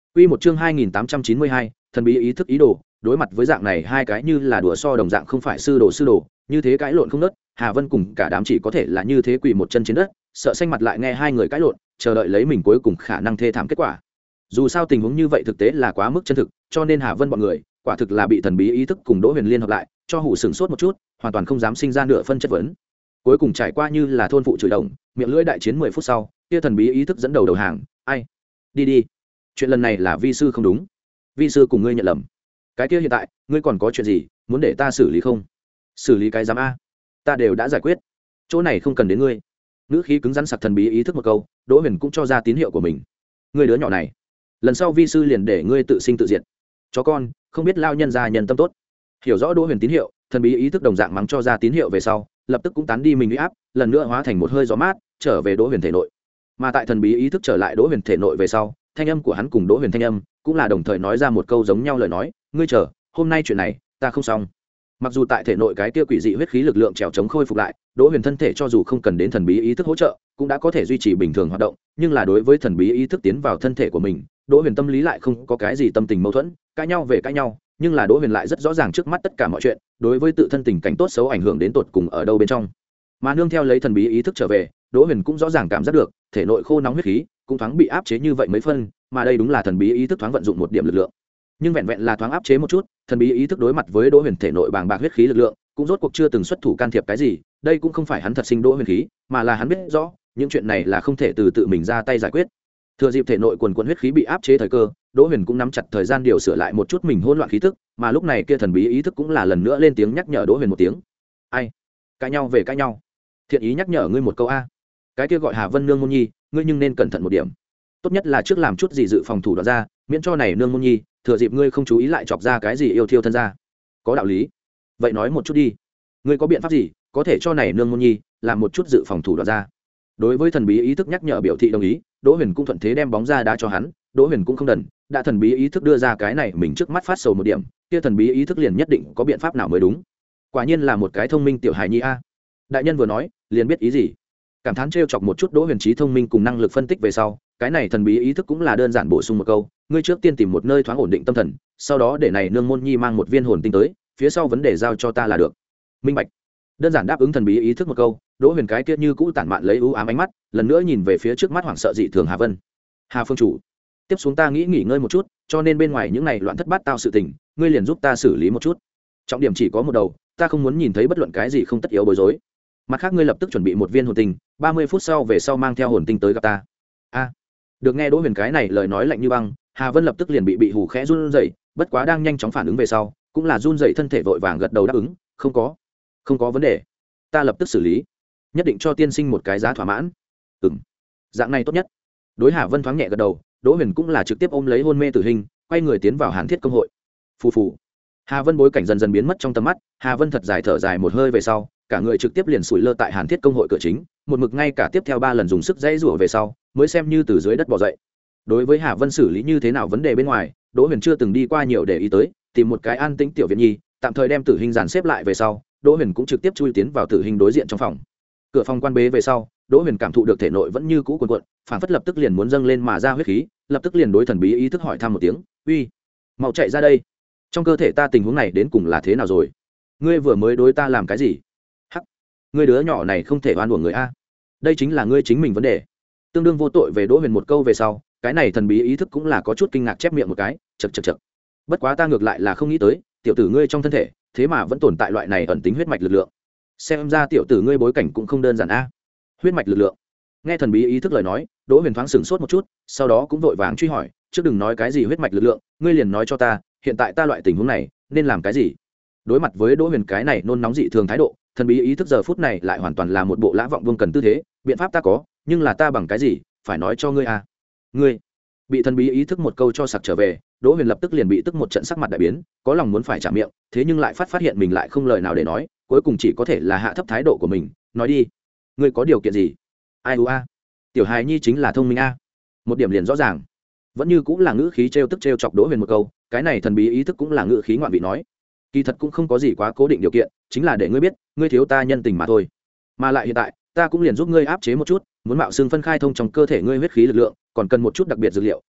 Quy một chương hai nghìn tám trăm chín mươi hai, thần bí ý thức ý đồ, đối mặt với dạng này hai cái như là đùa so đồng dạng không phải sư đồ sư đồ, như thế cãi lộn không nớt, Hà Vân cùng cả đám chỉ có thể là như thế quỳ một chân trên đất, sợ xanh mặt lại nghe hai người cãi lộn, chờ đợi lấy mình cuối cùng khả năng thê thảm kết quả. Dù sao tình huống như vậy thực tế là quá mức chân thực, cho nên Hà Vân bọn người, quả thực là bị thần bí ý thức cùng Đỗ Huyền liên hợp lại, cho hủ sừng sốt một chút, hoàn toàn không dám sinh ra nửa phân chất vấn. Cuối cùng trải qua như là thôn phụ chửi đồng, miệng lưỡi đại chiến mười phút sau, kia thần bí ý thức dẫn đầu đầu hàng, ai? Đi đi. Chuyện lần này là vi sư không đúng. Vi sư cùng ngươi nhận lầm. Cái kia hiện tại, ngươi còn có chuyện gì, muốn để ta xử lý không? Xử lý cái giám a? Ta đều đã giải quyết. Chỗ này không cần đến ngươi. Nữ khí cứng rắn sặc thần bí ý thức một câu, Đỗ Huyền cũng cho ra tín hiệu của mình. Ngươi đứa nhỏ này, lần sau vi sư liền để ngươi tự sinh tự diệt. Chó con, không biết lao nhân gia nhân tâm tốt. Hiểu rõ Đỗ Huyền tín hiệu, thần bí ý thức đồng dạng mắng cho ra tín hiệu về sau, lập tức cũng tán đi mình uy áp, lần nữa hóa thành một hơi gió mát, trở về Đỗ Huyền thể nội. Mà tại thần bí ý thức trở lại Đỗ Huyền thể nội về sau, thanh âm của hắn cùng Đỗ Huyền thanh âm cũng là đồng thời nói ra một câu giống nhau lời nói, ngươi chờ, hôm nay chuyện này, ta không xong. Mặc dù tại thể nội cái kia quỷ dị huyết khí lực lượng trèo chống khôi phục lại, Đỗ Huyền thân thể cho dù không cần đến thần bí ý thức hỗ trợ, cũng đã có thể duy trì bình thường hoạt động, nhưng là đối với thần bí ý thức tiến vào thân thể của mình, Đỗ Huyền tâm lý lại không có cái gì tâm tình mâu thuẫn, cãi nhau về cãi nhau, nhưng là Đỗ Huyền lại rất rõ ràng trước mắt tất cả mọi chuyện, đối với tự thân tình cảnh tốt xấu ảnh hưởng đến tột cùng ở đâu bên trong. Mà nương theo lấy thần bí ý thức trở về, Đỗ Huyền cũng rõ ràng cảm giác được, thể nội khô nóng huyết khí cũng thoáng bị áp chế như vậy mấy phân, mà đây đúng là thần bí ý thức thoáng vận dụng một điểm lực lượng. Nhưng vẹn vẹn là thoáng áp chế một chút, thần bí ý thức đối mặt với Đỗ Huyền thể nội bàng bạc huyết khí lực lượng, cũng rốt cuộc chưa từng xuất thủ can thiệp cái gì, đây cũng không phải hắn thật sinh Đỗ Huyền khí, mà là hắn biết rõ, những chuyện này là không thể từ tự mình ra tay giải quyết. Thừa dịp thể nội quần quần huyết khí bị áp chế thời cơ, Đỗ Huyền cũng nắm chặt thời gian điều sửa lại một chút mình hỗn loạn khí tức, mà lúc này kia thần bí ý thức cũng là lần nữa lên tiếng nhắc nhở Đỗ Huyền một tiếng. Ai? Cãi nhau về cãi nhau. Thiện ý nhắc nhở ngươi một câu a. Cái kia gọi Hà Vân nương môn nhi, ngươi nhưng nên cẩn thận một điểm. Tốt nhất là trước làm chút gì dự phòng thủ đoạn ra, miễn cho này nương môn nhi, thừa dịp ngươi không chú ý lại chọc ra cái gì yêu thiêu thân ra. Có đạo lý. Vậy nói một chút đi. Ngươi có biện pháp gì, có thể cho này nương môn nhi làm một chút dự phòng thủ đoạn ra. Đối với thần bí ý thức nhắc nhở biểu thị đồng ý, Đỗ Huyền cũng thuận thế đem bóng ra đá cho hắn, Đỗ Huyền cũng không đần, đã thần bí ý thức đưa ra cái này mình trước mắt phát sầu một điểm, kia thần bí ý thức liền nhất định có biện pháp nào mới đúng. Quả nhiên là một cái thông minh tiểu hài nhi a. Đại nhân vừa nói, liền biết ý gì. Cảm thán trêu chọc một chút Đỗ Huyền trí thông minh cùng năng lực phân tích về sau, cái này thần bí ý thức cũng là đơn giản bổ sung một câu, ngươi trước tiên tìm một nơi thoáng ổn định tâm thần, sau đó để này nương môn nhi mang một viên hồn tinh tới, phía sau vấn đề giao cho ta là được. Minh bạch. Đơn giản đáp ứng thần bí ý thức một câu, Đỗ Huyền cái kia như cũ tản mạn lấy ưu ám ánh mắt, lần nữa nhìn về phía trước mắt hoảng sợ dị thường Hà Vân. Hà phương chủ, tiếp xuống ta nghĩ nghỉ ngơi một chút, cho nên bên ngoài những này loạn thất bát tao sự tình, ngươi liền giúp ta xử lý một chút. Trọng điểm chỉ có một đầu, ta không muốn nhìn thấy bất luận cái gì không tất yếu bối rối. Mặt khác ngươi lập tức chuẩn bị một viên hồn tinh, ba mươi phút sau về sau mang theo hồn tinh tới gặp ta. A. Được nghe Đỗ Huyền cái này lời nói lạnh như băng, Hà Vân lập tức liền bị bị hù khẽ run rẩy, bất quá đang nhanh chóng phản ứng về sau, cũng là run rẩy thân thể vội vàng gật đầu đáp ứng, không có, không có vấn đề, ta lập tức xử lý, nhất định cho tiên sinh một cái giá thỏa mãn. Ừm, dạng này tốt nhất. Đối Hà Vân thoáng nhẹ gật đầu, Đỗ Huyền cũng là trực tiếp ôm lấy hôn mê tử hình, quay người tiến vào Hàn Thiết công hội. Phù phù. Hà Vân bối cảnh dần dần biến mất trong tầm mắt, Hà Vân thật dài thở dài một hơi về sau, cả người trực tiếp liền sủi lơ tại Hàn Thiết công hội cửa chính, một mực ngay cả tiếp theo ba lần dùng sức dãy rủa về sau, mới xem như từ dưới đất bò dậy. Đối với Hà Vân xử lý như thế nào vấn đề bên ngoài, Đỗ Huyền chưa từng đi qua nhiều để ý tới, tìm một cái an tĩnh tiểu viện nhi, tạm thời đem tử hình dàn xếp lại về sau, Đỗ Huyền cũng trực tiếp chui tiến vào tử hình đối diện trong phòng. Cửa phòng quan bế về sau, Đỗ Huyền cảm thụ được thể nội vẫn như cũ cuồn cuộn, phản phất lập tức liền muốn dâng lên mà ra huyết khí, lập tức liền đối thần bí ý thức hỏi thăm một tiếng, "Uy, mau chạy ra đây. Trong cơ thể ta tình huống này đến cùng là thế nào rồi? Ngươi vừa mới đối ta làm cái gì?" "Hắc, ngươi đứa nhỏ này không thể oan uổng người a. Đây chính là ngươi chính mình vấn đề." Tương đương vô tội về Đỗ Huyền một câu về sau, cái này thần bí ý thức cũng là có chút kinh ngạc chép miệng một cái, chậc chậc chậc. Bất quá ta ngược lại là không nghĩ tới, tiểu tử ngươi trong thân thể, thế mà vẫn tồn tại loại này ẩn tính huyết mạch lực lượng. Xem ra tiểu tử ngươi bối cảnh cũng không đơn giản a. Huyết mạch lực lượng. Nghe thần bí ý thức lời nói, Đỗ Huyền thoáng sửng sốt một chút, sau đó cũng vội vàng truy hỏi, trước đừng nói cái gì huyết mạch lực lượng, ngươi liền nói cho ta, hiện tại ta loại tình huống này, nên làm cái gì? Đối mặt với Đỗ Huyền cái này nôn nóng dị thường thái độ, thần bí ý thức giờ phút này lại hoàn toàn là một bộ lã vọng vương cần tư thế, biện pháp ta có, nhưng là ta bằng cái gì, phải nói cho ngươi a. Ngươi bị thần bí ý thức một câu cho sặc trở về, Đỗ Huyền lập tức liền bị tức một trận sắc mặt đại biến, có lòng muốn phải trả miệng, thế nhưng lại phát phát hiện mình lại không lời nào để nói, cuối cùng chỉ có thể là hạ thấp thái độ của mình, nói đi, ngươi có điều kiện gì? Ai u a, tiểu hài nhi chính là thông minh a. Một điểm liền rõ ràng, vẫn như cũng là ngữ khí trêu tức trêu chọc Đỗ Huyền một câu, cái này thần bí ý thức cũng là ngữ khí ngoạn vị nói, kỳ thật cũng không có gì quá cố định điều kiện, chính là để ngươi biết, ngươi thiếu ta nhân tình mà thôi, mà lại hiện tại ta cũng liền giúp ngươi áp chế một chút, muốn mạo xương phân khai thông trong cơ thể ngươi huyết khí lực lượng, còn cần một chút đặc biệt dược liệu,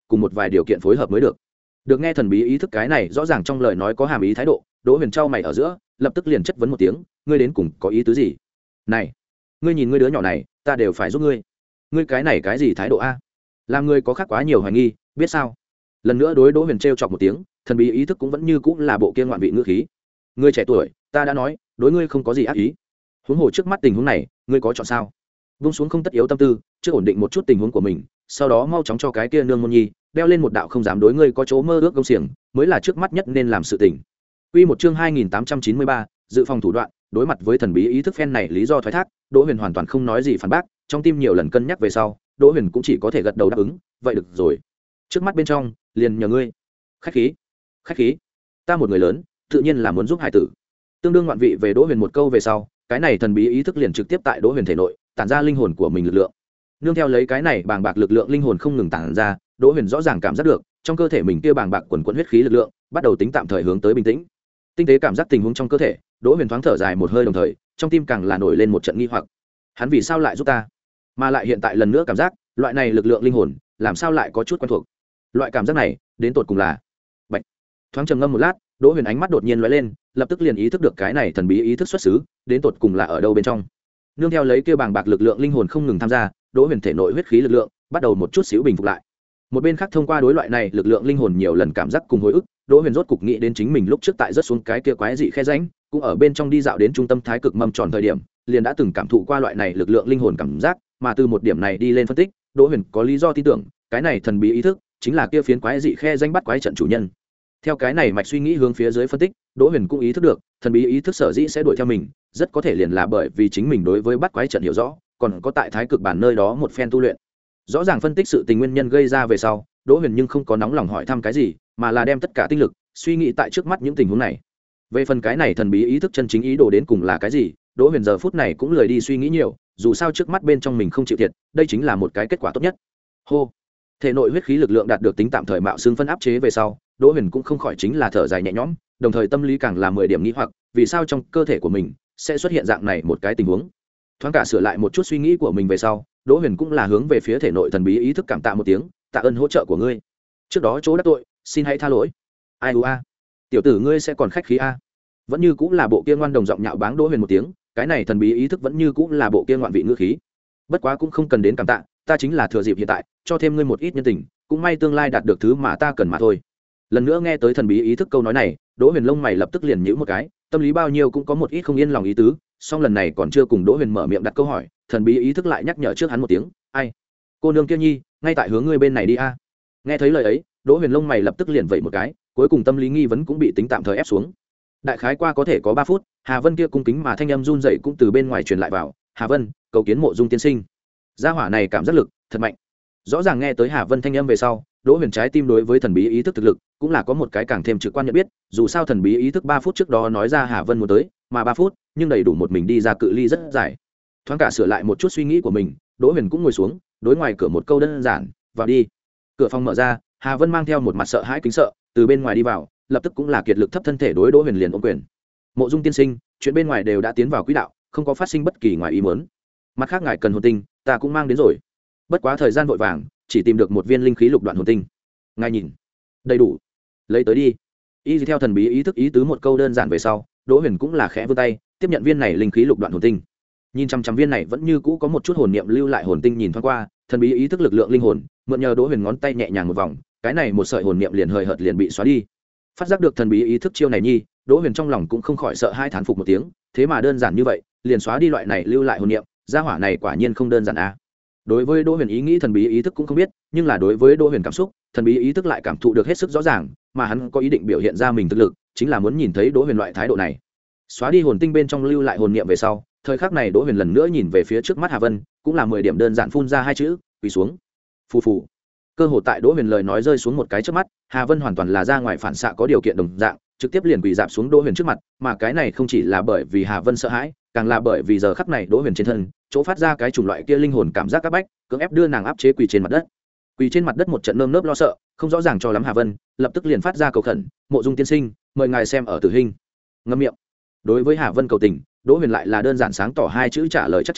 cùng một vài điều kiện phối hợp mới được. Được nghe thần bí ý thức cái này rõ ràng trong lời nói có hàm ý thái độ, Đỗ Huyền trao mày ở giữa, lập tức liền chất vấn một tiếng, ngươi đến cùng có ý tứ gì? Này, ngươi nhìn ngươi đứa nhỏ này, ta đều phải giúp ngươi. Ngươi cái này cái gì thái độ a? Làm ngươi có khác quá nhiều hoài nghi, biết sao? Lần nữa đối Đỗ Huyền trêu chọc một tiếng, thần bí ý thức cũng vẫn như cũng là bộ kia ngoạn vị ngữ khí. Ngươi trẻ tuổi, ta đã nói, đối ngươi không có gì ác ý. Huống hồ trước mắt tình huống này, ngươi có chọn sao? Vung xuống không tất yếu tâm tư, trước ổn định một chút tình huống của mình, sau đó mau chóng cho cái kia nương môn nhi đeo lên một đạo không dám đối ngươi có chỗ mơ ước công xiềng, mới là trước mắt nhất nên làm sự tình. Quy một chương hai nghìn tám trăm chín mươi ba, dự phòng thủ đoạn, đối mặt với thần bí ý thức phen này lý do thoái thác, Đỗ Huyền hoàn toàn không nói gì phản bác, trong tim nhiều lần cân nhắc về sau, Đỗ Huyền cũng chỉ có thể gật đầu đáp ứng, vậy được rồi. Trước mắt bên trong, liền nhờ ngươi. Khách khí, khách khí. Ta một người lớn, tự nhiên là muốn giúp hải tử. Tương đương ngoạn vị về Đỗ Huyền một câu về sau, cái này thần bí ý thức liền trực tiếp tại Đỗ Huyền thể nội, tản ra linh hồn của mình lực lượng. Nương theo lấy cái này bàng bạc lực lượng linh hồn không ngừng tản ra, Đỗ Huyền rõ ràng cảm giác được, trong cơ thể mình kia bàng bạc quần quần huyết khí lực lượng, bắt đầu tính tạm thời hướng tới bình tĩnh. Tinh tế cảm giác tình huống trong cơ thể, Đỗ Huyền thoáng thở dài một hơi đồng thời, trong tim càng là nổi lên một trận nghi hoặc. Hắn vì sao lại giúp ta? Mà lại hiện tại lần nữa cảm giác, loại này lực lượng linh hồn, làm sao lại có chút quen thuộc? Loại cảm giác này, đến tột cùng là Bạch. Thoáng trầm ngâm một lát, Đỗ Huyền ánh mắt đột nhiên lóe lên, lập tức liền ý thức được cái này thần bí ý thức xuất xứ, đến tột cùng là ở đâu bên trong. Nương theo lấy kia bàng bạc lực lượng linh hồn không ngừng tham gia, Đỗ Huyền thể nội huyết khí lực lượng bắt đầu một chút xíu bình phục lại. Một bên khác thông qua đối loại này lực lượng linh hồn nhiều lần cảm giác cùng hồi ức, Đỗ Huyền rốt cục nghĩ đến chính mình lúc trước tại rất xuống cái kia quái dị khe rãnh, cũng ở bên trong đi dạo đến trung tâm thái cực mâm tròn thời điểm, liền đã từng cảm thụ qua loại này lực lượng linh hồn cảm giác, mà từ một điểm này đi lên phân tích, Đỗ Huyền có lý do tin tưởng, cái này thần bí ý thức chính là kia phiến quái dị khe rãnh bắt quái trận chủ nhân. Theo cái này mạch suy nghĩ hướng phía dưới phân tích, Đỗ Huyền cũng ý thức được, thần bí ý thức sở dĩ sẽ đuổi theo mình, rất có thể liền là bởi vì chính mình đối với bắt quái trận hiểu rõ, còn có tại thái cực bản nơi đó một phen tu luyện. Rõ ràng phân tích sự tình nguyên nhân gây ra về sau, Đỗ Huyền nhưng không có nóng lòng hỏi thăm cái gì, mà là đem tất cả tinh lực suy nghĩ tại trước mắt những tình huống này. Về phần cái này thần bí ý thức chân chính ý đồ đến cùng là cái gì, Đỗ Huyền giờ phút này cũng lười đi suy nghĩ nhiều, dù sao trước mắt bên trong mình không chịu thiệt, đây chính là một cái kết quả tốt nhất. Hô, thể nội huyết khí lực lượng đạt được tính tạm thời mạo xương phân áp chế về sau, Đỗ Huyền cũng không khỏi chính là thở dài nhẹ nhõm, đồng thời tâm lý càng là mười điểm nghi hoặc, vì sao trong cơ thể của mình sẽ xuất hiện dạng này một cái tình huống. Thoáng cả sửa lại một chút suy nghĩ của mình về sau, Đỗ Huyền cũng là hướng về phía thể nội thần bí ý thức cảm tạ một tiếng, tạ ơn hỗ trợ của ngươi. Trước đó chỗ đắc tội, xin hãy tha lỗi. Ai u a, tiểu tử ngươi sẽ còn khách khí a. Vẫn như cũng là bộ kia ngoan đồng giọng nhạo báng Đỗ Huyền một tiếng, cái này thần bí ý thức vẫn như cũng là bộ kia ngoạn vị ngữ khí. Bất quá cũng không cần đến cảm tạ, ta chính là thừa dịp hiện tại, cho thêm ngươi một ít nhân tình, cũng may tương lai đạt được thứ mà ta cần mà thôi. Lần nữa nghe tới thần bí ý thức câu nói này, Đỗ Huyền lông mày lập tức liền nhíu một cái, tâm lý bao nhiêu cũng có một ít không yên lòng ý tứ, song lần này còn chưa cùng Đỗ Huyền mở miệng đặt câu hỏi, thần bí ý thức lại nhắc nhở trước hắn một tiếng, ai, cô nương kia nhi, ngay tại hướng ngươi bên này đi a. Nghe thấy lời ấy, Đỗ Huyền lông mày lập tức liền vẩy một cái, cuối cùng tâm lý nghi vấn cũng bị tính tạm thời ép xuống. Đại khái qua có thể có ba phút, Hà Vân kia cung kính mà thanh âm run rẩy cũng từ bên ngoài truyền lại vào, Hà Vân, cầu kiến Mộ Dung tiên sinh. Gia hỏa này cảm giác lực thật mạnh. Rõ ràng nghe tới Hà Vân thanh âm về sau, Đỗ Huyền trái tim đối với thần bí ý thức thực lực cũng là có một cái càng thêm trực quan nhận biết, dù sao thần bí ý thức ba phút trước đó nói ra Hà Vân muốn tới, mà ba phút, nhưng đầy đủ một mình đi ra cự ly rất dài. Thoáng cả sửa lại một chút suy nghĩ của mình, Đỗ Huyền cũng ngồi xuống, đối ngoài cửa một câu đơn giản, vào đi. Cửa phòng mở ra, Hà Vân mang theo một mặt sợ hãi kính sợ, từ bên ngoài đi vào, lập tức cũng là kiệt lực thấp thân thể đối Đỗ Huyền liền ôm quyền. Mộ Dung tiên sinh, chuyện bên ngoài đều đã tiến vào quỹ đạo, không có phát sinh bất kỳ ngoài ý muốn. Mặt khác ngài cần hồn tinh, ta cũng mang đến rồi. Bất quá thời gian vội vàng, chỉ tìm được một viên linh khí lục đoạn hồn tinh. Ngài nhìn, đầy đủ, lấy tới đi. Y theo thần bí ý thức ý tứ một câu đơn giản về sau, Đỗ Huyền cũng là khẽ vươn tay, tiếp nhận viên này linh khí lục đoạn hồn tinh. Nhìn chăm chăm viên này vẫn như cũ có một chút hồn niệm lưu lại hồn tinh nhìn thoáng qua, thần bí ý thức lực lượng linh hồn, mượn nhờ Đỗ Huyền ngón tay nhẹ nhàng một vòng, cái này một sợi hồn niệm liền hời hợt liền bị xóa đi. Phát giác được thần bí ý thức chiêu này nhi, Đỗ Huyền trong lòng cũng không khỏi sợ hai thán phục một tiếng, thế mà đơn giản như vậy, liền xóa đi loại này lưu lại hồn niệm, gia hỏa này quả nhiên không đơn giản a. Đối với Đỗ Huyền ý nghĩ thần bí ý thức cũng không biết, nhưng là đối với Đỗ Huyền cảm xúc, thần bí ý thức lại cảm thụ được hết sức rõ ràng, mà hắn có ý định biểu hiện ra mình thực lực, chính là muốn nhìn thấy Đỗ Huyền loại thái độ này. Xóa đi hồn tinh bên trong lưu lại hồn niệm về sau, thời khắc này Đỗ Huyền lần nữa nhìn về phía trước mắt Hà Vân, cũng là mười điểm đơn giản phun ra hai chữ, quỳ xuống. Phù phù. Cơ hội tại Đỗ Huyền lời nói rơi xuống một cái trước mắt, Hà Vân hoàn toàn là ra ngoài phản xạ có điều kiện đồng dạng, trực tiếp liền quỳ dạp xuống Đỗ Huyền trước mặt, mà cái này không chỉ là bởi vì Hà Vân sợ hãi, càng là bởi vì giờ khắc này Đỗ Huyền trên thân, chỗ phát ra cái chủng loại kia linh hồn cảm giác các bách, cưỡng ép đưa nàng áp chế quỳ trên mặt đất. Quỳ trên mặt đất một trận nơm nớp lo sợ, không rõ ràng cho lắm Hà Vân, lập tức liền phát ra cầu khẩn, "Mộ Dung tiên sinh, mời ngài xem ở tử hình." Ngậm miệng. Đối với Hà Vân cầu tình, Đỗ Huyền lại là đơn giản sáng tỏ hai chữ trả lời chắc chắn,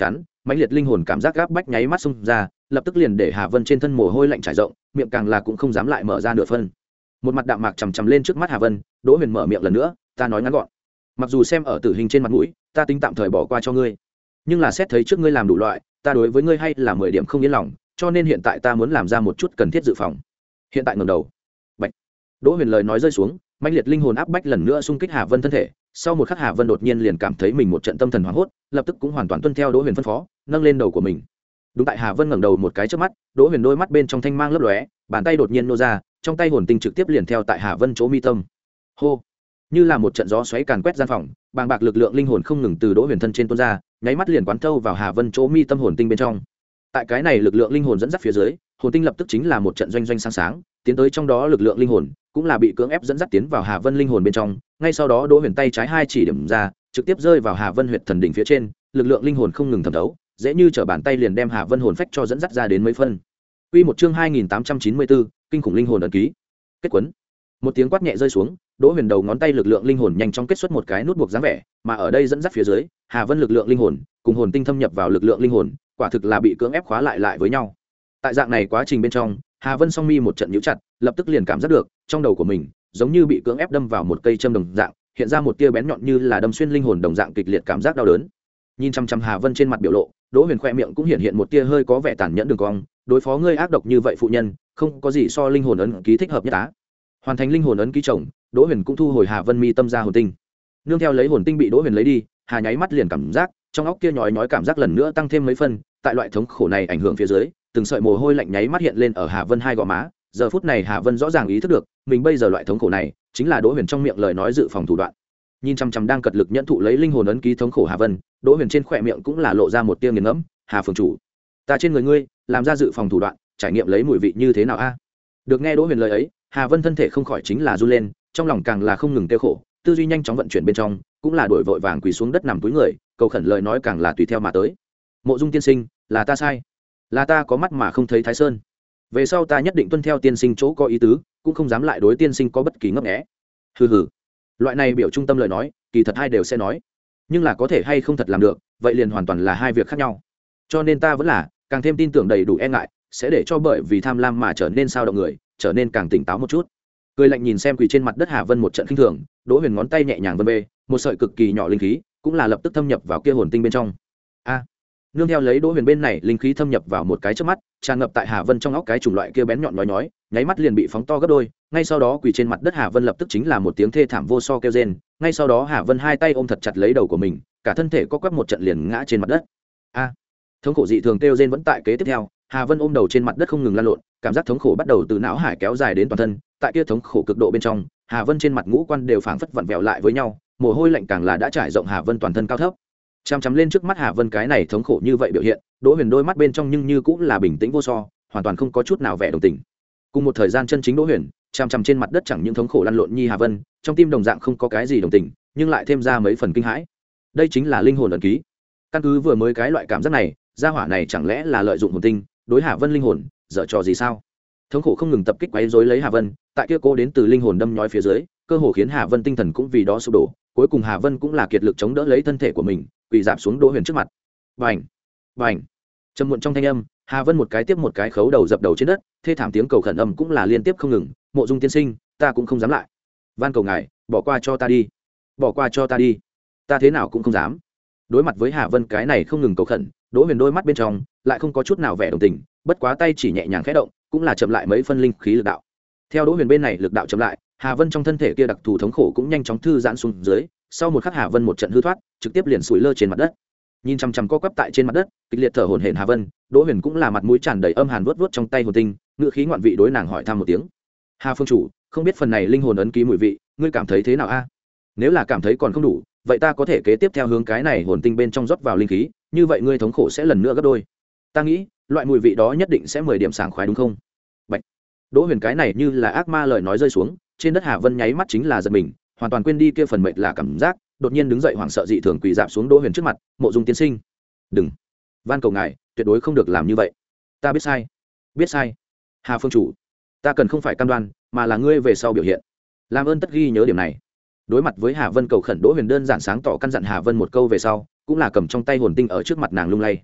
mãnh liệt linh hồn cảm giác gáp bách nháy mắt xông ra, lập tức liền để Hà Vân trên thân mồ hôi lạnh trải rộng, miệng càng là cũng không dám lại mở ra nửa phân. Một mặt đạm mạc chằm chằm lên trước mắt Hà Vân, Đỗ Huyền mở miệng lần nữa, ta nói ngắn gọn, mặc dù xem ở tử hình trên mặt mũi, ta tính tạm thời bỏ qua cho ngươi, nhưng là xét thấy trước ngươi làm đủ loại, ta đối với ngươi hay là mười điểm không yên lòng, cho nên hiện tại ta muốn làm ra một chút cần thiết dự phòng. Hiện tại ngẩng đầu. Bạch. Đỗ Huyền lời nói rơi xuống, mãnh liệt linh hồn áp bách lần nữa xung kích Hà Vân thân thể. Sau một khắc Hà Vân đột nhiên liền cảm thấy mình một trận tâm thần hoảng hốt, lập tức cũng hoàn toàn tuân theo Đỗ Huyền phân phó, nâng lên đầu của mình. Đúng tại Hà Vân ngẩng đầu một cái trước mắt, Đỗ Huyền đôi mắt bên trong thanh mang lấp lóe, bàn tay đột nhiên nô ra, trong tay hồn tinh trực tiếp liền theo tại Hà Vân chỗ mi tâm. Hô! Như là một trận gió xoáy càn quét gian phòng, bàng bạc lực lượng linh hồn không ngừng từ Đỗ Huyền thân trên tuôn ra, nháy mắt liền quán thâu vào Hà Vân chỗ mi tâm hồn tinh bên trong. Tại cái này lực lượng linh hồn dẫn dắt phía dưới, hồn tinh lập tức chính là một trận doanh doanh sáng sáng, tiến tới trong đó lực lượng linh hồn cũng là bị cưỡng ép dẫn dắt tiến vào Hà Vân linh hồn bên trong. Ngay sau đó Đỗ Huyền tay trái hai chỉ điểm ra, trực tiếp rơi vào Hà Vân huyệt thần đỉnh phía trên, lực lượng linh hồn không ngừng thẩm thấu, dễ như trở bàn tay liền đem Hà Vân hồn phách cho dẫn dắt ra đến mấy phân. Quy một chương hai nghìn tám trăm chín mươi bốn, kinh khủng linh hồn ấn ký. Kết quấn. Một tiếng quát nhẹ rơi xuống, Đỗ Huyền đầu ngón tay lực lượng linh hồn nhanh chóng kết xuất một cái nút buộc dáng vẻ, mà ở đây dẫn dắt phía dưới, Hà Vân lực lượng linh hồn cùng hồn tinh thâm nhập vào lực lượng linh hồn, quả thực là bị cưỡng ép khóa lại lại với nhau. Tại dạng này quá trình bên trong, Hà Vân song mi một trận nhíu chặt, lập tức liền cảm giác được, trong đầu của mình giống như bị cưỡng ép đâm vào một cây châm đồng dạng, hiện ra một tia bén nhọn như là đâm xuyên linh hồn đồng dạng kịch liệt cảm giác đau đớn. Nhìn chăm chăm Hà Vân trên mặt biểu lộ, Đỗ Huyền khoe miệng cũng hiện hiện một tia hơi có vẻ tàn nhẫn đường cong, đối phó ngươi ác độc như vậy phụ nhân, không có gì so linh hồn ấn ký thích hợp nhất á. Hoàn thành linh hồn ấn ký chồng, Đỗ Huyền cũng thu hồi Hà Vân mi tâm ra hồn tinh. Nương theo lấy hồn tinh bị Đỗ Huyền lấy đi, Hà nháy mắt liền cảm giác trong óc kia nhói nhói cảm giác lần nữa tăng thêm mấy phân, tại loại thống khổ này ảnh hưởng phía dưới, từng sợi mồ hôi lạnh nháy mắt hiện lên ở Hà Vân hai gò má. Giờ phút này Hà Vân rõ ràng ý thức được, mình bây giờ loại thống khổ này chính là Đỗ Huyền trong miệng lời nói dự phòng thủ đoạn. Nhìn chăm chăm đang cật lực nhận thụ lấy linh hồn ấn ký thống khổ Hà Vân, Đỗ Huyền trên khóe miệng cũng là lộ ra một tia nghiền ngẫm, "Hà phường chủ, ta trên người ngươi làm ra dự phòng thủ đoạn, trải nghiệm lấy mùi vị như thế nào a?" Được nghe Đỗ Huyền lời ấy, Hà Vân thân thể không khỏi chính là run lên, trong lòng càng là không ngừng tiêu khổ, tư duy nhanh chóng vận chuyển bên trong, cũng là đổi vội vàng quỳ xuống đất nằm túi người, cầu khẩn lời nói càng là tùy theo mà tới. "Mộ Dung tiên sinh, là ta sai, là ta có mắt mà không thấy Thái Sơn. Về sau ta nhất định tuân theo tiên sinh chỗ có ý tứ, cũng không dám lại đối tiên sinh có bất kỳ ngấp nghé." Hừ hừ. Loại này biểu trung tâm lời nói, kỳ thật hai đều sẽ nói, nhưng là có thể hay không thật làm được, vậy liền hoàn toàn là hai việc khác nhau. Cho nên ta vẫn là càng thêm tin tưởng đầy đủ e ngại, sẽ để cho bởi vì tham lam mà trở nên sao động người, trở nên càng tỉnh táo một chút. Cười lạnh nhìn xem quỳ trên mặt đất Hà Vân một trận khinh thường, Đỗ Huyền ngón tay nhẹ nhàng vân bê, một sợi cực kỳ nhỏ linh khí cũng là lập tức thâm nhập vào kia hồn tinh bên trong. A, nương theo lấy Đỗ Huyền bên này linh khí thâm nhập vào một cái chớp mắt, tràn ngập tại Hà Vân trong óc cái chủng loại kia bén nhọn nhói nhói, nháy mắt liền bị phóng to gấp đôi. Ngay sau đó quỳ trên mặt đất Hà Vân lập tức chính là một tiếng thê thảm vô so kêu rên. Ngay sau đó Hà Vân hai tay ôm thật chặt lấy đầu của mình, cả thân thể co quắp một trận liền ngã trên mặt đất. A, thống khổ dị thường kêu rên vẫn tại kế tiếp theo. Hà Vân ôm đầu trên mặt đất không ngừng lăn lộn, cảm giác thống khổ bắt đầu từ não hải kéo dài đến toàn thân. Tại kia thống khổ cực độ bên trong, Hà Vân trên mặt ngũ quan đều phảng phất vặn vẹo lại với nhau, mồ hôi lạnh càng là đã trải rộng Hà Vân toàn thân cao thấp. Chăm chăm lên trước mắt Hà Vân cái này thống khổ như vậy biểu hiện, Đỗ Huyền đôi mắt bên trong nhưng như cũng là bình tĩnh vô so, hoàn toàn không có chút nào vẻ đồng tình. Cùng một thời gian chân chính Đỗ Huyền, chăm chăm trên mặt đất chẳng những thống khổ lăn lộn nhi Hà Vân, trong tim đồng dạng không có cái gì đồng tình, nhưng lại thêm ra mấy phần kinh hãi. Đây chính là linh hồn ấn ký. Căn cứ vừa mới cái loại cảm giác này, gia hỏa này chẳng lẽ là lợi dụng hồn tinh, đối Hà Vân linh hồn, dở trò gì sao? Thống khổ không ngừng tập kích quấy rối lấy Hà Vân, tại kia cô đến từ linh hồn đâm nhói phía dưới, cơ hồ khiến Hà Vân tinh thần cũng vì đó sụp đổ, cuối cùng Hà Vân cũng là kiệt lực chống đỡ lấy thân thể của mình, quỳ rạp xuống Đỗ Huyền trước mặt. Bành, bành. Trầm muộn trong thanh âm, Hà Vân một cái tiếp một cái khấu đầu dập đầu trên đất, thê thảm tiếng cầu khẩn âm cũng là liên tiếp không ngừng, "Mộ Dung tiên sinh, ta cũng không dám lại. Van cầu ngài, bỏ qua cho ta đi. Bỏ qua cho ta đi. Ta thế nào cũng không dám." Đối mặt với Hà Vân cái này không ngừng cầu khẩn, Đỗ Huyền đôi mắt bên trong lại không có chút nào vẻ đồng tình, bất quá tay chỉ nhẹ nhàng khẽ động, cũng là chậm lại mấy phân linh khí lực đạo. Theo Đỗ Huyền bên này lực đạo chậm lại, Hà Vân trong thân thể kia đặc thù thống khổ cũng nhanh chóng thư giãn xuống dưới, sau một khắc Hà Vân một trận hư thoát, trực tiếp liền sủi lơ trên mặt đất. Nhìn chằm chằm co quắp tại trên mặt đất, kịch liệt thở hổn hển Hà Vân, Đỗ Huyền cũng là mặt mũi tràn đầy âm hàn vuốt vuốt trong tay hồn tinh, ngữ khí ngoạn vị đối nàng hỏi thăm một tiếng. "Hà phương chủ, không biết phần này linh hồn ấn ký mùi vị, ngươi cảm thấy thế nào a? Nếu là cảm thấy còn không đủ, vậy ta có thể kế tiếp theo hướng cái này hồn tinh bên trong rót vào linh khí, như vậy ngươi thống khổ sẽ lần nữa gấp đôi. Ta nghĩ, loại mùi vị đó nhất định sẽ mười điểm sảng khoái đúng không?" Bạch. Đỗ Huyền cái này như là ác ma lời nói rơi xuống, trên đất Hà Vân nháy mắt chính là giật mình, hoàn toàn quên đi kia phần mệt là cảm giác, đột nhiên đứng dậy hoảng sợ dị thường quỳ rạp xuống Đỗ Huyền trước mặt, "Mộ Dung tiên sinh, đừng, van cầu ngài, tuyệt đối không được làm như vậy. Ta biết sai, biết sai. Hà phương chủ, ta cần không phải cam đoan, mà là ngươi về sau biểu hiện. Làm ơn tất ghi nhớ điểm này." Đối mặt với Hà Vân cầu khẩn, Đỗ Huyền đơn giản sáng tỏ căn dặn Hà Vân một câu về sau, cũng là cầm trong tay hồn tinh ở trước mặt nàng lung lay.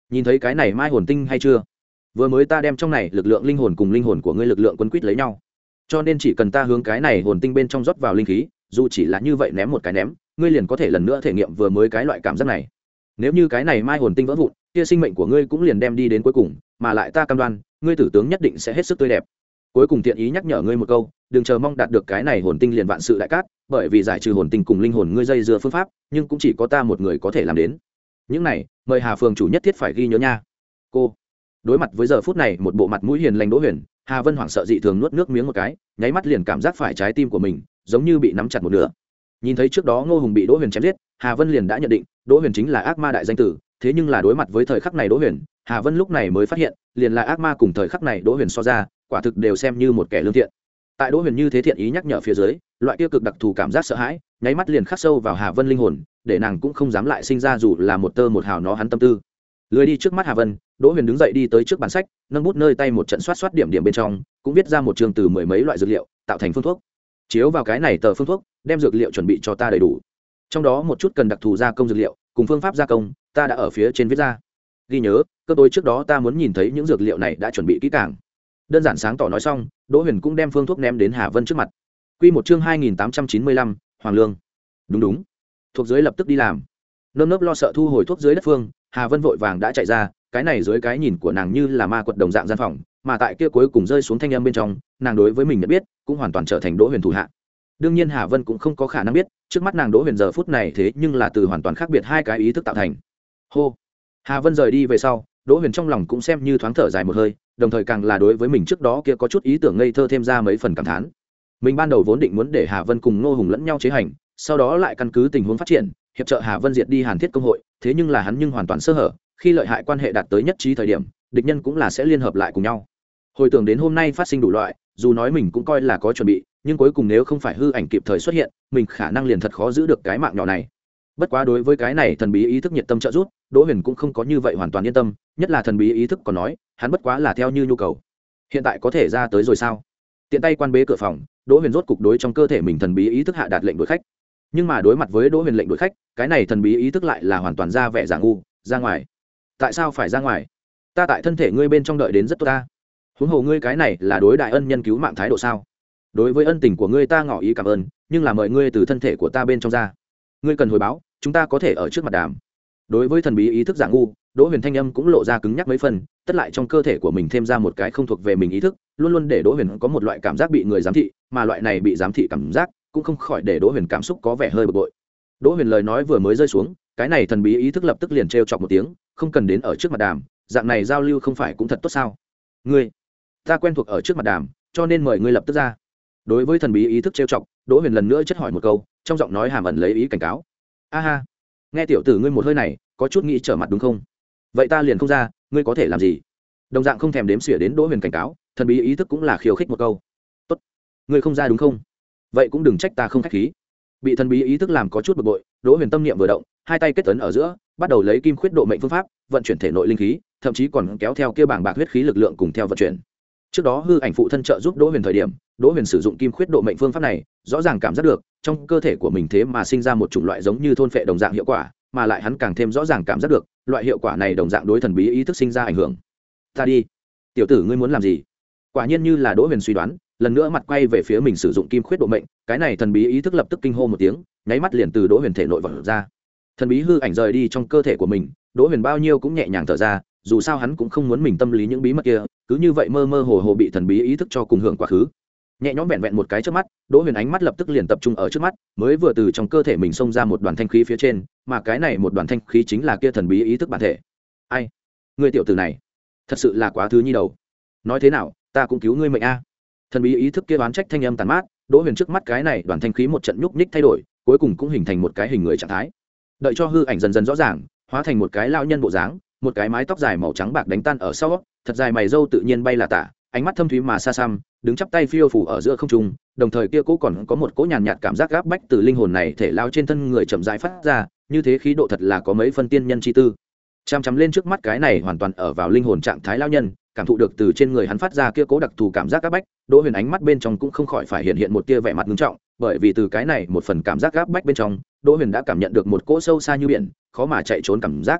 nhìn thấy cái này mai hồn tinh hay chưa? Vừa mới ta đem trong này lực lượng linh hồn cùng linh hồn của ngươi lực lượng quấn quýt lấy nhau, cho nên chỉ cần ta hướng cái này hồn tinh bên trong rót vào linh khí, dù chỉ là như vậy ném một cái ném, ngươi liền có thể lần nữa thể nghiệm vừa mới cái loại cảm giác này. Nếu như cái này mai hồn tinh vỡ vụn, kia sinh mệnh của ngươi cũng liền đem đi đến cuối cùng, mà lại ta cam đoan ngươi tử tướng nhất định sẽ hết sức tươi đẹp. Cuối cùng thiện ý nhắc nhở ngươi một câu, đừng chờ mong đạt được cái này hồn tinh liền vạn sự đại cát, bởi vì giải trừ hồn tinh cùng linh hồn ngươi dây dưa phương pháp, nhưng cũng chỉ có ta một người có thể làm đến. Những này, mời Hà phường chủ nhất thiết phải ghi nhớ nha. Cô. Đối mặt với giờ phút này một bộ mặt mũi hiền lành Đỗ Huyền, Hà Vân hoảng sợ dị thường nuốt nước miếng một cái, nháy mắt liền cảm giác phải trái tim của mình giống như bị nắm chặt một nửa. Nhìn thấy trước đó Ngô Hùng bị Đỗ Huyền chém giết, Hà Vân liền đã nhận định Đỗ Huyền chính là ác ma đại danh tử, thế nhưng là đối mặt với thời khắc này Đỗ Huyền, Hà Vân lúc này mới phát hiện, liền là ác ma cùng thời khắc này Đỗ Huyền so ra, quả thực đều xem như một kẻ lương thiện. Tại Đỗ Huyền như thế thiện ý nhắc nhở phía dưới, loại kia cực đặc thù cảm giác sợ hãi, nháy mắt liền khắc sâu vào Hà Vân linh hồn, để nàng cũng không dám lại sinh ra dù là một tơ một hào nó hắn tâm tư. Lười đi trước mắt Hà Vân, Đỗ Huyền đứng dậy đi tới trước bàn sách, nâng bút nơi tay một trận xoát xoát điểm điểm bên trong, cũng viết ra một chương từ mười mấy loại dược liệu tạo thành phương thuốc. Chiếu vào cái này tờ phương thuốc, đem dược liệu chuẩn bị cho ta đầy đủ. Trong đó một chút cần đặc thù gia công dược liệu, cùng phương pháp gia công, ta đã ở phía trên viết ra. Ghi nhớ, cơ tối trước đó ta muốn nhìn thấy những dược liệu này đã chuẩn bị kỹ càng. Đơn giản sáng tỏ nói xong, Đỗ Huyền cũng đem phương thuốc ném đến Hà Vân trước mặt. Quy một chương hai nghìn tám trăm chín mươi lăm, Hoàng Lương. Đúng đúng. Thuộc dưới lập tức đi làm. Nơm nớp lo sợ thu hồi thuốc dưới đất phương, Hà Vân vội vàng đã chạy ra, cái này dưới cái nhìn của nàng như là ma quật đồng dạng gian phòng, mà tại kia cuối cùng rơi xuống thanh âm bên trong, nàng đối với mình nhận biết, cũng hoàn toàn trở thành Đỗ Huyền thủ hạ. Đương nhiên Hà Vân cũng không có khả năng biết, trước mắt nàng Đỗ Huyền giờ phút này thế nhưng là từ hoàn toàn khác biệt hai cái ý thức tạo thành. Hô. Hà Vân rời đi về sau, Đỗ Huyền trong lòng cũng xem như thoáng thở dài một hơi, đồng thời càng là đối với mình trước đó kia có chút ý tưởng ngây thơ thêm ra mấy phần cảm thán. Mình ban đầu vốn định muốn để Hà Vân cùng Ngô Hùng lẫn nhau chế hành, sau đó lại căn cứ tình huống phát triển, hiệp trợ Hà Vân diệt đi Hàn Thiết công hội, thế nhưng là hắn nhưng hoàn toàn sơ hở, khi lợi hại quan hệ đạt tới nhất trí thời điểm, địch nhân cũng là sẽ liên hợp lại cùng nhau. Hồi tưởng đến hôm nay phát sinh đủ loại, dù nói mình cũng coi là có chuẩn bị, nhưng cuối cùng nếu không phải hư ảnh kịp thời xuất hiện, mình khả năng liền thật khó giữ được cái mạng nhỏ này. Bất quá đối với cái này thần bí ý thức nhiệt tâm trợ giúp, Đỗ Huyền cũng không có như vậy hoàn toàn yên tâm, nhất là thần bí ý thức còn nói, hắn bất quá là theo như nhu cầu. Hiện tại có thể ra tới rồi sao? Tiện tay quan bế cửa phòng, Đỗ Huyền rốt cục đối trong cơ thể mình thần bí ý thức hạ đạt lệnh đuổi khách. Nhưng mà đối mặt với Đỗ Huyền lệnh đuổi khách, cái này thần bí ý thức lại là hoàn toàn ra vẻ giả ngu, ra ngoài. Tại sao phải ra ngoài? Ta tại thân thể ngươi bên trong đợi đến rất tốt ta. Huống hồ ngươi cái này là đối đại ân nhân cứu mạng thái độ sao? Đối với ân tình của ngươi ta ngỏ ý cảm ơn, nhưng là mời ngươi từ thân thể của ta bên trong ra. Ngươi cần hồi báo, chúng ta có thể ở trước mặt đàm. Đối với thần bí ý thức giả ngu, Đỗ Huyền thanh âm cũng lộ ra cứng nhắc mấy phần, tất lại trong cơ thể của mình thêm ra một cái không thuộc về mình ý thức, luôn luôn để Đỗ Huyền có một loại cảm giác bị người giám thị, mà loại này bị giám thị cảm giác cũng không khỏi để Đỗ Huyền cảm xúc có vẻ hơi bực bội. Đỗ Huyền lời nói vừa mới rơi xuống, cái này thần bí ý thức lập tức liền trêu chọc một tiếng, không cần đến ở trước mặt đàm, dạng này giao lưu không phải cũng thật tốt sao? Ngươi, ta quen thuộc ở trước mặt đàm, cho nên mời ngươi lập tức ra. Đối với thần bí ý thức trêu chọc, Đỗ Huyền lần nữa chất hỏi một câu, trong giọng nói hàm ẩn lấy ý cảnh cáo. A ha, nghe tiểu tử ngươi một hơi này, có chút nghĩ trở mặt đúng không? Vậy ta liền không ra, ngươi có thể làm gì? Đồng dạng không thèm đếm xỉa đến Đỗ Huyền cảnh cáo, thần bí ý thức cũng là khiêu khích một câu. Tốt, ngươi không ra đúng không? Vậy cũng đừng trách ta không khách khí. Bị thần bí ý thức làm có chút bực bội, Đỗ Huyền tâm niệm vừa động, hai tay kết ấn ở giữa, bắt đầu lấy kim khuyết độ mệnh phương pháp vận chuyển thể nội linh khí, thậm chí còn kéo theo kia bảng bạc huyết khí lực lượng cùng theo vận chuyển. Trước đó hư ảnh phụ thân trợ giúp Đỗ Huyền thời điểm, Đỗ Huyền sử dụng kim khuyết độ mệnh phương pháp này, rõ ràng cảm giác được trong cơ thể của mình thế mà sinh ra một chủng loại giống như thôn phệ đồng dạng hiệu quả, mà lại hắn càng thêm rõ ràng cảm giác được loại hiệu quả này đồng dạng đối thần bí ý thức sinh ra ảnh hưởng. Ta đi, tiểu tử ngươi muốn làm gì? Quả nhiên như là Đỗ Huyền suy đoán, lần nữa mặt quay về phía mình sử dụng kim khuyết độ mệnh, cái này thần bí ý thức lập tức kinh hô một tiếng, nháy mắt liền từ Đỗ Huyền thể nội vọt ra. Thần bí hư ảnh rời đi trong cơ thể của mình, Đỗ Huyền bao nhiêu cũng nhẹ nhàng thở ra, dù sao hắn cũng không muốn mình tâm lý những bí mật kia cứ như vậy mơ mơ hồ hồ bị thần bí ý thức cho cùng hưởng quá khứ. Nhẹ nhõm vẹn vẹn một cái trước mắt, Đỗ Huyền ánh mắt lập tức liền tập trung ở trước mắt, mới vừa từ trong cơ thể mình xông ra một đoàn thanh khí phía trên, mà cái này một đoàn thanh khí chính là kia thần bí ý thức bản thể. Ai, người tiểu tử này, thật sự là quá thứ nhi đầu. Nói thế nào, ta cũng cứu ngươi mệnh a. Thần bí ý thức kia oán trách thanh âm tàn mát, Đỗ Huyền trước mắt cái này đoàn thanh khí một trận nhúc nhích thay đổi, cuối cùng cũng hình thành một cái hình người trạng thái. Đợi cho hư ảnh dần dần rõ ràng, hóa thành một cái lão nhân bộ dáng, một cái mái tóc dài màu trắng bạc đánh tan ở sau, thật dài mày râu tự nhiên bay là tả, ánh mắt thâm thúy mà xa xăm, đứng chắp tay phiêu phù ở giữa không trung, đồng thời kia cố còn có một cỗ nhàn nhạt cảm giác gáp bách từ linh hồn này thể lao trên thân người chậm rãi phát ra, như thế khí độ thật là có mấy phân tiên nhân chi tư. Chăm chăm lên trước mắt cái này hoàn toàn ở vào linh hồn trạng thái lao nhân, cảm thụ được từ trên người hắn phát ra kia cố đặc thù cảm giác gáp bách, Đỗ Huyền ánh mắt bên trong cũng không khỏi phải hiện hiện một tia vẻ mặt nghiêm trọng, bởi vì từ cái này một phần cảm giác gáp bách bên trong, Đỗ Huyền đã cảm nhận được một cỗ sâu xa như biển, khó mà chạy trốn cảm giác.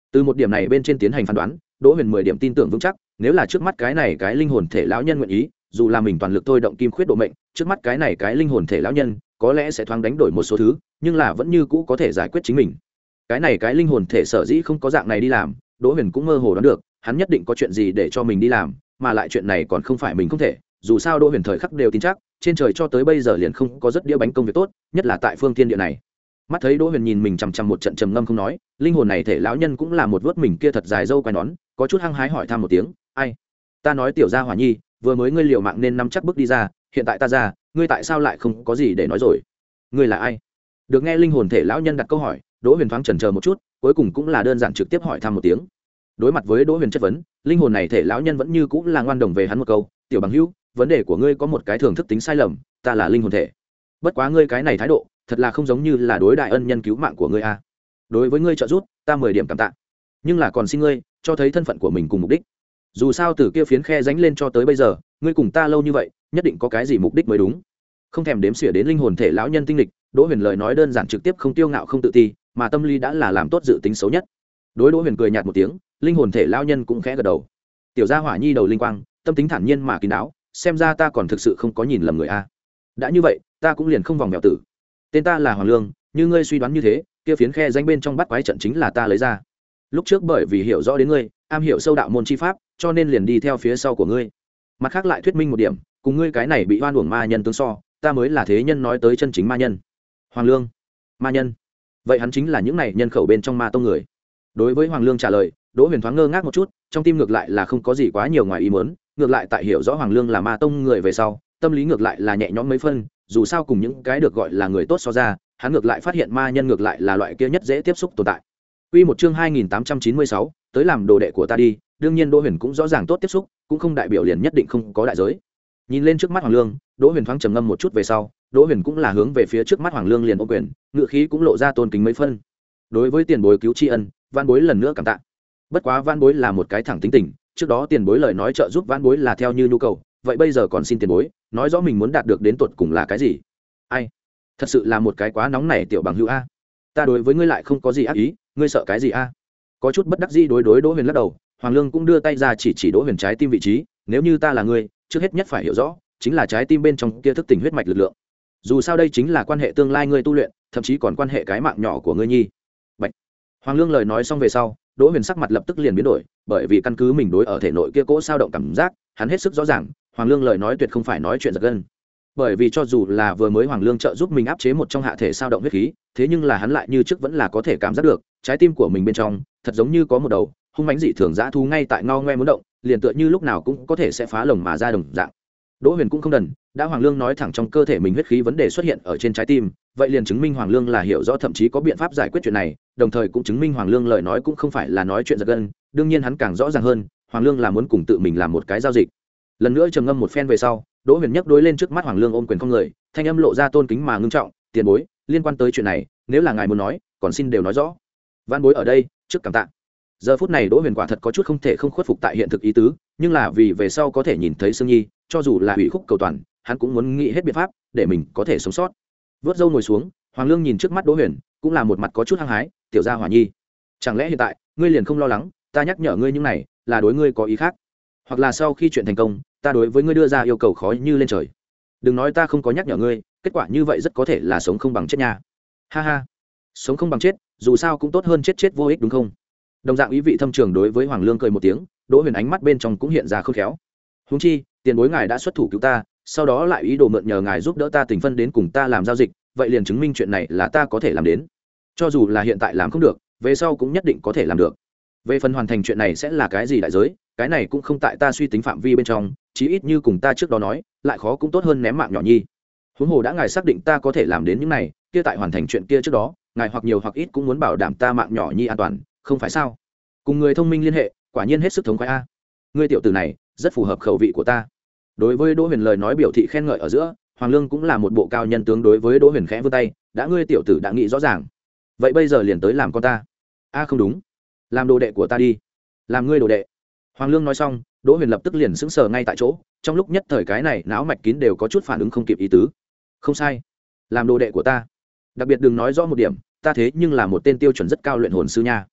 Từ một điểm này bên trên tiến hành phán đoán, Đỗ Huyền mười điểm tin tưởng vững chắc, nếu là trước mắt cái này cái linh hồn thể lão nhân nguyện ý, dù là mình toàn lực thôi động kim khuyết độ mệnh, trước mắt cái này cái linh hồn thể lão nhân có lẽ sẽ thoáng đánh đổi một số thứ, nhưng là vẫn như cũ có thể giải quyết chính mình. Cái này cái linh hồn thể sở dĩ không có dạng này đi làm, Đỗ Huyền cũng mơ hồ đoán được, hắn nhất định có chuyện gì để cho mình đi làm, mà lại chuyện này còn không phải mình không thể, dù sao Đỗ Huyền thời khắc đều tin chắc, trên trời cho tới bây giờ liền không có rất đĩa bánh công việc tốt, nhất là tại phương thiên địa này. Mắt thấy Đỗ Huyền nhìn mình chằm chằm một trận trầm ngâm không nói, linh hồn này thể lão nhân cũng là một vớt mình kia thật dài râu quai nón, có chút hăng hái hỏi thăm một tiếng, ai? Ta nói tiểu gia hỏa nhi, vừa mới ngươi liều mạng nên nắm chắc bước đi ra, hiện tại ta ra, ngươi tại sao lại không có gì để nói rồi? Ngươi là ai? Được nghe linh hồn thể lão nhân đặt câu hỏi, Đỗ Huyền thoáng chần chờ một chút, cuối cùng cũng là đơn giản trực tiếp hỏi thăm một tiếng. Đối mặt với Đỗ Huyền chất vấn, linh hồn này thể lão nhân vẫn như cũng là ngoan đồng về hắn một câu, tiểu bằng hữu, vấn đề của ngươi có một cái thường thức tính sai lầm, ta là linh hồn thể. Bất quá ngươi cái này thái độ, thật là không giống như là đối đại ân nhân cứu mạng của ngươi a. Đối với ngươi trợ giúp, ta mười điểm cảm tạ, nhưng là còn xin ngươi cho thấy thân phận của mình cùng mục đích. Dù sao từ kia phiến khe rãnh lên cho tới bây giờ, ngươi cùng ta lâu như vậy, nhất định có cái gì mục đích mới đúng. Không thèm đếm xỉa đến linh hồn thể lão nhân tinh lịch, Đỗ Huyền lời nói đơn giản trực tiếp, không tiêu ngạo không tự ti, mà tâm lý đã là làm tốt dự tính xấu nhất. Đối Đỗ Huyền cười nhạt một tiếng, linh hồn thể lão nhân cũng khẽ gật đầu. Tiểu gia hỏa nhi đầu linh quang, tâm tính thản nhiên mà kín đáo, xem ra ta còn thực sự không có nhìn lầm người a. Đã như vậy, ta cũng liền không vòng vèo tử. Tên ta là Hoàng Lương, như ngươi suy đoán như thế, kia phiến khe danh bên trong bắt quái trận chính là ta lấy ra. Lúc trước bởi vì hiểu rõ đến ngươi, am hiểu sâu đạo môn chi pháp, cho nên liền đi theo phía sau của ngươi. Mặt khác lại thuyết minh một điểm, cùng ngươi cái này bị oan uổng ma nhân tương so, ta mới là thế nhân nói tới chân chính ma nhân. Hoàng Lương, ma nhân? Vậy hắn chính là những này nhân khẩu bên trong ma tông người. Đối với Hoàng Lương trả lời, Đỗ Huyền thoáng ngơ ngác một chút, trong tim ngược lại là không có gì quá nhiều ngoài ý muốn, ngược lại tại hiểu rõ Hoàng Lương là ma tông người về sau, tâm lý ngược lại là nhẹ nhõm mấy phân, dù sao cùng những cái được gọi là người tốt so ra, hắn ngược lại phát hiện ma nhân ngược lại là loại kia nhất dễ tiếp xúc tồn tại. Quy một chương hai nghìn tám trăm chín mươi sáu, tới làm đồ đệ của ta đi, đương nhiên Đỗ Huyền cũng rõ ràng tốt tiếp xúc, cũng không đại biểu liền nhất định không có đại giới. Nhìn lên trước mắt Hoàng Lương, Đỗ Huyền thoáng trầm ngâm một chút về sau, Đỗ Huyền cũng là hướng về phía trước mắt Hoàng Lương liền ôm quyền, ngựa khí cũng lộ ra tôn kính mấy phân. Đối với tiền bối cứu tri ân, Vãn Bối lần nữa cảm tạ. Bất quá Vãn Bối là một cái thẳng tính tình, trước đó tiền bối lời nói trợ giúp Vãn Bối là theo như nhu cầu, vậy bây giờ còn xin tiền bối nói rõ mình muốn đạt được đến tột cùng là cái gì? Ai? Thật sự là một cái quá nóng này tiểu bằng hữu a. Ta đối với ngươi lại không có gì ác ý, ngươi sợ cái gì a? Có chút bất đắc dĩ đối đối Đỗ Huyền lắc đầu, Hoàng Lương cũng đưa tay ra chỉ chỉ Đỗ Huyền trái tim vị trí, nếu như ta là ngươi, trước hết nhất phải hiểu rõ, chính là trái tim bên trong kia thức tỉnh huyết mạch lực lượng. Dù sao đây chính là quan hệ tương lai ngươi tu luyện, thậm chí còn quan hệ cái mạng nhỏ của ngươi nhi. Bạch. Hoàng Lương lời nói xong về sau, Đỗ Huyền sắc mặt lập tức liền biến đổi, bởi vì căn cứ mình đối ở thể nội kia cỗ sao động cảm giác, hắn hết sức rõ ràng, Hoàng Lương lời nói tuyệt không phải nói chuyện giật gân. Bởi vì cho dù là vừa mới Hoàng Lương trợ giúp mình áp chế một trong hạ thể sao động huyết khí, thế nhưng là hắn lại như trước vẫn là có thể cảm giác được, trái tim của mình bên trong, thật giống như có một đầu hung mãnh dị thường dã thú ngay tại ngao ngoe muốn động, liền tựa như lúc nào cũng có thể sẽ phá lồng mà ra đồng dạng. Đỗ Huyền cũng không đần, đã Hoàng Lương nói thẳng trong cơ thể mình huyết khí vấn đề xuất hiện ở trên trái tim, vậy liền chứng minh Hoàng Lương là hiểu rõ thậm chí có biện pháp giải quyết chuyện này, đồng thời cũng chứng minh Hoàng Lương lời nói cũng không phải là nói chuyện giật gân, đương nhiên hắn càng rõ ràng hơn, Hoàng Lương là muốn cùng tự mình làm một cái giao dịch. Lần nữa trầm ngâm một phen về sau, Đỗ Huyền nhấc đối lên trước mắt Hoàng Lương ôm quyền không người, thanh âm lộ ra tôn kính mà ngưng trọng, "Tiền bối, liên quan tới chuyện này, nếu là ngài muốn nói, còn xin đều nói rõ." Vãn Bối ở đây, trước cảm tạ. Giờ phút này Đỗ Huyền quả thật có chút không thể không khuất phục tại hiện thực ý tứ, nhưng là vì về sau có thể nhìn thấy Sương Nhi, cho dù là ủy khúc cầu toàn, hắn cũng muốn nghĩ hết biện pháp để mình có thể sống sót. Vớt râu ngồi xuống, Hoàng Lương nhìn trước mắt Đỗ Huyền, cũng là một mặt có chút hăng hái, "Tiểu gia hỏa nhi, chẳng lẽ hiện tại ngươi liền không lo lắng, ta nhắc nhở ngươi những này, là đối ngươi có ý khác, hoặc là sau khi chuyện thành công, ta đối với ngươi đưa ra yêu cầu khó như lên trời. Đừng nói ta không có nhắc nhở ngươi, kết quả như vậy rất có thể là sống không bằng chết nha." Ha ha, sống không bằng chết, dù sao cũng tốt hơn chết chết vô ích đúng không? Đồng dạng ý vị thâm trường đối với Hoàng Lương cười một tiếng, Đỗ Huyền ánh mắt bên trong cũng hiện ra khôn khéo. "Huống chi, tiền bối ngài đã xuất thủ cứu ta, sau đó lại ý đồ mượn nhờ ngài giúp đỡ ta tình phân đến cùng ta làm giao dịch, vậy liền chứng minh chuyện này là ta có thể làm đến. Cho dù là hiện tại làm không được, về sau cũng nhất định có thể làm được. Về phần hoàn thành chuyện này sẽ là cái gì đại giới, cái này cũng không tại ta suy tính phạm vi bên trong, chí ít như cùng ta trước đó nói, lại khó cũng tốt hơn ném mạng nhỏ nhi. Huống hồ đã ngài xác định ta có thể làm đến những này, kia tại hoàn thành chuyện kia trước đó, ngài hoặc nhiều hoặc ít cũng muốn bảo đảm ta mạng nhỏ nhi an toàn, không phải sao?" Cùng người thông minh liên hệ, quả nhiên hết sức thống khoái a. Ngươi tiểu tử này rất phù hợp khẩu vị của ta. Đối với Đỗ Huyền lời nói biểu thị khen ngợi ở giữa, Hoàng Lương cũng là một bộ cao nhân tướng đối với Đỗ Huyền khẽ vươn tay, "Đã ngươi tiểu tử đã nghĩ rõ ràng, vậy bây giờ liền tới làm con ta." "A không đúng, làm đồ đệ của ta đi." "Làm ngươi đồ đệ?" Hoàng Lương nói xong, Đỗ Huyền lập tức liền sững sờ ngay tại chỗ, trong lúc nhất thời cái này não mạch kín đều có chút phản ứng không kịp ý tứ. "Không sai, làm đồ đệ của ta. Đặc biệt đừng nói rõ một điểm, ta thế nhưng là một tên tiêu chuẩn rất cao luyện hồn sư nha."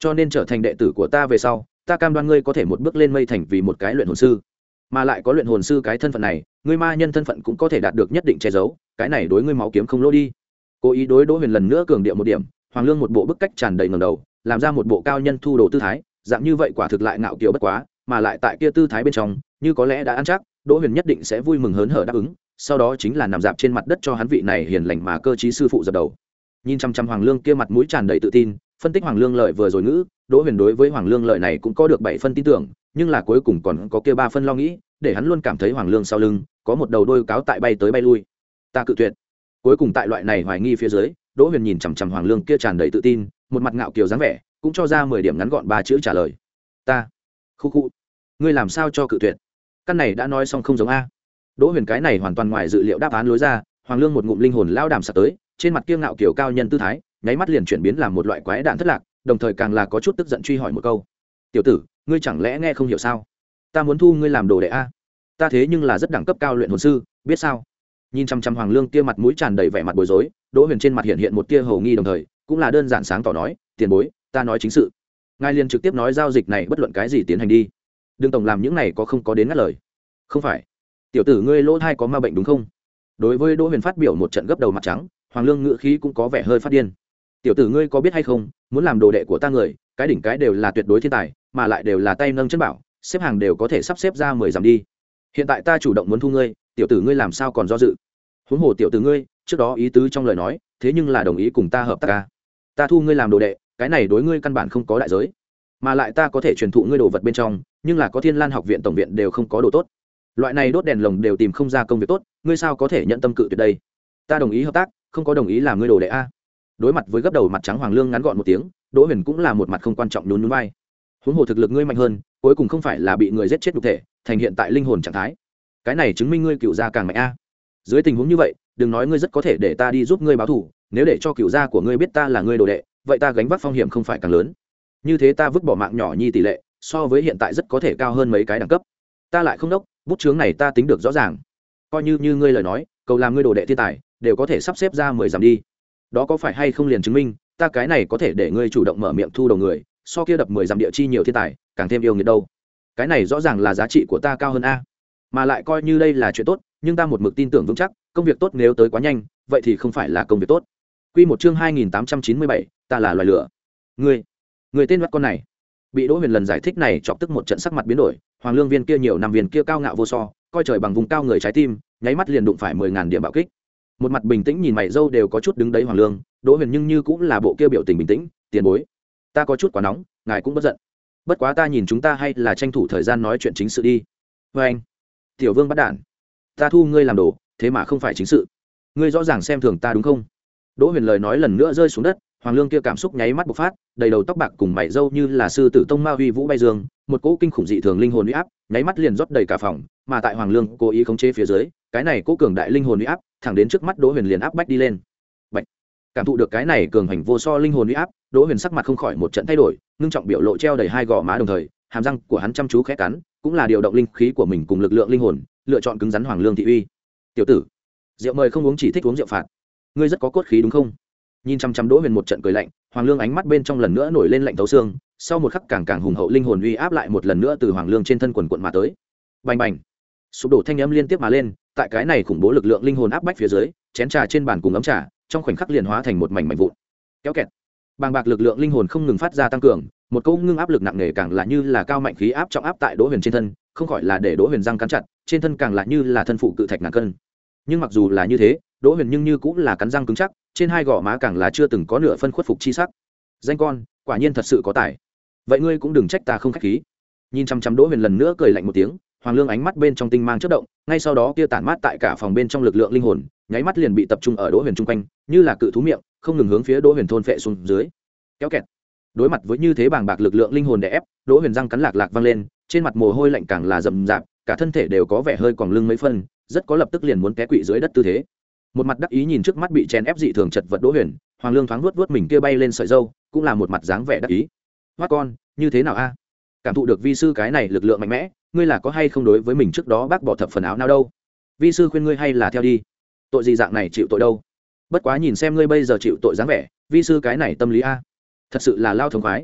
cho nên trở thành đệ tử của ta về sau ta cam đoan ngươi có thể một bước lên mây thành vì một cái luyện hồn sư, mà lại có luyện hồn sư cái thân phận này ngươi ma nhân thân phận cũng có thể đạt được nhất định che giấu, cái này đối ngươi máu kiếm không lỗ đi. Cố ý đối Đỗ Huyền lần nữa cường điệu một điểm. Hoàng Lương một bộ bức cách tràn đầy ngẩng đầu, làm ra một bộ cao nhân thu đồ tư thái, dạng như vậy quả thực lại ngạo kiều bất quá, mà lại tại kia tư thái bên trong như có lẽ đã ăn chắc Đỗ Huyền nhất định sẽ vui mừng hớn hở đáp ứng, sau đó chính là nằm dạp trên mặt đất cho hắn vị này hiền lành mà cơ trí sư phụ dập đầu. Nhìn chăm chăm Hoàng Lương kia mặt mũi tràn đầy tự tin, phân tích Hoàng Lương lợi vừa rồi ngữ, Đỗ Huyền đối với Hoàng Lương lợi này cũng có được bảy phân tin tưởng, nhưng là cuối cùng còn có kia ba phân lo nghĩ, để hắn luôn cảm thấy Hoàng Lương sau lưng có một đầu đôi cáo tại bay tới bay lui. Ta cự tuyệt. Cuối cùng tại loại này hoài nghi phía dưới, Đỗ Huyền nhìn chằm chằm Hoàng Lương kia tràn đầy tự tin, một mặt ngạo kiều dáng vẻ, cũng cho ra mười điểm ngắn gọn ba chữ trả lời. Ta. Khu khu. Ngươi làm sao cho cự tuyệt? Căn này đã nói xong không giống a. Đỗ Huyền cái này hoàn toàn ngoài dự liệu đáp án lối ra, Hoàng Lương một ngụm linh hồn lao đàm sặc tới, trên mặt kia ngạo kiều cao nhân tư thái, nháy mắt liền chuyển biến làm một loại quái đản thất lạc, đồng thời càng là có chút tức giận truy hỏi một câu. Tiểu tử, ngươi chẳng lẽ nghe không hiểu sao? Ta muốn thu ngươi làm đồ đệ a. Ta thế nhưng là rất đẳng cấp cao luyện hồn sư, biết sao? Nhìn chăm chăm Hoàng Lương kia mặt mũi tràn đầy vẻ mặt bối rối, Đỗ Huyền trên mặt hiện hiện một tia hầu nghi, đồng thời cũng là đơn giản sáng tỏ nói, tiền bối, ta nói chính sự. Ngài liền trực tiếp nói giao dịch này bất luận cái gì tiến hành đi, đừng tổng làm những này có không có đến ngắt lời. Không phải, tiểu tử ngươi lỗ thai có ma bệnh đúng không? Đối với Đỗ Huyền phát biểu một trận gấp đầu mặt trắng, Hoàng Lương ngữ khí cũng có vẻ hơi phát điên. Tiểu tử ngươi có biết hay không, muốn làm đồ đệ của ta người, cái đỉnh cái đều là tuyệt đối thiên tài, mà lại đều là tay nâng chân bảo, xếp hàng đều có thể sắp xếp ra mười dặm đi. Hiện tại ta chủ động muốn thu ngươi, tiểu tử ngươi làm sao còn do dự? Huống hồ tiểu tử ngươi trước đó ý tứ trong lời nói, thế nhưng là đồng ý cùng ta hợp tác ca. Ta thu ngươi làm đồ đệ, cái này đối ngươi căn bản không có đại giới, mà lại ta có thể truyền thụ ngươi đồ vật bên trong, nhưng là có Thiên Lan học viện tổng viện đều không có đồ tốt, loại này đốt đèn lồng đều tìm không ra công việc tốt, ngươi sao có thể nhận tâm cự tuyệt đây? Ta đồng ý hợp tác, không có đồng ý làm ngươi đồ đệ a. Đối mặt với gấp đầu mặt trắng Hoàng Lương ngắn gọn một tiếng, Đỗ Huyền cũng là một mặt không quan trọng nhún nhún vai. Huống hồ thực lực ngươi mạnh hơn, cuối cùng không phải là bị người giết chết nhục thể, thành hiện tại linh hồn trạng thái, cái này chứng minh ngươi cựu gia càng mạnh a. Dưới tình huống như vậy, đừng nói ngươi rất có thể để ta đi giúp ngươi báo thù, nếu để cho cựu gia của ngươi biết ta là ngươi đồ đệ, vậy ta gánh vác phong hiểm không phải càng lớn? Như thế ta vứt bỏ mạng nhỏ nhi tỷ lệ, so với hiện tại rất có thể cao hơn mấy cái đẳng cấp. Ta lại không đốc, bút chướng này ta tính được rõ ràng. Coi như như ngươi lời nói, cầu làm ngươi đồ đệ thiên tài, đều có thể sắp xếp ra mười dặm đi. Đó có phải hay không liền chứng minh, ta cái này có thể để ngươi chủ động mở miệng thu đầu người, so kia đập mười dặm địa chi nhiều thiên tài, càng thêm yêu nghiệt đâu. Cái này rõ ràng là giá trị của ta cao hơn a. Mà lại coi như đây là chuyện tốt, nhưng ta một mực tin tưởng vững chắc, công việc tốt nếu tới quá nhanh, vậy thì không phải là công việc tốt. Quy một chương hai nghìn tám trăm chín mươi bảy, ta là loài lửa. Ngươi, ngươi tên mắt con này. Bị Đỗ Huyền lần giải thích này chọc tức một trận sắc mặt biến đổi, Hoàng Lương viên kia nhiều năm viên kia cao ngạo vô so, coi trời bằng vùng cao người trái tim, nháy mắt liền đụng phải mười ngàn điểm bạo kích. Một mặt bình tĩnh nhìn mày râu đều có chút đứng đấy Hoàng Lương, Đỗ Huyền nhưng như cũng là bộ kia biểu tình bình tĩnh, tiền bối, ta có chút quá nóng, ngài cũng bất giận. Bất quá ta nhìn chúng ta hay là tranh thủ thời gian nói chuyện chính sự đi. Với anh, Tiểu Vương bắt đản, ta thu ngươi làm đồ, thế mà không phải chính sự, ngươi rõ ràng xem thường ta đúng không? Đỗ Huyền lời nói lần nữa rơi xuống đất, Hoàng Lương kia cảm xúc nháy mắt bộc phát, đầy đầu tóc bạc cùng mày râu như là sư tử tông ma huy vũ bay dương, một cỗ kinh khủng dị thường linh hồn uy áp, nháy mắt liền rót đầy cả phòng, mà tại Hoàng Lương cố ý khống chế phía dưới, cái này cỗ cường đại linh hồn uy áp, thẳng đến trước mắt Đỗ Huyền liền áp bách đi lên. Bạch. Cảm thụ được cái này cường hành vô so linh hồn uy áp, Đỗ Huyền sắc mặt không khỏi một trận thay đổi, ngưng trọng biểu lộ treo đầy hai gò má đồng thời, hàm răng của hắn chăm chú khẽ cắn, cũng là điều động linh khí của mình cùng lực lượng linh hồn, lựa chọn cứng rắn Hoàng Lương thị uy. Tiểu tử, rượu mời không uống chỉ thích uống rượu phạt, ngươi rất có cốt khí đúng không? Nhìn chăm chăm Đỗ Huyền một trận cười lạnh, Hoàng Lương ánh mắt bên trong lần nữa nổi lên lạnh thấu xương, sau một khắc càng càng hùng hậu linh hồn uy áp lại một lần nữa từ Hoàng Lương trên thân quần quần mà tới. Bành bành, sụp đổ thanh âm liên tiếp mà lên, tại cái này khủng bố lực lượng linh hồn áp bách phía dưới, chén trà trên bàn cùng ấm trà, trong khoảnh khắc liền hóa thành một mảnh mảnh vụn. Kéo kẹt, bàng bạc lực lượng linh hồn không ngừng phát ra tăng cường, một câu ngưng áp lực nặng nề càng là như là cao mạnh khí áp trọng áp tại Đỗ Huyền trên thân, không khỏi là để Đỗ Huyền răng cắn chặt, trên thân càng là như là thân phụ cự thạch ngàn cân. Nhưng mặc dù là như thế, Đỗ Huyền nhưng như cũng là cắn răng cứng chắc, trên hai gò má càng là chưa từng có nửa phân khuất phục chi sắc. Danh con, quả nhiên thật sự có tài. Vậy ngươi cũng đừng trách ta không khách khí. Nhìn chăm chăm Đỗ Huyền lần nữa cười lạnh một tiếng, Hoàng Lương ánh mắt bên trong tinh mang chớp động, ngay sau đó kia tản mát tại cả phòng bên trong lực lượng linh hồn, nháy mắt liền bị tập trung ở Đỗ Huyền trung quanh, như là cự thú miệng, không ngừng hướng phía Đỗ Huyền thôn phệ xuống dưới. Kéo kẹt. Đối mặt với như thế bàng bạc lực lượng linh hồn đè ép, Đỗ Huyền răng cắn lạc lạc vang lên, trên mặt mồ hôi lạnh càng là rầm rạp, cả thân thể đều có vẻ hơi còng lưng mấy phân, rất có lập tức liền muốn té quỵ dưới đất tư thế. Một mặt đắc ý nhìn trước mắt bị chèn ép dị thường chật vật Đỗ Huyền, Hoàng Lương thoáng vuốt vuốt mình kia bay lên sợi râu, cũng là một mặt dáng vẻ đắc ý. "Hoắc con, như thế nào a? Cảm thụ được vi sư cái này lực lượng mạnh mẽ, ngươi là có hay không đối với mình trước đó bác bỏ thập phần áo nào đâu? Vi sư khuyên ngươi hay là theo đi. Tội gì dạng này chịu tội đâu? Bất quá nhìn xem ngươi bây giờ chịu tội dáng vẻ, vi sư cái này tâm lý a, thật sự là lao thống khoái."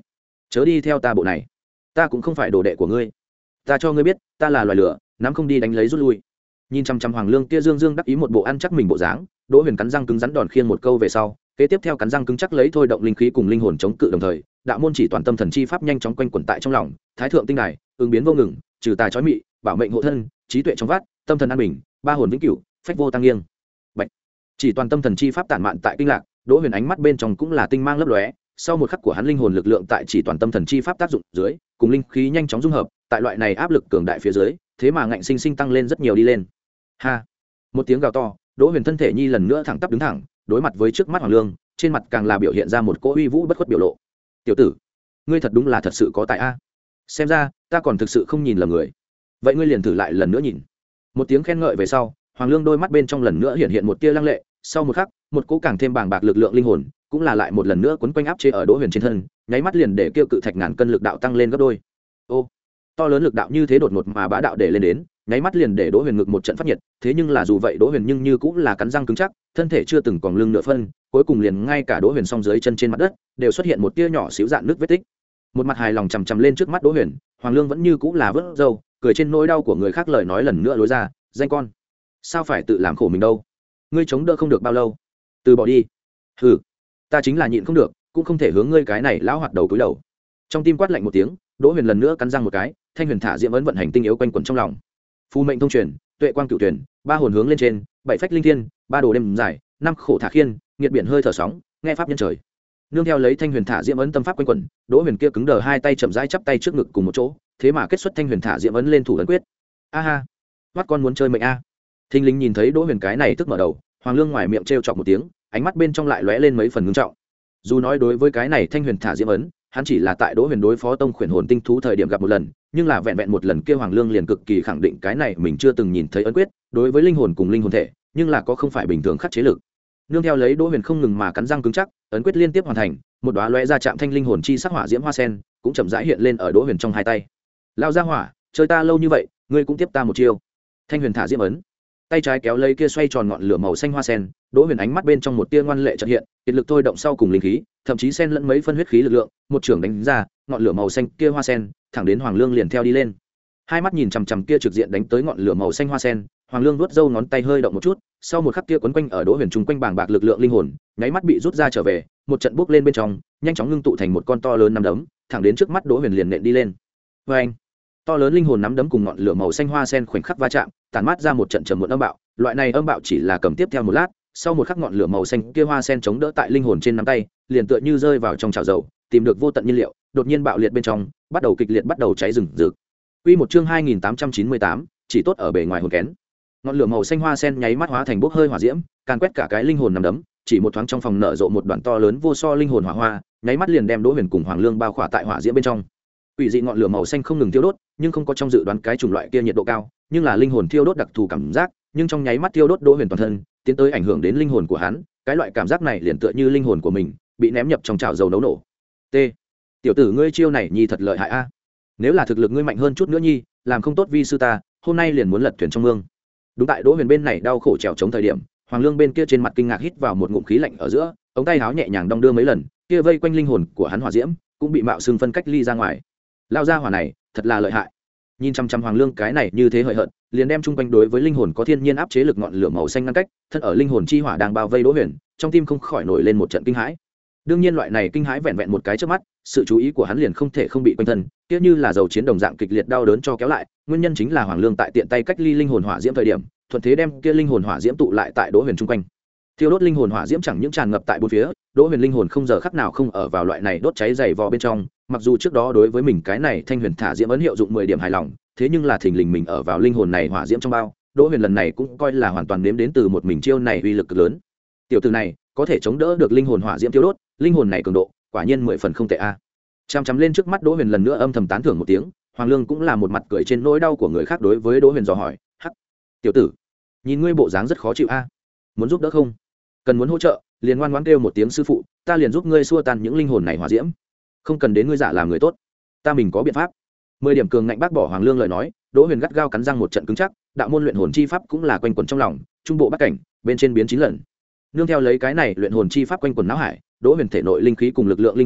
chớ đi theo ta bộ này, ta cũng không phải đồ đệ của ngươi. Ta cho ngươi biết, ta là loài lửa, nắm không đi đánh lấy rút lui. Nhìn chăm chăm Hoàng Lương kia dương dương đắc ý một bộ ăn chắc mình bộ dáng, Đỗ Huyền cắn răng cứng rắn đòn khiên một câu về sau, kế tiếp theo cắn răng cứng chắc lấy thôi động linh khí cùng linh hồn chống cự đồng thời, đạo môn chỉ toàn tâm thần chi pháp nhanh chóng quanh quẩn tại trong lòng, thái thượng tinh đài, ứng biến vô ngừng, trừ tà chói mị, bảo mệnh hộ thân, trí tuệ trong vát, tâm thần an bình, ba hồn vĩnh cửu, phách vô tăng nghiêng. Bạch. Chỉ toàn tâm thần chi pháp tản mạn tại kinh lạc, Đỗ Huyền ánh mắt bên trong cũng là tinh mang lấp lóe, sau một khắc của hắn linh hồn lực lượng tại chỉ toàn tâm thần chi pháp tác dụng dưới, cùng linh khí nhanh chóng dung hợp, tại loại này áp lực cường đại phía dưới, thế mà ngạnh sinh sinh tăng lên rất nhiều đi lên. Ha. Một tiếng gào to, Đỗ Huyền thân thể nhi lần nữa thẳng tắp đứng thẳng, đối mặt với trước mắt Hoàng Lương, trên mặt càng là biểu hiện ra một cỗ uy vũ bất khuất biểu lộ. "Tiểu tử, ngươi thật đúng là thật sự có tài a. Xem ra, ta còn thực sự không nhìn lầm người. Vậy ngươi liền thử lại lần nữa nhìn." Một tiếng khen ngợi về sau, Hoàng Lương đôi mắt bên trong lần nữa hiện hiện một tia lăng lệ, sau một khắc, một cỗ càng thêm bàng bạc lực lượng linh hồn, cũng là lại một lần nữa quấn quanh áp chế ở Đỗ Huyền trên thân, nháy mắt liền để kêu cự thạch ngàn cân lực đạo tăng lên gấp đôi. Ô, to lớn lực đạo như thế đột ngột mà bá đạo để lên đến, nháy mắt liền để Đỗ Huyền ngực một trận phát nhiệt, thế nhưng là dù vậy Đỗ Huyền nhưng như cũng là cắn răng cứng chắc, thân thể chưa từng còn lưng nửa phân, cuối cùng liền ngay cả Đỗ Huyền song dưới chân trên mặt đất đều xuất hiện một tia nhỏ xíu dạn nước vết tích. Một mặt hài lòng chằm chằm lên trước mắt Đỗ Huyền, Hoàng Lương vẫn như cũng là vớt râu, cười trên nỗi đau của người khác lời nói lần nữa lối ra, "Danh con, sao phải tự làm khổ mình đâu? Ngươi chống đỡ không được bao lâu, từ bỏ đi." "Hừ, ta chính là nhịn không được, cũng không thể hướng ngươi cái này lão hoạt đầu cúi đầu." Trong tim quát lạnh một tiếng, Đỗ Huyền lần nữa cắn răng một cái, thanh huyền thả diễm ấn vận hành tinh yếu quanh quẩn trong lòng. Phù mệnh thông truyền, tuệ quang cửu tuyển, ba hồn hướng lên trên, bảy phách linh thiên, ba đồ đêm dài, năm khổ thả khiên, nghiệt biển hơi thở sóng, nghe pháp nhân trời. Nương theo lấy thanh huyền thả diễm ấn tâm pháp quanh quẩn, Đỗ Huyền kia cứng đờ hai tay chậm rãi chắp tay trước ngực cùng một chỗ, thế mà kết xuất thanh huyền thả diễm ấn lên thủ ấn quyết. A ha, mắt con muốn chơi mệnh a. Thinh linh nhìn thấy Đỗ Huyền cái này tức mở đầu, Hoàng Lương ngoài miệng trêu chọc một tiếng, ánh mắt bên trong lại lóe lên mấy phần ngưng trọng. Dù nói đối với cái này thanh huyền thả diễm ấn, hắn chỉ là tại Đỗ Huyền đối phó tông khuyển hồn tinh thú thời điểm gặp một lần, nhưng là vẹn vẹn một lần kia Hoàng Lương liền cực kỳ khẳng định cái này mình chưa từng nhìn thấy ấn quyết, đối với linh hồn cùng linh hồn thể, nhưng là có không phải bình thường khắc chế lực. Nương theo lấy Đỗ Huyền không ngừng mà cắn răng cứng chắc, ấn quyết liên tiếp hoàn thành, một đóa lóe ra chạm thanh linh hồn chi sắc hỏa diễm hoa sen, cũng chậm rãi hiện lên ở Đỗ Huyền trong hai tay. "Lao ra hỏa, chơi ta lâu như vậy, ngươi cũng tiếp ta một chiêu." Thanh huyền thả diễm ấn, tay trái kéo lấy kia xoay tròn ngọn lửa màu xanh hoa sen, Đỗ Huyền ánh mắt bên trong một tia ngoan lệ chợt hiện, kiệt lực thôi động sau cùng linh khí, thậm chí xen lẫn mấy phân huyết khí lực lượng, một trường đánh ra, ngọn lửa màu xanh kia hoa sen, thẳng đến Hoàng Lương liền theo đi lên. Hai mắt nhìn chằm chằm kia trực diện đánh tới ngọn lửa màu xanh hoa sen, Hoàng Lương vuốt râu ngón tay hơi động một chút, sau một khắc kia quấn quanh ở Đỗ Huyền trung quanh bàng bạc lực lượng linh hồn, nháy mắt bị rút ra trở về, một trận bốc lên bên trong, nhanh chóng ngưng tụ thành một con to lớn nắm đấm, thẳng đến trước mắt Đỗ Huyền liền nện đi lên. Oeng! To lớn linh hồn nắm đấm cùng ngọn lửa màu xanh hoa sen khoảnh khắc va chạm, tản mát ra một trận trầm muộn âm bạo, loại này âm bạo chỉ là cầm tiếp theo một lát, sau một khắc ngọn lửa màu xanh kia hoa sen chống đỡ tại linh hồn trên nắm tay, liền tựa như rơi vào trong chảo dầu, tìm được vô tận nhiên liệu, đột nhiên bạo liệt bên trong, bắt đầu kịch liệt bắt đầu cháy rừng rực. Quy một chương hai nghìn tám trăm chín mươi tám, chỉ tốt ở bề ngoài hồn kén. Ngọn lửa màu xanh hoa sen nháy mắt hóa thành bốc hơi hỏa diễm, càn quét cả cái linh hồn nắm đấm, chỉ một thoáng trong phòng nở rộ một đoạn to lớn vô so linh hồn hỏa hoa, nháy mắt liền đem Đỗ Huyền cùng Hoàng Lương bao khỏa tại hỏa diễm bên trong. Quỷ dị ngọn lửa màu xanh không ngừng thiêu đốt, nhưng không có trong dự đoán cái chủng loại kia nhiệt độ cao, nhưng là linh hồn thiêu đốt đặc thù cảm giác, nhưng trong nháy mắt thiêu đốt Đỗ Huyền toàn thân, tiến tới ảnh hưởng đến linh hồn của hắn, cái loại cảm giác này liền tựa như linh hồn của mình bị ném nhập trong chảo dầu nấu nổ. T. Tiểu tử ngươi chiêu này nhi thật lợi hại a. Nếu là thực lực ngươi mạnh hơn chút nữa nhi, làm không tốt vi sư ta, hôm nay liền muốn lật thuyền trong mương. Đúng tại Đỗ Huyền bên này đau khổ trèo chống thời điểm, Hoàng Lương bên kia trên mặt kinh ngạc hít vào một ngụm khí lạnh ở giữa, ống tay áo nhẹ nhàng đong đưa mấy lần, kia vây quanh linh hồn của hắn hỏa diễm cũng bị mạo xương phân cách ly ra ngoài. Lao ra hỏa này, thật là lợi hại. Nhìn chăm chăm Hoàng Lương cái này như thế hời hợt, liền đem chung quanh đối với linh hồn có thiên nhiên áp chế lực ngọn lửa màu xanh ngăn cách, thân ở linh hồn chi hỏa đang bao vây Đỗ Huyền, trong tim không khỏi nổi lên một trận kinh hãi. Đương nhiên loại này kinh hãi vẹn vẹn một cái trước mắt, sự chú ý của hắn liền không thể không bị quanh thân, kia như là dầu chiến đồng dạng kịch liệt đau đớn cho kéo lại, nguyên nhân chính là Hoàng Lương tại tiện tay cách ly linh hồn hỏa diễm thời điểm, thuận thế đem kia linh hồn hỏa diễm tụ lại tại Đỗ Huyền chung quanh. Thiêu đốt linh hồn hỏa diễm chẳng những tràn ngập tại bốn phía, Đỗ Huyền linh hồn không giờ khắc nào không ở vào loại này đốt cháy dày vò bên trong, mặc dù trước đó đối với mình cái này thanh huyền thả diễm ấn hiệu dụng mười điểm hài lòng, thế nhưng là thình lình mình ở vào linh hồn này hỏa diễm trong bao, Đỗ Huyền lần này cũng coi là hoàn toàn nếm đến từ một mình chiêu này uy lực cực lớn. Tiểu tử này có thể chống đỡ được linh hồn hỏa diễm thiêu đốt, linh hồn này cường độ, quả nhiên mười phần không tệ a. À. Chăm chăm lên trước mắt Đỗ Huyền lần nữa âm thầm tán thưởng một tiếng, Hoàng Lương cũng là một mặt cười trên nỗi đau của người khác đối với Đỗ Huyền dò hỏi, "Hắc, tiểu tử, nhìn ngươi bộ dáng rất khó chịu a, à? Muốn giúp đỡ không? Cần muốn hỗ trợ, liền ngoan ngoãn kêu một tiếng sư phụ, ta liền giúp ngươi xua tan những linh hồn này hỏa diễm. Không cần đến ngươi giả làm người tốt, ta mình có biện pháp." Mười điểm cường ngạnh bác bỏ Hoàng Lương lời nói, Đỗ Huyền gắt gao cắn răng một trận cứng chắc, đạo môn luyện hồn chi pháp cũng là quanh quẩn trong lòng, trung bộ bát cảnh, bên trên biến chín lần. Nương theo lấy cái này luyện hồn chi pháp quanh quẩn não hải, Đỗ Huyền thể nội linh khí cùng lực lượng linh hồn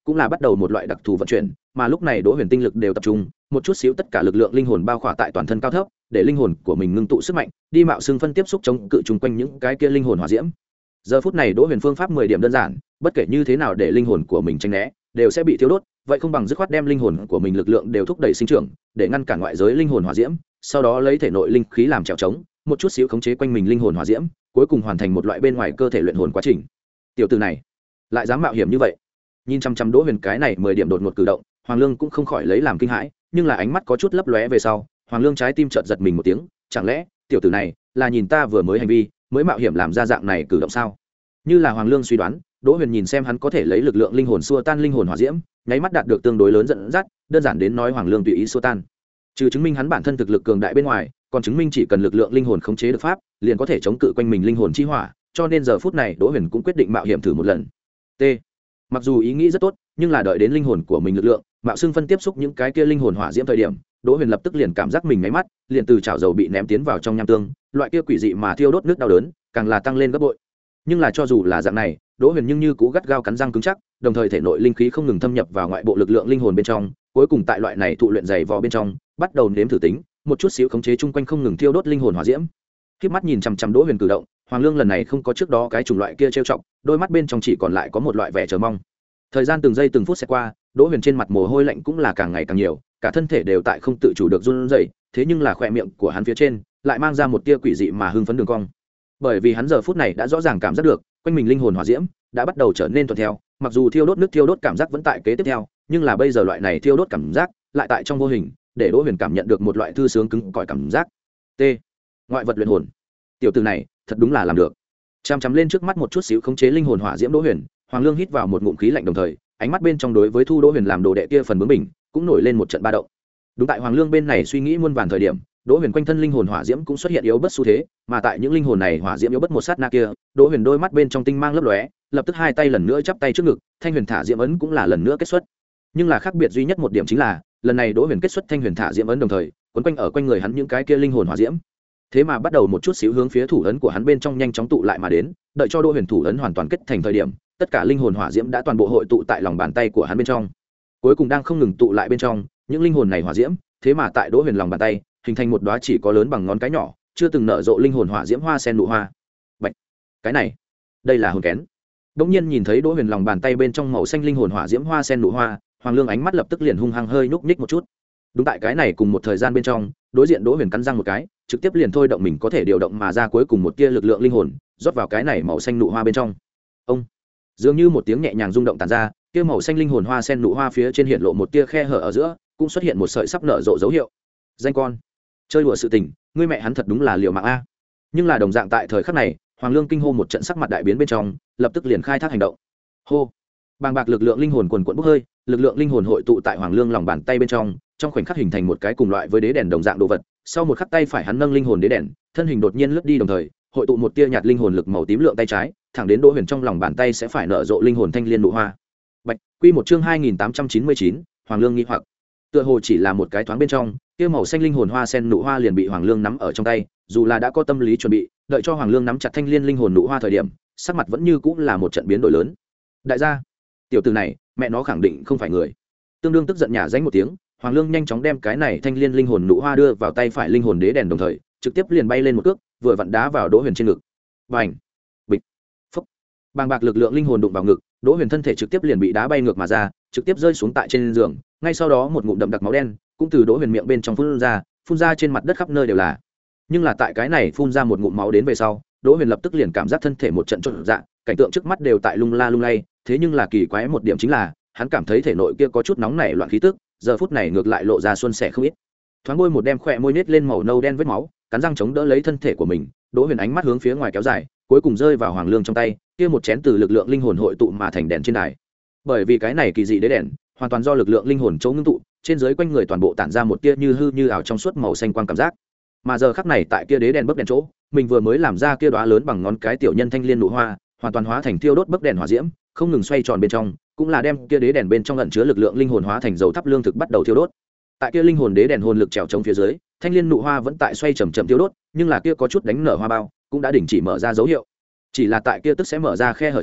cũng là bắt đầu một loại đặc thù vận chuyển, mà lúc này Đỗ Huyền tinh lực đều tập trung, một chút xíu tất cả lực lượng linh hồn bao khỏa tại toàn thân cao thấp, để linh hồn của mình ngưng tụ sức mạnh, đi mạo xương phân tiếp xúc chống cự chung quanh những cái kia linh hồn hỏa diễm. Giờ phút này Đỗ Huyền phương pháp mười điểm đơn giản, bất kể như thế nào để linh hồn của mình tránh né, đều sẽ bị thiêu đốt, vậy không bằng dứt khoát đem linh hồn của mình lực lượng đều thúc đẩy sinh trưởng, để ngăn cản ngoại giới linh hồn hỏa diễm, sau đó lấy thể nội linh khí làm trèo trống, một chút xíu khống chế quanh mình linh hồn hỏa diễm, cuối cùng hoàn thành một loại bên ngoài cơ thể luyện hồn quá trình. Tiểu tử này lại dám mạo hiểm như vậy. Nhìn chăm chăm Đỗ Huyền cái này mười điểm đột ngột cử động, Hoàng Lương cũng không khỏi lấy làm kinh hãi, nhưng là ánh mắt có chút lấp lóe về sau, Hoàng Lương trái tim chợt giật mình một tiếng, chẳng lẽ tiểu tử này là nhìn ta vừa mới hành vi, mới mạo hiểm làm ra dạng này cử động sao? Như là Hoàng Lương suy đoán, Đỗ Huyền nhìn xem hắn có thể lấy lực lượng linh hồn xua tan linh hồn hỏa diễm, nháy mắt đạt được tương đối lớn dẫn dắt, đơn giản đến nói Hoàng Lương tùy ý xua tan. Trừ chứng minh hắn bản thân thực lực cường đại bên ngoài, còn chứng minh chỉ cần lực lượng linh hồn khống chế được pháp, liền có thể chống cự quanh mình linh hồn chi hỏa, cho nên giờ phút này Đỗ Huyền cũng quyết định mạo hiểm thử một lần. T. Mặc dù ý nghĩ rất tốt, nhưng là đợi đến linh hồn của mình lực lượng, mạo xương phân tiếp xúc những cái kia linh hồn hỏa diễm thời điểm, Đỗ Huyền lập tức liền cảm giác mình ngáy mắt, liền từ chảo dầu bị ném tiến vào trong nham tương, loại kia quỷ dị mà thiêu đốt nước đau đớn, càng là tăng lên gấp bội. Nhưng là cho dù là dạng này, Đỗ Huyền nhưng như cũ gắt gao cắn răng cứng chắc, đồng thời thể nội linh khí không ngừng thâm nhập vào ngoại bộ lực lượng linh hồn bên trong, cuối cùng tại loại này thụ luyện dày vò bên trong, bắt đầu nếm thử tính, một chút xíu khống chế chung quanh không ngừng thiêu đốt linh hồn hỏa diễm. Khiếp mắt nhìn chằm chằm Đỗ Huyền cử động, Hoàng Lương lần này không có trước đó cái chủng loại kia trêu chọc, đôi mắt bên trong chỉ còn lại có một loại vẻ chờ mong. Thời gian từng giây từng phút sẽ qua, Đỗ Huyền trên mặt mồ hôi lạnh cũng là càng ngày càng nhiều, cả thân thể đều tại không tự chủ được run rẩy, thế nhưng là khóe miệng của hắn phía trên lại mang ra một tia quỷ dị mà hưng phấn đường cong. Bởi vì hắn giờ phút này đã rõ ràng cảm giác được, quanh mình linh hồn hỏa diễm đã bắt đầu trở nên thuận theo, mặc dù thiêu đốt nước thiêu đốt cảm giác vẫn tại kế tiếp theo, nhưng là bây giờ loại này thiêu đốt cảm giác lại tại trong vô hình, để Đỗ Huyền cảm nhận được một loại thư sướng cứng cỏi cảm giác. T. Ngoại vật luyện hồn. Tiểu tử này, thật đúng là làm được. Chằm chằm lên trước mắt một chút xíu khống chế linh hồn hỏa diễm Đỗ Huyền, Hoàng Lương hít vào một ngụm khí lạnh, đồng thời, ánh mắt bên trong đối với thu Đỗ Huyền làm đồ đệ kia phần bướng bỉnh, cũng nổi lên một trận ba động. Đúng tại Hoàng Lương bên này suy nghĩ muôn vàn thời điểm, Đỗ Huyền quanh thân linh hồn hỏa diễm cũng xuất hiện yếu bất xu thế, mà tại những linh hồn này hỏa diễm yếu bất một sát na kia, Đỗ Huyền đôi mắt bên trong tinh mang lấp lóe, lập tức hai tay lần nữa chắp tay trước ngực, Thanh Huyền Thả Diễm ấn cũng là lần nữa kết xuất. Nhưng là khác biệt duy nhất một điểm chính là, lần này Đỗ Huyền kết xuất Thanh Huyền Thả Diễm ấn đồng thời, quấn quanh ở quanh người hắn những cái kia linh hồn hỏa diễm. Thế mà bắt đầu một chút xíu hướng phía thủ ấn của hắn bên trong nhanh chóng tụ lại mà đến, đợi cho Đỗ Huyền thủ ấn hoàn toàn kết thành thời điểm, tất cả linh hồn hỏa diễm đã toàn bộ hội tụ tại lòng bàn tay của hắn bên trong. Cuối cùng đang không ngừng tụ lại bên trong, những linh hồn này hỏa diễm, thế mà tại Đỗ Huyền lòng bàn tay, hình thành một đóa chỉ có lớn bằng ngón cái nhỏ, chưa từng nở rộ linh hồn hỏa diễm hoa sen nụ hoa. Bạch, cái này, đây là hồn kén. Đống nhiên nhìn thấy Đỗ Huyền lòng bàn tay bên trong màu xanh linh hồn hỏa diễm hoa sen nụ hoa, Hoàng Lương ánh mắt lập tức liền hung hăng hơi nhúc nhích một chút. Đúng tại cái này cùng một thời gian bên trong, đối diện Đỗ Huyền cắn răng một cái, trực tiếp liền thôi động mình có thể điều động mà ra cuối cùng một tia lực lượng linh hồn, rót vào cái này màu xanh nụ hoa bên trong. Ông, dường như một tiếng nhẹ nhàng rung động tàn ra, tia màu xanh linh hồn hoa sen nụ hoa phía trên hiện lộ một tia khe hở ở giữa, cũng xuất hiện một sợi sắp nở rộ dấu hiệu. Danh con, chơi đùa sự tình, ngươi mẹ hắn thật đúng là liều mạng a. Nhưng là đồng dạng tại thời khắc này, Hoàng Lương kinh hô một trận sắc mặt đại biến bên trong, lập tức liền khai thác hành động. Hô, bàng bạc lực lượng linh hồn quần quần bốc hơi, lực lượng linh hồn hội tụ tại Hoàng Lương lòng bàn tay bên trong, trong khoảnh khắc hình thành một cái cùng loại với đế đèn đồng dạng đồ vật. Sau một khắc tay phải hắn nâng linh hồn đế đèn, thân hình đột nhiên lướt đi đồng thời, hội tụ một tia nhạt linh hồn lực màu tím lượng tay trái, thẳng đến Đỗ Huyền trong lòng bàn tay sẽ phải nở rộ linh hồn thanh liên nụ hoa. Bạch, quy một chương hai nghìn tám trăm chín mươi chín, Hoàng Lương nghi hoặc. Tựa hồ chỉ là một cái thoáng bên trong, kia màu xanh linh hồn hoa sen nụ hoa liền bị Hoàng Lương nắm ở trong tay, dù là đã có tâm lý chuẩn bị, đợi cho Hoàng Lương nắm chặt thanh liên linh hồn nụ hoa thời điểm, sắc mặt vẫn như cũng là một trận biến đổi lớn. Đại gia, tiểu tử này, mẹ nó khẳng định không phải người. Tương đương tức giận nhả danh một tiếng, Hoàng Lương nhanh chóng đem cái này thanh liên linh hồn nụ hoa đưa vào tay phải linh hồn đế đèn đồng thời, trực tiếp liền bay lên một cước, vừa vặn đá vào Đỗ Huyền trên ngực. Bành, bịch, phốc. Bàng bạc lực lượng linh hồn đụng vào ngực, Đỗ Huyền thân thể trực tiếp liền bị đá bay ngược mà ra, trực tiếp rơi xuống tại trên giường, ngay sau đó một ngụm đậm đặc máu đen cũng từ Đỗ Huyền miệng bên trong phun ra, phun ra trên mặt đất khắp nơi đều là. Nhưng là tại cái này phun ra một ngụm máu đến về sau, Đỗ Huyền lập tức liền cảm giác thân thể một trận chột dạ, cảnh tượng trước mắt đều tại lung la lung lay, thế nhưng là kỳ quái một điểm chính là, hắn cảm thấy thể nội kia có chút nóng nảy loạn khí tức, giờ phút này ngược lại lộ ra xuân sẻ không ít. Thoáng môi một đem khỏe môi nết lên màu nâu đen vết máu, cắn răng chống đỡ lấy thân thể của mình, Đỗ Huyền ánh mắt hướng phía ngoài kéo dài, cuối cùng rơi vào Hoàng Lương trong tay, kia một chén từ lực lượng linh hồn hội tụ mà thành đèn trên đài. Bởi vì cái này kỳ dị đế đèn, hoàn toàn do lực lượng linh hồn chỗ ngưng tụ, trên dưới quanh người toàn bộ tản ra một tia như hư như ảo trong suốt màu xanh quang cảm giác. Mà giờ khắc này tại kia đế đèn bấc đèn chỗ, mình vừa mới làm ra kia đóa lớn bằng ngón cái tiểu nhân thanh liên nụ hoa, hoàn toàn hóa thành thiêu đốt bấc đèn hỏa diễm, không ngừng xoay tròn bên trong, cũng là đem kia đế đèn bên trong ẩn chứa lực lượng linh hồn hóa thành dầu thắp lương thực bắt đầu thiêu đốt. Tại kia linh hồn đế đèn hồn lực trèo chống phía dưới, thanh liên nụ hoa vẫn tại xoay chậm chậm thiêu đốt, nhưng là kia có chút đánh nở hoa bao, cũng đã đình chỉ mở ra dấu hiệu. Chỉ là tại kia tức sẽ mở ra khe hở chỗ,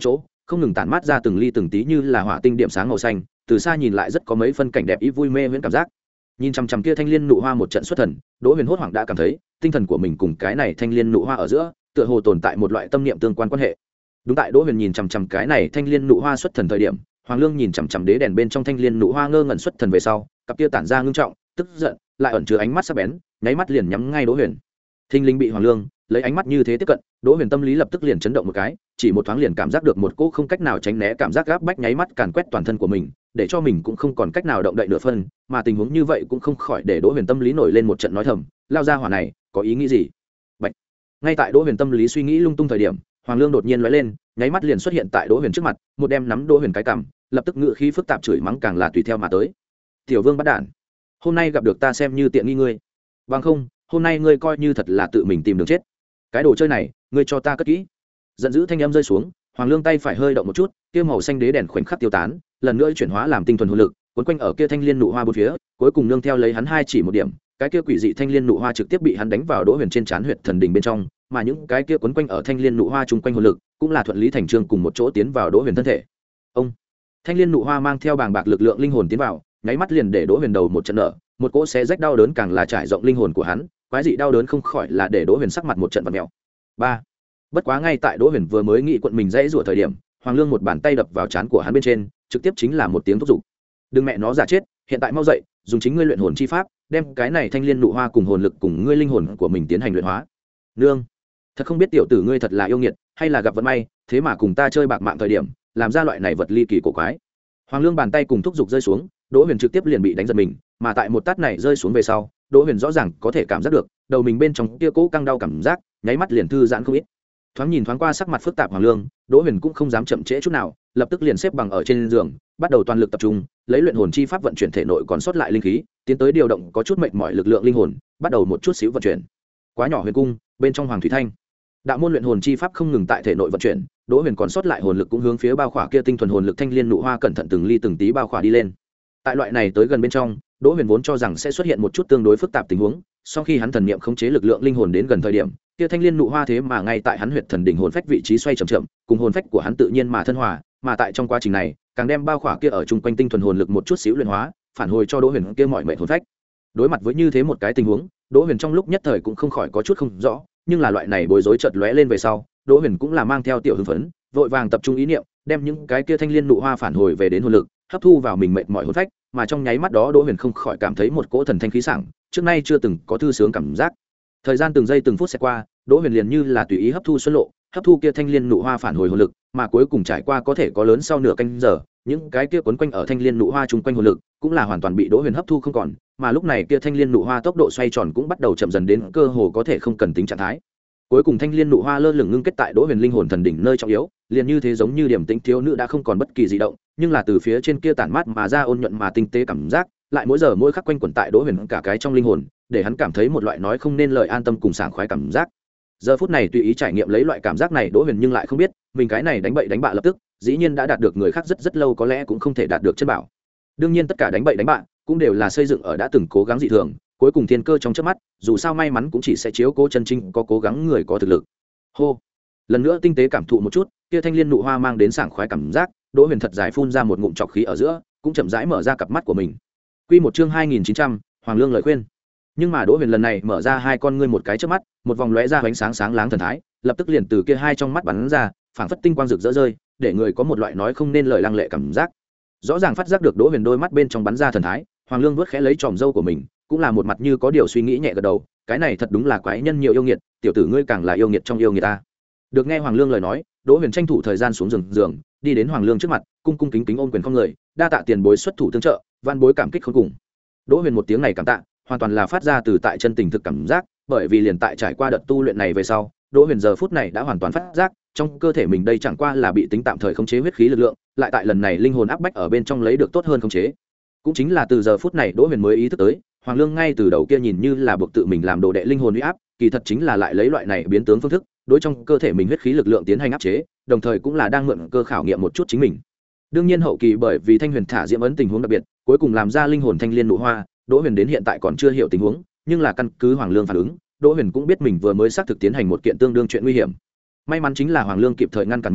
không ngừng tản mát ra từng ly từng tí như là hỏa tinh điểm sáng màu xanh, từ xa nhìn lại rất có mấy phân cảnh đẹp ý vui mê miễn cảm giác. Nhìn chằm chằm kia thanh liên nụ hoa một trận xuất thần, Đỗ Huyền hốt hoảng đã cảm thấy tinh thần của mình cùng cái này thanh liên nụ hoa ở giữa tựa hồ tồn tại một loại tâm niệm tương quan quan hệ. Đúng tại Đỗ Huyền nhìn chằm chằm cái này thanh liên nụ hoa xuất thần thời điểm, Hoàng Lương nhìn chằm chằm đế đèn bên trong thanh liên nụ hoa ngơ ngẩn xuất thần về sau, cặp kia tản ra ngưng trọng, tức giận, lại ẩn chứa ánh mắt sắc bén, nháy mắt liền nhắm ngay Đỗ Huyền. Thinh linh bị Hoàng Lương lấy ánh mắt như thế tiếp cận, Đỗ Huyền tâm lý lập tức liền chấn động một cái, chỉ một thoáng liền cảm giác được một cỗ không cách nào tránh né cảm giác gáp bách nháy mắt càn quét toàn thân của mình, để cho mình cũng không còn cách nào động đậy nửa phân, mà tình huống như vậy cũng không khỏi để Đỗ Huyền tâm lý nổi lên một trận nói thầm, lao ra hỏa này, có ý nghĩ gì? Bạch. Ngay tại Đỗ Huyền tâm lý suy nghĩ lung tung thời điểm, Hoàng Lương đột nhiên lóe lên, nháy mắt liền xuất hiện tại Đỗ Huyền trước mặt, một đem nắm Đỗ Huyền cái cằm, lập tức ngựa khí phức tạp chửi mắng càng là tùy theo mà tới. Tiểu Vương bắt đản, hôm nay gặp được ta xem như tiện nghi ngươi, bằng không, hôm nay ngươi coi như thật là tự mình tìm đường chết. Cái đồ chơi này, ngươi cho ta cất kỹ. Giận dữ thanh âm rơi xuống, Hoàng Lương tay phải hơi động một chút, kia màu xanh đế đèn khoảnh khắc tiêu tán, lần nữa chuyển hóa làm tinh thuần hồn lực, cuốn quanh ở kia thanh liên nụ hoa bốn phía, cuối cùng nương theo lấy hắn hai chỉ một điểm, cái kia quỷ dị thanh liên nụ hoa trực tiếp bị hắn đánh vào Đỗ Huyền trên trán huyệt thần đỉnh bên trong, mà những cái kia quấn quanh ở thanh liên nụ hoa chung quanh hồn lực, cũng là thuận lý thành chương cùng một chỗ tiến vào Đỗ Huyền thân thể. Ông thanh liên nụ hoa mang theo bàng bạc lực lượng linh hồn tiến vào, nháy mắt liền để Đỗ Huyền đầu một trận nở, một cỗ xé rách đau đớn càng là trải rộng linh hồn của hắn, quái dị đau đớn không khỏi là để Đỗ Huyền sắc mặt một trận vặn mèo. ba Bất quá ngay tại Đỗ Huyền vừa mới nghĩ quận mình dãy rủa thời điểm, Hoàng Lương một bàn tay đập vào trán của hắn bên trên, trực tiếp chính là một tiếng thúc giục. Đừng mẹ nó giả chết, hiện tại mau dậy, dùng chính ngươi luyện hồn chi pháp, đem cái này thanh liên nụ hoa cùng hồn lực cùng ngươi linh hồn của mình tiến hành luyện hóa. Nương, thật không biết tiểu tử ngươi thật là yêu nghiệt, hay là gặp vận may, thế mà cùng ta chơi bạc mạng thời điểm, làm ra loại này vật ly kỳ cổ quái. Hoàng Lương bàn tay cùng thúc giục rơi xuống, Đỗ Huyền trực tiếp liền bị đánh giật mình, mà tại một tát này rơi xuống về sau, Đỗ Huyền rõ ràng có thể cảm giác được, đầu mình bên trong kia cố căng đau cảm giác, nháy mắt liền thư giãn không ít. Thoáng nhìn thoáng qua sắc mặt phức tạp Hoàng Lương, Đỗ Huyền cũng không dám chậm trễ chút nào, lập tức liền xếp bằng ở trên giường, bắt đầu toàn lực tập trung, lấy luyện hồn chi pháp vận chuyển thể nội còn sót lại linh khí, tiến tới điều động có chút mệt mỏi lực lượng linh hồn, bắt đầu một chút xíu vận chuyển. Quá nhỏ huyền cung, bên trong Hoàng Thủy Thanh, đạo môn luyện hồn chi pháp không ngừng tại thể nội vận chuyển, Đỗ Huyền còn sót lại hồn lực cũng hướng phía bao khỏa kia tinh thuần hồn lực thanh liên nụ hoa cẩn thận từng ly từng tí bao khỏa đi lên. Tại loại này tới gần bên trong, Đỗ Huyền vốn cho rằng sẽ xuất hiện một chút tương đối phức tạp tình huống, sau khi hắn thần niệm khống chế lực lượng linh hồn đến gần thời điểm, kia thanh liên nụ hoa thế mà ngay tại hắn huyệt thần đỉnh hồn phách vị trí xoay chậm chậm, cùng hồn phách của hắn tự nhiên mà thân hòa, mà tại trong quá trình này, càng đem bao khỏa kia ở chung quanh tinh thuần hồn lực một chút xíu luyện hóa, phản hồi cho Đỗ Huyền kia mọi mệnh hồn phách. Đối mặt với như thế một cái tình huống, Đỗ Huyền trong lúc nhất thời cũng không khỏi có chút không rõ, nhưng là loại này bối rối chợt lóe lên về sau, Đỗ Huyền cũng là mang theo tiểu hưng phấn, vội vàng tập trung ý niệm, đem những cái kia thanh liên nụ hoa phản hồi về đến hồn lực, hấp thu vào mình mệt mỏi hồn phách, mà trong nháy mắt đó Đỗ Huyền không khỏi cảm thấy một cỗ thần thanh khí sảng, trước nay chưa từng có thư sướng cảm giác. Thời gian từng giây từng phút sẽ qua, Đỗ Huyền liền như là tùy ý hấp thu xuân lộ, hấp thu kia thanh liên nụ hoa phản hồi hồn lực, mà cuối cùng trải qua có thể có lớn sau nửa canh giờ, những cái kia quấn quanh ở thanh liên nụ hoa chung quanh hồn lực, cũng là hoàn toàn bị Đỗ Huyền hấp thu không còn, mà lúc này kia thanh liên nụ hoa tốc độ xoay tròn cũng bắt đầu chậm dần đến cơ hồ có thể không cần tính trạng thái. Cuối cùng thanh liên nụ hoa lơ lửng ngưng kết tại Đỗ Huyền linh hồn thần đỉnh nơi trọng yếu, liền như thế giống như điểm tĩnh thiếu nữ đã không còn bất kỳ dị động, nhưng là từ phía trên kia tản mát mà ra ôn nhuận mà tinh tế cảm giác, lại mỗi giờ mỗi khắc quanh quẩn tại Đỗ Huyền cả cái trong linh hồn, để hắn cảm thấy một loại nói không nên lời an tâm cùng sảng khoái cảm giác. Giờ phút này tùy ý trải nghiệm lấy loại cảm giác này, Đỗ Huyền nhưng lại không biết, mình cái này đánh bậy đánh bạ lập tức, dĩ nhiên đã đạt được người khác rất rất lâu có lẽ cũng không thể đạt được chân bảo. Đương nhiên tất cả đánh bậy đánh bạ cũng đều là xây dựng ở đã từng cố gắng dị thường, cuối cùng thiên cơ trong chớp mắt, dù sao may mắn cũng chỉ sẽ chiếu cố chân chính có cố gắng người có thực lực. Hô, lần nữa tinh tế cảm thụ một chút, kia thanh liên nụ hoa mang đến sảng khoái cảm giác, Đỗ Huyền thật dài phun ra một ngụm trọc khí ở giữa, cũng chậm rãi mở ra cặp mắt của mình. Quy một chương hai nghìn chín trăm, Hoàng Lương lời khuyên. Nhưng mà Đỗ Huyền lần này mở ra hai con ngươi một cái chớp mắt, một vòng lóe ra ánh sáng sáng láng thần thái, lập tức liền từ kia hai trong mắt bắn ra, phảng phất tinh quang rực rỡ rơi, để người có một loại nói không nên lời lăng lệ cảm giác. Rõ ràng phát giác được Đỗ Huyền đôi mắt bên trong bắn ra thần thái, Hoàng Lương vuốt khẽ lấy tròm râu của mình, cũng là một mặt như có điều suy nghĩ nhẹ gật đầu, cái này thật đúng là quái nhân nhiều yêu nghiệt, tiểu tử ngươi càng là yêu nghiệt trong yêu nghiệt ta. Được nghe Hoàng Lương lời nói, Đỗ Huyền tranh thủ thời gian xuống giường giường, đi đến Hoàng Lương trước mặt, cung cung kính kính ôm quyền không người, đa tạ tiền bối xuất thủ tương trợ, van bối cảm kích khôn cùng. Đỗ Huyền một tiếng này cảm tạ, hoàn toàn là phát ra từ tại chân tình thực cảm giác, bởi vì liền tại trải qua đợt tu luyện này về sau, Đỗ Huyền giờ phút này đã hoàn toàn phát giác, trong cơ thể mình đây chẳng qua là bị tính tạm thời khống chế huyết khí lực lượng, lại tại lần này linh hồn áp bách ở bên trong lấy được tốt hơn khống chế. Cũng chính là từ giờ phút này Đỗ Huyền mới ý thức tới, Hoàng Lương ngay từ đầu kia nhìn như là buộc tự mình làm đồ đệ linh hồn uy áp, kỳ thật chính là lại lấy loại này biến tướng phương thức, đối trong cơ thể mình huyết khí lực lượng tiến hành áp chế, đồng thời cũng là đang mượn cơ khảo nghiệm một chút chính mình. Đương nhiên hậu kỳ bởi vì Thanh Huyền thả diễm ấn tình huống đặc biệt, cuối cùng làm ra linh hồn thanh liên nụ hoa, Đỗ Huyền đến hiện tại còn chưa hiểu tình huống, nhưng là căn cứ Hoàng Lương phản ứng, Đỗ Huyền cũng biết mình vừa mới xác thực tiến hành một kiện tương đương chuyện nguy hiểm. May mắn chính là Hoàng Lương kịp thời ngăn cản mình,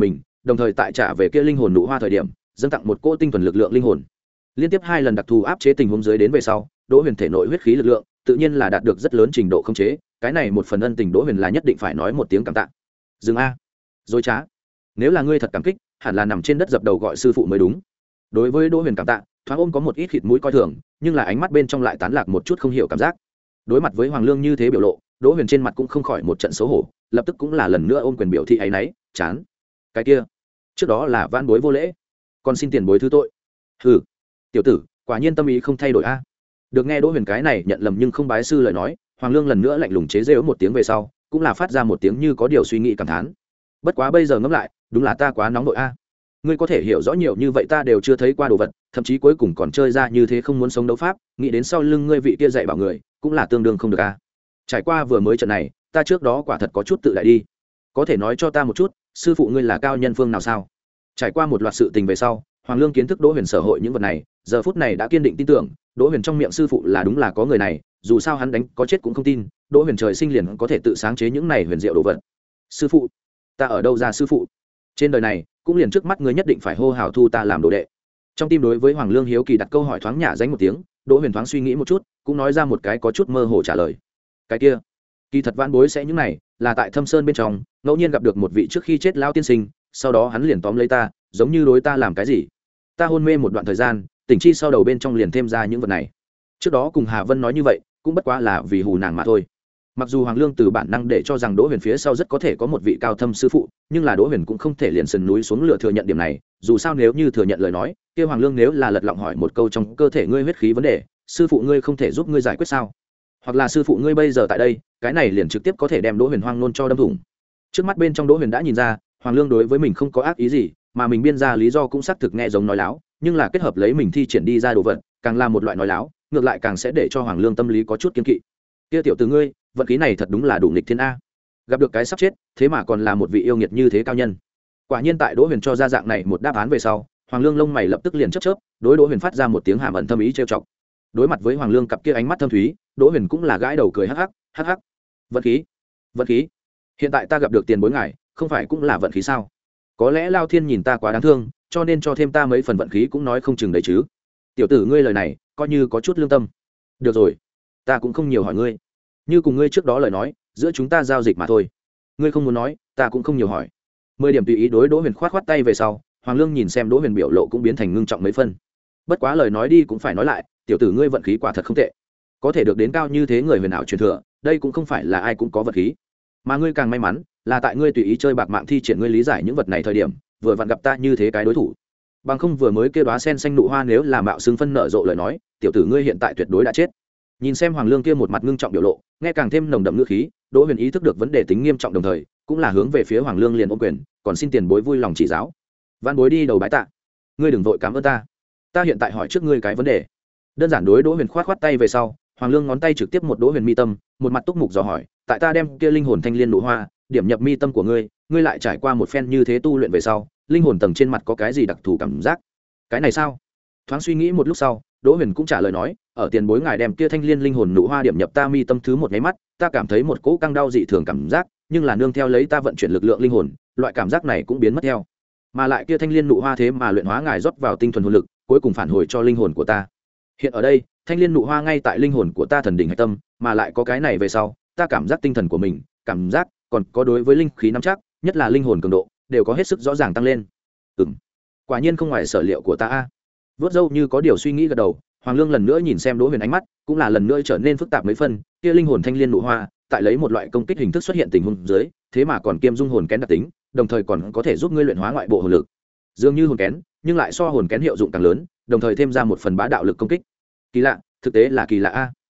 đồng thời tại trả về kia linh hồn nụ hoa thời điểm dâng tặng một cỗ tinh thuần lực lượng linh hồn. Liên tiếp hai lần đặc thù áp chế tình huống dưới đến về sau, Đỗ Huyền thể nội huyết khí lực lượng tự nhiên là đạt được rất lớn trình độ khống chế, cái này một phần ân tình Đỗ Huyền là nhất định phải nói một tiếng cảm tạ. Dừng a, dối trá. Nếu là ngươi thật cảm kích, hẳn là nằm trên đất dập đầu gọi sư phụ mới đúng. Đối với Đỗ Huyền cảm tạ, thoáng ôm có một ít khịt mũi coi thường, nhưng là ánh mắt bên trong lại tán lạc một chút không hiểu cảm giác. Đối mặt với Hoàng Lương như thế biểu lộ, Đỗ Huyền trên mặt cũng không khỏi một trận xấu hổ, lập tức cũng là lần nữa ôm quyền biểu thị áy náy, chán. Cái kia, trước đó là vãn bối vô lễ, còn xin tiền bối thứ tội. Hừ, tiểu tử, quả nhiên tâm ý không thay đổi a. Được nghe Đỗ Huyền cái này nhận lầm nhưng không bái sư lời nói, Hoàng Lương lần nữa lạnh lùng chế giễu một tiếng về sau, cũng là phát ra một tiếng như có điều suy nghĩ cảm thán. Bất quá bây giờ ngẫm lại, đúng là ta quá nóng nội a. Ngươi có thể hiểu rõ nhiều như vậy ta đều chưa thấy qua đồ vật, thậm chí cuối cùng còn chơi ra như thế không muốn sống đấu pháp, nghĩ đến sau lưng ngươi vị kia dạy bảo người, cũng là tương đương không được a. Trải qua vừa mới trận này, ta trước đó quả thật có chút tự đại đi. Có thể nói cho ta một chút, sư phụ ngươi là cao nhân phương nào sao? Trải qua một loạt sự tình về sau, Hoàng Lương kiến thức Đỗ Huyền sở hội những vật này, giờ phút này đã kiên định tin tưởng, Đỗ Huyền trong miệng sư phụ là đúng là có người này, dù sao hắn đánh có chết cũng không tin, Đỗ Huyền trời sinh liền có thể tự sáng chế những này huyền diệu đồ vật. Sư phụ, ta ở đâu ra sư phụ? Trên đời này, cũng liền trước mắt ngươi nhất định phải hô hào thu ta làm đồ đệ. Trong tim đối với Hoàng Lương hiếu kỳ đặt câu hỏi thoáng nhả danh một tiếng, Đỗ Huyền thoáng suy nghĩ một chút, cũng nói ra một cái có chút mơ hồ trả lời. Cái kia, kỳ thật vãn bối sẽ những này, là tại Thâm Sơn bên trong, ngẫu nhiên gặp được một vị trước khi chết lão tiên sinh, sau đó hắn liền tóm lấy ta, giống như đối ta làm cái gì. Ta hôn mê một đoạn thời gian, tỉnh chi sau đầu bên trong liền thêm ra những vật này. Trước đó cùng Hà Vân nói như vậy, cũng bất quá là vì hù nàng mà thôi. Mặc dù Hoàng Lương từ bản năng để cho rằng Đỗ Huyền phía sau rất có thể có một vị cao thâm sư phụ, nhưng là Đỗ Huyền cũng không thể liền sườn núi xuống lửa thừa nhận điểm này, dù sao nếu như thừa nhận lời nói, kia Hoàng Lương nếu là lật lọng hỏi một câu trong cơ thể ngươi huyết khí vấn đề, sư phụ ngươi không thể giúp ngươi giải quyết sao? Hoặc là sư phụ ngươi bây giờ tại đây, cái này liền trực tiếp có thể đem Đỗ Huyền hoang nôn cho đâm thủng. Trước mắt bên trong Đỗ Huyền đã nhìn ra, Hoàng Lương đối với mình không có ác ý gì, mà mình biên ra lý do cũng xác thực nghe giống nói láo, nhưng là kết hợp lấy mình thi triển đi ra đồ vật, càng là một loại nói láo, ngược lại càng sẽ để cho Hoàng Lương tâm lý có chút kiên kỵ. Kia tiểu tử ngươi, vận khí này thật đúng là đủ nghịch thiên a. Gặp được cái sắp chết, thế mà còn là một vị yêu nghiệt như thế cao nhân. Quả nhiên tại Đỗ Huyền cho ra dạng này một đáp án về sau, Hoàng Lương lông mày lập tức liền chớp chớp, đối Đỗ Huyền phát ra một tiếng hàm ẩn thâm ý trêu chọc. Đối mặt với Hoàng Lương cặp kia ánh mắt thâm thúy, Đỗ Huyền cũng là gãi đầu cười hắc hắc, hắc hắc. Vận khí? Vận khí? Hiện tại ta gặp được tiền bối ngài, không phải cũng là vận khí sao? Có lẽ Lao Thiên nhìn ta quá đáng thương, cho nên cho thêm ta mấy phần vận khí cũng nói không chừng đấy chứ. Tiểu tử ngươi lời này, coi như có chút lương tâm. Được rồi, ta cũng không nhiều hỏi ngươi. Như cùng ngươi trước đó lời nói, giữa chúng ta giao dịch mà thôi. Ngươi không muốn nói, ta cũng không nhiều hỏi. Mười điểm tùy ý đối Đỗ Huyền khoát khoát tay về sau, Hoàng Lương nhìn xem Đỗ Huyền biểu lộ cũng biến thành ngưng trọng mấy phân. Bất quá lời nói đi cũng phải nói lại, tiểu tử ngươi vận khí quả thật không tệ. Có thể được đến cao như thế người huyền ảo truyền thừa, đây cũng không phải là ai cũng có vận khí. Mà ngươi càng may mắn, là tại ngươi tùy ý chơi bạc mạng thi triển ngươi lý giải những vật này thời điểm, vừa vặn gặp ta như thế cái đối thủ. Bằng không vừa mới kêu đóa sen xanh nụ hoa nếu là mạo xương phân nở rộ lời nói, tiểu tử ngươi hiện tại tuyệt đối đã chết. Nhìn xem Hoàng Lương kia một mặt ngưng trọng biểu lộ, nghe càng thêm nồng đậm ngữ khí, Đỗ Huyền ý thức được vấn đề tính nghiêm trọng đồng thời, cũng là hướng về phía Hoàng Lương liền ôm quyền, còn xin tiền bối vui lòng chỉ giáo. Văn bối đi đầu bái tạ. Ngươi đừng vội cảm ơn ta. Ta hiện tại hỏi trước ngươi cái vấn đề. Đơn giản đối Đỗ Huyền khoát khoát tay về sau, Hoàng Lương ngón tay trực tiếp một Đỗ Huyền mi tâm, một mặt túc mục dò hỏi, tại ta đem kia linh hồn thanh liên nụ hoa, điểm nhập mi tâm của ngươi, ngươi lại trải qua một phen như thế tu luyện về sau, linh hồn tầng trên mặt có cái gì đặc thù cảm giác? Cái này sao? Thoáng suy nghĩ một lúc sau, Đỗ Huyền cũng trả lời nói, ở tiền bối ngài đem kia thanh liên linh hồn nụ hoa điểm nhập ta mi tâm thứ một nháy mắt, ta cảm thấy một cỗ căng đau dị thường cảm giác, nhưng là nương theo lấy ta vận chuyển lực lượng linh hồn, loại cảm giác này cũng biến mất theo. Mà lại kia thanh liên nụ hoa thế mà luyện hóa ngài rót vào tinh thuần hồn lực, cuối cùng phản hồi cho linh hồn của ta. Hiện ở đây, thanh liên nụ hoa ngay tại linh hồn của ta thần đỉnh hải tâm, mà lại có cái này về sau, ta cảm giác tinh thần của mình, cảm giác còn có đối với linh khí nắm chắc, nhất là linh hồn cường độ, đều có hết sức rõ ràng tăng lên. Ừm, quả nhiên không ngoài sở liệu của ta a. Vớt râu như có điều suy nghĩ gật đầu, Hoàng Lương lần nữa nhìn xem Đỗ Huyền ánh mắt, cũng là lần nữa trở nên phức tạp mấy phân, kia linh hồn thanh liên nụ hoa, tại lấy một loại công kích hình thức xuất hiện tình huống dưới, thế mà còn kiêm dung hồn kén đặc tính, đồng thời còn có thể giúp ngươi luyện hóa ngoại bộ hồn lực. Dường như hồn kén, nhưng lại so hồn kén hiệu dụng càng lớn, đồng thời thêm ra một phần bá đạo lực công kích. Kỳ lạ, thực tế là kỳ lạ a.